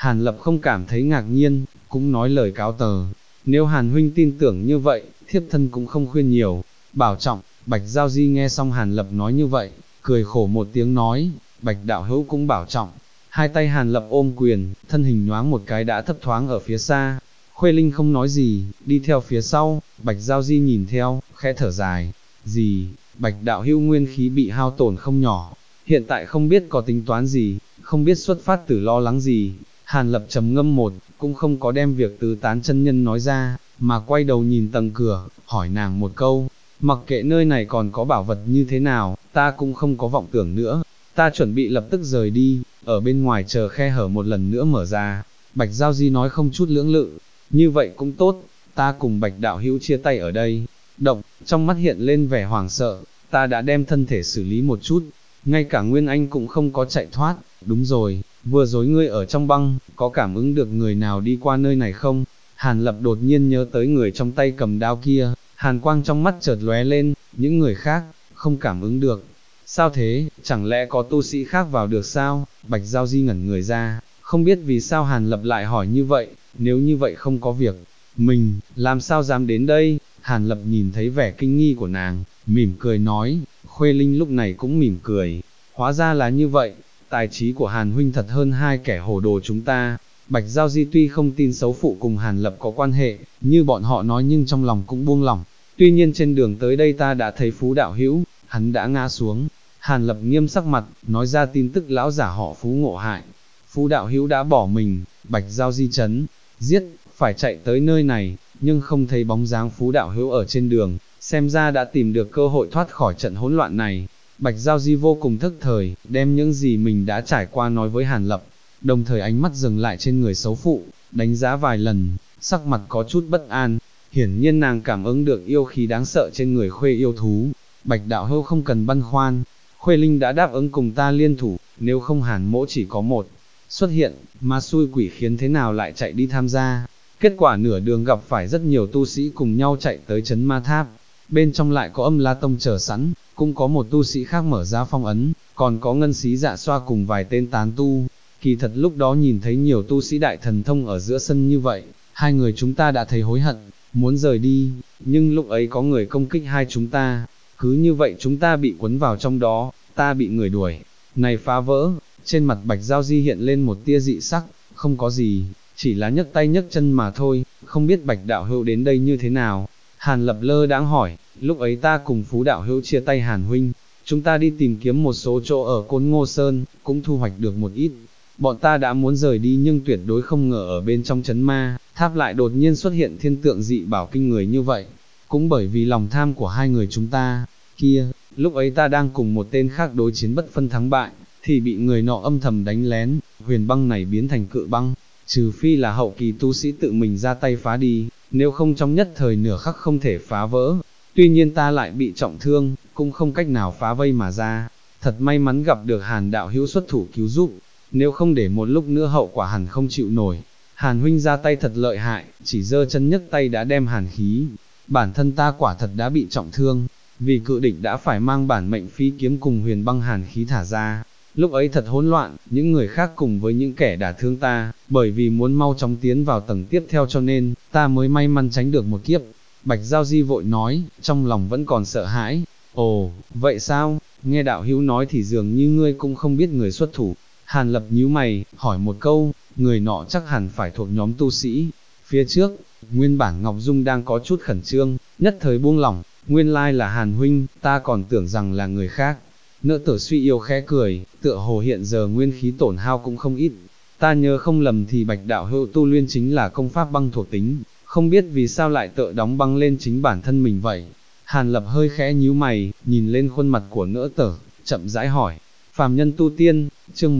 S1: Hàn Lập không cảm thấy ngạc nhiên, cũng nói lời cáo tờ. Nếu Hàn huynh tin tưởng như vậy, thiếp thân cũng không khuyên nhiều, bảo trọng. Bạch Giao Di nghe xong Hàn Lập nói như vậy, cười khổ một tiếng nói, Bạch đạo hữu cũng bảo trọng. Hai tay Hàn Lập ôm quyền, thân hình nhoáng một cái đã thấp thoáng ở phía xa. Khuê Linh không nói gì, đi theo phía sau. Bạch Giao Di nhìn theo, khẽ thở dài. Gì, Bạch đạo hữu nguyên khí bị hao tổn không nhỏ, hiện tại không biết có tính toán gì, không biết xuất phát từ lo lắng gì. Hàn Lập trầm ngâm một, cũng không có đem việc tứ tán chân nhân nói ra, mà quay đầu nhìn tầng cửa, hỏi nàng một câu, mặc kệ nơi này còn có bảo vật như thế nào, ta cũng không có vọng tưởng nữa, ta chuẩn bị lập tức rời đi, ở bên ngoài chờ khe hở một lần nữa mở ra. Bạch Giao Di nói không chút lưỡng lự, như vậy cũng tốt, ta cùng Bạch đạo hữu chia tay ở đây. Động, trong mắt hiện lên vẻ hoảng sợ, ta đã đem thân thể xử lý một chút, ngay cả Nguyên Anh cũng không có chạy thoát. Đúng rồi, vừa rồi ngươi ở trong băng, có cảm ứng được người nào đi qua nơi này không? Hàn Lập đột nhiên nhớ tới người trong tay cầm đao kia, hàn quang trong mắt chợt lóe lên, những người khác, không cảm ứng được. Sao thế, chẳng lẽ có tu sĩ khác vào được sao? Bạch Giao Di ngẩn người ra, không biết vì sao Hàn Lập lại hỏi như vậy, nếu như vậy không có việc, mình, làm sao dám đến đây? Hàn Lập nhìn thấy vẻ kinh nghi của nàng, mỉm cười nói, Khuê Linh lúc này cũng mỉm cười, hóa ra là như vậy, tài trí của Hàn huynh thật hơn hai kẻ hồ đồ chúng ta. Bạch Giao Di tuy không tin xấu phụ cùng Hàn Lập có quan hệ, như bọn họ nói nhưng trong lòng cũng buông lỏng. Tuy nhiên trên đường tới đây ta đã thấy Phú đạo hữu, hắn đã ngã xuống. Hàn Lập nghiêm sắc mặt, nói ra tin tức lão giả họ Phú ngộ hại. Phú đạo hữu đã bỏ mình. Bạch Giao Di chấn, giết, phải chạy tới nơi này, nhưng không thấy bóng dáng Phú đạo hữu ở trên đường, xem ra đã tìm được cơ hội thoát khỏi trận hỗn loạn này. Bạch Giao Di vô cùng thức thời, đem những gì mình đã trải qua nói với Hàn Lập, đồng thời ánh mắt dừng lại trên người xấu phụ, đánh giá vài lần, sắc mặt có chút bất an, hiển nhiên nàng cảm ứng được yêu khí đáng sợ trên người Khuê yêu thú. Bạch đạo hữu không cần băn khoăn, Khuê Linh đã đáp ứng cùng ta liên thủ, nếu không Hàn mỗ chỉ có một xuất hiện, mà xui quỷ khiến thế nào lại chạy đi tham gia. Kết quả nửa đường gặp phải rất nhiều tu sĩ cùng nhau chạy tới trấn ma tháp, bên trong lại có Âm La Tông chờ sẵn, cũng có một tu sĩ khác mở ra phong ấn, còn có Ngân Xí Dạ Xoa cùng vài tên tán tu. Kỳ thật lúc đó nhìn thấy nhiều tu sĩ đại thần thông ở giữa sân như vậy, hai người chúng ta đã thấy hối hận, muốn rời đi, nhưng lúc ấy có người công kích hai chúng ta, cứ như vậy chúng ta bị cuốn vào trong đó, ta bị người đuổi, này phá vỡ. Trên mặt Bạch Giao Di hiện lên một tia dị sắc, không có gì, chỉ là nhấc tay nhấc chân mà thôi, không biết Bạch đạo hữu đến đây như thế nào. Hàn Lập lơ đãng hỏi, lúc ấy ta cùng Phú đạo hữu chia tay Hàn huynh, chúng ta đi tìm kiếm một số chỗ ở Côn Ngô Sơn, cũng thu hoạch được một ít. Bọn ta đã muốn rời đi nhưng tuyệt đối không ngờ ở bên trong trấn ma tháp lại đột nhiên xuất hiện thiên tượng dị bảo kinh người như vậy. Cũng bởi vì lòng tham của hai người chúng ta, kia, lúc ấy ta đang cùng một tên khác đối chiến bất phân thắng bại, thì bị người nọ âm thầm đánh lén, huyền băng này biến thành cự băng, trừ phi là hậu kỳ tu sĩ tự mình ra tay phá đi, nếu không trong nhất thời nửa khắc không thể phá vỡ. Tuy nhiên ta lại bị trọng thương, cũng không cách nào phá vây mà ra. Thật may mắn gặp được Hàn đạo hữu xuất thủ cứu giúp, nếu không để một lúc nữa hậu quả hẳn không chịu nổi. Hàn huynh ra tay thật lợi hại, chỉ giơ chân nhấc tay đã đem hàn khí. Bản thân ta quả thật đã bị trọng thương, vì cự địch đã phải mang bản mệnh phi kiếm cùng huyền băng hàn khí thả ra. Lúc ấy thật hỗn loạn, những người khác cùng với những kẻ đả thương ta, bởi vì muốn mau chóng tiến vào tầng tiếp theo cho nên, ta mới may mắn tránh được một kiếp. Bạch Giao Di vội nói, trong lòng vẫn còn sợ hãi. Ồ, vậy sao, nghe đạo hữu nói thì dường như ngươi cũng không biết người xuất thủ. Hàn Lập nhíu mày, hỏi một câu, người nọ chắc hẳn phải thuộc nhóm tu sĩ. Phía trước, nguyên bản Ngọc Dung đang có chút khẩn trương, nhất thời buông lỏng, nguyên lai là Hàn huynh, ta còn tưởng rằng là người khác. Nữ tử suy yêu khẽ cười, tựa hồ hiện giờ nguyên khí tổn hao cũng không ít. Ta nhớ không lầm thì Bạch đạo hữu tu luyện chính là công pháp băng thuộc tính, không biết vì sao lại tự đóng băng lên chính bản thân mình vậy. Hàn Lập hơi khẽ nhíu mày, nhìn lên khuôn mặt của nữ tử, chậm rãi hỏi. Phàm nhân tu tiên, chương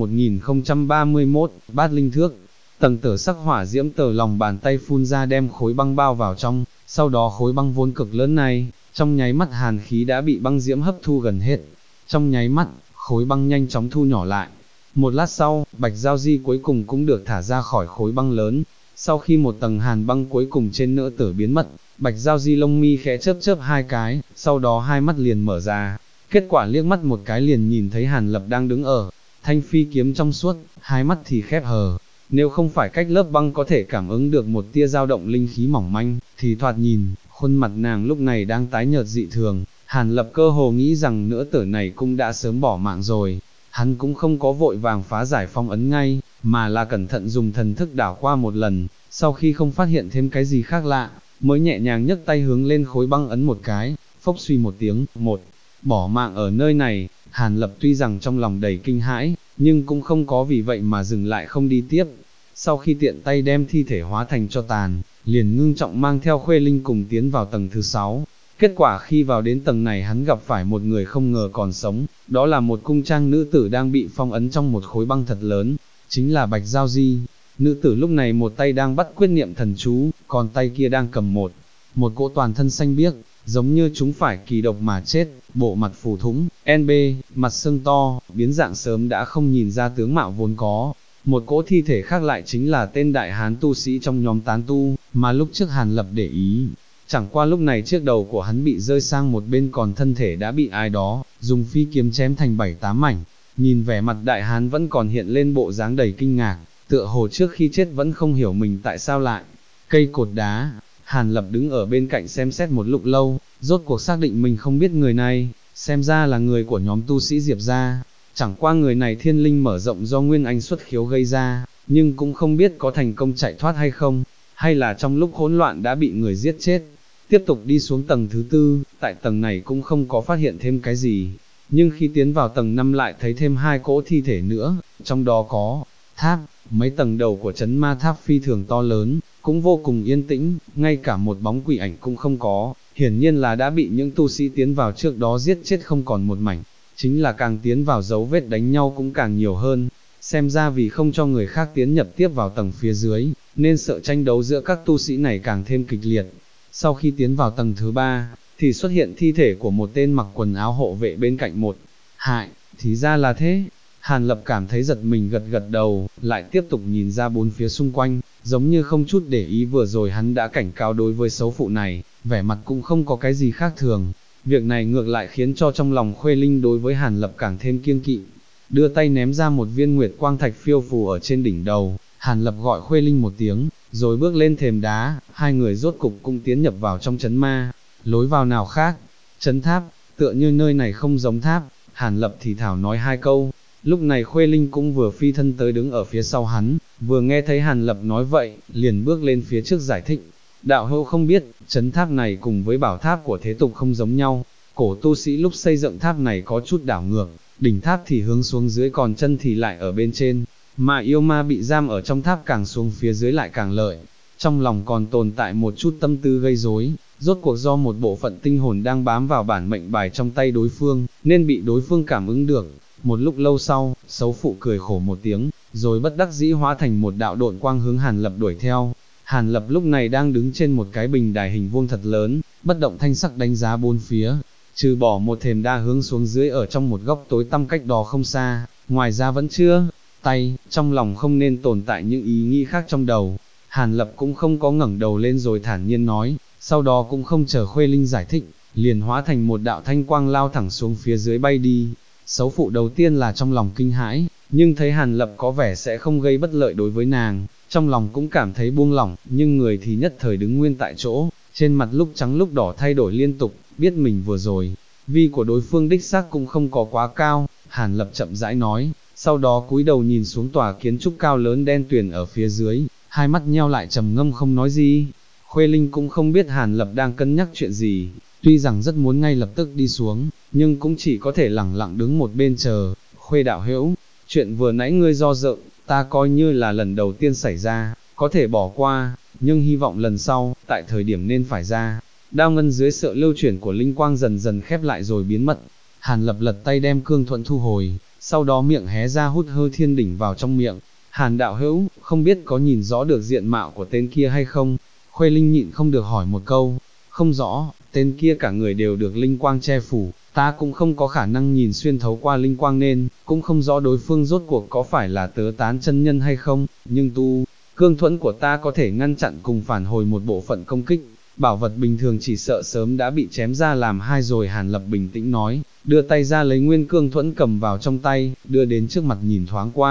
S1: 1031, bát linh thước. Tầng tở sắc hỏa diễm từ lòng bàn tay phun ra đem khối băng bao vào trong, sau đó khối băng vốn cực lớn này, trong nháy mắt hàn khí đã bị băng diễm hấp thu gần hết. Trong nháy mắt, khối băng nhanh chóng thu nhỏ lại. Một lát sau, Bạch Giao Di cuối cùng cũng được thả ra khỏi khối băng lớn. Sau khi một tầng hàn băng cuối cùng trên nữ tử biến mất, Bạch Giao Di lông mi khẽ chớp chớp hai cái, sau đó hai mắt liền mở ra. Kết quả liếc mắt một cái liền nhìn thấy Hàn Lập đang đứng ở thanh phi kiếm trong suốt, hai mắt thì khép hờ. nếu không phải cách lớp băng có thể cảm ứng được một tia dao động linh khí mỏng manh, thì thoạt nhìn, khuôn mặt nàng lúc này đang tái nhợt dị thường, Hàn Lập cơ hồ nghĩ rằng nữ tử này cũng đã sớm bỏ mạng rồi, hắn cũng không có vội vàng phá giải phong ấn ngay, mà là cẩn thận dùng thần thức đảo qua một lần, sau khi không phát hiện thêm cái gì khác lạ, mới nhẹ nhàng nhấc tay hướng lên khối băng ấn một cái, phốc suy một tiếng, bỏ mạng ở nơi này. Hàn Lập tuy rằng trong lòng đầy kinh hãi, nhưng cũng không có vì vậy mà dừng lại không đi tiếp. Sau khi tiện tay đem thi thể hóa thành cho tàn, liền ngưng trọng mang theo Khuê Linh cùng tiến vào tầng thứ 6. Kết quả khi vào đến tầng này hắn gặp phải một người không ngờ còn sống, đó là một cung trang nữ tử đang bị phong ấn trong một khối băng thật lớn, chính là Bạch Giao Di. Nữ tử lúc này một tay đang bắt quyết niệm thần chú, còn tay kia đang cầm một cỗ toàn thân xanh biếc, giống như chúng phải kỳ độc mà chết, bộ mặt phù thủng, NB, mặt sưng to, biến dạng sớm đã không nhìn ra tướng mạo vốn có. Một cỗ thi thể khác lại chính là tên đại hán tu sĩ trong nhóm tán tu, mà lúc trước Hàn Lập để ý. Chẳng qua lúc này chiếc đầu của hắn bị rơi sang một bên, còn thân thể đã bị ai đó dùng phi kiếm chém thành 7-8 mảnh. Nhìn vẻ mặt đại hán vẫn còn hiện lên bộ dáng đầy kinh ngạc, tựa hồ trước khi chết vẫn không hiểu mình tại sao lại. Cây cột đá, Hàn Lập đứng ở bên cạnh xem xét một lúc lâu, rốt cuộc xác định mình không biết người này, xem ra là người của nhóm tu sĩ Diệp gia. Chẳng qua người này thiên linh mở rộng do Nguyên Anh xuất khiếu gây ra, nhưng cũng không biết có thành công chạy thoát hay không, hay là trong lúc hỗn loạn đã bị người giết chết. Tiếp tục đi xuống tầng thứ 4, tại tầng này cũng không có phát hiện thêm cái gì, nhưng khi tiến vào tầng 5 lại thấy thêm 2 cỗ thi thể nữa, trong đó có tháp, mấy tầng đầu của trấn ma tháp phi thường to lớn, cũng vô cùng yên tĩnh, ngay cả một bóng quỷ ảnh cũng không có, hiển nhiên là đã bị những tu sĩ tiến vào trước đó giết chết không còn một mảnh, chính là càng tiến vào dấu vết đánh nhau cũng càng nhiều hơn, xem ra vì không cho người khác tiến nhập tiếp vào tầng phía dưới, nên sợ tranh đấu giữa các tu sĩ này càng thêm kịch liệt. Sau khi tiến vào tầng thứ 3, thì xuất hiện thi thể của một tên mặc quần áo hộ vệ bên cạnh một hại, thì ra là thế. Hàn Lập cảm thấy giật mình gật gật đầu, lại tiếp tục nhìn ra bốn phía xung quanh, giống như không chút để ý vừa rồi hắn đã cảnh cáo đối với xấu phụ này, vẻ mặt cũng không có cái gì khác thường. Việc này ngược lại khiến cho trong lòng Khuê Linh đối với Hàn Lập càng thêm kiêng kỵ. Đưa tay ném ra một viên nguyệt quang thạch phiêu phù ở trên đỉnh đầu, Hàn Lập gọi Khuê Linh một tiếng, rồi bước lên thềm đá, hai người rốt cục cũng tiến nhập vào trong trấn ma. Lối vào nào khác? Trấn tháp, tựa như nơi này không giống tháp. Hàn Lập thì thảo nói hai câu. Lúc này Khuê Linh cũng vừa phi thân tới đứng ở phía sau hắn, vừa nghe thấy Hàn Lập nói vậy, liền bước lên phía trước giải thích. Đạo hữu không biết, trấn tháp này cùng với bảo tháp của thế tục không giống nhau. Cổ tu sĩ lúc xây dựng tháp này có chút đảo ngược, đỉnh tháp thì hướng xuống dưới còn chân thì lại ở bên trên, mà yêu ma bị giam ở trong tháp càng xuống phía dưới lại càng lợi. Trong lòng còn tồn tại một chút tâm tư gây rối, rốt cuộc do một bộ phận tinh hồn đang bám vào bản mệnh bài trong tay đối phương, nên bị đối phương cảm ứng được. Một lúc lâu sau, xấu phụ cười khổ một tiếng, rồi bất đắc dĩ hóa thành một đạo độn quang hướng Hàn Lập đuổi theo. Hàn Lập lúc này đang đứng trên một cái bình đài hình vuông thật lớn, bất động thanh sắc đánh giá bốn phía, trừ bỏ một thềm đa hướng xuống dưới ở trong một góc tối tăm cách đó không xa, ngoài ra vẫn chưa tay, trong lòng không nên tồn tại những ý nghĩ khác trong đầu. Hàn Lập cũng không có ngẩng đầu lên rồi thản nhiên nói, sau đó cũng không chờ Khuê Linh giải thích, liền hóa thành một đạo thanh quang lao thẳng xuống phía dưới bay đi. Xấu phụ đầu tiên là trong lòng kinh hãi, nhưng thấy Hàn Lập có vẻ sẽ không gây bất lợi đối với nàng, trong lòng cũng cảm thấy buông lỏng, nhưng người thì nhất thời đứng nguyên tại chỗ, trên mặt lúc trắng lúc đỏ thay đổi liên tục, biết mình vừa rồi, vi của đối phương đích xác cũng không có quá cao. Hàn Lập chậm rãi nói, sau đó cúi đầu nhìn xuống tòa kiến trúc cao lớn đen tuyền ở phía dưới, hai mắt nheo lại trầm ngâm không nói gì. Khuê Linh cũng không biết Hàn Lập đang cân nhắc chuyện gì, tuy rằng rất muốn ngay lập tức đi xuống, nhưng cũng chỉ có thể lẳng lặng đứng một bên chờ. Khuê đạo hữu, chuyện vừa nãy ngươi do dự, ta coi như là lần đầu tiên xảy ra, có thể bỏ qua, nhưng hy vọng lần sau, tại thời điểm nên phải ra. Đao ngân dưới sự lưu chuyển của linh quang dần dần khép lại rồi biến mất. Hàn Lập lật tay đem cương thuận thu hồi, sau đó miệng hé ra hút hơi thiên đỉnh vào trong miệng. Hàn đạo hữu, không biết có nhìn rõ được diện mạo của tên kia hay không? Khuê Linh nhịn không được hỏi một câu. Không rõ, tên kia cả người đều được linh quang che phủ, ta cũng không có khả năng nhìn xuyên thấu qua linh quang nên, cũng không rõ đối phương rốt cuộc có phải là tớ tán chân nhân hay không, nhưng cương thuẫn của ta có thể ngăn chặn cùng phản hồi một bộ phận công kích. Bảo vật bình thường chỉ sợ sớm đã bị chém ra làm hai rồi. Hàn Lập bình tĩnh nói, đưa tay ra lấy nguyên cương thuẫn cầm vào trong tay, đưa đến trước mặt nhìn thoáng qua.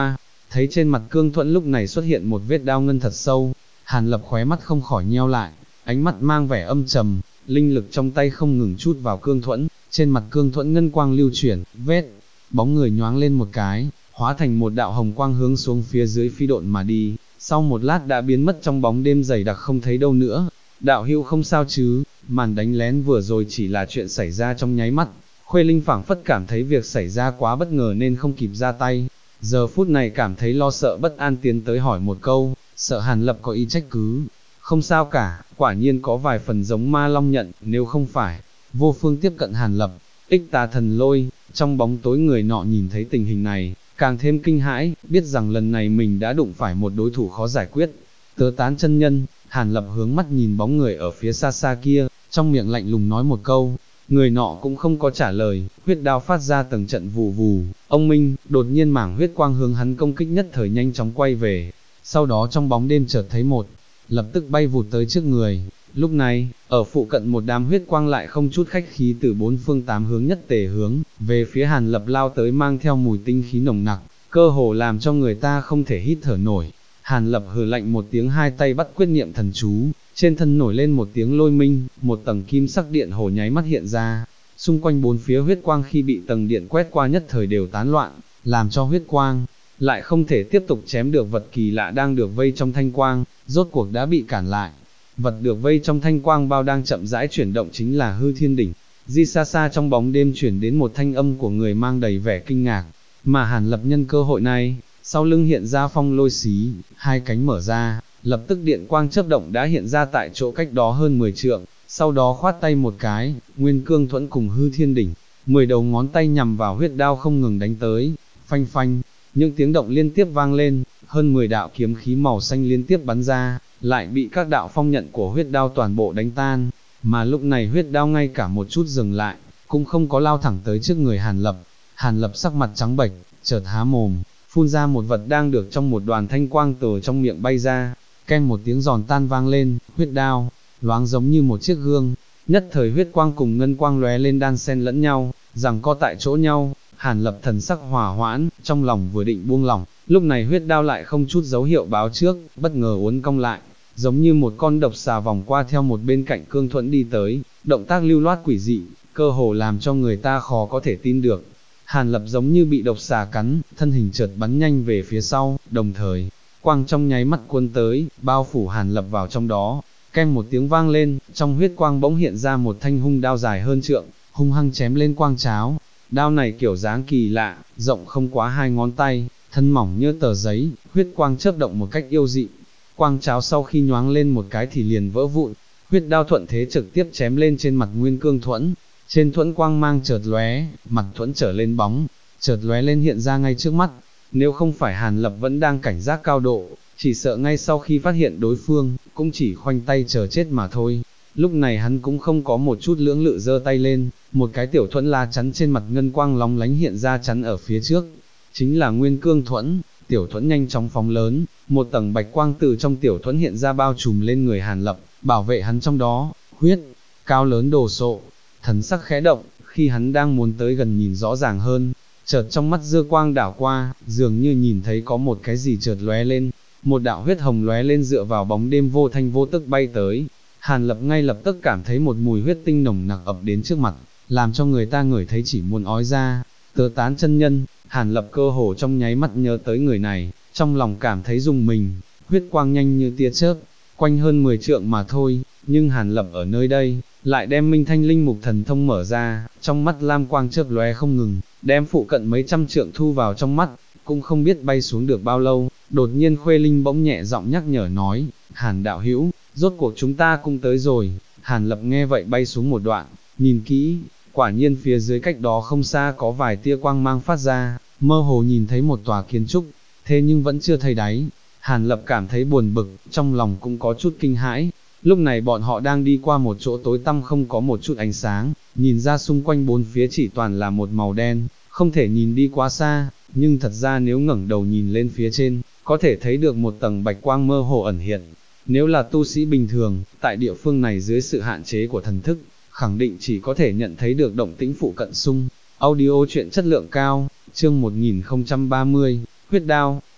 S1: thấy trên mặt Cương Thuẫn lúc này xuất hiện một vết đao ngân thật sâu, Hàn Lập khóe mắt không khỏi nheo lại, ánh mắt mang vẻ âm trầm, linh lực trong tay không ngừng chút vào Cương Thuẫn, trên mặt Cương Thuẫn ngân quang lưu chuyển, vết bóng người nhoáng lên một cái, hóa thành một đạo hồng quang hướng xuống phía dưới phi độn mà đi, sau một lát đã biến mất trong bóng đêm dày đặc không thấy đâu nữa. Đạo hữu không sao chứ, màn đánh lén vừa rồi chỉ là chuyện xảy ra trong nháy mắt, Khuê Linh phảng phất cảm thấy việc xảy ra quá bất ngờ nên không kịp ra tay, giờ phút này cảm thấy lo sợ bất an tiến tới hỏi một câu, sợ Hàn Lập có ý trách cứ. Không sao cả, quả nhiên có vài phần giống ma long nhận, nếu không phải, vô phương tiếp cận Hàn Lập, ích tà thần lôi, trong bóng tối người nọ nhìn thấy tình hình này, càng thêm kinh hãi, biết rằng lần này mình đã đụng phải một đối thủ khó giải quyết. Tớ Tán chân nhân, Hàn Lập hướng mắt nhìn bóng người ở phía xa xa kia, trong miệng lạnh lùng nói một câu, người nọ cũng không có trả lời, huyết đao phát ra từng trận vù vù, ông Minh, đột nhiên mảng huyết quang hướng hắn công kích nhất thời nhanh chóng quay về, sau đó trong bóng đêm chợt thấy một, lập tức bay vụt tới trước người. Lúc này, ở phụ cận một đám huyết quang lại không chút khách khí từ bốn phương tám hướng nhất tề hướng, về phía Hàn Lập lao tới mang theo mùi tinh khí nồng nặc, cơ hồ làm cho người ta không thể hít thở nổi. Hàn Lập hừ lạnh một tiếng, hai tay bắt quyết niệm thần chú, trên thân nổi lên một tiếng lôi minh, một tầng kim sắc điện hồ nháy mắt hiện ra, xung quanh bốn phía huyết quang khi bị tầng điện quét qua nhất thời đều tán loạn, làm cho huyết quang lại không thể tiếp tục chém được vật kỳ lạ đang được vây trong thanh quang, rốt cuộc đã bị cản lại. Vật được vây trong thanh quang bao đang chậm rãi chuyển động chính là hư thiên đỉnh. Di xa xa trong bóng đêm chuyển đến một thanh âm của người mang đầy vẻ kinh ngạc, mà Hàn Lập nhân cơ hội này, sau lưng hiện ra phong lôi xí, hai cánh mở ra, lập tức điện quang chớp động đã hiện ra tại chỗ cách đó hơn 10 trượng, sau đó khoát tay một cái, nguyên cương thuẫn cùng hư thiên đỉnh, 10 đầu ngón tay nhằm vào huyết đao không ngừng đánh tới, phanh phanh, những tiếng động liên tiếp vang lên, hơn 10 đạo kiếm khí màu xanh liên tiếp bắn ra, lại bị các đạo phong nhận của huyết đao toàn bộ đánh tan, mà lúc này huyết đao ngay cả một chút dừng lại, cũng không có lao thẳng tới trước người Hàn Lập. Hàn Lập sắc mặt trắng bệch, chợt há mồm, phun ra một vật đang được trong một đoàn thanh quang từ trong miệng bay ra, keng một tiếng giòn tan vang lên, huyết đao, loáng giống như một chiếc gương, nhất thời huyết quang cùng ngân quang lóe lên đan xen lẫn nhau, giằng co tại chỗ nhau. Hàn Lập thần sắc hòa hoãn, trong lòng vừa định buông lỏng, lúc này huyết đao lại không chút dấu hiệu báo trước, bất ngờ uốn cong lại, giống như một con độc xà vòng qua theo một bên cạnh Cương Thuẫn đi tới, động tác lưu loát quỷ dị, cơ hồ làm cho người ta khó có thể tin được. Hàn Lập giống như bị độc xà cắn, thân hình chợt bắn nhanh về phía sau, đồng thời, quang trong nháy mắt cuốn tới, bao phủ Hàn Lập vào trong đó, keng một tiếng vang lên, trong huyết quang bỗng hiện ra một thanh hung đao dài hơn trượng, hung hăng chém lên quang cháo. Đao này kiểu dáng kỳ lạ, rộng không quá 2 ngón tay, thân mỏng như tờ giấy, huyết quang chớp động một cách yêu dị. Quang cháo sau khi nhoáng lên một cái thì liền vỡ vụn, huyết đao thuận thế trực tiếp chém lên trên mặt nguyên cương thuẫn. Trên thuẫn quang mang chợt lóe, mặt thuẫn trở lên bóng, chợt lóe lên hiện ra ngay trước mắt. Nếu không phải Hàn Lập vẫn đang cảnh giác cao độ, chỉ sợ ngay sau khi phát hiện đối phương, cũng chỉ khoanh tay chờ chết mà thôi. Lúc này hắn cũng không có một chút lưỡng lự giơ tay lên, một cái tiểu thuẫn la chắn trên mặt ngân quang lóng lánh hiện ra chắn ở phía trước, chính là nguyên cương thuẫn. Tiểu thuẫn nhanh chóng phóng lớn, một tầng bạch quang từ trong tiểu thuẫn hiện ra bao trùm lên người Hàn Lập, bảo vệ hắn trong đó. Huyết cao lớn đồ sộ, thần sắc khẽ động, khi hắn đang muốn tới gần nhìn rõ ràng hơn, chợt trong mắt dư quang đảo qua, dường như nhìn thấy có một cái gì chợt lóe lên, một đạo huyết hồng lóe lên dựa vào bóng đêm vô thanh vô tức bay tới. Hàn Lập ngay lập tức cảm thấy một mùi huyết tinh nồng nặc ập đến trước mặt, làm cho người ta ngửi thấy chỉ muốn ói ra. Tớ Tán chân nhân, Hàn Lập cơ hồ trong nháy mắt nhớ tới người này, trong lòng cảm thấy rùng mình, huyết quang nhanh như tia chớp, quanh hơn 10 trượng mà thôi, nhưng Hàn Lập ở nơi đây, lại đem Minh Thanh Linh Mục Thần Thông mở ra, trong mắt lam quang chớp lóe không ngừng, đem phụ cận mấy trăm trượng thu vào trong mắt, cũng không biết bay xuống được bao lâu, đột nhiên Khuê Linh bỗng nhẹ giọng nhắc nhở nói, Hàn đạo hữu, rốt cuộc chúng ta cũng tới rồi. Hàn Lập nghe vậy bay xuống một đoạn, nhìn kỹ, quả nhiên phía dưới cách đó không xa có vài tia quang mang phát ra, mơ hồ nhìn thấy một tòa kiến trúc, thế nhưng vẫn chưa thấy đáy. Hàn Lập cảm thấy buồn bực, trong lòng cũng có chút kinh hãi. Lúc này bọn họ đang đi qua một chỗ tối tăm không có một chút ánh sáng, nhìn ra xung quanh bốn phía chỉ toàn là một màu đen, không thể nhìn đi quá xa, nhưng thật ra nếu ngẩng đầu nhìn lên phía trên, có thể thấy được một tầng bạch quang mơ hồ ẩn hiện. Nếu là tu sĩ bình thường, tại địa phương này dưới sự hạn chế của thần thức, khẳng định chỉ có thể nhận thấy được động tĩnh phụ cận xung. Audio truyện chất lượng cao, chương 1030, huyết đao,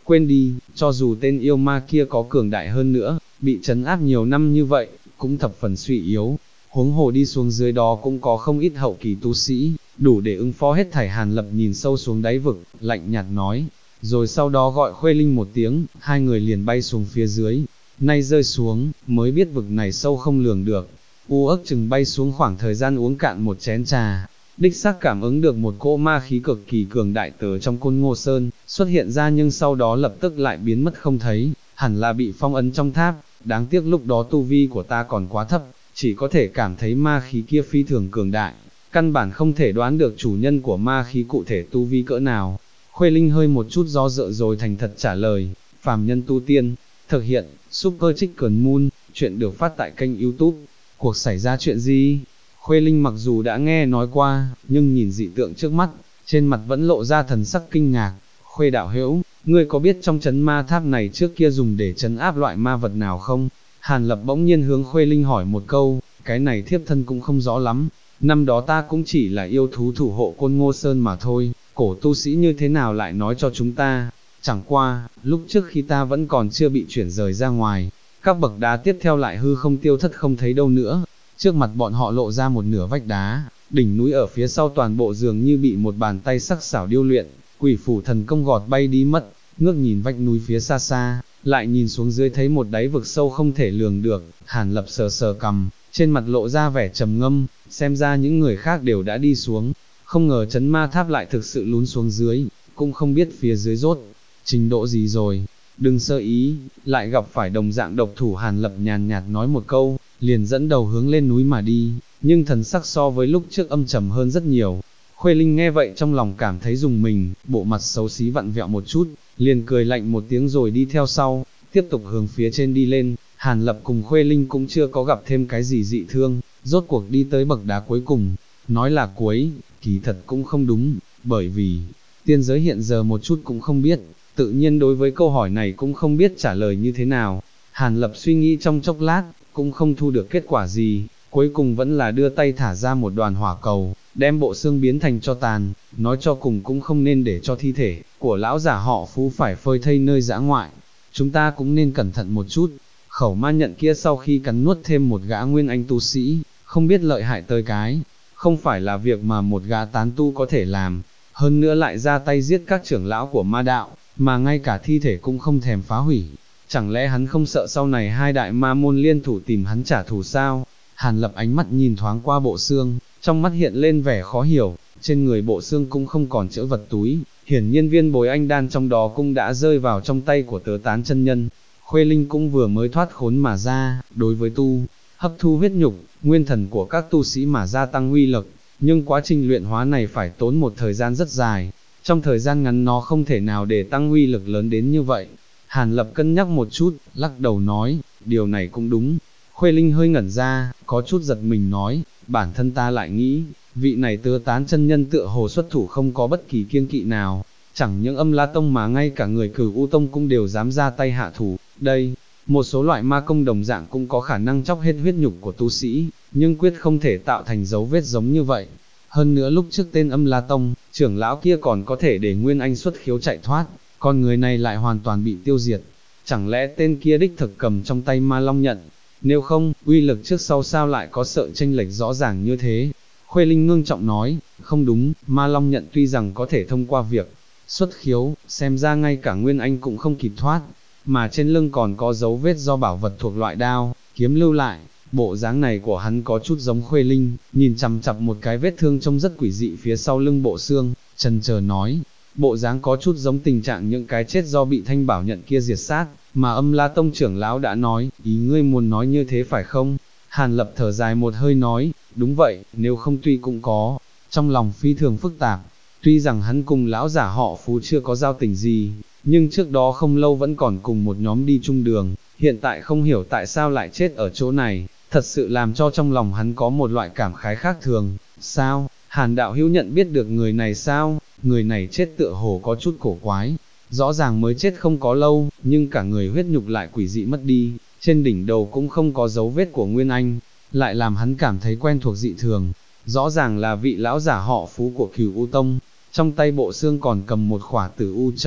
S1: quên đi, cho dù tên yêu ma kia có cường đại hơn nữa, bị trấn áp nhiều năm như vậy, cũng thập phần suy yếu, huống hồ đi xuống dưới đó cũng có không ít hậu kỳ tu sĩ, đủ để ứng phó hết thảy. Hàn Lập nhìn sâu xuống đáy vực, lạnh nhạt nói, rồi sau đó gọi Khuê Linh một tiếng, hai người liền bay xuống phía dưới, nay rơi xuống, mới biết vực này sâu không lường được, ước chừng bay xuống khoảng thời gian uống cạn một chén trà, đích xác cảm ứng được một cỗ ma khí cực kỳ cường đại từ trong Côn Ngô Sơn, xuất hiện ra nhưng sau đó lập tức lại biến mất không thấy, hẳn là bị phong ấn trong tháp, đáng tiếc lúc đó tu vi của ta còn quá thấp, chỉ có thể cảm thấy ma khí kia phi thường cường đại, căn bản không thể đoán được chủ nhân của ma khí cụ thể tu vi cỡ nào. Khuê Linh hơi một chút do dự rồi thành thật trả lời, phàm nhân tu tiên, thực hiện, Super Chicken Moon, chuyện được phát tại kênh YouTube. Cuộc xảy ra chuyện gì? Khuê Linh mặc dù đã nghe nói qua, nhưng nhìn dị tượng trước mắt, trên mặt vẫn lộ ra thần sắc kinh ngạc. Khuê đạo hữu, ngươi có biết trong trấn ma tháp này trước kia dùng để trấn áp loại ma vật nào không? Hàn Lập bỗng nhiên hướng Khuê Linh hỏi một câu, cái này thiếp thân cũng không rõ lắm, năm đó ta cũng chỉ là yêu thú thủ hộ Côn Ngô Sơn mà thôi, cổ tu sĩ như thế nào lại nói cho chúng ta? Chẳng qua, lúc trước khi ta vẫn còn chưa bị chuyển rời ra ngoài, các bậc đá tiếp theo lại hư không tiêu thất không thấy đâu nữa. Trước mặt bọn họ lộ ra một nửa vách đá, đỉnh núi ở phía sau toàn bộ dường như bị một bàn tay sắc xảo điêu luyện, quỷ phủ thần công gọt bay đi mất. Ngước nhìn vách núi phía xa xa, lại nhìn xuống dưới thấy một đáy vực sâu không thể lường được. Hàn Lập sờ sờ cằm, trên mặt lộ ra vẻ trầm ngâm, xem ra những người khác đều đã đi xuống, không ngờ trấn ma tháp lại thực sự lún xuống dưới, cũng không biết phía dưới rốt trình độ gì rồi. Đừng sơ ý, lại gặp phải đồng dạng độc thủ. Hàn Lập nhàn nhạt nói một câu, liền dẫn đầu hướng lên núi mà đi, nhưng thần sắc so với lúc trước âm trầm hơn rất nhiều. Khuê Linh nghe vậy trong lòng cảm thấy rùng mình, bộ mặt xấu xí vặn vẹo một chút, liền cười lạnh một tiếng rồi đi theo sau, tiếp tục hướng phía trên đi lên. Hàn Lập cùng Khuê Linh cũng chưa có gặp thêm cái gì dị thương, rốt cuộc đi tới bậc đá cuối cùng, nói là cuối, kỳ thật cũng không đúng, bởi vì, tiên giới hiện giờ một chút cũng không biết, tự nhiên đối với câu hỏi này cũng không biết trả lời như thế nào. Hàn Lập suy nghĩ trong chốc lát, cũng không thu được kết quả gì, cuối cùng vẫn là đưa tay thả ra một đoàn hỏa cầu, đem bộ xương biến thành tro tàn, nói cho cùng cũng không nên để cho thi thể của lão giả họ Phú phải phơi thây nơi dã ngoại, chúng ta cũng nên cẩn thận một chút. Khẩu ma nhận kia sau khi cắn nuốt thêm một gã nguyên anh tu sĩ, không biết lợi hại tới cái, không phải là việc mà một gã tán tu có thể làm, hơn nữa lại ra tay giết các trưởng lão của ma đạo, mà ngay cả thi thể cũng không thèm phá hủy. Chẳng lẽ hắn không sợ sau này hai đại ma môn liên thủ tìm hắn trả thù sao? Hàn Lập ánh mắt nhìn thoáng qua bộ xương, trong mắt hiện lên vẻ khó hiểu, trên người bộ xương cũng không còn chữ vật túi, hiển nhiên viên bồi anh đan trong đó cũng đã rơi vào trong tay của Tớ Tán chân nhân. Khuê Linh cũng vừa mới thoát khốn mà ra, đối với hấp thu huyết nhục, nguyên thần của các tu sĩ mà gia tăng uy lực, nhưng quá trình luyện hóa này phải tốn một thời gian rất dài, trong thời gian ngắn nó không thể nào để tăng uy lực lớn đến như vậy. Hàn Lập cân nhắc một chút, lắc đầu nói, điều này cũng đúng. Khuê Linh hơi ngẩn ra, có chút giật mình nói, bản thân ta lại nghĩ, vị này Tớ Tán chân nhân tựa hồ xuất thủ không có bất kỳ kiêng kỵ nào, chẳng những Âm La Tông mà ngay cả người Cửu U Tông cũng đều dám ra tay hạ thủ. Đây, một số loại ma công đồng dạng cũng có khả năng chóc hết huyết nhục của tu sĩ, nhưng quyết không thể tạo thành dấu vết giống như vậy. Hơn nữa lúc trước tên Âm La Tông, trưởng lão kia còn có thể để Nguyên Anh xuất khiếu chạy thoát, còn người này lại hoàn toàn bị tiêu diệt. Chẳng lẽ tên kia đích thực cầm trong tay ma long nhận? Nếu không, uy lực trước sau sao lại có sự chênh lệch rõ ràng như thế? Khuê Linh ngưng trọng nói, không đúng, ma long nhận tuy rằng có thể thông qua việc xuất khiếu, xem ra ngay cả Nguyên Anh cũng không kịp thoát, mà trên lưng còn có dấu vết do bảo vật thuộc loại đao, kiếm lưu lại. Bộ dáng này của hắn có chút giống Khuê Linh, nhìn chằm chằm một cái vết thương trông rất quỷ dị phía sau lưng bộ xương, chần chờ nói, bộ dáng có chút giống tình trạng những cái chết do bị Thanh Bảo nhận kia diệt sát, mà Âm La Tông trưởng lão đã nói, ý ngươi muốn nói như thế phải không? Hàn Lập thở dài một hơi nói, đúng vậy, nếu không tuy cũng có, trong lòng phi thường phức tạp, tuy rằng hắn cùng lão giả họ Phú chưa có giao tình gì, nhưng trước đó không lâu vẫn còn cùng một nhóm đi chung đường, hiện tại không hiểu tại sao lại chết ở chỗ này, thật sự làm cho trong lòng hắn có một loại cảm khái khác thường. Sao, Hàn đạo hữu nhận biết được người này sao? Người này chết tựa hồ có chút cổ quái, rõ ràng mới chết không có lâu, nhưng cả người huyết nhục lại quỷ dị mất đi, trên đỉnh đầu cũng không có dấu vết của Nguyên Anh, lại làm hắn cảm thấy quen thuộc dị thường, rõ ràng là vị lão giả họ Phú của Cửu U Tông. Trong tay bộ xương còn cầm một khỏa Tử U Châu,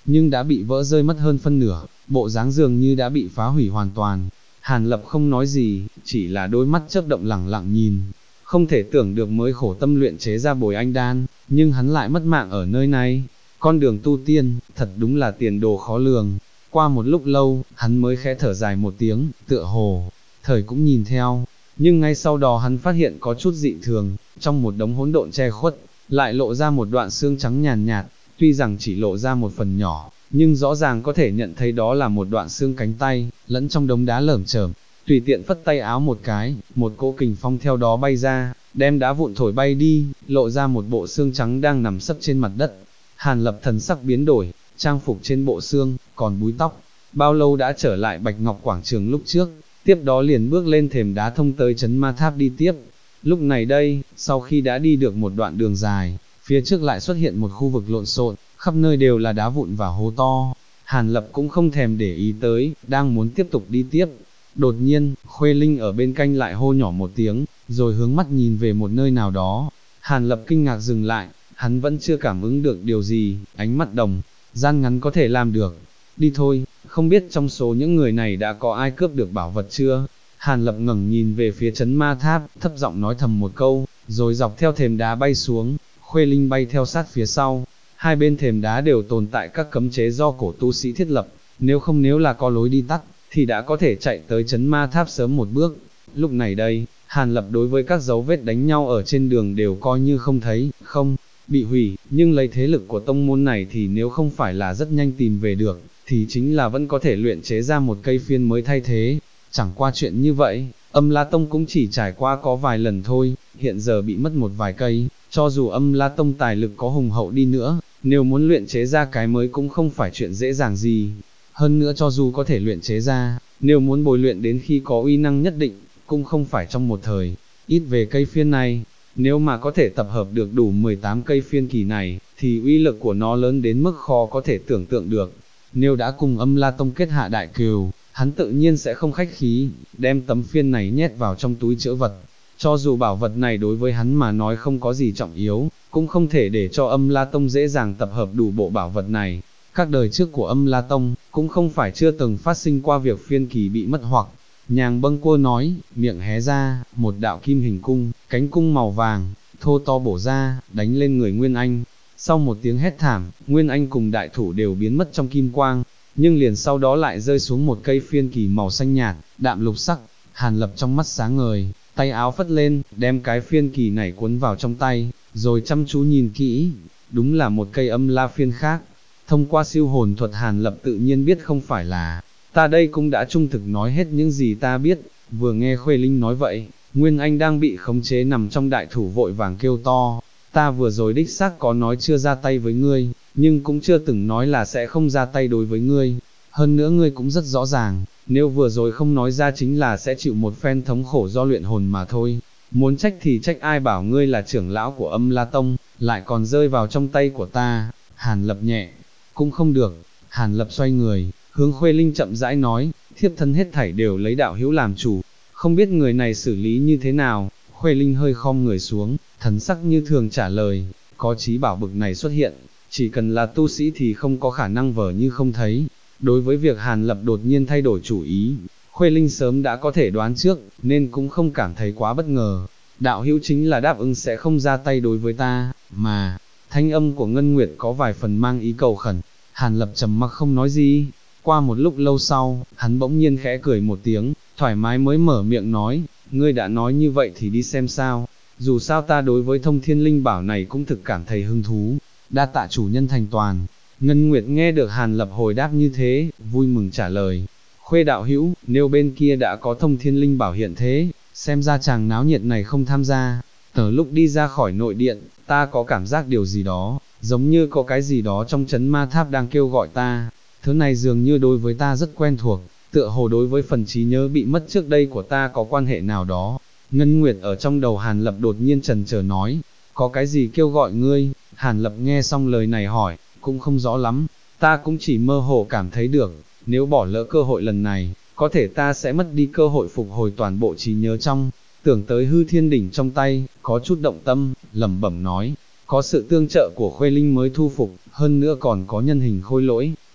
S1: nhưng đã bị vỡ rơi mất hơn phân nửa, bộ dáng dường như đã bị phá hủy hoàn toàn. Hàn Lập không nói gì, chỉ là đôi mắt chớp động lẳng lặng nhìn, không thể tưởng được mới khổ tâm luyện chế ra bồi anh đan, nhưng hắn lại mất mạng ở nơi này. Con đường tu tiên, thật đúng là tiền đồ khó lường. Qua một lúc lâu, hắn mới khẽ thở dài một tiếng, tựa hồ, thời cũng nhìn theo, nhưng ngay sau đó hắn phát hiện có chút dị thường, trong một đống hỗn độn che khuất, lại lộ ra một đoạn xương trắng nhàn nhạt, tuy rằng chỉ lộ ra một phần nhỏ, nhưng rõ ràng có thể nhận thấy đó là một đoạn xương cánh tay, lẫn trong đống đá lởm chởm. Tùy tiện phất tay áo một cái, một cỗ kình phong theo đó bay ra, đem đá vụn thổi bay đi, lộ ra một bộ xương trắng đang nằm sấp trên mặt đất. Hàn Lập thần sắc biến đổi, trang phục trên bộ xương, còn búi tóc, bao lâu đã trở lại Bạch Ngọc Quảng Trường lúc trước, tiếp đó liền bước lên thềm đá thông tới trấn ma tháp đi tiếp. Lúc này đây, sau khi đã đi được một đoạn đường dài, phía trước lại xuất hiện một khu vực lộn xộn, khắp nơi đều là đá vụn và hố to. Hàn Lập cũng không thèm để ý tới, đang muốn tiếp tục đi tiếp. Đột nhiên, Khuê Linh ở bên cạnh lại hô nhỏ một tiếng, rồi hướng mắt nhìn về một nơi nào đó. Hàn Lập kinh ngạc dừng lại, hắn vẫn chưa cảm ứng được điều gì, ánh mắt đồng, gian ngắn có thể làm được. Đi thôi, không biết trong số những người này đã có ai cướp được bảo vật chưa? Hàn Lập ngẩng nhìn về phía trấn ma tháp, thấp giọng nói thầm một câu, rồi dọc theo thềm đá bay xuống, Khuê Linh bay theo sát phía sau. Hai bên thềm đá đều tồn tại các cấm chế do cổ tu sĩ thiết lập, nếu là có lối đi tắt, thì đã có thể chạy tới trấn ma tháp sớm một bước. Lúc này đây, Hàn Lập đối với các dấu vết đánh nhau ở trên đường đều coi như không thấy, không bị hủy, nhưng lấy thế lực của tông môn này thì nếu không phải là rất nhanh tìm về được, thì chính là vẫn có thể luyện chế ra một cây phiên mới thay thế. Chẳng qua chuyện như vậy, Âm La Tông cũng chỉ trải qua có vài lần thôi, hiện giờ bị mất một vài cây, cho dù Âm La Tông tài lực có hùng hậu đi nữa, nếu muốn luyện chế ra cái mới cũng không phải chuyện dễ dàng gì. Hơn nữa cho dù có thể luyện chế ra, nếu muốn bồi luyện đến khi có uy năng nhất định, cũng không phải trong một thời. Ít về cây phiên này, nếu mà có thể tập hợp được đủ 18 cây phiên kỳ này, thì uy lực của nó lớn đến mức khó có thể tưởng tượng được. Nếu đã cùng Âm La Tông kết hạ đại cừu, hắn tự nhiên sẽ không khách khí, đem tấm phiên này nhét vào trong túi trữ vật. Cho dù bảo vật này đối với hắn mà nói không có gì trọng yếu, cũng không thể để cho Âm La Tông dễ dàng tập hợp đủ bộ bảo vật này. Các đời trước của Âm La Tông, cũng không phải chưa từng phát sinh qua việc phiên kỳ bị mất hoặc. Nhàng bâng quơ nói, miệng hé ra, một đạo kim hình cung, cánh cung màu vàng, thô to bổ ra, đánh lên người Nguyên Anh. Sau một tiếng hét thảm, Nguyên Anh cùng đại thủ đều biến mất trong kim quang, nhưng liền sau đó lại rơi xuống một cây phiên kỳ màu xanh nhạt, đạm lục sắc. Hàn Lập trong mắt sáng ngời, tay áo phất lên, đem cái phiên kỳ này cuốn vào trong tay, rồi chăm chú nhìn kỹ, đúng là một cây âm la phiên khác. Thông qua siêu hồn thuật Hàn Lập tự nhiên biết không phải là, ta đây cũng đã trung thực nói hết những gì ta biết. Vừa nghe Khuê Linh nói vậy, Nguyên Anh đang bị khống chế nằm trong đại thủ vội vàng kêu to, ta vừa rồi đích xác có nói chưa ra tay với ngươi, nhưng cũng chưa từng nói là sẽ không ra tay đối với ngươi. Hơn nữa ngươi cũng rất rõ ràng, nếu vừa rồi không nói ra chính là sẽ chịu một phen thống khổ do luyện hồn mà thôi. Muốn trách thì trách ai bảo ngươi là trưởng lão của Âm La Tông, lại còn rơi vào trong tay của ta. Hàn Lập nhẹ, cũng không được. Hàn Lập xoay người, hướng Khuê Linh chậm rãi nói, thiếp thân hết thảy đều lấy đạo hữu làm chủ, không biết người này xử lý như thế nào. Khuê Linh hơi khom người xuống, thần sắc như thường trả lời, có trí bảo bực này xuất hiện, chỉ cần là tu sĩ thì không có khả năng vờ như không thấy. Đối với việc Hàn Lập đột nhiên thay đổi chủ ý, Khuê Linh sớm đã có thể đoán trước, nên cũng không cảm thấy quá bất ngờ. Đạo hữu chính là đáp ứng sẽ không ra tay đối với ta, mà, thanh âm của Ngân Nguyệt có vài phần mang ý cầu khẩn. Hàn Lập trầm mặc không nói gì. Qua một lúc lâu sau, hắn bỗng nhiên khẽ cười một tiếng, thoải mái mới mở miệng nói, ngươi đã nói như vậy thì đi xem sao, dù sao ta đối với Thông Thiên Linh Bảo này cũng thực cảm thấy hứng thú. Đa tạ chủ nhân thành toàn. Ngân Nguyệt nghe được Hàn Lập hồi đáp như thế, vui mừng trả lời, Khuê đạo hữu, nếu bên kia đã có Thông Thiên Linh Bảo hiện thế, xem ra chàng náo nhiệt này không tham gia. Từ lúc đi ra khỏi nội điện, ta có cảm giác điều gì đó, giống như có cái gì đó trong trấn ma tháp đang kêu gọi ta. Thứ này dường như đối với ta rất quen thuộc, tựa hồ đối với phần trí nhớ bị mất trước đây của ta có quan hệ nào đó. Ngân Nguyệt ở trong đầu Hàn Lập đột nhiên chần chờ nói, có cái gì kêu gọi ngươi? Hàn Lập nghe xong lời này hỏi, cũng không rõ lắm, ta cũng chỉ mơ hồ cảm thấy được, nếu bỏ lỡ cơ hội lần này, có thể ta sẽ mất đi cơ hội phục hồi toàn bộ trí nhớ trong. Tưởng tới hư thiên đỉnh trong tay, có chút động tâm, lẩm bẩm nói, có sự tương trợ của Khuê Linh mới thu phục, hơn nữa còn có nhân hình khôi lỗi,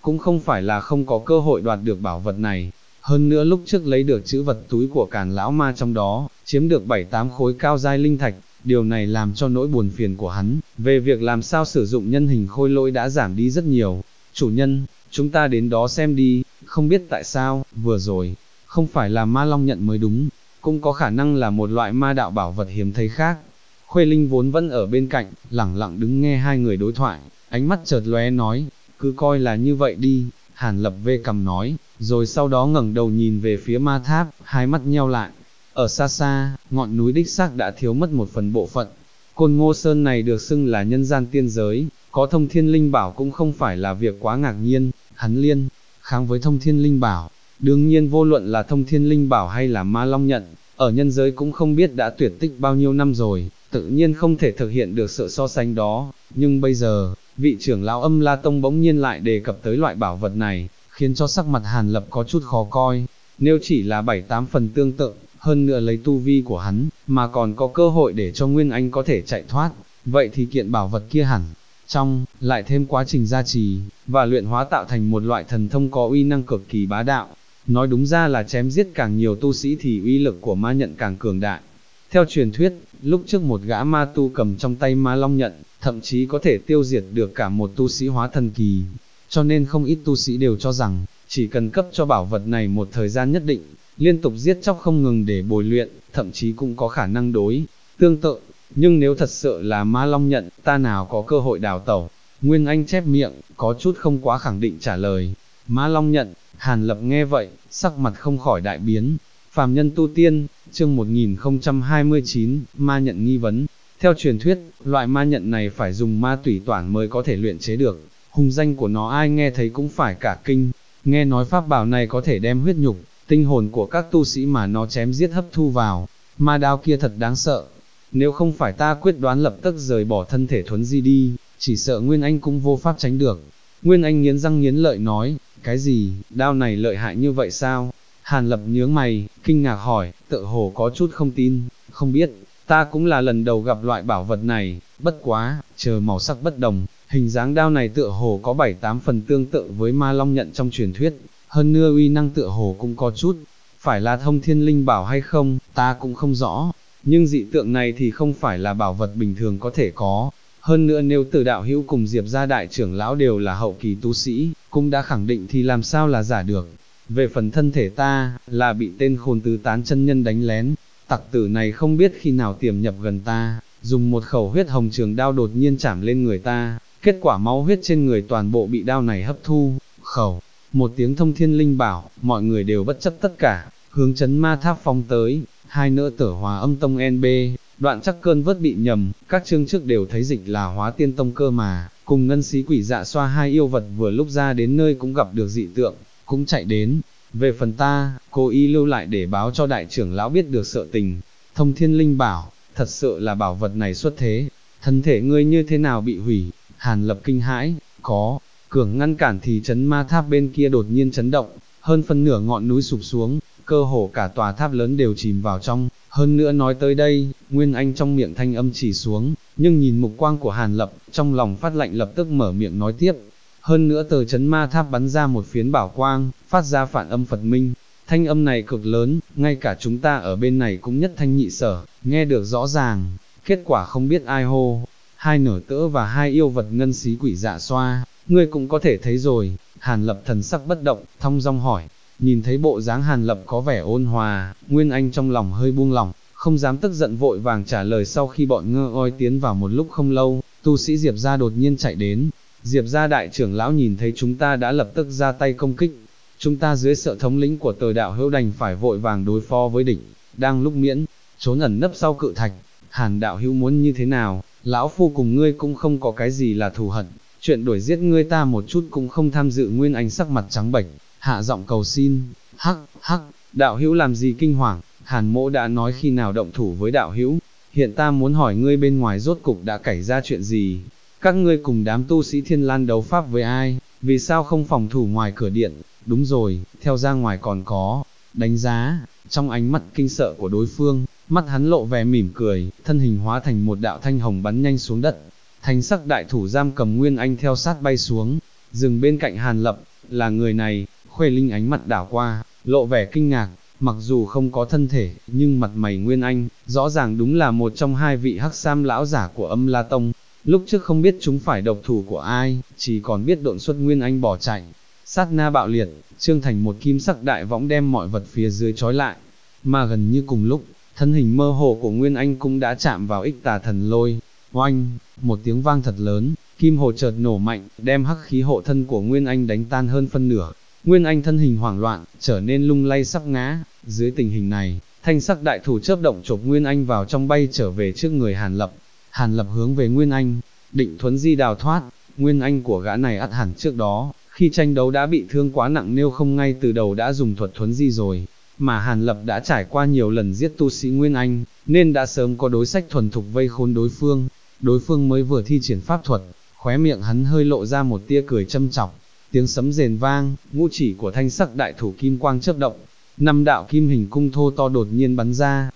S1: cũng không phải là không có cơ hội đoạt được bảo vật này. Hơn nữa lúc trước lấy được chữ vật túi của Càn lão ma trong đó, chiếm được 7-8 khối cao giai linh thạch, điều này làm cho nỗi buồn phiền của hắn, về việc làm sao sử dụng nhân hình khôi lỗi đã giảm đi rất nhiều. Chủ nhân, chúng ta đến đó xem đi, không biết tại sao, vừa rồi, không phải là ma long nhận mới đúng, cũng có khả năng là một loại ma đạo bảo vật hiếm thấy khác. Khuê Linh vốn vẫn ở bên cạnh, lẳng lặng đứng nghe hai người đối thoại, ánh mắt chợt lóe nói, cứ coi là như vậy đi. Hàn Lập vê cằm nói, rồi sau đó ngẩng đầu nhìn về phía ma tháp, hai mắt nheo lại. Ở xa xa, ngọn núi đích xác đã thiếu mất một phần bộ phận. Côn Ngô Sơn này được xưng là nhân gian tiên giới, có thông thiên linh bảo cũng không phải là việc quá ngạc nhiên. Hắn liên kháng với thông thiên linh bảo, đương nhiên vô luận là thông thiên linh bảo hay là ma long nhận, ở nhân giới cũng không biết đã tuyệt tích bao nhiêu năm rồi, tự nhiên không thể thực hiện được sự so sánh đó. Nhưng bây giờ, vị trưởng lão Âm La Tông bỗng nhiên lại đề cập tới loại bảo vật này, khiến cho sắc mặt Hàn Lập có chút khó coi. Nếu chỉ là 7-8 phần tương tự, hơn nữa lấy tu vi của hắn, mà còn có cơ hội để cho Nguyên Anh có thể chạy thoát, vậy thì kiện bảo vật kia hẳn, trong, lại thêm quá trình gia trì, và luyện hóa tạo thành một loại thần thông có uy năng cực kỳ bá đạo. Nói đúng ra là chém giết càng nhiều tu sĩ thì uy lực của ma nhận càng cường đại. Theo truyền thuyết, lúc trước một gã ma tu cầm trong tay ma long nhận, thậm chí có thể tiêu diệt được cả một tu sĩ hóa thần kỳ. Cho nên không ít tu sĩ đều cho rằng, chỉ cần cấp cho bảo vật này một thời gian nhất định, liên tục giết chóc không ngừng để bồi luyện, thậm chí cũng có khả năng đối tương tự. Nhưng nếu thật sự là ma long nhận, ta nào có cơ hội đào tẩu? Nguyên Anh chép miệng, có chút không quá khẳng định trả lời. Ma long nhận. Hàn Lập nghe vậy, sắc mặt không khỏi đại biến. Phàm nhân tu tiên, chương 1029, ma nhận nghi vấn. Theo truyền thuyết, loại ma nhận này phải dùng ma tủy toản mới có thể luyện chế được. Hùng danh của nó ai nghe thấy cũng phải cả kinh. Nghe nói pháp bảo này có thể đem huyết nhục, tinh hồn của các tu sĩ mà nó chém giết hấp thu vào. Ma đao kia thật đáng sợ. Nếu không phải ta quyết đoán lập tức rời bỏ thân thể thuấn di đi, chỉ sợ Nguyên Anh cũng vô pháp tránh được. Nguyên Anh nghiến răng nghiến lợi nói, cái gì, đao này lợi hại như vậy sao? Hàn Lập nhướng mày, kinh ngạc hỏi, tự hồ có chút không tin, không biết, ta cũng là lần đầu gặp loại bảo vật này, bất quá, chờ màu sắc bất đồng, hình dáng đao này tựa hồ có 7-8 phần tương tự với ma long nhận trong truyền thuyết, hơn nữa uy năng tựa hồ cũng có chút, phải là thông thiên linh bảo hay không, ta cũng không rõ, nhưng dị tượng này thì không phải là bảo vật bình thường có thể có. Hơn nữa nếu Từ đạo hữu cùng Diệp gia đại trưởng lão đều là hậu kỳ tu sĩ, cũng đã khẳng định thì làm sao là giả được. Về phần thân thể ta, là bị tên khôn tứ tán chân nhân đánh lén, tặc tử này không biết khi nào tiềm nhập gần ta, dùng một khẩu huyết hồng trường đao đột nhiên chảm lên người ta, kết quả máu huyết trên người toàn bộ bị đao này hấp thu, khẩu. Một tiếng thông thiên linh bảo, mọi người đều bất chấp tất cả, hướng chấn ma tháp phóng tới, hai nỡ Tử Hòa Âm Tông NB. Đoạn chắc cơn vớt bị nhầm, các chương trước đều thấy dịch là Hóa Tiên Tông cơ mà, cùng ngân xí quỷ dạ xoa hai yêu vật vừa lúc ra đến nơi cũng gặp được dị tượng, cũng chạy đến. Về phần ta, cố ý lưu lại để báo cho đại trưởng lão biết được sự tình. Thông thiên linh bảo, thật sự là bảo vật này xuất thế, thân thể ngươi như thế nào bị hủy? Hàn Lập kinh hãi, có cường ngăn cản thì chấn ma tháp bên kia đột nhiên chấn động, hơn phân nửa ngọn núi sụp xuống, cơ hồ cả tòa tháp lớn đều chìm vào trong. Hơn nữa nói tới đây, Nguyên Anh trong miệng thanh âm chỉ xuống, nhưng nhìn mục quang của Hàn Lập, trong lòng phát lạnh lập tức mở miệng nói tiếp. Hơn nữa từ chấn ma tháp bắn ra một phiến bảo quang, phát ra phản âm Phật minh. Thanh âm này cực lớn, ngay cả chúng ta ở bên này cũng nhất thanh nhị sở, nghe được rõ ràng. Kết quả không biết ai hô, hai nửa tỡ và hai yêu vật ngân xí quỷ dạ xoa, ngươi cũng có thể thấy rồi. Hàn Lập thần sắc bất động, thong dong hỏi. Nhìn thấy bộ dáng Hàn Lập có vẻ ôn hòa, Nguyên Anh trong lòng hơi buông lỏng, không dám tức giận vội vàng trả lời. Sau khi bọn ngơ oi tiến vào một lúc không lâu, tu sĩ Diệp gia đột nhiên chạy đến. Diệp gia đại trưởng lão nhìn thấy chúng ta đã lập tức ra tay công kích. Chúng ta dưới sự thống lĩnh của Tề đạo hữu đành phải vội vàng đối phó với địch. Đang lúc miễn trốn ẩn nấp sau cự thạch, Hàn đạo hữu muốn như thế nào? Lão phu cùng ngươi cũng không có cái gì là thù hận, chuyện đuổi giết ngươi ta một chút cũng không tham dự. Nguyên Anh sắc mặt trắng bệch, hạ giọng cầu xin. Hắc, đạo hữu làm gì kinh hoàng? Hàn mỗ đã nói khi nào động thủ với đạo hữu, hiện ta muốn hỏi ngươi bên ngoài rốt cục đã xảy ra chuyện gì? Các ngươi cùng đám tu sĩ Thiên Lan đấu pháp với ai? Vì sao không phòng thủ ngoài cửa điện? Đúng rồi, theo ra ngoài còn có đánh giá. Trong ánh mắt kinh sợ của đối phương, mắt hắn lộ vẻ mỉm cười, thân hình hóa thành một đạo thanh hồng bắn nhanh xuống đất. Thanh sắc đại thủ giam cầm Nguyên Anh theo sát bay xuống, dừng bên cạnh Hàn Lập. là người này, Khuê Linh ánh mặt đảo qua, lộ vẻ kinh ngạc, mặc dù không có thân thể, nhưng mặt mày Nguyên Anh, rõ ràng đúng là một trong hai vị hắc sam lão giả của Âm La Tông. Lúc trước không biết chúng phải độc thủ của ai, chỉ còn biết độn xuất Nguyên Anh bỏ chạy. Sát na bạo liệt, trương thành một kim sắc đại võng đem mọi vật phía dưới trói lại. Mà gần như cùng lúc, thân hình mơ hồ của Nguyên Anh cũng đã chạm vào Ích Tà Thần Lôi. Oanh, một tiếng vang thật lớn, kim hồ chợt nổ mạnh, đem hắc khí hộ thân của Nguyên Anh đánh tan hơn phân nửa. Nguyên Anh thân hình hoảng loạn, trở nên lung lay sắp ngã. Dưới tình hình này, thanh sắc đại thủ chớp động chộp Nguyên Anh vào trong bay trở về trước người Hàn Lập. Hàn Lập hướng về Nguyên Anh, định thuấn di đào thoát. Nguyên Anh của gã này ắt hẳn trước đó, khi tranh đấu đã bị thương quá nặng nếu không ngay từ đầu đã dùng thuật thuấn di rồi. Mà Hàn Lập đã trải qua nhiều lần giết tu sĩ Nguyên Anh, nên đã sớm có đối sách thuần thục vây khốn đối phương. Đối phương mới vừa thi triển pháp thuật, khóe miệng hắn hơi lộ ra một tia cười châm chọc. Tiếng sấm rền vang, ngũ chỉ của thanh sắc đại thủ kim quang chớp động. 5 đạo kim hình cung thô to đột nhiên bắn ra,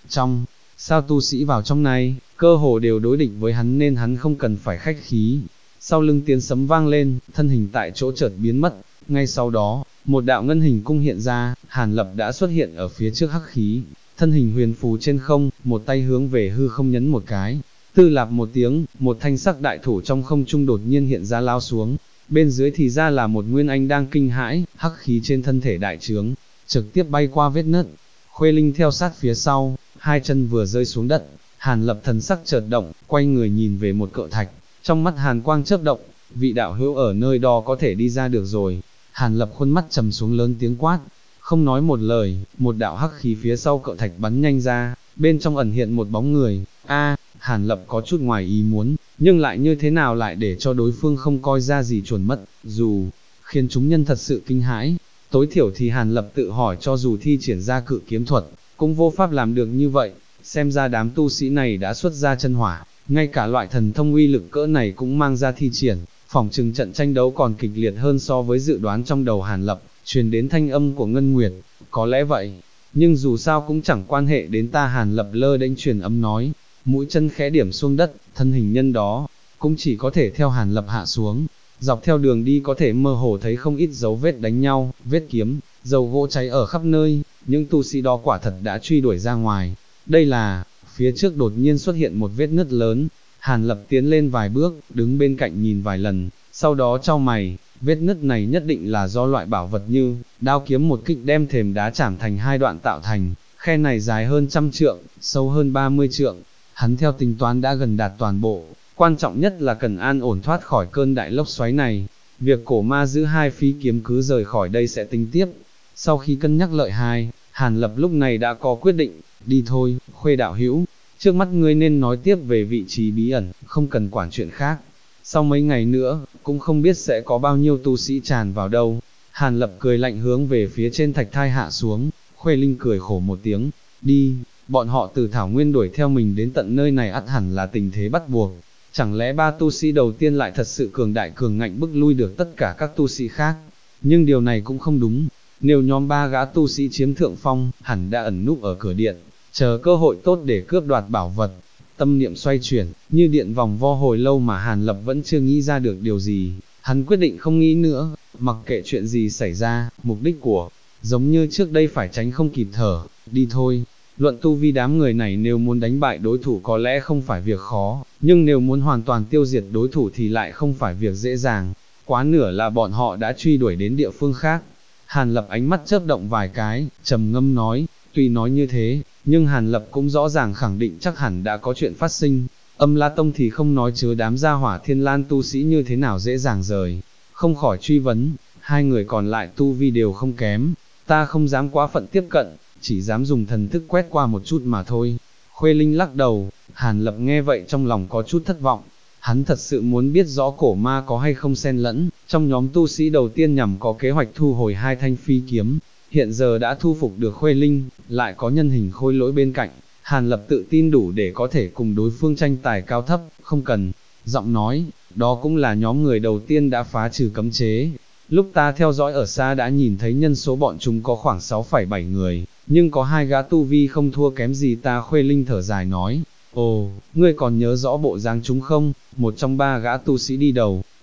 S1: sao tu sĩ vào trong này, cơ hồ đều đối địch với hắn nên hắn không cần phải khách khí. Sau lưng tiếng sấm vang lên, thân hình tại chỗ chợt biến mất, ngay sau đó, một đạo ngân hình cung hiện ra, Hàn Lập đã xuất hiện ở phía trước hắc khí, thân hình huyền phù trên không, một tay hướng về hư không nhấn một cái, tư lạp một tiếng, một thanh sắc đại thủ trong không trung đột nhiên hiện ra lao xuống, bên dưới thì ra là một Nguyên Anh đang kinh hãi, hắc khí trên thân thể đại trướng, trực tiếp bay qua vết nứt. Khuê Linh theo sát phía sau, hai chân vừa rơi xuống đất, Hàn Lập thần sắc chợt động, quay người nhìn về một cự thạch, trong mắt hàn quang chớp động, vị đạo hữu ở nơi đó có thể đi ra được rồi. Hàn Lập khuôn mắt trầm xuống lớn tiếng quát, không nói một lời, một đạo hắc khí phía sau cự thạch bắn nhanh ra, bên trong ẩn hiện một bóng người. Hàn Lập có chút ngoài ý muốn, nhưng lại như thế nào lại để cho đối phương không coi ra gì chuẩn mất, dù khiến chúng nhân thật sự kinh hãi. Tối thiểu thì Hàn Lập tự hỏi cho dù thi triển ra cự kiếm thuật, cũng vô pháp làm được như vậy, xem ra đám tu sĩ này đã xuất ra chân hỏa, ngay cả loại thần thông uy lực cỡ này cũng mang ra thi triển, phỏng chừng trận tranh đấu còn kịch liệt hơn so với dự đoán trong đầu Hàn Lập, truyền đến thanh âm của Ngân Nguyệt, có lẽ vậy, nhưng dù sao cũng chẳng quan hệ đến ta. Hàn Lập lơ đễnh truyền âm nói, mũi chân khẽ điểm xuống đất, thân hình nhân đó, cũng chỉ có thể theo Hàn Lập hạ xuống. Dọc theo đường đi có thể mơ hồ thấy không ít dấu vết đánh nhau, vết kiếm, dầu gỗ cháy ở khắp nơi, những tu sĩ đó quả thật đã truy đuổi ra ngoài. Đây là, phía trước đột nhiên xuất hiện một vết nứt lớn, Hàn Lập tiến lên vài bước, đứng bên cạnh nhìn vài lần, sau đó chau mày, vết nứt này nhất định là do loại bảo vật như, đao kiếm một kích đem thềm đá chảm thành hai đoạn tạo thành, khe này dài hơn 100 trượng, sâu hơn 30 trượng, hắn theo tính toán đã gần đạt toàn bộ. Quan trọng nhất là cần an ổn thoát khỏi cơn đại lốc xoáy này, việc cổ ma giữ hai phi kiếm cứ rời khỏi đây sẽ tính tiếp. Sau khi cân nhắc lợi hai, Hàn Lập lúc này đã có quyết định, đi thôi, Khuê đạo hữu, trước mắt ngươi nên nói tiếp về vị trí bí ẩn, không cần quản chuyện khác. Sau mấy ngày nữa, cũng không biết sẽ có bao nhiêu tu sĩ tràn vào đâu. Hàn Lập cười lạnh hướng về phía trên thạch thai hạ xuống, Khuê Linh cười khổ một tiếng, đi, bọn họ từ Thảo Nguyên đuổi theo mình đến tận nơi này ắt hẳn là tình thế bắt buộc. Chẳng lẽ ba tu sĩ đầu tiên lại thật sự cường đại cường ngạnh bức lui được tất cả các tu sĩ khác? Nhưng điều này cũng không đúng, nếu nhóm ba gã tu sĩ chiếm thượng phong, hẳn đã ẩn núp ở cửa điện, chờ cơ hội tốt để cướp đoạt bảo vật. Tâm niệm xoay chuyển, như điện vòng vo hồi lâu mà Hàn Lập vẫn chưa nghĩ ra được điều gì, hắn quyết định không nghĩ nữa, mặc kệ chuyện gì xảy ra, mục đích của, giống như trước đây phải tránh không kịp thở, đi thôi. Luận tu vi đám người này nếu muốn đánh bại đối thủ có lẽ không phải việc khó, nhưng nếu muốn hoàn toàn tiêu diệt đối thủ thì lại không phải việc dễ dàng, quá nửa là bọn họ đã truy đuổi đến địa phương khác. Hàn Lập ánh mắt chớp động vài cái, trầm ngâm nói, tuy nói như thế, nhưng Hàn Lập cũng rõ ràng khẳng định chắc hẳn đã có chuyện phát sinh. Âm La Tông thì không nói chứa đám gia hỏa Thiên Lan tu sĩ như thế nào dễ dàng rời, không khỏi truy vấn, hai người còn lại tu vi đều không kém, ta không dám quá phận tiếp cận, chỉ dám dùng thần thức quét qua một chút mà thôi. Khuê Linh lắc đầu, Hàn Lập nghe vậy trong lòng có chút thất vọng, hắn thật sự muốn biết rõ cổ ma có hay không xen lẫn, trong nhóm tu sĩ đầu tiên nhằm có kế hoạch thu hồi hai thanh phi kiếm, hiện giờ đã thu phục được Khuê Linh, lại có nhân hình Khôi Lỗi bên cạnh, Hàn Lập tự tin đủ để có thể cùng đối phương tranh tài cao thấp, không cần, giọng nói, đó cũng là nhóm người đầu tiên đã phá trừ cấm chế. Lúc ta theo dõi ở xa đã nhìn thấy nhân số bọn chúng có khoảng 6,7 người, nhưng có hai gã tu vi không thua kém gì ta. Khuê Linh thở dài nói, ồ, ngươi còn nhớ rõ bộ dáng chúng không? Một trong ba gã tu sĩ đi đầu,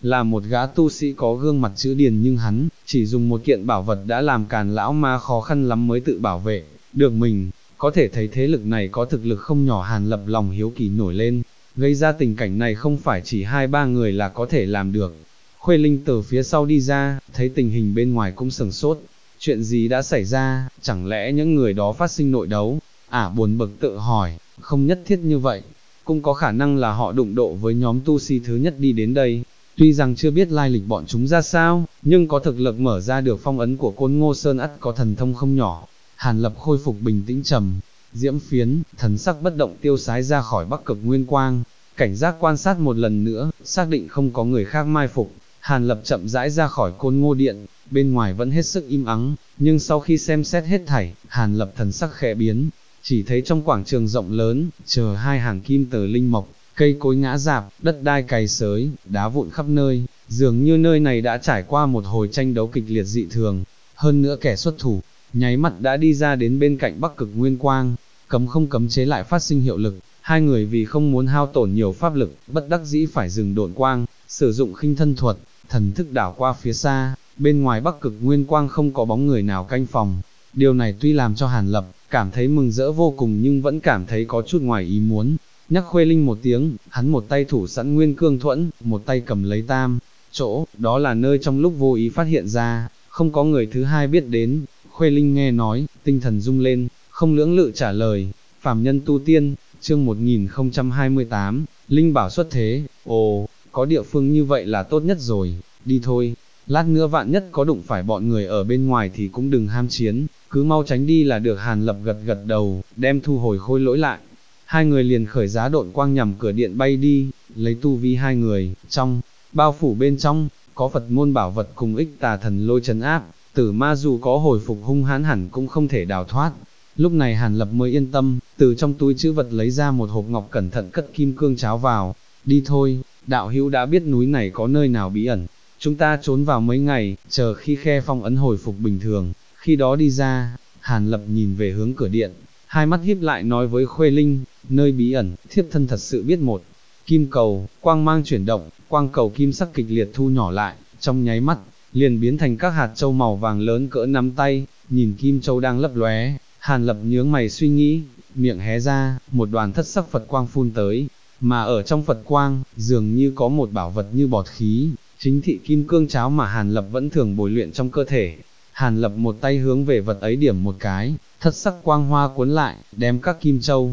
S1: là một gã tu sĩ có gương mặt chữ điền nhưng hắn, chỉ dùng một kiện bảo vật đã làm Càn lão ma khó khăn lắm mới tự bảo vệ được mình, có thể thấy thế lực này có thực lực không nhỏ. Hàn Lập lòng hiếu kỳ nổi lên, gây ra tình cảnh này không phải chỉ 2-3 người là có thể làm được. Khuê Linh từ phía sau đi ra, thấy tình hình bên ngoài cũng sửng sốt, chuyện gì đã xảy ra, chẳng lẽ những người đó phát sinh nội đấu? Buồn bực tự hỏi, không nhất thiết như vậy, cũng có khả năng là họ đụng độ với nhóm tu sĩ thứ nhất đi đến đây. Tuy rằng chưa biết lai lịch bọn chúng ra sao, nhưng có thực lực mở ra được phong ấn của Côn Ngô Sơn ắt có thần thông không nhỏ. Hàn Lập khôi phục bình tĩnh trầm, diễm phiến, thần sắc bất động tiêu sái ra khỏi Bắc Cực Nguyên Quang, cảnh giác quan sát một lần nữa, xác định không có người khác mai phục. Hàn Lập chậm rãi ra khỏi Côn Ngô Điện, bên ngoài vẫn hết sức im ắng, nhưng sau khi xem xét hết thảy, Hàn Lập thần sắc khẽ biến, chỉ thấy trong quảng trường rộng lớn, chờ hai hàng kim tờ linh mộc, cây cối ngã rạp, đất đai cày xới, đá vụn khắp nơi, dường như nơi này đã trải qua một hồi tranh đấu kịch liệt dị thường. Hơn nữa kẻ xuất thủ, nháy mắt đã đi ra đến bên cạnh Bắc Cực Nguyên Quang, cấm không cấm chế lại phát sinh hiệu lực. Hai người vì không muốn hao tổn nhiều pháp lực, bất đắc dĩ phải dừng độn quang, sử dụng khinh thân thuật, thần thức đảo qua phía xa. Bên ngoài Bắc Cực Nguyên Quang không có bóng người nào canh phòng. Điều này tuy làm cho Hàn Lập cảm thấy mừng rỡ vô cùng nhưng vẫn cảm thấy có chút ngoài ý muốn. Nhắc Khuê Linh một tiếng, hắn một tay thủ sẵn Nguyên Cương Thuẫn, một tay cầm lấy tam chỗ, đó là nơi trong lúc vô ý phát hiện ra, không có người thứ hai biết đến. Khuê Linh nghe nói, tinh thần rung lên, không lưỡng lự trả lời, phàm nhân tu tiên, chương 1028, Linh bảo xuất thế. Ồ, có địa phương như vậy là tốt nhất rồi, đi thôi, lát nữa vạn nhất có đụng phải bọn người ở bên ngoài thì cũng đừng ham chiến, cứ mau tránh đi là được. Hàn Lập gật gật đầu, đem thu hồi khôi lỗi lại. Hai người liền khởi giá độn quang nhằm cửa điện bay đi, lấy tu vi hai người, trong, bao phủ bên trong, có Phật môn bảo vật cùng ích tà thần lôi trấn áp, tử ma dù có hồi phục hung hãn hẳn cũng không thể đào thoát. Lúc này Hàn Lập mới yên tâm, từ trong túi trữ vật lấy ra một hộp ngọc cẩn thận cất kim cương cháo vào. Đi thôi, đạo hữu đã biết núi này có nơi nào bí ẩn, chúng ta trốn vào mấy ngày, chờ khi khe phong ấn hồi phục bình thường, khi đó đi ra. Hàn Lập nhìn về hướng cửa điện, hai mắt híp lại nói với Khuê Linh, nơi bí ẩn, thiếp thân thật sự biết một. Kim cầu, quang mang chuyển động, quang cầu kim sắc kịch liệt thu nhỏ lại, trong nháy mắt, liền biến thành các hạt châu màu vàng lớn cỡ nắm tay. Nhìn kim châu đang lấp lóe, Hàn Lập nhướng mày suy nghĩ, miệng hé ra, một đoàn thất sắc Phật quang phun tới, mà ở trong Phật quang, dường như có một bảo vật như bọt khí, chính thị kim cương cháo mà Hàn Lập vẫn thường bồi luyện trong cơ thể. Hàn Lập một tay hướng về vật ấy điểm một cái, thất sắc quang hoa cuốn lại, đem các kim châu,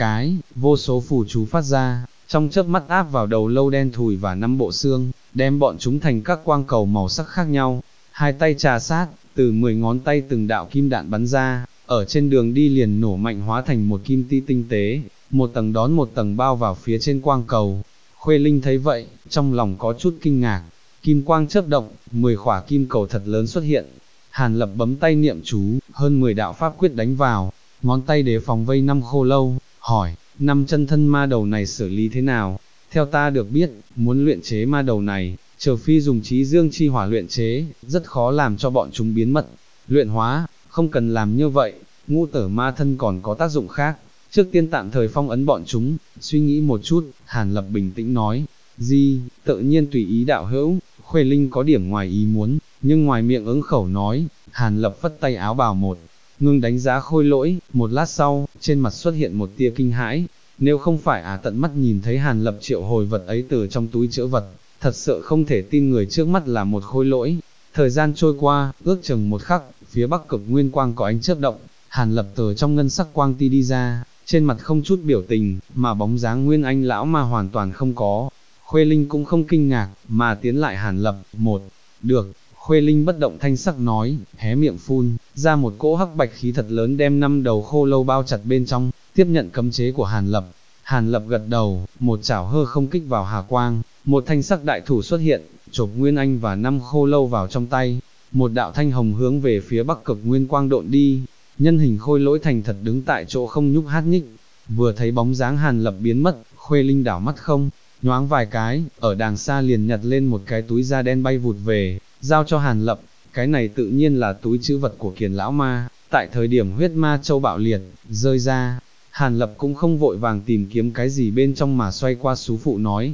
S1: vô số phù chú phát ra, trong chớp mắt áp vào đầu lâu đen thùi và 5 bộ xương, đem bọn chúng thành các quang cầu màu sắc khác nhau. Hai tay trà sát, từ 10 ngón tay từng đạo kim đạn bắn ra, ở trên đường đi liền nổ mạnh hóa thành một kim ti tinh tế, một tầng đón một tầng bao vào phía trên quang cầu. Khuê Linh thấy vậy, trong lòng có chút kinh ngạc, kim quang chớp động, 10 khỏa kim cầu thật lớn xuất hiện. Hàn Lập bấm tay niệm chú, hơn 10 đạo pháp quyết đánh vào, ngón tay đề phòng vây 5 khô lâu, hỏi, 5 chân thân ma đầu này xử lý thế nào? Theo ta được biết, muốn luyện chế ma đầu này, trừ phi dùng trí dương chi hỏa luyện chế, rất khó làm cho bọn chúng biến mất. Luyện hóa, không cần làm như vậy, ngũ tử ma thân còn có tác dụng khác. Trước tiên tạm thời phong ấn bọn chúng. Suy nghĩ một chút, Hàn Lập bình tĩnh nói, tự nhiên tùy ý đạo hữu. Khuê Linh có điểm ngoài ý muốn, nhưng ngoài miệng ứng khẩu nói. Hàn Lập phất tay áo bào một ngưng đánh giá khôi lỗi, một lát sau, trên mặt xuất hiện một tia kinh hãi. Nếu không phải tận mắt nhìn thấy Hàn Lập triệu hồi vật ấy từ trong túi trữ vật, thật sự không thể tin người trước mắt là một khôi lỗi. Thời gian trôi qua, ước chừng một khắc, phía Bắc Cực Nguyên Quang có ánh chớp động, Hàn Lập từ trong ngân sắc quang ti đi ra, trên mặt không chút biểu tình, mà bóng dáng Nguyên Anh lão ma hoàn toàn không có. Khuê Linh cũng không kinh ngạc, mà tiến lại Hàn Lập, được. Khuê Linh bất động thanh sắc nói, hé miệng phun ra một cỗ hắc bạch khí thật lớn đem 5 đầu khô lâu bao chặt bên trong, tiếp nhận cấm chế của Hàn Lập. Hàn Lập gật đầu, một chảo hơ không kích vào hà quang, một thanh sắc đại thủ xuất hiện, chộp Nguyên Anh và 5 khô lâu vào trong tay, một đạo thanh hồng hướng về phía Bắc Cực Nguyên Quang độn đi. Nhân hình khôi lỗi thành thật đứng tại chỗ không nhúc nhích. Vừa thấy bóng dáng Hàn Lập biến mất, Khuê Linh đảo mắt không nhoáng vài cái, ở đàng xa liền nhặt lên một cái túi da đen bay vụt về, giao cho Hàn Lập. Cái này tự nhiên là túi trữ vật của Kiền lão ma, tại thời điểm huyết ma châu bạo liệt, rơi ra. Hàn Lập cũng không vội vàng tìm kiếm cái gì bên trong mà xoay qua sú phụ nói,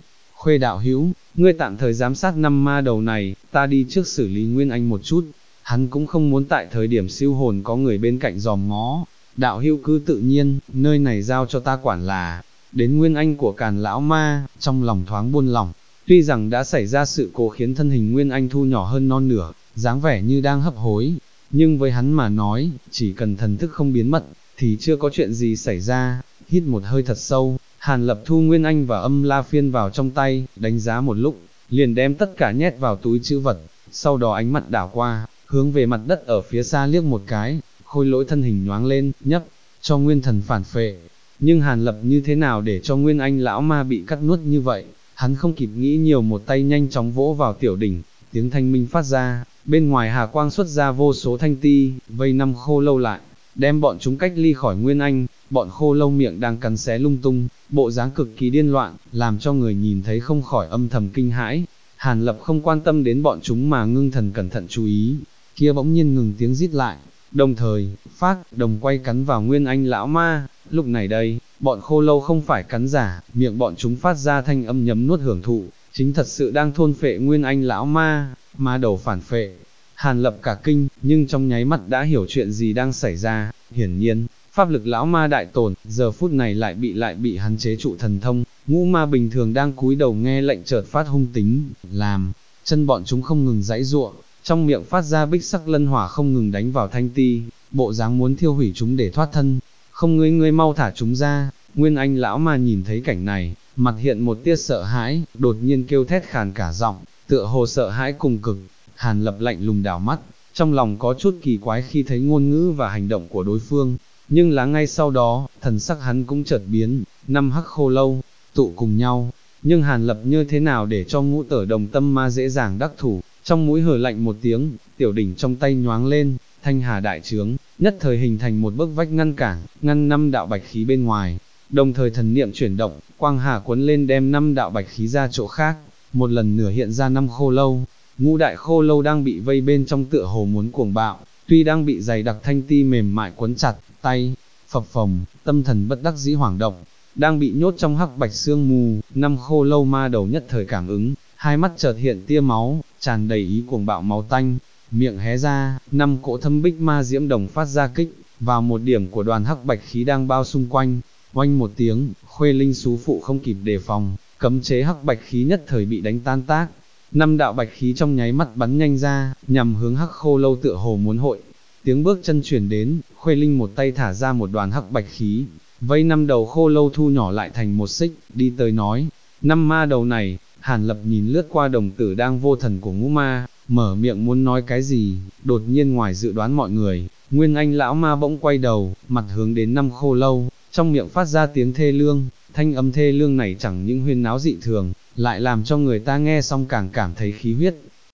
S1: Khuê đạo hữu, ngươi tạm thời giám sát 5 ma đầu này, ta đi trước xử lý Nguyên Anh một chút. Hắn cũng không muốn tại thời điểm siêu hồn có người bên cạnh dòm ngó. Đạo hữu cứ tự nhiên, nơi này giao cho ta quản là. Đến Nguyên Anh của Càn lão ma, trong lòng thoáng buông lỏng. Tuy rằng đã xảy ra sự cố khiến thân hình Nguyên Anh thu nhỏ hơn non nửa, dáng vẻ như đang hấp hối, nhưng với hắn mà nói, chỉ cần thần thức không biến mất, thì chưa có chuyện gì xảy ra. Hít một hơi thật sâu, Hàn Lập thu Nguyên Anh và Âm La Phiên vào trong tay, đánh giá một lúc, liền đem tất cả nhét vào túi trữ vật, sau đó ánh mặt đảo qua, hướng về mặt đất ở phía xa liếc một cái, Khôi Lỗi thân hình nhoáng lên, nhấp, cho Nguyên Thần phản phệ. Nhưng Hàn Lập như thế nào để cho Nguyên Anh lão ma bị cắt nuốt như vậy, hắn không kịp nghĩ nhiều, một tay nhanh chóng vỗ vào tiểu đỉnh, tiếng thanh minh phát ra, bên ngoài hà quang xuất ra vô số thanh ti, vây 5 khô lâu lại, đem bọn chúng cách ly khỏi Nguyên Anh. Bọn khô lâu miệng đang cắn xé lung tung, bộ dáng cực kỳ điên loạn, làm cho người nhìn thấy không khỏi âm thầm kinh hãi. Hàn Lập không quan tâm đến bọn chúng mà ngưng thần cẩn thận chú ý, kia bỗng nhiên ngừng tiếng rít lại, đồng thời, phát, đồng quay cắn vào Nguyên Anh lão ma. Lúc này đây, bọn khô lâu không phải cắn giả, miệng bọn chúng phát ra thanh âm nhấm nuốt hưởng thụ, chính thật sự đang thôn phệ Nguyên Anh lão ma, ma đầu phản phệ. Hàn Lập cả kinh, nhưng trong nháy mắt đã hiểu chuyện gì đang xảy ra. Hiển nhiên, pháp lực lão ma đại tổn, giờ phút này lại bị hắn chế trụ thần thông. Ngũ ma bình thường đang cúi đầu nghe lệnh chợt phát hung tính, làm chân bọn chúng không ngừng giãy giụa, trong miệng phát ra bích sắc lân hỏa không ngừng đánh vào thanh ti, bộ dáng muốn thiêu hủy chúng để thoát thân. Không, ngươi mau thả chúng ra. Nguyên Anh lão ma nhìn thấy cảnh này, mặt hiện một tia sợ hãi, đột nhiên kêu thét khàn cả giọng, tựa hồ sợ hãi cùng cực. Hàn Lập lạnh lùng đảo mắt, trong lòng có chút kỳ quái khi thấy ngôn ngữ và hành động của đối phương, nhưng là ngay sau đó, thần sắc hắn cũng chợt biến. 5 hắc khô lâu tụ cùng nhau, nhưng Hàn Lập như thế nào để cho Ngũ Tở Đồng Tâm Ma dễ dàng đắc thủ. Trong mũi hừ lạnh một tiếng, tiểu đỉnh trong tay nhoáng lên, thanh hà đại trướng, nhất thời hình thành một bức vách ngăn cản, ngăn 5 đạo bạch khí bên ngoài. Đồng thời thần niệm chuyển động, quang hà cuốn lên đem 5 đạo bạch khí ra chỗ khác, một lần nữa hiện ra 5 khô lâu. Ngũ đại khô lâu đang bị vây bên trong tựa hồ muốn cuồng bạo, tuy đang bị dày đặc thanh ti mềm mại quấn chặt, tay phập phồng, tâm thần bất đắc dĩ hoảng động, đang bị nhốt trong hắc bạch sương mù. 5 khô lâu ma đầu nhất thời cảm ứng, hai mắt chợt hiện tia máu, tràn đầy ý cuồng bạo máu tanh, miệng hé ra, 5 cỗ thâm bích ma diễm đồng phát ra kích vào một điểm của đoàn hắc bạch khí đang bao xung quanh. Oanh một tiếng, Khuê Linh Sú Phụ không kịp đề phòng, cấm chế hắc bạch khí nhất thời bị đánh tan tác. 5 đạo bạch khí trong nháy mắt bắn nhanh ra, nhằm hướng hắc khô lâu tựa hồ muốn hội. Tiếng bước chân chuyển đến, Khuê Linh một tay thả ra một đoàn hắc bạch khí, vây 5 đầu khô lâu thu nhỏ lại thành một xích, đi tới nói, 5 ma đầu này. Hàn Lập nhìn lướt qua đồng tử đang vô thần của ngũ ma, mở miệng muốn nói cái gì, đột nhiên ngoài dự đoán mọi người, Nguyên Anh lão ma bỗng quay đầu, mặt hướng đến 5 khô lâu, trong miệng phát ra tiếng thê lương. Thanh âm thê lương này chẳng những huyên náo dị thường, lại làm cho người ta nghe xong càng cảm thấy khí huyết